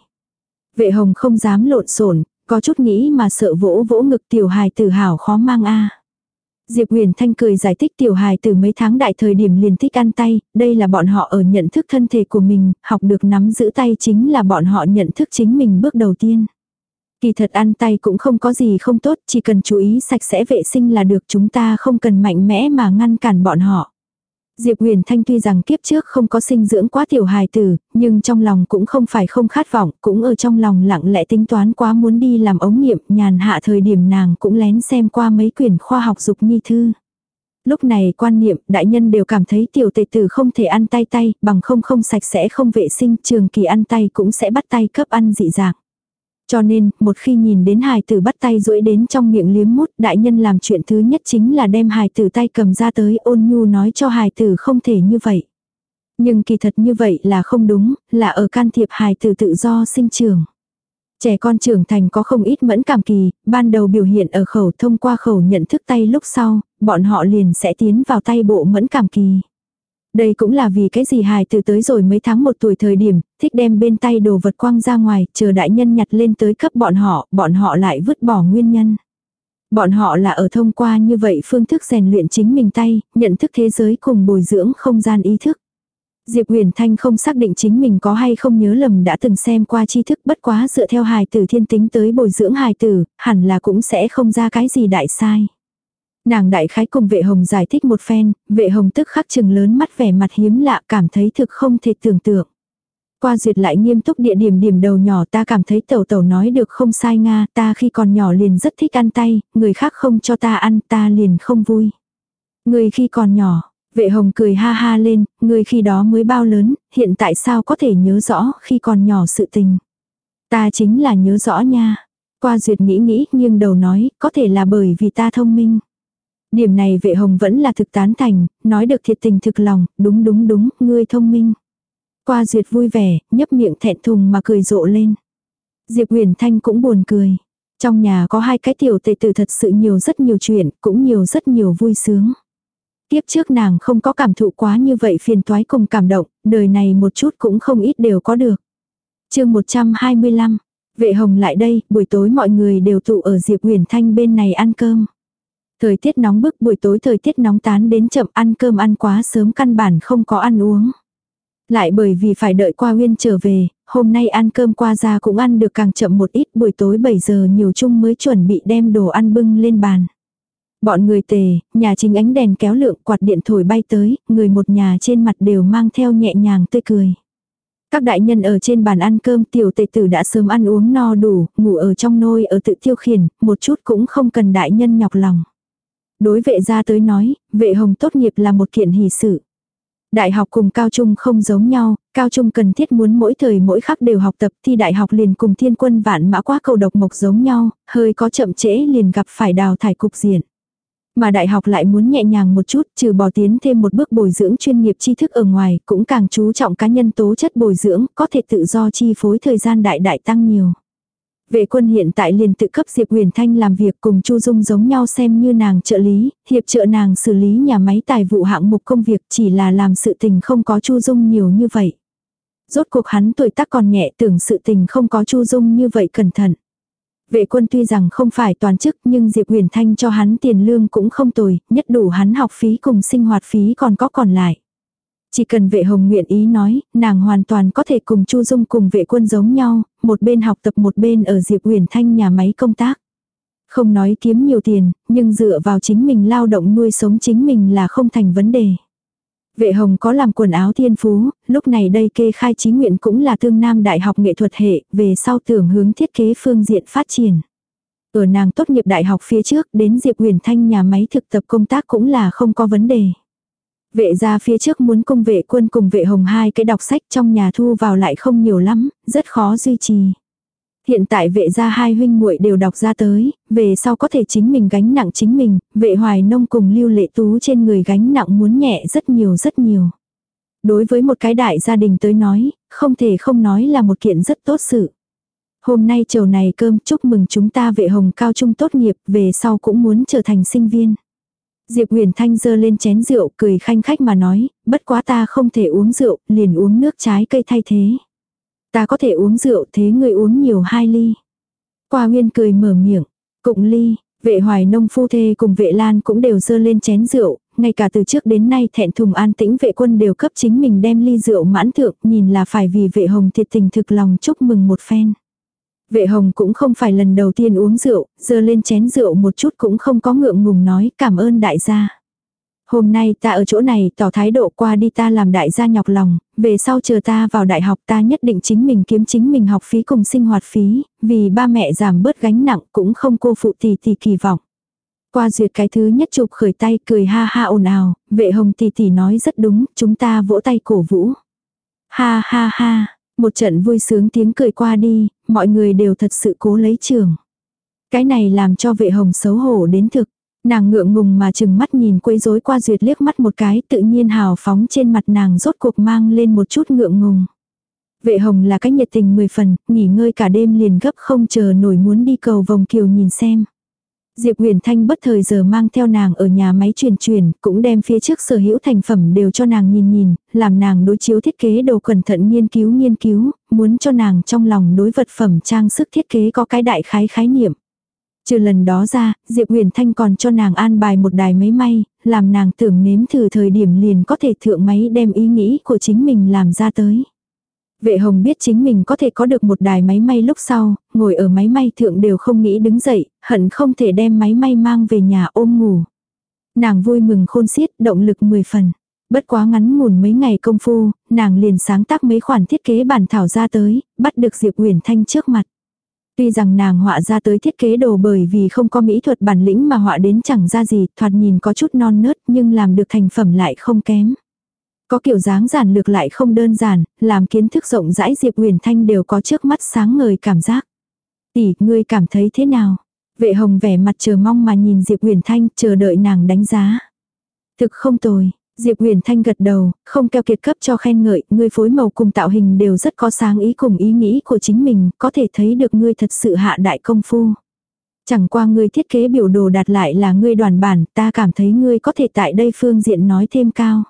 Vệ Hồng không dám lộn xộn, có chút nghĩ mà sợ vỗ vỗ ngực tiểu hài tử hảo khó mang a. Diệp Uyển Thanh cười giải thích tiểu hài tử mấy tháng đại thời điểm liền thích ăn tay, đây là bọn họ ở nhận thức thân thể của mình, học được nắm giữ tay chính là bọn họ nhận thức chính mình bước đầu tiên. Kỳ thật ăn tay cũng không có gì không tốt, chỉ cần chú ý sạch sẽ vệ sinh là được, chúng ta không cần mạnh mẽ mà ngăn cản bọn họ. Diệp Huyền Thanh tuy rằng kiếp trước không có sinh dưỡng quá tiểu hài tử, nhưng trong lòng cũng không phải không khát vọng, cũng ở trong lòng lặng lẽ tính toán quá muốn đi làm ống nghiệm, nhàn hạ thời điểm nàng cũng lén xem qua mấy quyển khoa học dục nhi thư. Lúc này quan niệm, đại nhân đều cảm thấy tiểu tệ tử không thể ăn tay tay, bằng không không sạch sẽ không vệ sinh, trường kỳ ăn tay cũng sẽ bắt tay cấp ăn dị dạng. Cho nên, một khi nhìn đến hài tử bắt tay duỗi đến trong miệng liếm mút, đại nhân làm chuyện thứ nhất chính là đem hài tử tay cầm ra tới ôn nhu nói cho hài tử không thể như vậy. Nhưng kỳ thật như vậy là không đúng, là ở can thiệp hài tử tự do sinh trưởng. Trẻ con trưởng thành có không ít mẫn cảm kỳ, ban đầu biểu hiện ở khẩu, thông qua khẩu nhận thức tay lúc sau, bọn họ liền sẽ tiến vào tay bộ mẫn cảm kỳ. Đây cũng là vì cái gì hài tử tới rồi mấy tháng một tuổi thời điểm, thích đem bên tay đồ vật quăng ra ngoài, chờ đại nhân nhặt lên tới cấp bọn họ, bọn họ lại vứt bỏ nguyên nhân. Bọn họ là ở thông qua như vậy phương thức rèn luyện chính mình tay, nhận thức thế giới cùng bồi dưỡng không gian ý thức. Diệp Huyền Thanh không xác định chính mình có hay không nhớ lầm đã từng xem qua tri thức, bất quá dựa theo hài tử thiên tính tới bồi dưỡng hài tử, hẳn là cũng sẽ không ra cái gì đại sai. Nàng đại khái cùng vệ hồng giải thích một phen, vệ hồng tức khắc chừng lớn mắt vẻ mặt hiếm lạ, cảm thấy thực không thể tưởng tượng. Qua duyệt lại nghiêm túc địa điểm điểm đầu nhỏ, ta cảm thấy tẩu tẩu nói được không sai nga, ta khi còn nhỏ liền rất thích ăn tay, người khác không cho ta ăn ta liền không vui. Người khi còn nhỏ, vệ hồng cười ha ha lên, người khi đó mới bao lớn, hiện tại sao có thể nhớ rõ khi còn nhỏ sự tình. Ta chính là nhớ rõ nha. Qua duyệt nghĩ nghĩ nghiêng đầu nói, có thể là bởi vì ta thông minh. Điểm này vệ hồng vẫn là thực tán thành, nói được thiệt tình thực lòng, đúng đúng đúng, ngươi thông minh. Qua duyệt vui vẻ, nhấp miệng thẹn thùng mà cười rộ lên. Diệp Huyền Thanh cũng buồn cười. Trong nhà có hai cái tiểu tệ tử thật sự nhiều rất nhiều chuyện, cũng nhiều rất nhiều vui sướng. Tiếp trước nàng không có cảm thụ quá như vậy phiền toái cùng cảm động, đời này một chút cũng không ít đều có được. Chương một trăm hai mươi lăm, vệ hồng lại đây, buổi tối mọi người đều tụ ở Diệp Huyền Thanh bên này ăn cơm. Thời tiết nóng bức, buổi tối thời tiết nóng tán đến chậm, ăn cơm ăn quá sớm căn bản không có ăn uống. Lại bởi vì phải đợi qua Uyên trở về, hôm nay ăn cơm qua ra cũng ăn được càng chậm một ít, buổi tối bảy giờ nhiều chung mới chuẩn bị đem đồ ăn bưng lên bàn. Bọn người tề, nhà chính ánh đèn kéo lượng, quạt điện thổi bay tới, người một nhà trên mặt đều mang theo nhẹ nhàng tươi cười. Các đại nhân ở trên bàn ăn cơm, tiểu tệ tử đã sớm ăn uống no đủ, ngủ ở trong nôi ở tự tiêu khiển, một chút cũng không cần đại nhân nhọc lòng. Đối vệ gia tới nói, vệ hồng tốt nghiệp là một kiện hỷ sự. Đại học cùng cao trung không giống nhau, cao trung cần thiết muốn mỗi thời mỗi khắc đều học tập, thi đại học liền cùng thiên quân vạn mã quá cầu độc mộc giống nhau, hơi có chậm trễ liền gặp phải đào thải cục diện. Mà đại học lại muốn nhẹ nhàng một chút, trừ bỏ tiến thêm một bước bồi dưỡng chuyên nghiệp tri thức ở ngoài, cũng càng chú trọng cá nhân tố chất bồi dưỡng, có thể tự do chi phối thời gian đại đại tăng nhiều. Vệ quân hiện tại liền tự cấp Diệp Huyền Thanh làm việc cùng Chu Dung giống nhau xem như nàng trợ lý, hiệp trợ nàng xử lý nhà máy tài vụ hạng mục công việc, chỉ là làm sự tình không có Chu Dung nhiều như vậy. Rốt cuộc hắn tuổi tác còn nhẹ, tưởng sự tình không có Chu Dung như vậy cẩn thận. Vệ quân tuy rằng không phải toàn chức nhưng Diệp Huyền Thanh cho hắn tiền lương cũng không tồi, nhất đủ hắn học phí cùng sinh hoạt phí còn có còn lại. Chỉ cần vệ hồng nguyện ý nói, nàng hoàn toàn có thể cùng Chu Dung cùng vệ quân giống nhau, một bên học tập một bên ở Diệp Huyền Thanh nhà máy công tác. Không nói kiếm nhiều tiền, nhưng dựa vào chính mình lao động nuôi sống chính mình là không thành vấn đề. Vệ hồng có làm quần áo thiên phú, lúc này đây kê khai chí nguyện cũng là Tương Nam Đại học nghệ thuật hệ, về sau tưởng hướng thiết kế phương diện phát triển. Ở nàng tốt nghiệp đại học phía trước đến Diệp Huyền Thanh nhà máy thực tập công tác cũng là không có vấn đề. Vệ gia phía trước muốn cung vệ quân cùng vệ hồng hai cái đọc sách trong nhà thu vào lại không nhiều lắm, rất khó duy trì. Hiện tại vệ gia hai huynh muội đều đọc ra tới, về sau có thể chính mình gánh nặng chính mình, vệ hoài nông cùng Lưu Lệ Tú trên người gánh nặng muốn nhẹ rất nhiều rất nhiều. Đối với một cái đại gia đình tới nói, không thể không nói là một kiện rất tốt sự. Hôm nay chiều này cơm chúc mừng chúng ta vệ hồng cao trung tốt nghiệp, về sau cũng muốn trở thành sinh viên. Diệp Huyền Thanh giơ lên chén rượu cười khanh khách mà nói, bất quá ta không thể uống rượu, liền uống nước trái cây thay thế. Ta có thể uống rượu thế người uống nhiều hai ly. Qua Nguyên cười mở miệng, cụng ly, vệ hoài nông phu thê cùng vệ lan cũng đều giơ lên chén rượu, ngay cả từ trước đến nay thẹn thùng an tĩnh vệ quân đều cấp chính mình đem ly rượu mãn thượng, nhìn là phải vì vệ hồng thiệt tình thực lòng chúc mừng một phen. Vệ hồng cũng không phải lần đầu tiên uống rượu, giơ lên chén rượu một chút cũng không có ngượng ngùng nói cảm ơn đại gia. Hôm nay ta ở chỗ này tỏ thái độ qua đi ta làm đại gia nhọc lòng, về sau chờ ta vào đại học ta nhất định chính mình kiếm chính mình học phí cùng sinh hoạt phí, vì ba mẹ giảm bớt gánh nặng cũng không cô phụ tỷ tỷ kỳ vọng. Qua duyệt cái thứ nhất chụp khởi tay cười ha ha ồn ào, Vệ Hồng tỷ tỷ nói rất đúng, chúng ta vỗ tay cổ vũ. Ha ha ha, một trận vui sướng tiếng cười qua đi, mọi người đều thật sự cố lấy trường. Cái này làm cho Vệ Hồng xấu hổ đến thực. Nàng ngượng ngùng mà chừng mắt nhìn quấy rối qua duyệt liếc mắt một cái, tự nhiên hào phóng trên mặt nàng rốt cuộc mang lên một chút ngượng ngùng. Vệ Hồng là cái nhiệt tình mười phần, nghỉ ngơi cả đêm liền gấp không chờ nổi muốn đi cầu vòng kiều nhìn xem. Diệp Huyền Thanh bất thời giờ mang theo nàng ở nhà máy truyền truyền, cũng đem phía trước sở hữu thành phẩm đều cho nàng nhìn nhìn, làm nàng đối chiếu thiết kế đồ cẩn thận nghiên cứu nghiên cứu, muốn cho nàng trong lòng đối vật phẩm trang sức thiết kế có cái đại khái khái niệm. Trừ lần đó ra, Diệp Huyền Thanh còn cho nàng an bài một đài máy may, làm nàng tưởng nếm thử thời điểm liền có thể thượng máy đem ý nghĩ của chính mình làm ra tới. Vệ Hồng biết chính mình có thể có được một đài máy may lúc sau, ngồi ở máy may thượng đều không nghĩ đứng dậy, hận không thể đem máy may mang về nhà ôm ngủ. Nàng vui mừng khôn xiết, động lực mười phần. Bất quá ngắn ngủn mấy ngày công phu, nàng liền sáng tác mấy khoản thiết kế bản thảo ra tới, bắt được Diệp Huyền Thanh trước mặt. Tuy rằng nàng họa ra tới thiết kế đồ bởi vì không có mỹ thuật bản lĩnh mà họa đến chẳng ra gì, thoạt nhìn có chút non nớt nhưng làm được thành phẩm lại không kém. Có kiểu dáng giản lược lại không đơn giản, làm kiến thức rộng rãi Diệp Huyền Thanh đều có trước mắt sáng ngời cảm giác. Tỷ, ngươi cảm thấy thế nào? Vệ Hồng vẻ mặt chờ mong mà nhìn Diệp Huyền Thanh, chờ đợi nàng đánh giá. Thực không tồi. Diệp Huyền Thanh gật đầu, không keo kiệt cấp cho khen ngợi, ngươi phối màu cùng tạo hình đều rất có sáng ý cùng ý nghĩ của chính mình, có thể thấy được ngươi thật sự hạ đại công phu. Chẳng qua ngươi thiết kế biểu đồ đạt lại là ngươi đoàn bản, ta cảm thấy ngươi có thể tại đây phương diện nói thêm cao.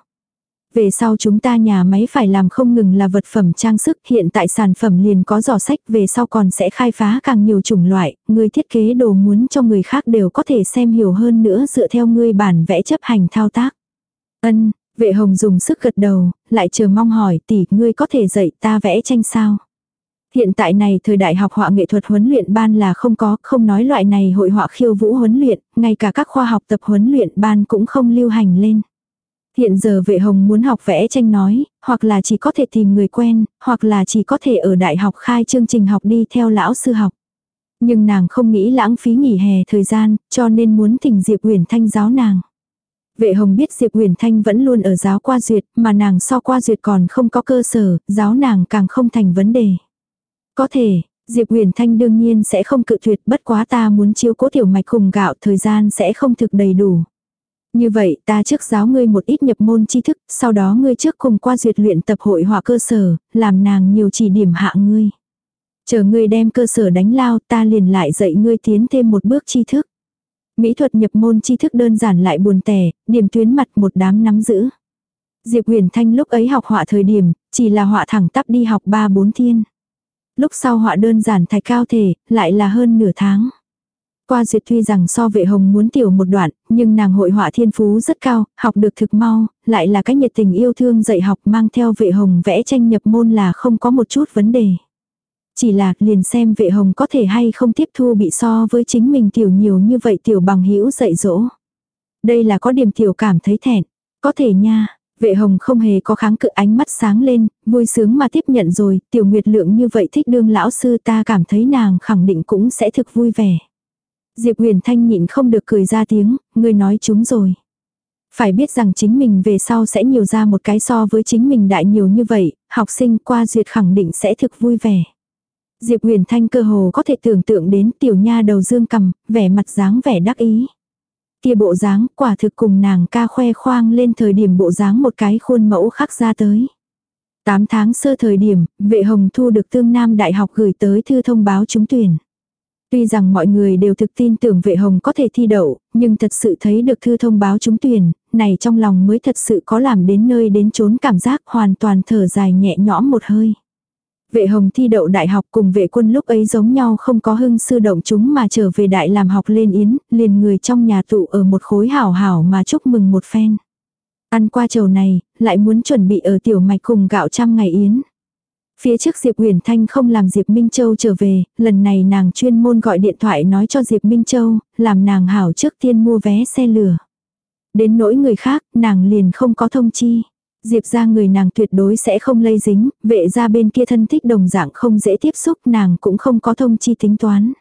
Về sau chúng ta nhà máy phải làm không ngừng là vật phẩm trang sức, hiện tại sản phẩm liền có giỏ sách, về sau còn sẽ khai phá càng nhiều chủng loại, ngươi thiết kế đồ muốn cho người khác đều có thể xem hiểu hơn nữa dựa theo ngươi bản vẽ chấp hành thao tác. Ân, Vệ Hồng dùng sức gật đầu, lại chờ mong hỏi tỷ ngươi có thể dạy ta vẽ tranh sao? Hiện tại này thời đại học họa nghệ thuật huấn luyện ban là không có, không nói loại này hội họa khiêu vũ huấn luyện, ngay cả các khoa học tập huấn luyện ban cũng không lưu hành lên. Hiện giờ Vệ Hồng muốn học vẽ tranh nói, hoặc là chỉ có thể tìm người quen, hoặc là chỉ có thể ở đại học khai chương trình học đi theo lão sư học. Nhưng nàng không nghĩ lãng phí nghỉ hè thời gian, cho nên muốn thỉnh Diệp Huyền Thanh giáo nàng. Vệ Hồng biết Diệp Huyền Thanh vẫn luôn ở giáo qua duyệt, mà nàng so qua duyệt còn không có cơ sở, giáo nàng càng không thành vấn đề. Có thể, Diệp Huyền Thanh đương nhiên sẽ không cự tuyệt, bất quá ta muốn chiếu cố tiểu mạch cùng gạo thời gian sẽ không thực đầy đủ. Như vậy ta trước giáo ngươi một ít nhập môn tri thức, sau đó ngươi trước cùng qua duyệt luyện tập hội họa cơ sở, làm nàng nhiều chỉ điểm hạ ngươi. Chờ ngươi đem cơ sở đánh lao ta liền lại dạy ngươi tiến thêm một bước tri thức. Mỹ thuật nhập môn tri thức đơn giản lại buồn tẻ, điểm tuyến mặt một đám nắm giữ. Diệp Huyền Thanh lúc ấy học họa thời điểm, chỉ là họa thẳng tắp đi học ba bốn thiên. Lúc sau họa đơn giản thạch cao thể, lại là hơn nửa tháng. Qua duyệt tuy rằng so Vệ Hồng muốn tiểu một đoạn, nhưng nàng hội họa thiên phú rất cao, học được thực mau, lại là cái nhiệt tình yêu thương dạy học mang theo Vệ Hồng vẽ tranh nhập môn là không có một chút vấn đề. Chỉ là liền xem Vệ Hồng có thể hay không tiếp thu bị so với chính mình tiểu nhiều như vậy tiểu bằng hữu dạy dỗ. Đây là có điểm tiểu cảm thấy thẹn. Có thể nha, Vệ Hồng không hề có kháng cự, ánh mắt sáng lên, vui sướng mà tiếp nhận rồi, tiểu Nguyệt Lượng như vậy thích đương lão sư ta cảm thấy nàng khẳng định cũng sẽ thực vui vẻ. Diệp Huyền Thanh nhịn không được cười ra tiếng, ngươi nói chúng rồi. Phải biết rằng chính mình về sau sẽ nhiều ra một cái so với chính mình đại nhiều như vậy, học sinh qua duyệt khẳng định sẽ thực vui vẻ. Diệp Huyền Thanh cơ hồ có thể tưởng tượng đến tiểu nha đầu dương cầm, vẻ mặt dáng vẻ đắc ý. Kia bộ dáng quả thực cùng nàng ca khoe khoang lên thời điểm bộ dáng một cái khuôn mẫu khắc ra tới. tám tháng sơ thời điểm, Vệ Hồng thu được Tương Nam Đại học gửi tới thư thông báo trúng tuyển. Tuy rằng mọi người đều thực tin tưởng Vệ Hồng có thể thi đậu, nhưng thật sự thấy được thư thông báo trúng tuyển, này trong lòng mới thật sự có làm đến nơi đến chốn cảm giác hoàn toàn thở dài nhẹ nhõm một hơi. Vệ Hồng thi đậu đại học cùng Vệ Quân lúc ấy giống nhau không có hưng sư động chúng mà trở về đại làm học lên yến, liền người trong nhà tụ ở một khối hảo hảo mà chúc mừng một phen. Ăn qua chầu này, lại muốn chuẩn bị ở tiểu mạch cùng gạo trăm ngày yến. Phía trước Diệp Huyền Thanh không làm Diệp Minh Châu trở về, lần này nàng chuyên môn gọi điện thoại nói cho Diệp Minh Châu, làm nàng hảo trước tiên mua vé xe lửa. Đến nỗi người khác, nàng liền không có thông chi. Diệp ra người nàng tuyệt đối sẽ không lây dính, vệ ra bên kia thân thích đồng dạng không dễ tiếp xúc, nàng cũng không có thông chi tính toán.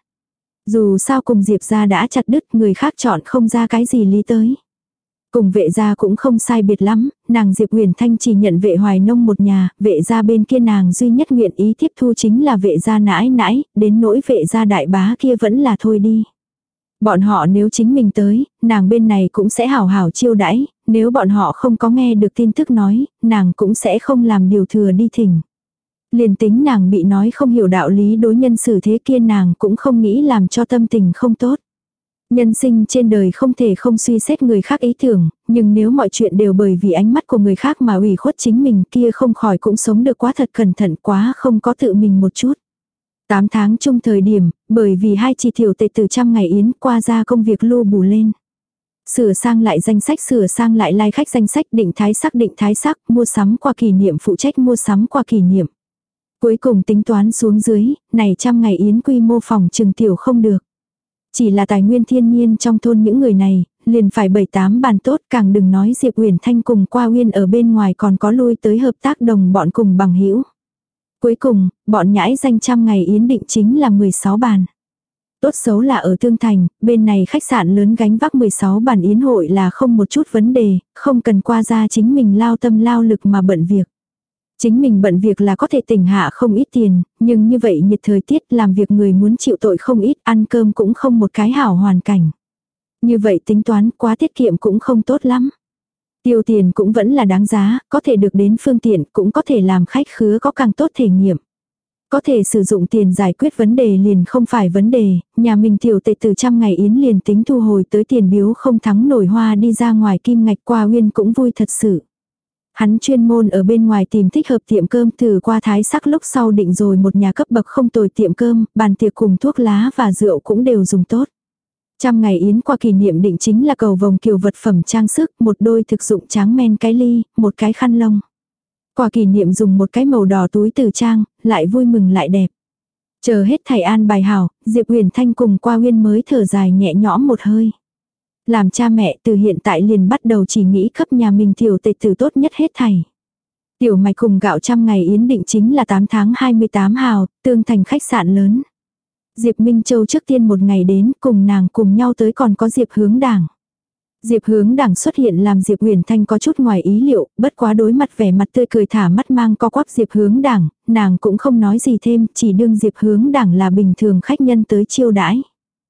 Dù sao cùng Diệp ra đã chặt đứt, người khác chọn không ra cái gì lý tới. Cùng vệ gia cũng không sai biệt lắm, nàng Diệp Huyền Thanh chỉ nhận vệ Hoài Nông một nhà, vệ gia bên kia nàng duy nhất nguyện ý tiếp thu chính là vệ gia nãi nãi, đến nỗi vệ gia đại bá kia vẫn là thôi đi. Bọn họ nếu chính mình tới, nàng bên này cũng sẽ hảo hảo chiêu đãi, nếu bọn họ không có nghe được tin tức nói, nàng cũng sẽ không làm điều thừa đi thỉnh. Liền tính nàng bị nói không hiểu đạo lý đối nhân xử thế kia, nàng cũng không nghĩ làm cho tâm tình không tốt. Nhân sinh trên đời không thể không suy xét người khác ý tưởng, nhưng nếu mọi chuyện đều bởi vì ánh mắt của người khác mà ủy khuất chính mình, kia không khỏi cũng sống được quá thật cẩn thận, quá không có tự mình một chút. Tám tháng chung thời điểm, bởi vì hai chị tiểu tệ từ trăm ngày yến qua ra công việc lưu bù lên. Sửa sang lại danh sách, sửa sang lại lai khách danh sách, định thái sắc định thái sắc, mua sắm qua kỷ niệm, phụ trách mua sắm qua kỷ niệm. Cuối cùng tính toán xuống dưới, này trăm ngày yến quy mô phòng trừng tiểu không được. Chỉ là tài nguyên thiên nhiên trong thôn những người này, liền phải bảy tám bàn tốt, càng đừng nói Diệp Huyền Thanh cùng Qua Uyên ở bên ngoài còn có lui tới hợp tác đồng bọn cùng bằng hữu. Cuối cùng, bọn nhãi danh trăm ngày yến định chính là mười sáu bàn. Tốt xấu là ở Tương Thành, bên này khách sạn lớn gánh vác mười sáu bàn yến hội là không một chút vấn đề, không cần qua ra chính mình lao tâm lao lực mà bận việc. Chính mình bận việc là có thể tỉnh hạ không ít tiền, nhưng như vậy nhiệt thời tiết làm việc người muốn chịu tội không ít, ăn cơm cũng không một cái hảo hoàn cảnh. Như vậy tính toán quá tiết kiệm cũng không tốt lắm. Tiêu tiền cũng vẫn là đáng giá, có thể được đến phương tiện, cũng có thể làm khách khứa có càng tốt thể nghiệm. Có thể sử dụng tiền giải quyết vấn đề liền không phải vấn đề, nhà mình tiểu tệ từ trăm ngày yến liền tính thu hồi tới tiền biếu không thắng nổi hoa đi ra ngoài kim ngạch. Qua Uyên cũng vui thật sự. Hắn chuyên môn ở bên ngoài tìm thích hợp tiệm cơm, thử qua thái sắc lúc sau định rồi một nhà cấp bậc không tồi tiệm cơm, bàn tiệc cùng thuốc lá và rượu cũng đều dùng tốt. Trăm ngày yến qua kỷ niệm định chính là cầu vồng kiều vật phẩm trang sức, một đôi thực dụng tráng men cái ly, một cái khăn lông. Quà kỷ niệm dùng một cái màu đỏ túi từ trang, lại vui mừng lại đẹp. Chờ hết thầy an bài hảo, Diệp Huyền Thanh cùng Qua Uyên mới thở dài nhẹ nhõm một hơi. Làm cha mẹ từ hiện tại liền bắt đầu chỉ nghĩ cấp nhà mình tiểu tệ tử tốt nhất hết thảy. Tiểu mạch cùng gạo trăm ngày yến định chính là tám tháng hai mươi tám hào, Tương Thành khách sạn lớn. Diệp Minh Châu trước tiên một ngày đến, cùng nàng cùng nhau tới còn có Diệp Hướng Đảng. Diệp Hướng Đảng xuất hiện làm Diệp Huyền Thanh có chút ngoài ý liệu, bất quá đối mặt vẻ mặt tươi cười thả mắt mang co quắp Diệp Hướng Đảng, nàng cũng không nói gì thêm, chỉ đương Diệp Hướng Đảng là bình thường khách nhân tới chiêu đãi.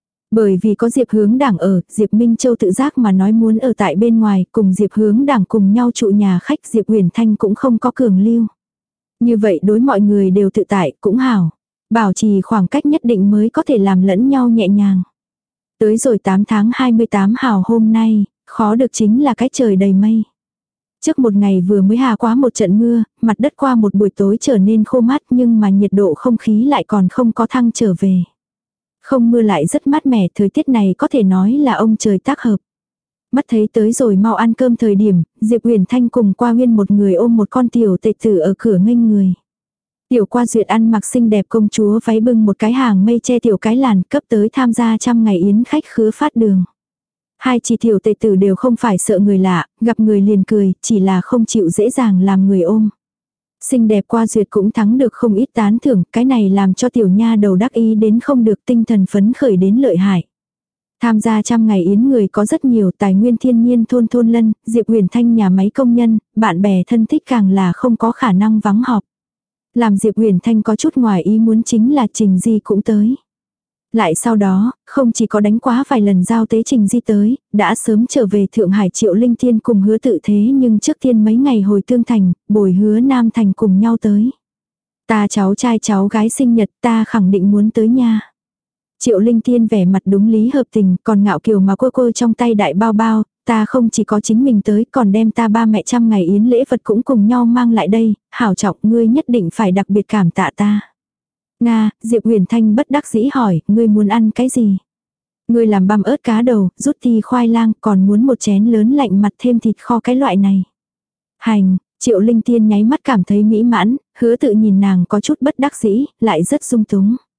Bởi vì có Diệp Hướng Đảng ở, Diệp Minh Châu tự giác mà nói muốn ở tại bên ngoài, cùng Diệp Hướng Đảng cùng nhau trụ nhà khách, Diệp Huyền Thanh cũng không có cường lưu. Như vậy đối mọi người đều tự tại, cũng hảo. Bảo trì khoảng cách nhất định mới có thể làm lẫn nhau nhẹ nhàng. Tới rồi tám tháng hai mươi tám hào hôm nay, khó được chính là cái trời đầy mây. Trước một ngày vừa mới hạ quá một trận mưa, mặt đất qua một buổi tối trở nên khô mát, nhưng mà nhiệt độ không khí lại còn không có thăng trở về. Không mưa lại rất mát mẻ, thời tiết này có thể nói là ông trời tác hợp. Mắt thấy tới rồi mau ăn cơm thời điểm, Diệp Huyền Thanh cùng Qua Uyên một người ôm một con tiểu tệ tử ở cửa nghênh người. Tiểu Qua Duyệt ăn mặc xinh đẹp công chúa váy, bưng một cái hàng mây che tiểu cái làn, cấp tới tham gia trăm ngày yến khách khứa phát đường. Hai chị tiểu tệ tử đều không phải sợ người lạ, gặp người liền cười, chỉ là không chịu dễ dàng làm người ôm. Xinh đẹp Qua Duyệt cũng thắng được không ít tán thưởng, cái này làm cho tiểu nha đầu đắc ý đến không được, tinh thần phấn khởi đến lợi hại. Tham gia trăm ngày yến người có rất nhiều, tài nguyên thiên nhiên thôn thôn lân, Diệp Huyền Thanh nhà máy công nhân, bạn bè thân thích càng là không có khả năng vắng họp. Làm Diệp Huyền Thanh có chút ngoài ý muốn chính là Trình Di cũng tới. Lại sau đó, không chỉ có đánh quá vài lần giao tế Trình Di tới, đã sớm trở về Thượng Hải Triệu Linh Thiên cùng Hứa Tự Thế, nhưng trước tiên mấy ngày hồi Tương Thành, bồi Hứa Nam Thành cùng nhau tới. Ta cháu trai cháu gái sinh nhật, ta khẳng định muốn tới nha. Triệu Linh Thiên vẻ mặt đúng lý hợp tình, còn ngạo kiều mà cô cô trong tay đại bao bao, ta không chỉ có chính mình tới, còn đem ta ba mẹ trăm ngày yến lễ vật cũng cùng nhau mang lại đây, hảo trọng, ngươi nhất định phải đặc biệt cảm tạ ta. Nga, Diệp Huyền Thanh bất đắc dĩ hỏi, ngươi muốn ăn cái gì? Ngươi làm băm ớt cá đầu, rút ti khoai lang, còn muốn một chén lớn lạnh mặt thêm thịt kho cái loại này. Hành, Triệu Linh Thiên nháy mắt cảm thấy mỹ mãn, Hứa Tự nhìn nàng có chút bất đắc dĩ, lại rất dung túng.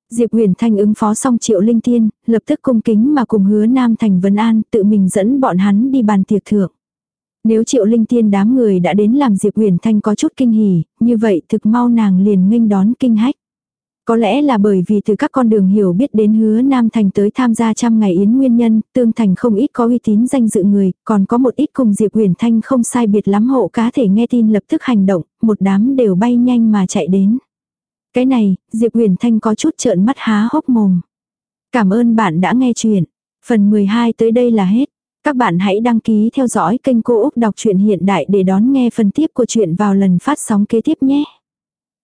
Diệp Huyền Thanh ứng phó xong Triệu Linh Tiên, lập tức cung kính mà cùng Hứa Nam Thành vấn an, tự mình dẫn bọn hắn đi bàn tiệc thượng. Nếu Triệu Linh Tiên đám người đã đến làm Diệp Huyền Thanh có chút kinh hỉ, như vậy thực mau nàng liền nghênh đón kinh hách. Có lẽ là bởi vì từ các con đường hiểu biết đến Hứa Nam Thành tới tham gia trăm ngày yến nguyên nhân, tương thành không ít có uy tín danh dự người, còn có một ít cùng Diệp Huyền Thanh không sai biệt lắm hộ cá thể nghe tin lập tức hành động, một đám đều bay nhanh mà chạy đến. Cái này, Diệp Huyền Thanh có chút trợn mắt há hốc mồm. Cảm ơn bạn đã nghe chuyện. Phần mười hai tới đây là hết. Các bạn hãy đăng ký theo dõi kênh Cô Úc Đọc truyện Hiện Đại để đón nghe phần tiếp của chuyện vào lần phát sóng kế tiếp nhé.